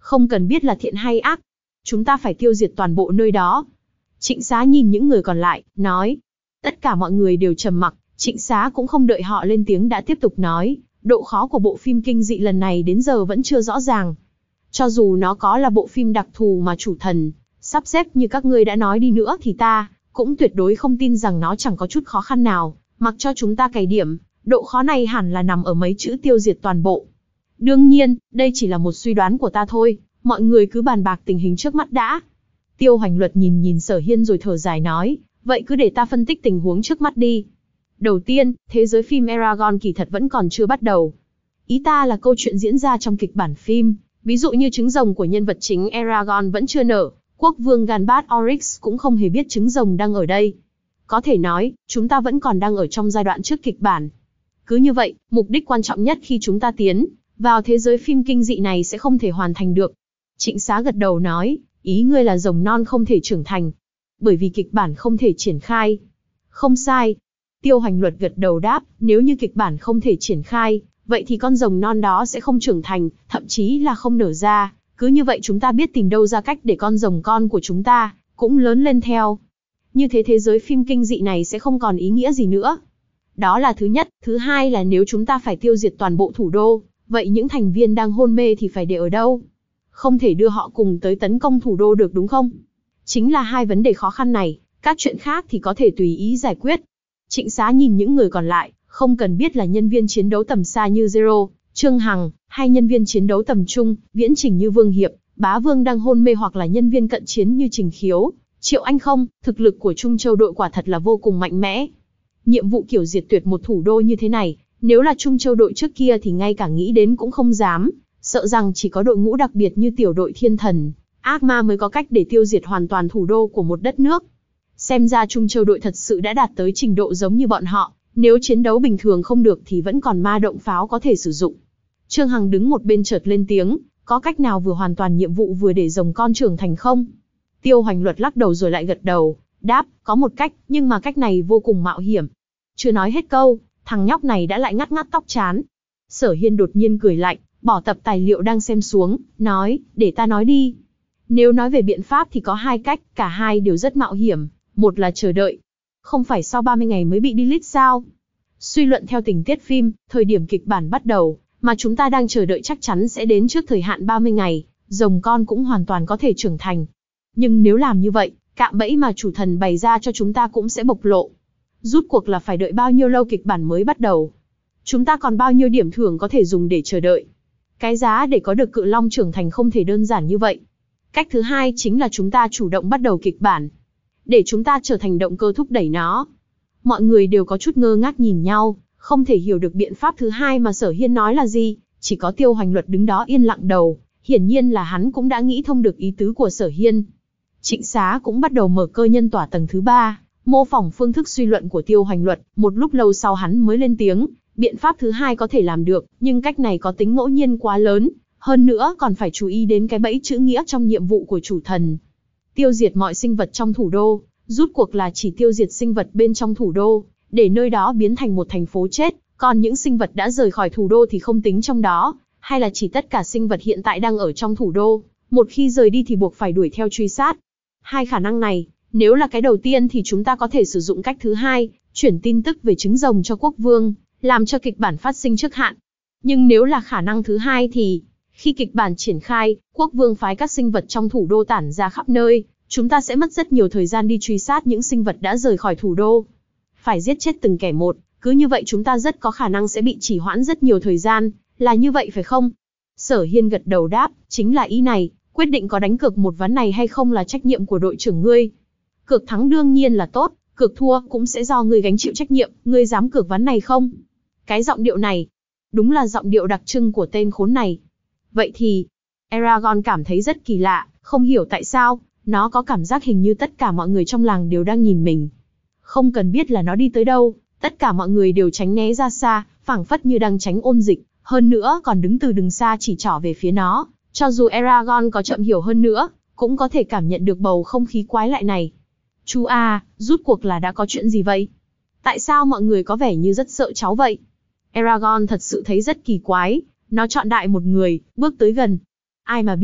Không cần biết là thiện hay ác. Chúng ta phải tiêu diệt toàn bộ nơi đó. Trịnh Xá nhìn những người còn lại, nói. Tất cả mọi người đều trầm mặc, Trịnh Xá cũng không đợi họ lên tiếng đã tiếp tục nói. Độ khó của bộ phim kinh dị lần này đến giờ vẫn chưa rõ ràng. Cho dù nó có là bộ phim đặc thù mà chủ thần sắp xếp như các ngươi đã nói đi nữa thì ta cũng tuyệt đối không tin rằng nó chẳng có chút khó khăn nào. Mặc cho chúng ta cày điểm, độ khó này hẳn là nằm ở mấy chữ tiêu diệt toàn bộ. Đương nhiên, đây chỉ là một suy đoán của ta thôi, mọi người cứ bàn bạc tình hình trước mắt đã. Tiêu Hoành Luật nhìn nhìn Sở Hiên rồi thở dài nói, vậy cứ để ta phân tích tình huống trước mắt đi. Đầu tiên, thế giới phim Eragon kỳ thật vẫn còn chưa bắt đầu. Ý ta là câu chuyện diễn ra trong kịch bản phim, ví dụ như trứng rồng của nhân vật chính Eragon vẫn chưa nở, quốc vương Ganbat Oryx cũng không hề biết trứng rồng đang ở đây. Có thể nói, chúng ta vẫn còn đang ở trong giai đoạn trước kịch bản. Cứ như vậy, mục đích quan trọng nhất khi chúng ta tiến vào thế giới phim kinh dị này sẽ không thể hoàn thành được. Trịnh Xá gật đầu nói, ý ngươi là rồng non không thể trưởng thành, bởi vì kịch bản không thể triển khai. Không sai. Tiêu Hoành Luật gật đầu đáp, nếu như kịch bản không thể triển khai, vậy thì con rồng non đó sẽ không trưởng thành, thậm chí là không nở ra. Cứ như vậy chúng ta biết tìm đâu ra cách để con rồng con của chúng ta cũng lớn lên theo. Như thế thế giới phim kinh dị này sẽ không còn ý nghĩa gì nữa. Đó là thứ nhất. Thứ hai là nếu chúng ta phải tiêu diệt toàn bộ thủ đô, vậy những thành viên đang hôn mê thì phải để ở đâu? Không thể đưa họ cùng tới tấn công thủ đô được đúng không? Chính là hai vấn đề khó khăn này, các chuyện khác thì có thể tùy ý giải quyết. Trịnh Xá nhìn những người còn lại, không cần biết là nhân viên chiến đấu tầm xa như Zero, Trương Hằng, hay nhân viên chiến đấu tầm trung, viễn trình như Vương Hiệp, Bá Vương đang hôn mê hoặc là nhân viên cận chiến như Trình Khiếu, Triệu Anh không, thực lực của Trung Châu đội quả thật là vô cùng mạnh mẽ. Nhiệm vụ kiểu diệt tuyệt một thủ đô như thế này, nếu là Trung Châu đội trước kia thì ngay cả nghĩ đến cũng không dám, sợ rằng chỉ có đội ngũ đặc biệt như tiểu đội Thiên Thần, Ác Ma mới có cách để tiêu diệt hoàn toàn thủ đô của một đất nước. Xem ra Trung Châu đội thật sự đã đạt tới trình độ giống như bọn họ, nếu chiến đấu bình thường không được thì vẫn còn ma động pháo có thể sử dụng. Trương Hằng đứng một bên chợt lên tiếng, có cách nào vừa hoàn toàn nhiệm vụ vừa để rồng con trưởng thành không? Tiêu Hoành Luật lắc đầu rồi lại gật đầu, đáp, có một cách, nhưng mà cách này vô cùng mạo hiểm. Chưa nói hết câu, thằng nhóc này đã lại ngắt ngắt tóc chán. Sở Hiên đột nhiên cười lạnh, bỏ tập tài liệu đang xem xuống, nói, để ta nói đi. Nếu nói về biện pháp thì có hai cách, cả hai đều rất mạo hiểm. Một là chờ đợi. Không phải sau ba mươi ngày mới bị delete sao? Suy luận theo tình tiết phim, thời điểm kịch bản bắt đầu, mà chúng ta đang chờ đợi chắc chắn sẽ đến trước thời hạn ba mươi ngày, rồng con cũng hoàn toàn có thể trưởng thành. Nhưng nếu làm như vậy, cạm bẫy mà chủ thần bày ra cho chúng ta cũng sẽ bộc lộ. Rút cuộc là phải đợi bao nhiêu lâu kịch bản mới bắt đầu? Chúng ta còn bao nhiêu điểm thưởng có thể dùng để chờ đợi? Cái giá để có được cự long trưởng thành không thể đơn giản như vậy. Cách thứ hai chính là chúng ta chủ động bắt đầu kịch bản, để chúng ta trở thành động cơ thúc đẩy nó. Mọi người đều có chút ngơ ngác nhìn nhau, không thể hiểu được biện pháp thứ hai mà Sở Hiên nói là gì, chỉ có Tiêu Hoành Luật đứng đó yên lặng đầu, hiển nhiên là hắn cũng đã nghĩ thông được ý tứ của Sở Hiên. Trịnh Xá cũng bắt đầu mở cơ nhân tỏa tầng thứ ba, mô phỏng phương thức suy luận của Tiêu Hoành Luật, một lúc lâu sau hắn mới lên tiếng, biện pháp thứ hai có thể làm được, nhưng cách này có tính ngẫu nhiên quá lớn, hơn nữa còn phải chú ý đến cái bẫy chữ nghĩa trong nhiệm vụ của chủ thần. Tiêu diệt mọi sinh vật trong thủ đô, rút cuộc là chỉ tiêu diệt sinh vật bên trong thủ đô, để nơi đó biến thành một thành phố chết, còn những sinh vật đã rời khỏi thủ đô thì không tính trong đó, hay là chỉ tất cả sinh vật hiện tại đang ở trong thủ đô, một khi rời đi thì buộc phải đuổi theo truy sát. Hai khả năng này, nếu là cái đầu tiên thì chúng ta có thể sử dụng cách thứ hai, chuyển tin tức về trứng rồng cho quốc vương, làm cho kịch bản phát sinh trước hạn. Nhưng nếu là khả năng thứ hai thì, khi kịch bản triển khai, quốc vương phái các sinh vật trong thủ đô tản ra khắp nơi, chúng ta sẽ mất rất nhiều thời gian đi truy sát những sinh vật đã rời khỏi thủ đô. Phải giết chết từng kẻ một, cứ như vậy chúng ta rất có khả năng sẽ bị trì hoãn rất nhiều thời gian, là như vậy phải không? Sở Hiên gật đầu đáp, chính là ý này, quyết định có đánh cược một ván này hay không là trách nhiệm của đội trưởng ngươi. Cược thắng đương nhiên là tốt, cược thua cũng sẽ do ngươi gánh chịu trách nhiệm, ngươi dám cược ván này không? Cái giọng điệu này, đúng là giọng điệu đặc trưng của tên khốn này. Vậy thì, Eragon cảm thấy rất kỳ lạ, không hiểu tại sao, nó có cảm giác hình như tất cả mọi người trong làng đều đang nhìn mình. Không cần biết là nó đi tới đâu, tất cả mọi người đều tránh né ra xa, phảng phất như đang tránh ôn dịch, hơn nữa còn đứng từ đằng xa chỉ trỏ về phía nó, cho dù Eragon có chậm hiểu hơn nữa, cũng có thể cảm nhận được bầu không khí quái lạ này. Chú a, rút cuộc là đã có chuyện gì vậy? Tại sao mọi người có vẻ như rất sợ cháu vậy? Eragon thật sự thấy rất kỳ quái, nó chọn đại một người, bước tới gần. Ai mà biết,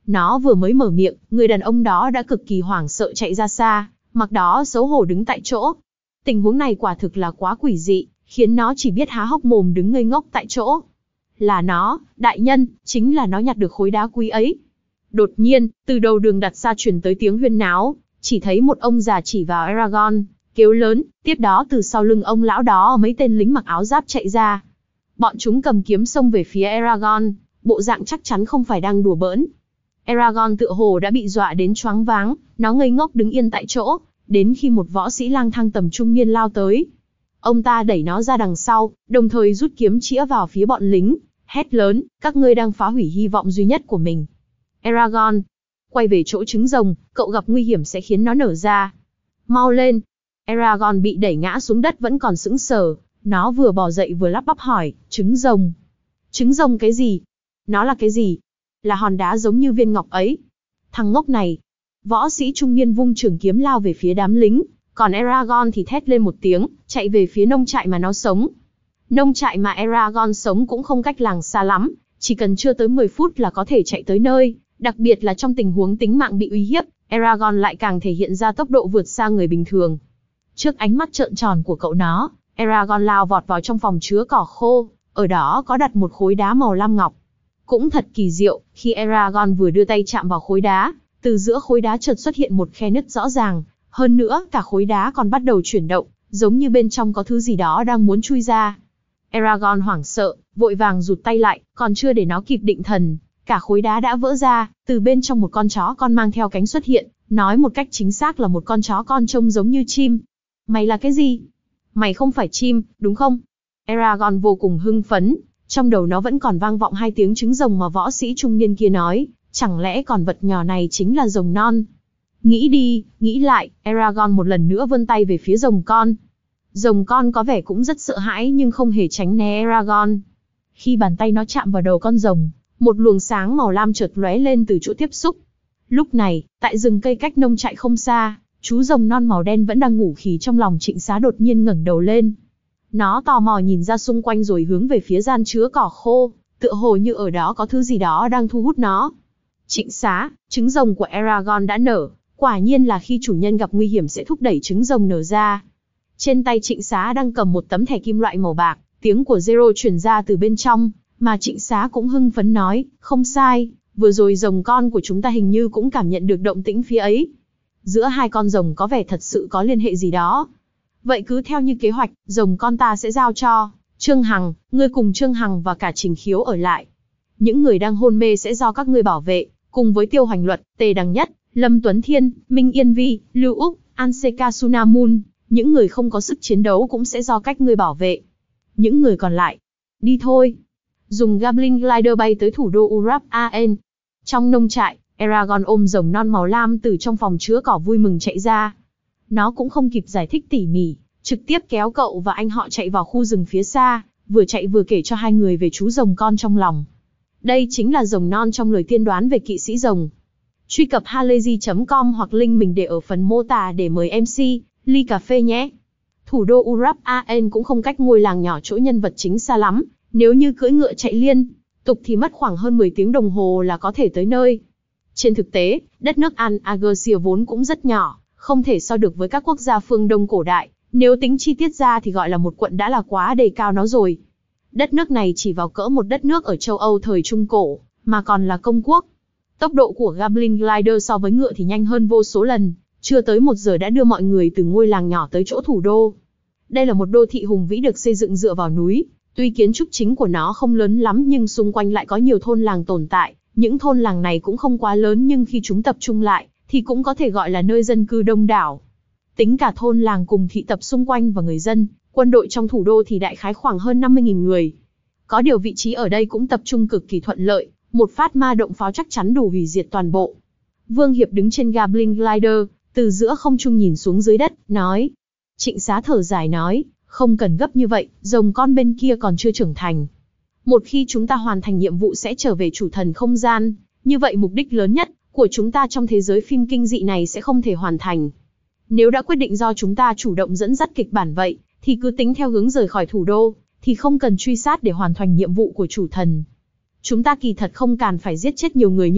Nó vừa mới mở miệng, người đàn ông đó đã cực kỳ hoảng sợ chạy ra xa, mặc đó xấu hổ đứng tại chỗ. Tình huống này quả thực là quá quỷ dị, khiến nó chỉ biết há hốc mồm đứng ngây ngốc tại chỗ. Là nó, đại nhân, chính là nó nhặt được khối đá quý ấy. Đột nhiên, từ đầu đường đặt xa truyền tới tiếng huyên náo, chỉ thấy một ông già chỉ vào Eragon, kêu lớn, tiếp đó từ sau lưng ông lão đó mấy tên lính mặc áo giáp chạy ra. Bọn chúng cầm kiếm xông về phía Eragon, bộ dạng chắc chắn không phải đang đùa bỡn. Eragon tựa hồ đã bị dọa đến choáng váng, nó ngây ngốc đứng yên tại chỗ, đến khi một võ sĩ lang thang tầm trung niên lao tới. Ông ta đẩy nó ra đằng sau, đồng thời rút kiếm chĩa vào phía bọn lính, hét lớn, các ngươi đang phá hủy hy vọng duy nhất của mình. Eragon, quay về chỗ trứng rồng, cậu gặp nguy hiểm sẽ khiến nó nở ra. Mau lên. Eragon bị đẩy ngã xuống đất vẫn còn sững sờ, nó vừa bò dậy vừa lắp bắp hỏi, trứng rồng. Trứng rồng cái gì? Nó là cái gì? Là hòn đá giống như viên ngọc ấy. Thằng ngốc này. Võ sĩ trung niên vung trường kiếm lao về phía đám lính, còn Eragon thì thét lên một tiếng, chạy về phía nông trại mà nó sống. Nông trại mà Eragon sống cũng không cách làng xa lắm, chỉ cần chưa tới mười phút là có thể chạy tới nơi, đặc biệt là trong tình huống tính mạng bị uy hiếp, Eragon lại càng thể hiện ra tốc độ vượt xa người bình thường. Trước ánh mắt trợn tròn của cậu nó, Eragon lao vọt vào trong phòng chứa cỏ khô, ở đó có đặt một khối đá màu lam ngọc. Cũng thật kỳ diệu, khi Eragon vừa đưa tay chạm vào khối đá, từ giữa khối đá chợt xuất hiện một khe nứt rõ ràng, hơn nữa cả khối đá còn bắt đầu chuyển động, giống như bên trong có thứ gì đó đang muốn chui ra. Eragon hoảng sợ, vội vàng rụt tay lại, còn chưa để nó kịp định thần, cả khối đá đã vỡ ra, từ bên trong một con chó con mang theo cánh xuất hiện, nói một cách chính xác là một con chó con trông giống như chim. Mày là cái gì? Mày không phải chim, đúng không? Eragon vô cùng hưng phấn, trong đầu nó vẫn còn vang vọng hai tiếng trứng rồng mà võ sĩ trung niên kia nói, chẳng lẽ con vật nhỏ này chính là rồng non? Nghĩ đi, nghĩ lại, Eragon một lần nữa vươn tay về phía rồng con. Rồng con có vẻ cũng rất sợ hãi nhưng không hề tránh né Eragon. Khi bàn tay nó chạm vào đầu con rồng, một luồng sáng màu lam chợt lóe lên từ chỗ tiếp xúc. Lúc này, tại rừng cây cách nông trại không xa, chú rồng non màu đen vẫn đang ngủ khì trong lòng Trịnh Xá đột nhiên ngẩng đầu lên. Nó tò mò nhìn ra xung quanh rồi hướng về phía gian chứa cỏ khô, tựa hồ như ở đó có thứ gì đó đang thu hút nó. Trịnh Xá, trứng rồng của Eragon đã nở, quả nhiên là khi chủ nhân gặp nguy hiểm sẽ thúc đẩy trứng rồng nở ra. Trên tay Trịnh Xá đang cầm một tấm thẻ kim loại màu bạc, tiếng của Zero truyền ra từ bên trong, mà Trịnh Xá cũng hưng phấn nói, không sai, vừa rồi rồng con của chúng ta hình như cũng cảm nhận được động tĩnh phía ấy. Giữa hai con rồng có vẻ thật sự có liên hệ gì đó. Vậy cứ theo như kế hoạch, rồng con ta sẽ giao cho Trương Hằng, ngươi cùng Trương Hằng và cả Trình Khiếu ở lại. Những người đang hôn mê sẽ do các ngươi bảo vệ, cùng với Tiêu Hoành Luật, Tề Đằng Nhất, Lâm Tuấn Thiên, Minh Yên Vi, Lưu Úc, Anseka Sunamun, những người không có sức chiến đấu cũng sẽ do các ngươi bảo vệ. Những người còn lại, đi thôi. Dùng Goblin Glider bay tới thủ đô Urap Aen. Trong nông trại, Eragon ôm rồng non màu lam từ trong phòng chứa cỏ vui mừng chạy ra. Nó cũng không kịp giải thích tỉ mỉ, trực tiếp kéo cậu và anh họ chạy vào khu rừng phía xa, vừa chạy vừa kể cho hai người về chú rồng con trong lòng. Đây chính là rồng non trong lời tiên đoán về kỵ sĩ rồng. Truy cập halayzi chấm com hoặc link mình để ở phần mô tả để mời em xê, ly cà phê nhé. Thủ đô Urap Aen cũng không cách ngôi làng nhỏ chỗ nhân vật chính xa lắm, nếu như cưỡi ngựa chạy liên tục thì mất khoảng hơn mười tiếng đồng hồ là có thể tới nơi. Trên thực tế, đất nước Al-Agircia vốn cũng rất nhỏ, không thể so được với các quốc gia phương Đông cổ đại, nếu tính chi tiết ra thì gọi là một quận đã là quá đề cao nó rồi. Đất nước này chỉ vào cỡ một đất nước ở châu Âu thời Trung Cổ, mà còn là công quốc. Tốc độ của Goblin Glider so với ngựa thì nhanh hơn vô số lần, chưa tới một giờ đã đưa mọi người từ ngôi làng nhỏ tới chỗ thủ đô. Đây là một đô thị hùng vĩ được xây dựng dựa vào núi, tuy kiến trúc chính của nó không lớn lắm nhưng xung quanh lại có nhiều thôn làng tồn tại. Những thôn làng này cũng không quá lớn nhưng khi chúng tập trung lại, thì cũng có thể gọi là nơi dân cư đông đảo. Tính cả thôn làng cùng thị tập xung quanh và người dân, quân đội trong thủ đô thì đại khái khoảng hơn năm mươi nghìn người. Có điều vị trí ở đây cũng tập trung cực kỳ thuận lợi, một phát ma động pháo chắc chắn đủ hủy diệt toàn bộ. Vương Hiệp đứng trên Goblin Glider, từ giữa không trung nhìn xuống dưới đất, nói. Trịnh Xá thở dài nói, không cần gấp như vậy, rồng con bên kia còn chưa trưởng thành. Một khi chúng ta hoàn thành nhiệm vụ sẽ trở về chủ thần không gian, như vậy mục đích lớn nhất của chúng ta trong thế giới phim kinh dị này sẽ không thể hoàn thành. Nếu đã quyết định do chúng ta chủ động dẫn dắt kịch bản vậy, thì cứ tính theo hướng rời khỏi thủ đô, thì không cần truy sát để hoàn thành nhiệm vụ của chủ thần. Chúng ta kỳ thật không cần phải giết chết nhiều người như vậy,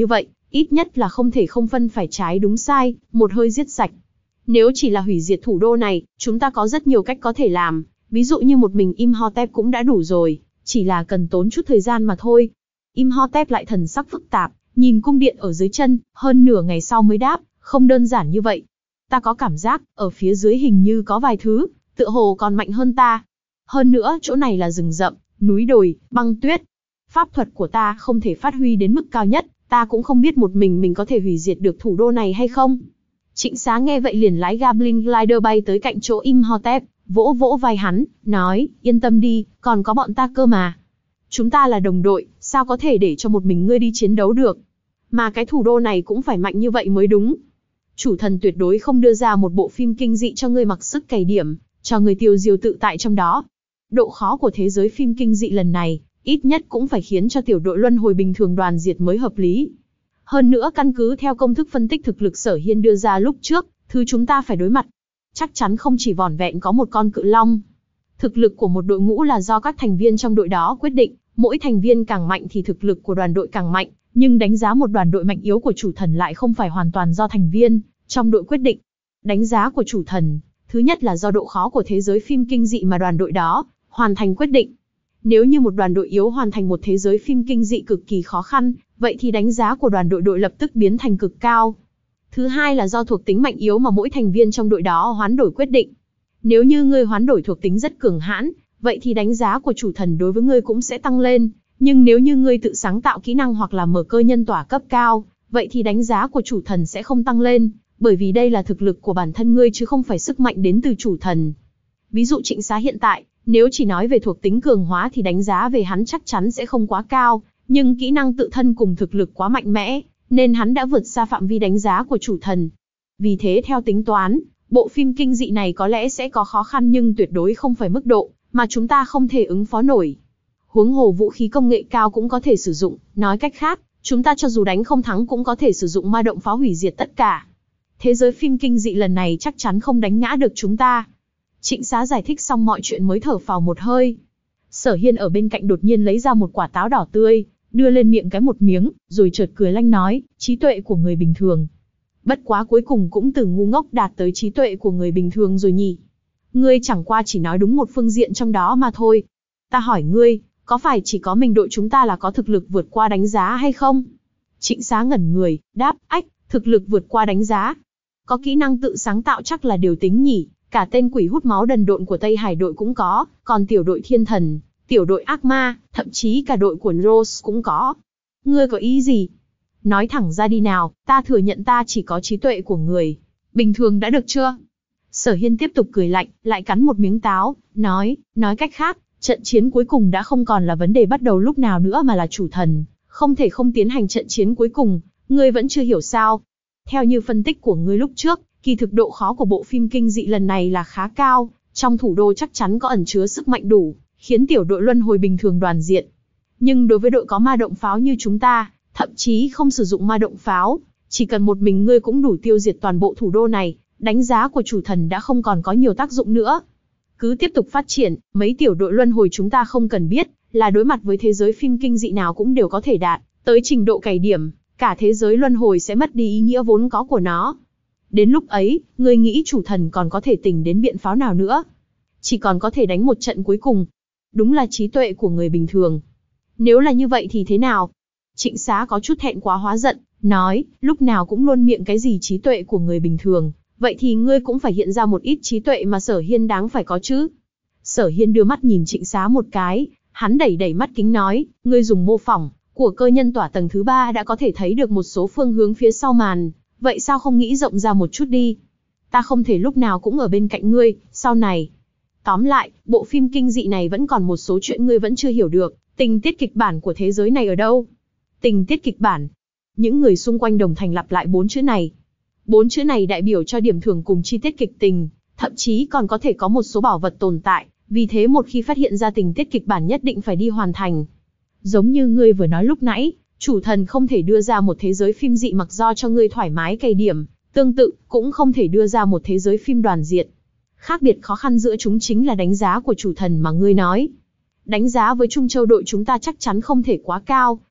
ít nhất là không thể không phân phải trái đúng sai, một hơi giết sạch. Nếu chỉ là hủy diệt thủ đô này, chúng ta có rất nhiều cách có thể làm, ví dụ như một mình Imhotep cũng đã đủ rồi, chỉ là cần tốn chút thời gian mà thôi. Imhotep lại thần sắc phức tạp, nhìn cung điện ở dưới chân, hơn nửa ngày sau mới đáp, không đơn giản như vậy. Ta có cảm giác, ở phía dưới hình như có vài thứ, tựa hồ còn mạnh hơn ta. Hơn nữa, chỗ này là rừng rậm, núi đồi, băng tuyết. Pháp thuật của ta không thể phát huy đến mức cao nhất, ta cũng không biết một mình mình có thể hủy diệt được thủ đô này hay không. Trịnh Xá nghe vậy liền lái Goblin Glider bay tới cạnh chỗ Imhotep, vỗ vỗ vai hắn, nói, yên tâm đi, còn có bọn ta cơ mà. Chúng ta là đồng đội, sao có thể để cho một mình ngươi đi chiến đấu được. Mà cái thủ đô này cũng phải mạnh như vậy mới đúng. Chủ thần tuyệt đối không đưa ra một bộ phim kinh dị cho ngươi mặc sức cày điểm, cho ngươi tiêu diêu tự tại trong đó. Độ khó của thế giới phim kinh dị lần này, ít nhất cũng phải khiến cho tiểu đội luân hồi bình thường đoàn diệt mới hợp lý. Hơn nữa căn cứ theo công thức phân tích thực lực Sở Hiên đưa ra lúc trước, thứ chúng ta phải đối mặt, chắc chắn không chỉ vỏn vẹn có một con cự long. Thực lực của một đội ngũ là do các thành viên trong đội đó quyết định, mỗi thành viên càng mạnh thì thực lực của đoàn đội càng mạnh, nhưng đánh giá một đoàn đội mạnh yếu của chủ thần lại không phải hoàn toàn do thành viên trong đội quyết định. Đánh giá của chủ thần, thứ nhất là do độ khó của thế giới phim kinh dị mà đoàn đội đó hoàn thành quyết định. Nếu như một đoàn đội yếu hoàn thành một thế giới phim kinh dị cực kỳ khó khăn, vậy thì đánh giá của đoàn đội đội lập tức biến thành cực cao. Thứ hai là do thuộc tính mạnh yếu mà mỗi thành viên trong đội đó hoán đổi quyết định. Nếu như ngươi hoán đổi thuộc tính rất cường hãn, vậy thì đánh giá của chủ thần đối với ngươi cũng sẽ tăng lên. Nhưng nếu như ngươi tự sáng tạo kỹ năng hoặc là mở cơ nhân tỏa cấp cao, vậy thì đánh giá của chủ thần sẽ không tăng lên, bởi vì đây là thực lực của bản thân ngươi chứ không phải sức mạnh đến từ chủ thần. Ví dụ Trịnh Xá hiện tại, nếu chỉ nói về thuộc tính cường hóa thì đánh giá về hắn chắc chắn sẽ không quá cao, nhưng kỹ năng tự thân cùng thực lực quá mạnh mẽ, nên hắn đã vượt xa phạm vi đánh giá của chủ thần. Vì thế theo tính toán, bộ phim kinh dị này có lẽ sẽ có khó khăn nhưng tuyệt đối không phải mức độ mà chúng ta không thể ứng phó nổi. Huống hồ vũ khí công nghệ cao cũng có thể sử dụng, nói cách khác, chúng ta cho dù đánh không thắng cũng có thể sử dụng ma động pháo hủy diệt tất cả. Thế giới phim kinh dị lần này chắc chắn không đánh ngã được chúng ta. Trịnh Xá giải thích xong mọi chuyện mới thở phào một hơi. Sở Hiên ở bên cạnh đột nhiên lấy ra một quả táo đỏ tươi, đưa lên miệng cái một miếng, rồi chợt cười lanh nói, trí tuệ của người bình thường. Bất quá cuối cùng cũng từ ngu ngốc đạt tới trí tuệ của người bình thường rồi nhỉ. Ngươi chẳng qua chỉ nói đúng một phương diện trong đó mà thôi. Ta hỏi ngươi, có phải chỉ có mình đội chúng ta là có thực lực vượt qua đánh giá hay không? Trịnh Xá ngẩn người, đáp, ách, thực lực vượt qua đánh giá. Có kỹ năng tự sáng tạo chắc là điều tính nhỉ, cả tên quỷ hút máu đần độn của Tây Hải đội cũng có, còn tiểu đội thiên thần, tiểu đội ác ma, thậm chí cả đội của Rose cũng có. Ngươi có ý gì? Nói thẳng ra đi nào, ta thừa nhận ta chỉ có trí tuệ của người bình thường đã được chưa? Sở Hiên tiếp tục cười lạnh, lại cắn một miếng táo, nói, nói cách khác, trận chiến cuối cùng đã không còn là vấn đề bắt đầu lúc nào nữa mà là chủ thần, không thể không tiến hành trận chiến cuối cùng, ngươi vẫn chưa hiểu sao? Theo như phân tích của ngươi lúc trước, kỳ thực độ khó của bộ phim kinh dị lần này là khá cao, trong thủ đô chắc chắn có ẩn chứa sức mạnh đủ, khiến tiểu đội luân hồi bình thường đoàn diện. Nhưng đối với đội có ma động pháo như chúng ta, thậm chí không sử dụng ma động pháo, chỉ cần một mình ngươi cũng đủ tiêu diệt toàn bộ thủ đô này, đánh giá của chủ thần đã không còn có nhiều tác dụng nữa. Cứ tiếp tục phát triển, mấy tiểu đội luân hồi chúng ta không cần biết, là đối mặt với thế giới phim kinh dị nào cũng đều có thể đạt tới trình độ cày điểm, cả thế giới luân hồi sẽ mất đi ý nghĩa vốn có của nó. Đến lúc ấy, ngươi nghĩ chủ thần còn có thể tỉnh đến biện pháo nào nữa? Chỉ còn có thể đánh một trận cuối cùng. Đúng là trí tuệ của người bình thường. Nếu là như vậy thì thế nào? Trịnh Xá có chút thẹn quá hóa giận, nói, lúc nào cũng luôn miệng cái gì trí tuệ của người bình thường, vậy thì ngươi cũng phải hiện ra một ít trí tuệ mà Sở Hiên đáng phải có chứ. Sở Hiên đưa mắt nhìn Trịnh Xá một cái, hắn đẩy đẩy mắt kính nói, ngươi dùng mô phỏng của cơ nhân tỏa tầng thứ ba đã có thể thấy được một số phương hướng phía sau màn, vậy sao không nghĩ rộng ra một chút đi? Ta không thể lúc nào cũng ở bên cạnh ngươi, sau này. Tóm lại, bộ phim kinh dị này vẫn còn một số chuyện ngươi vẫn chưa hiểu được, tình tiết kịch bản của thế giới này ở đâu? Tình tiết kịch bản. Những người xung quanh đồng thanh lặp lại bốn chữ này. Bốn chữ này đại biểu cho điểm thưởng cùng chi tiết kịch tình, thậm chí còn có thể có một số bảo vật tồn tại, vì thế một khi phát hiện ra tình tiết kịch bản nhất định phải đi hoàn thành. Giống như ngươi vừa nói lúc nãy, chủ thần không thể đưa ra một thế giới phim dị mặc do cho ngươi thoải mái cày điểm, tương tự, cũng không thể đưa ra một thế giới phim đoàn diệt. Khác biệt khó khăn giữa chúng chính là đánh giá của chủ thần mà ngươi nói. Đánh giá với Trung Châu đội chúng ta chắc chắn không thể quá cao,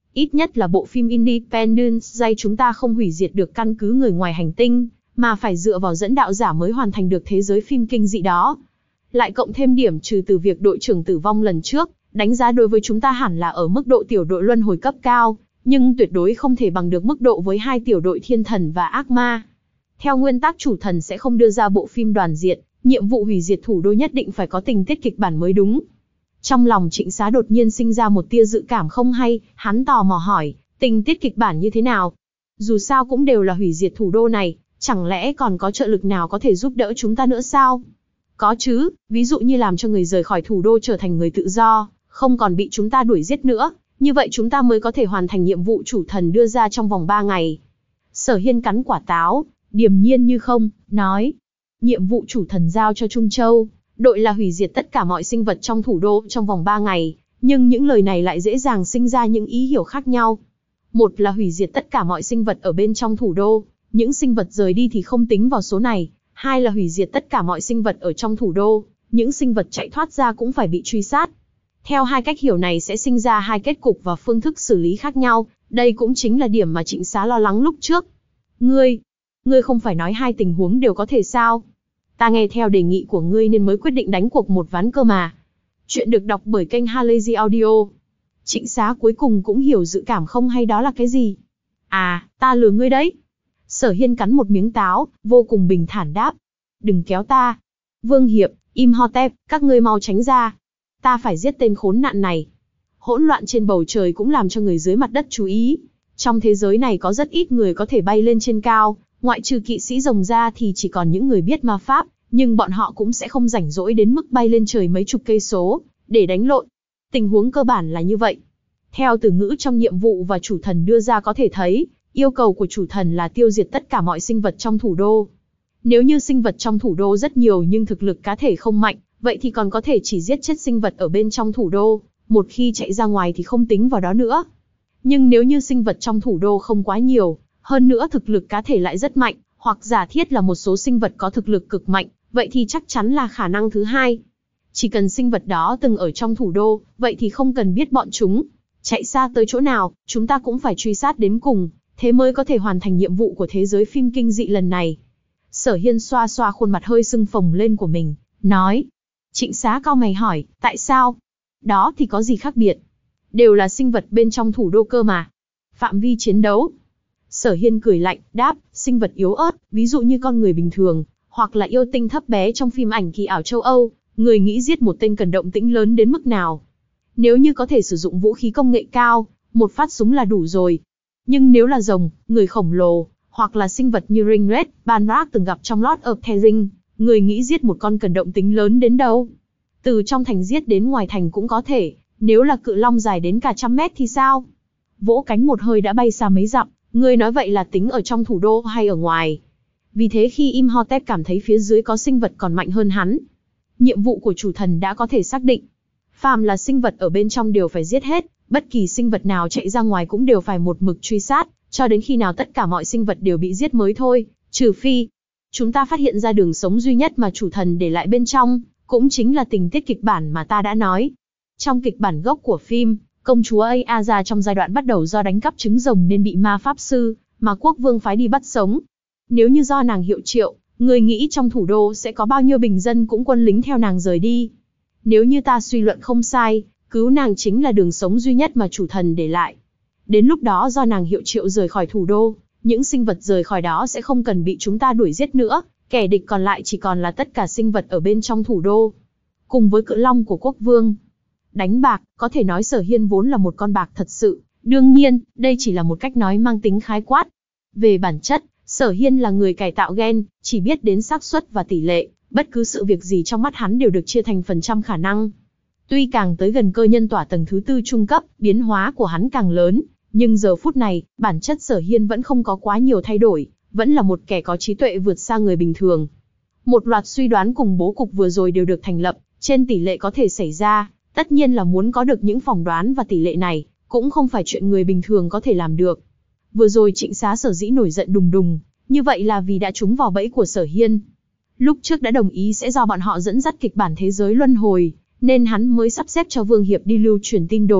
Ít nhất là bộ phim Independence Day chúng ta không hủy diệt được căn cứ người ngoài hành tinh, mà phải dựa vào dẫn đạo giả mới hoàn thành được thế giới phim kinh dị đó. Lại cộng thêm điểm trừ từ việc đội trưởng tử vong lần trước, đánh giá đối với chúng ta hẳn là ở mức độ tiểu đội luân hồi cấp cao, nhưng tuyệt đối không thể bằng được mức độ với hai tiểu đội thiên thần và ác ma. Theo nguyên tắc chủ thần sẽ không đưa ra bộ phim đoàn diệt, nhiệm vụ hủy diệt thủ đô nhất định phải có tình tiết kịch bản mới đúng. Trong lòng Trịnh Xá đột nhiên sinh ra một tia dự cảm không hay, hắn tò mò hỏi, tình tiết kịch bản như thế nào? Dù sao cũng đều là hủy diệt thủ đô này, chẳng lẽ còn có trợ lực nào có thể giúp đỡ chúng ta nữa sao? Có chứ, ví dụ như làm cho người rời khỏi thủ đô trở thành người tự do, không còn bị chúng ta đuổi giết nữa, như vậy chúng ta mới có thể hoàn thành nhiệm vụ chủ thần đưa ra trong vòng ba ngày. Sở Hiên cắn quả táo, điềm nhiên như không, nói, nhiệm vụ chủ thần giao cho Trung Châu, đội là hủy diệt tất cả mọi sinh vật trong thủ đô trong vòng ba ngày, nhưng những lời này lại dễ dàng sinh ra những ý hiểu khác nhau. Một là hủy diệt tất cả mọi sinh vật ở bên trong thủ đô, những sinh vật rời đi thì không tính vào số này. Hai là hủy diệt tất cả mọi sinh vật ở trong thủ đô, những sinh vật chạy thoát ra cũng phải bị truy sát. Theo hai cách hiểu này sẽ sinh ra hai kết cục và phương thức xử lý khác nhau, đây cũng chính là điểm mà Trịnh Xá lo lắng lúc trước. Ngươi, ngươi không phải nói hai tình huống đều có thể sao? Ta nghe theo đề nghị của ngươi nên mới quyết định đánh cuộc một ván cơ mà. Chuyện được đọc bởi kênh Halazy Audio. Trịnh Xá cuối cùng cũng hiểu dự cảm không hay đó là cái gì. À, ta lừa ngươi đấy. Sở Hiên cắn một miếng táo, vô cùng bình thản đáp. Đừng kéo ta. Vương Hiệp, Imhotep, các ngươi mau tránh ra. Ta phải giết tên khốn nạn này. Hỗn loạn trên bầu trời cũng làm cho người dưới mặt đất chú ý. Trong thế giới này có rất ít người có thể bay lên trên cao, ngoại trừ kỵ sĩ rồng ra thì chỉ còn những người biết ma pháp, nhưng bọn họ cũng sẽ không rảnh rỗi đến mức bay lên trời mấy chục cây số, để đánh lộn. Tình huống cơ bản là như vậy. Theo từ ngữ trong nhiệm vụ và chủ thần đưa ra có thể thấy, yêu cầu của chủ thần là tiêu diệt tất cả mọi sinh vật trong thủ đô. Nếu như sinh vật trong thủ đô rất nhiều nhưng thực lực cá thể không mạnh, vậy thì còn có thể chỉ giết chết sinh vật ở bên trong thủ đô, một khi chạy ra ngoài thì không tính vào đó nữa. Nhưng nếu như sinh vật trong thủ đô không quá nhiều, hơn nữa thực lực cá thể lại rất mạnh, hoặc giả thiết là một số sinh vật có thực lực cực mạnh, vậy thì chắc chắn là khả năng thứ hai. Chỉ cần sinh vật đó từng ở trong thủ đô, vậy thì không cần biết bọn chúng chạy xa tới chỗ nào, chúng ta cũng phải truy sát đến cùng, thế mới có thể hoàn thành nhiệm vụ của thế giới phim kinh dị lần này. Sở Hiên xoa xoa khuôn mặt hơi sưng phồng lên của mình, nói. Trịnh Xá cau mày hỏi, tại sao? Đó thì có gì khác biệt? Đều là sinh vật bên trong thủ đô cơ mà. Phạm vi chiến đấu. Sở Hiên cười lạnh, đáp, sinh vật yếu ớt, ví dụ như con người bình thường, hoặc là yêu tinh thấp bé trong phim ảnh kỳ ảo châu Âu, người nghĩ giết một tên cần động tĩnh lớn đến mức nào? Nếu như có thể sử dụng vũ khí công nghệ cao, một phát súng là đủ rồi. Nhưng nếu là rồng, người khổng lồ, hoặc là sinh vật như Ringred, Banrak từng gặp trong Lord of the Rings, người nghĩ giết một con cần động tính lớn đến đâu? Từ trong thành giết đến ngoài thành cũng có thể, nếu là cự long dài đến cả trăm mét thì sao? Vỗ cánh một hơi đã bay xa mấy dặm, người nói vậy là tính ở trong thủ đô hay ở ngoài? Vì thế khi Imhotep cảm thấy phía dưới có sinh vật còn mạnh hơn hắn, nhiệm vụ của chủ thần đã có thể xác định. Phàm là sinh vật ở bên trong đều phải giết hết, bất kỳ sinh vật nào chạy ra ngoài cũng đều phải một mực truy sát, cho đến khi nào tất cả mọi sinh vật đều bị giết mới thôi, trừ phi chúng ta phát hiện ra đường sống duy nhất mà chủ thần để lại bên trong, cũng chính là tình tiết kịch bản mà ta đã nói. Trong kịch bản gốc của phim, công chúa Ayaza trong giai đoạn bắt đầu do đánh cắp trứng rồng nên bị ma pháp sư mà quốc vương phái đi bắt sống. Nếu như do nàng hiệu triệu, người nghĩ trong thủ đô sẽ có bao nhiêu bình dân cũng quân lính theo nàng rời đi. Nếu như ta suy luận không sai, cứu nàng chính là đường sống duy nhất mà chủ thần để lại. Đến lúc đó do nàng hiệu triệu rời khỏi thủ đô, những sinh vật rời khỏi đó sẽ không cần bị chúng ta đuổi giết nữa, kẻ địch còn lại chỉ còn là tất cả sinh vật ở bên trong thủ đô. Cùng với cự long của quốc vương. Đánh bạc, có thể nói Sở Hiên vốn là một con bạc thật sự, đương nhiên, đây chỉ là một cách nói mang tính khái quát. Về bản chất, Sở Hiên là người cải tạo gen, chỉ biết đến xác suất và tỷ lệ, bất cứ sự việc gì trong mắt hắn đều được chia thành phần trăm khả năng. Tuy càng tới gần cơ nhân tỏa tầng thứ tư trung cấp, biến hóa của hắn càng lớn, nhưng giờ phút này, bản chất Sở Hiên vẫn không có quá nhiều thay đổi, vẫn là một kẻ có trí tuệ vượt xa người bình thường. Một loạt suy đoán cùng bố cục vừa rồi đều được thành lập, trên tỷ lệ có thể xảy ra, tất nhiên là muốn có được những phỏng đoán và tỷ lệ này, cũng không phải chuyện người bình thường có thể làm được. Vừa rồi Trịnh Xá sở dĩ nổi giận đùng đùng, như vậy là vì đã trúng vào bẫy của Sở Hiên. Lúc trước đã đồng ý sẽ do bọn họ dẫn dắt kịch bản thế giới luân hồi, nên hắn mới sắp xếp cho Vương Hiệp đi lưu truyền tin đồn,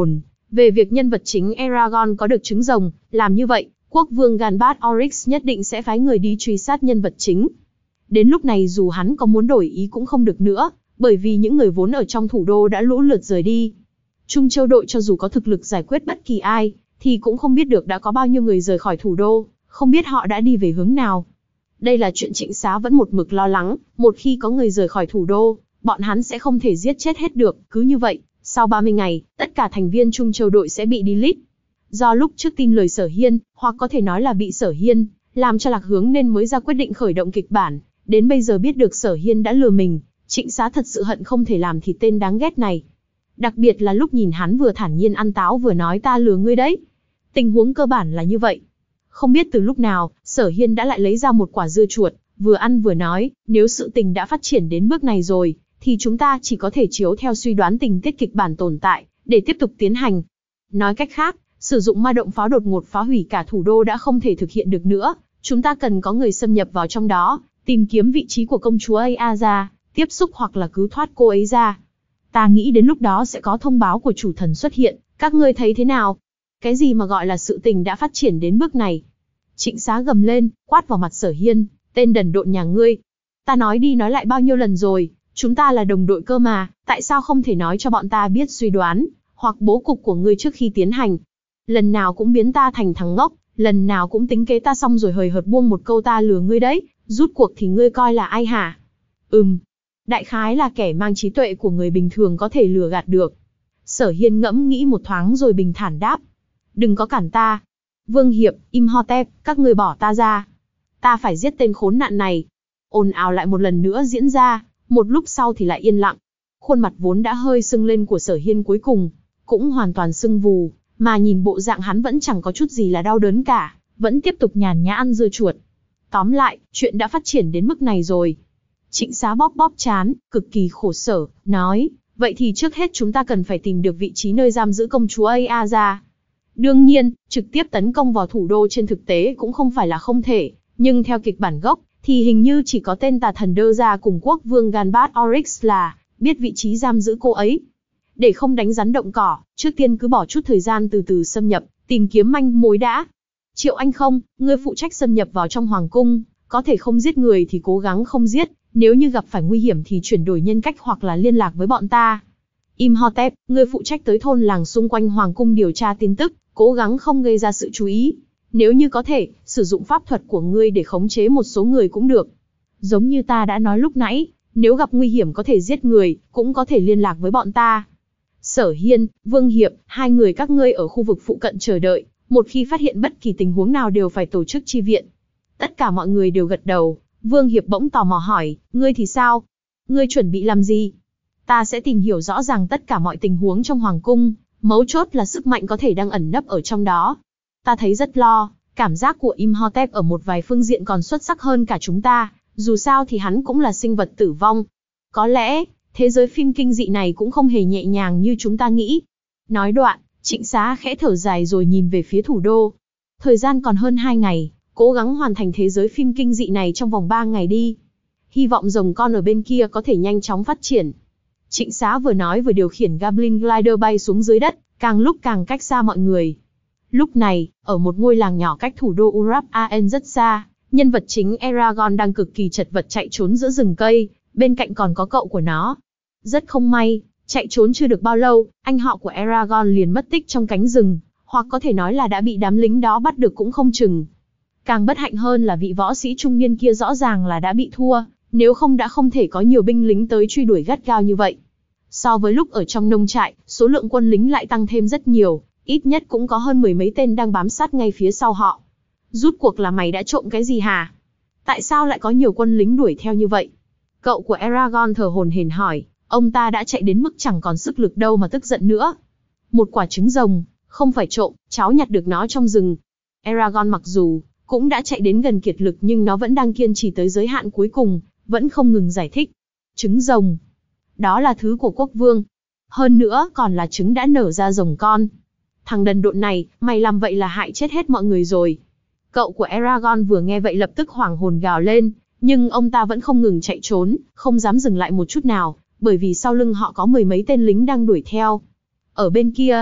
Về việc nhân vật chính Eragon có được trứng rồng, làm như vậy, quốc vương Ganbat Oryx nhất định sẽ phái người đi truy sát nhân vật chính. Đến lúc này dù hắn có muốn đổi ý cũng không được nữa, bởi vì những người vốn ở trong thủ đô đã lũ lượt rời đi. Trung Châu đội cho dù có thực lực giải quyết bất kỳ ai, thì cũng không biết được đã có bao nhiêu người rời khỏi thủ đô, không biết họ đã đi về hướng nào. Đây là chuyện Trịnh Xá vẫn một mực lo lắng, một khi có người rời khỏi thủ đô, bọn hắn sẽ không thể giết chết hết được, cứ như vậy, sau ba mươi ngày, tất cả thành viên Trung Châu đội sẽ bị delete. Do lúc trước tin lời Sở Hiên, hoặc có thể nói là bị Sở Hiên làm cho lạc hướng nên mới ra quyết định khởi động kịch bản, đến bây giờ biết được Sở Hiên đã lừa mình, Trịnh Xá thật sự hận không thể làm thịt tên đáng ghét này. Đặc biệt là lúc nhìn hắn vừa thản nhiên ăn táo vừa nói ta lừa ngươi đấy. Tình huống cơ bản là như vậy. Không biết từ lúc nào, Sở Hiên đã lại lấy ra một quả dưa chuột, vừa ăn vừa nói, nếu sự tình đã phát triển đến bước này rồi, thì chúng ta chỉ có thể chiếu theo suy đoán tình tiết kịch bản tồn tại, để tiếp tục tiến hành. Nói cách khác, sử dụng ma động pháo đột ngột phá hủy cả thủ đô đã không thể thực hiện được nữa, chúng ta cần có người xâm nhập vào trong đó, tìm kiếm vị trí của công chúa Aya ra, tiếp xúc hoặc là cứu thoát cô ấy ra. Ta nghĩ đến lúc đó sẽ có thông báo của chủ thần xuất hiện, các ngươi thấy thế nào? Cái gì mà gọi là sự tình đã phát triển đến bước này? Trịnh Xá gầm lên, quát vào mặt Sở Hiên, tên đần độn nhà ngươi. Ta nói đi nói lại bao nhiêu lần rồi, chúng ta là đồng đội cơ mà, tại sao không thể nói cho bọn ta biết suy đoán, hoặc bố cục của ngươi trước khi tiến hành? Lần nào cũng biến ta thành thằng ngốc, lần nào cũng tính kế ta xong rồi hời hợt buông một câu ta lừa ngươi đấy, rút cuộc thì ngươi coi là ai hả? Ừm, đại khái là kẻ mang trí tuệ của người bình thường có thể lừa gạt được. Sở Hiên ngẫm nghĩ một thoáng rồi bình thản đáp. Đừng có cản ta. Vương Hiệp, Imhotep, các ngươi bỏ ta ra. Ta phải giết tên khốn nạn này. Ồn ào lại một lần nữa diễn ra, một lúc sau thì lại yên lặng. Khuôn mặt vốn đã hơi sưng lên của Sở Hiên cuối cùng, cũng hoàn toàn sưng vù, mà nhìn bộ dạng hắn vẫn chẳng có chút gì là đau đớn cả, vẫn tiếp tục nhàn nhã ăn dưa chuột. Tóm lại, chuyện đã phát triển đến mức này rồi. Trịnh Xá bóp bóp trán, cực kỳ khổ sở, nói, vậy thì trước hết chúng ta cần phải tìm được vị trí nơi giam giữ công chúa Aya ra. Đương nhiên, trực tiếp tấn công vào thủ đô trên thực tế cũng không phải là không thể, nhưng theo kịch bản gốc, thì hình như chỉ có tên tà thần Đơ Ra cùng quốc vương Ganbat Oryx là biết vị trí giam giữ cô ấy. Để không đánh rắn động cỏ, trước tiên cứ bỏ chút thời gian từ từ xâm nhập, tìm kiếm manh mối đã. Triệu Anh không, ngươi phụ trách xâm nhập vào trong hoàng cung, có thể không giết người thì cố gắng không giết, nếu như gặp phải nguy hiểm thì chuyển đổi nhân cách hoặc là liên lạc với bọn ta. Imhotep, ngươi phụ trách tới thôn làng xung quanh hoàng cung điều tra tin tức, cố gắng không gây ra sự chú ý. Nếu như có thể, sử dụng pháp thuật của ngươi để khống chế một số người cũng được. Giống như ta đã nói lúc nãy, nếu gặp nguy hiểm có thể giết người, cũng có thể liên lạc với bọn ta. Sở Hiên, Vương Hiệp, hai người các ngươi ở khu vực phụ cận chờ đợi, một khi phát hiện bất kỳ tình huống nào đều phải tổ chức chi viện. Tất cả mọi người đều gật đầu, Vương Hiệp bỗng tò mò hỏi, ngươi thì sao? Ngươi chuẩn bị làm gì? Ta sẽ tìm hiểu rõ ràng tất cả mọi tình huống trong hoàng cung, mấu chốt là sức mạnh có thể đang ẩn nấp ở trong đó. Ta thấy rất lo, cảm giác của Imhotep ở một vài phương diện còn xuất sắc hơn cả chúng ta, dù sao thì hắn cũng là sinh vật tử vong. Có lẽ, thế giới phim kinh dị này cũng không hề nhẹ nhàng như chúng ta nghĩ. Nói đoạn, Trịnh Xá khẽ thở dài rồi nhìn về phía thủ đô. Thời gian còn hơn hai ngày, cố gắng hoàn thành thế giới phim kinh dị này trong vòng ba ngày đi. Hy vọng rồng con ở bên kia có thể nhanh chóng phát triển. Trịnh Xá vừa nói vừa điều khiển Goblin Glider bay xuống dưới đất, càng lúc càng cách xa mọi người. Lúc này, ở một ngôi làng nhỏ cách thủ đô Urap Aen rất xa, nhân vật chính Eragon đang cực kỳ chật vật chạy trốn giữa rừng cây, bên cạnh còn có cậu của nó. Rất không may, chạy trốn chưa được bao lâu, anh họ của Eragon liền mất tích trong cánh rừng, hoặc có thể nói là đã bị đám lính đó bắt được cũng không chừng. Càng bất hạnh hơn là vị võ sĩ trung niên kia rõ ràng là đã bị thua, nếu không đã không thể có nhiều binh lính tới truy đuổi gắt gao như vậy. So với lúc ở trong nông trại, số lượng quân lính lại tăng thêm rất nhiều, ít nhất cũng có hơn mười mấy tên đang bám sát ngay phía sau họ. Rút cuộc là mày đã trộm cái gì hả? Tại sao lại có nhiều quân lính đuổi theo như vậy? Cậu của Eragon thở hổn hển hỏi, ông ta đã chạy đến mức chẳng còn sức lực đâu mà tức giận nữa. Một quả trứng rồng, không phải trộm, cháu nhặt được nó trong rừng. Eragon mặc dù cũng đã chạy đến gần kiệt lực nhưng nó vẫn đang kiên trì tới giới hạn cuối cùng, vẫn không ngừng giải thích. Trứng rồng, đó là thứ của quốc vương. Hơn nữa còn là trứng đã nở ra rồng con. Thằng đần độn này, mày làm vậy là hại chết hết mọi người rồi. Cậu của Eragon vừa nghe vậy lập tức hoảng hồn gào lên, nhưng ông ta vẫn không ngừng chạy trốn, không dám dừng lại một chút nào, bởi vì sau lưng họ có mười mấy tên lính đang đuổi theo. Ở bên kia,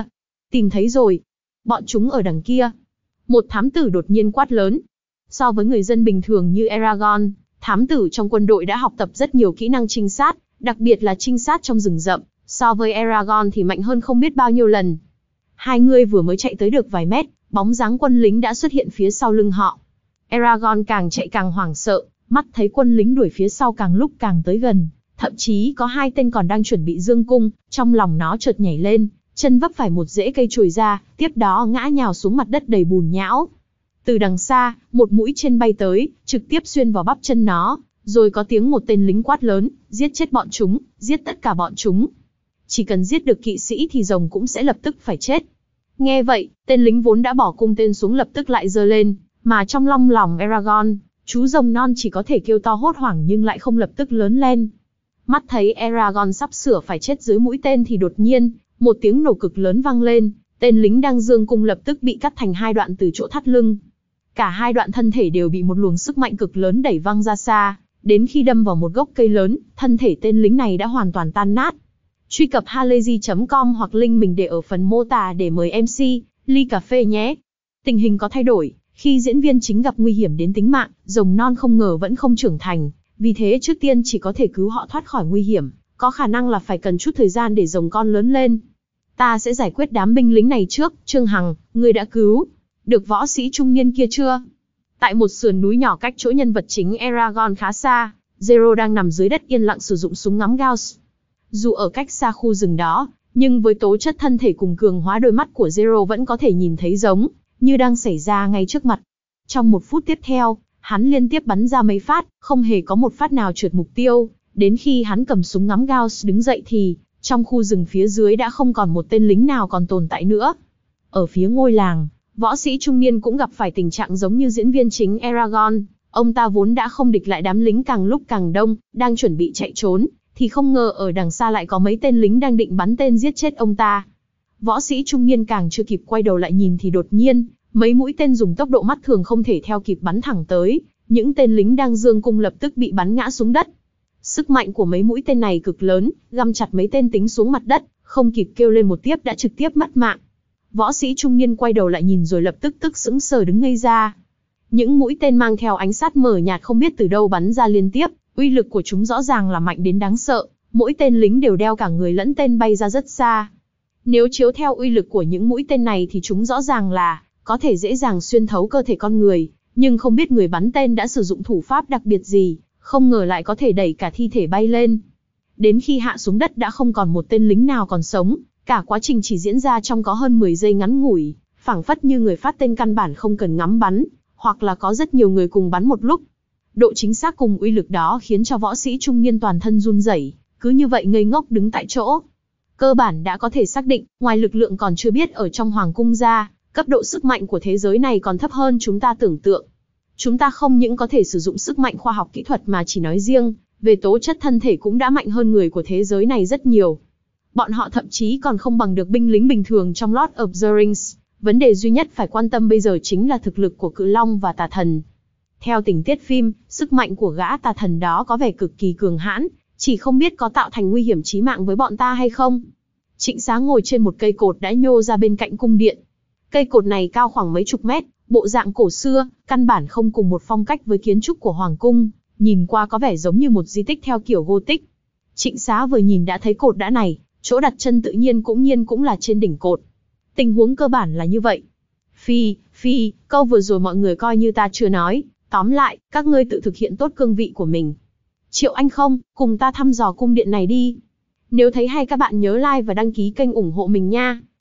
Tìm thấy rồi. Bọn chúng ở đằng kia. Một thám tử đột nhiên quát lớn. So với người dân bình thường như Eragon, thám tử trong quân đội đã học tập rất nhiều kỹ năng trinh sát, đặc biệt là trinh sát trong rừng rậm. So với Eragon thì mạnh hơn không biết bao nhiêu lần. Hai người vừa mới chạy tới được vài mét, bóng dáng quân lính đã xuất hiện phía sau lưng họ. Eragon càng chạy càng hoảng sợ, mắt thấy quân lính đuổi phía sau càng lúc càng tới gần. Thậm chí có hai tên còn đang chuẩn bị giương cung, trong lòng nó chợt nhảy lên, chân vấp phải một rễ cây chồi ra, tiếp đó ngã nhào xuống mặt đất đầy bùn nhão. Từ đằng xa, một mũi tên bay tới, trực tiếp xuyên vào bắp chân nó, rồi có tiếng một tên lính quát lớn, giết chết bọn chúng, giết tất cả bọn chúng. Chỉ cần giết được kỵ sĩ thì rồng cũng sẽ lập tức phải chết. Nghe vậy, tên lính vốn đã bỏ cung tên xuống lập tức lại giơ lên, mà trong long lòng Eragon, chú rồng non chỉ có thể kêu to hốt hoảng nhưng lại không lập tức lớn lên. Mắt thấy Eragon sắp sửa phải chết dưới mũi tên thì đột nhiên, một tiếng nổ cực lớn vang lên, tên lính đang giương cung lập tức bị cắt thành hai đoạn từ chỗ thắt lưng. Cả hai đoạn thân thể đều bị một luồng sức mạnh cực lớn đẩy văng ra xa, đến khi đâm vào một gốc cây lớn, thân thể tên lính này đã hoàn toàn tan nát. Truy cập halayzi chấm com hoặc link mình để ở phần mô tả để mời em xê, ly cà phê nhé. Tình hình có thay đổi, khi diễn viên chính gặp nguy hiểm đến tính mạng, rồng non không ngờ vẫn không trưởng thành, vì thế trước tiên chỉ có thể cứu họ thoát khỏi nguy hiểm, có khả năng là phải cần chút thời gian để rồng con lớn lên. Ta sẽ giải quyết đám binh lính này trước, Trương Hằng, ngươi đã cứu được võ sĩ trung niên kia chưa? Tại một sườn núi nhỏ cách chỗ nhân vật chính Eragon khá xa, Zero đang nằm dưới đất yên lặng sử dụng súng ngắm Gauss. Dù ở cách xa khu rừng đó, nhưng với tố chất thân thể cùng cường hóa đôi mắt của Zero vẫn có thể nhìn thấy giống như đang xảy ra ngay trước mặt. Trong một phút tiếp theo, hắn liên tiếp bắn ra mấy phát, không hề có một phát nào trượt mục tiêu. Đến khi hắn cầm súng ngắm Gauss đứng dậy thì, trong khu rừng phía dưới đã không còn một tên lính nào còn tồn tại nữa. Ở phía ngôi làng, võ sĩ trung niên cũng gặp phải tình trạng giống như diễn viên chính Eragon. Ông ta vốn đã không địch lại đám lính càng lúc càng đông, đang chuẩn bị chạy trốn, thì không ngờ ở đằng xa lại có mấy tên lính đang định bắn tên giết chết ông ta. Võ sĩ trung niên càng chưa kịp quay đầu lại nhìn thì đột nhiên, mấy mũi tên dùng tốc độ mắt thường không thể theo kịp bắn thẳng tới, những tên lính đang giương cung lập tức bị bắn ngã xuống đất. Sức mạnh của mấy mũi tên này cực lớn, găm chặt mấy tên lính xuống mặt đất, không kịp kêu lên một tiếp đã trực tiếp mất mạng. Võ sĩ trung niên quay đầu lại nhìn rồi lập tức tức sững sờ đứng ngây ra. Những mũi tên mang theo ánh sát mờ nhạt không biết từ đâu bắn ra liên tiếp, uy lực của chúng rõ ràng là mạnh đến đáng sợ, mỗi tên lính đều đeo cả người lẫn tên bay ra rất xa. Nếu chiếu theo uy lực của những mũi tên này thì chúng rõ ràng là có thể dễ dàng xuyên thấu cơ thể con người, nhưng không biết người bắn tên đã sử dụng thủ pháp đặc biệt gì, không ngờ lại có thể đẩy cả thi thể bay lên. Đến khi hạ xuống đất đã không còn một tên lính nào còn sống, cả quá trình chỉ diễn ra trong có hơn mười giây ngắn ngủi, phảng phất như người phát tên căn bản không cần ngắm bắn, hoặc là có rất nhiều người cùng bắn một lúc. Độ chính xác cùng uy lực đó khiến cho võ sĩ trung niên toàn thân run rẩy, cứ như vậy ngây ngốc đứng tại chỗ. Cơ bản đã có thể xác định, ngoài lực lượng còn chưa biết ở trong hoàng cung ra, cấp độ sức mạnh của thế giới này còn thấp hơn chúng ta tưởng tượng. Chúng ta không những có thể sử dụng sức mạnh khoa học kỹ thuật mà chỉ nói riêng, về tố chất thân thể cũng đã mạnh hơn người của thế giới này rất nhiều. Bọn họ thậm chí còn không bằng được binh lính bình thường trong Lord of the Rings. Vấn đề duy nhất phải quan tâm bây giờ chính là thực lực của Cự Long và Tà Thần. Theo tình tiết phim, sức mạnh của gã tà thần đó có vẻ cực kỳ cường hãn, chỉ không biết có tạo thành nguy hiểm chí mạng với bọn ta hay không. Trịnh Xá ngồi trên một cây cột đã nhô ra bên cạnh cung điện. Cây cột này cao khoảng mấy chục mét, bộ dạng cổ xưa, căn bản không cùng một phong cách với kiến trúc của hoàng cung, nhìn qua có vẻ giống như một di tích theo kiểu Gothic. Trịnh Xá vừa nhìn đã thấy cột đã này, chỗ đặt chân tự nhiên cũng nhiên cũng là trên đỉnh cột. Tình huống cơ bản là như vậy. Phi, phi, câu vừa rồi mọi người coi như ta chưa nói, tóm lại, các ngươi tự thực hiện tốt cương vị của mình. Triệu Anh không, cùng ta thăm dò cung điện này đi. Nếu thấy hay các bạn nhớ like và đăng ký kênh ủng hộ mình nha.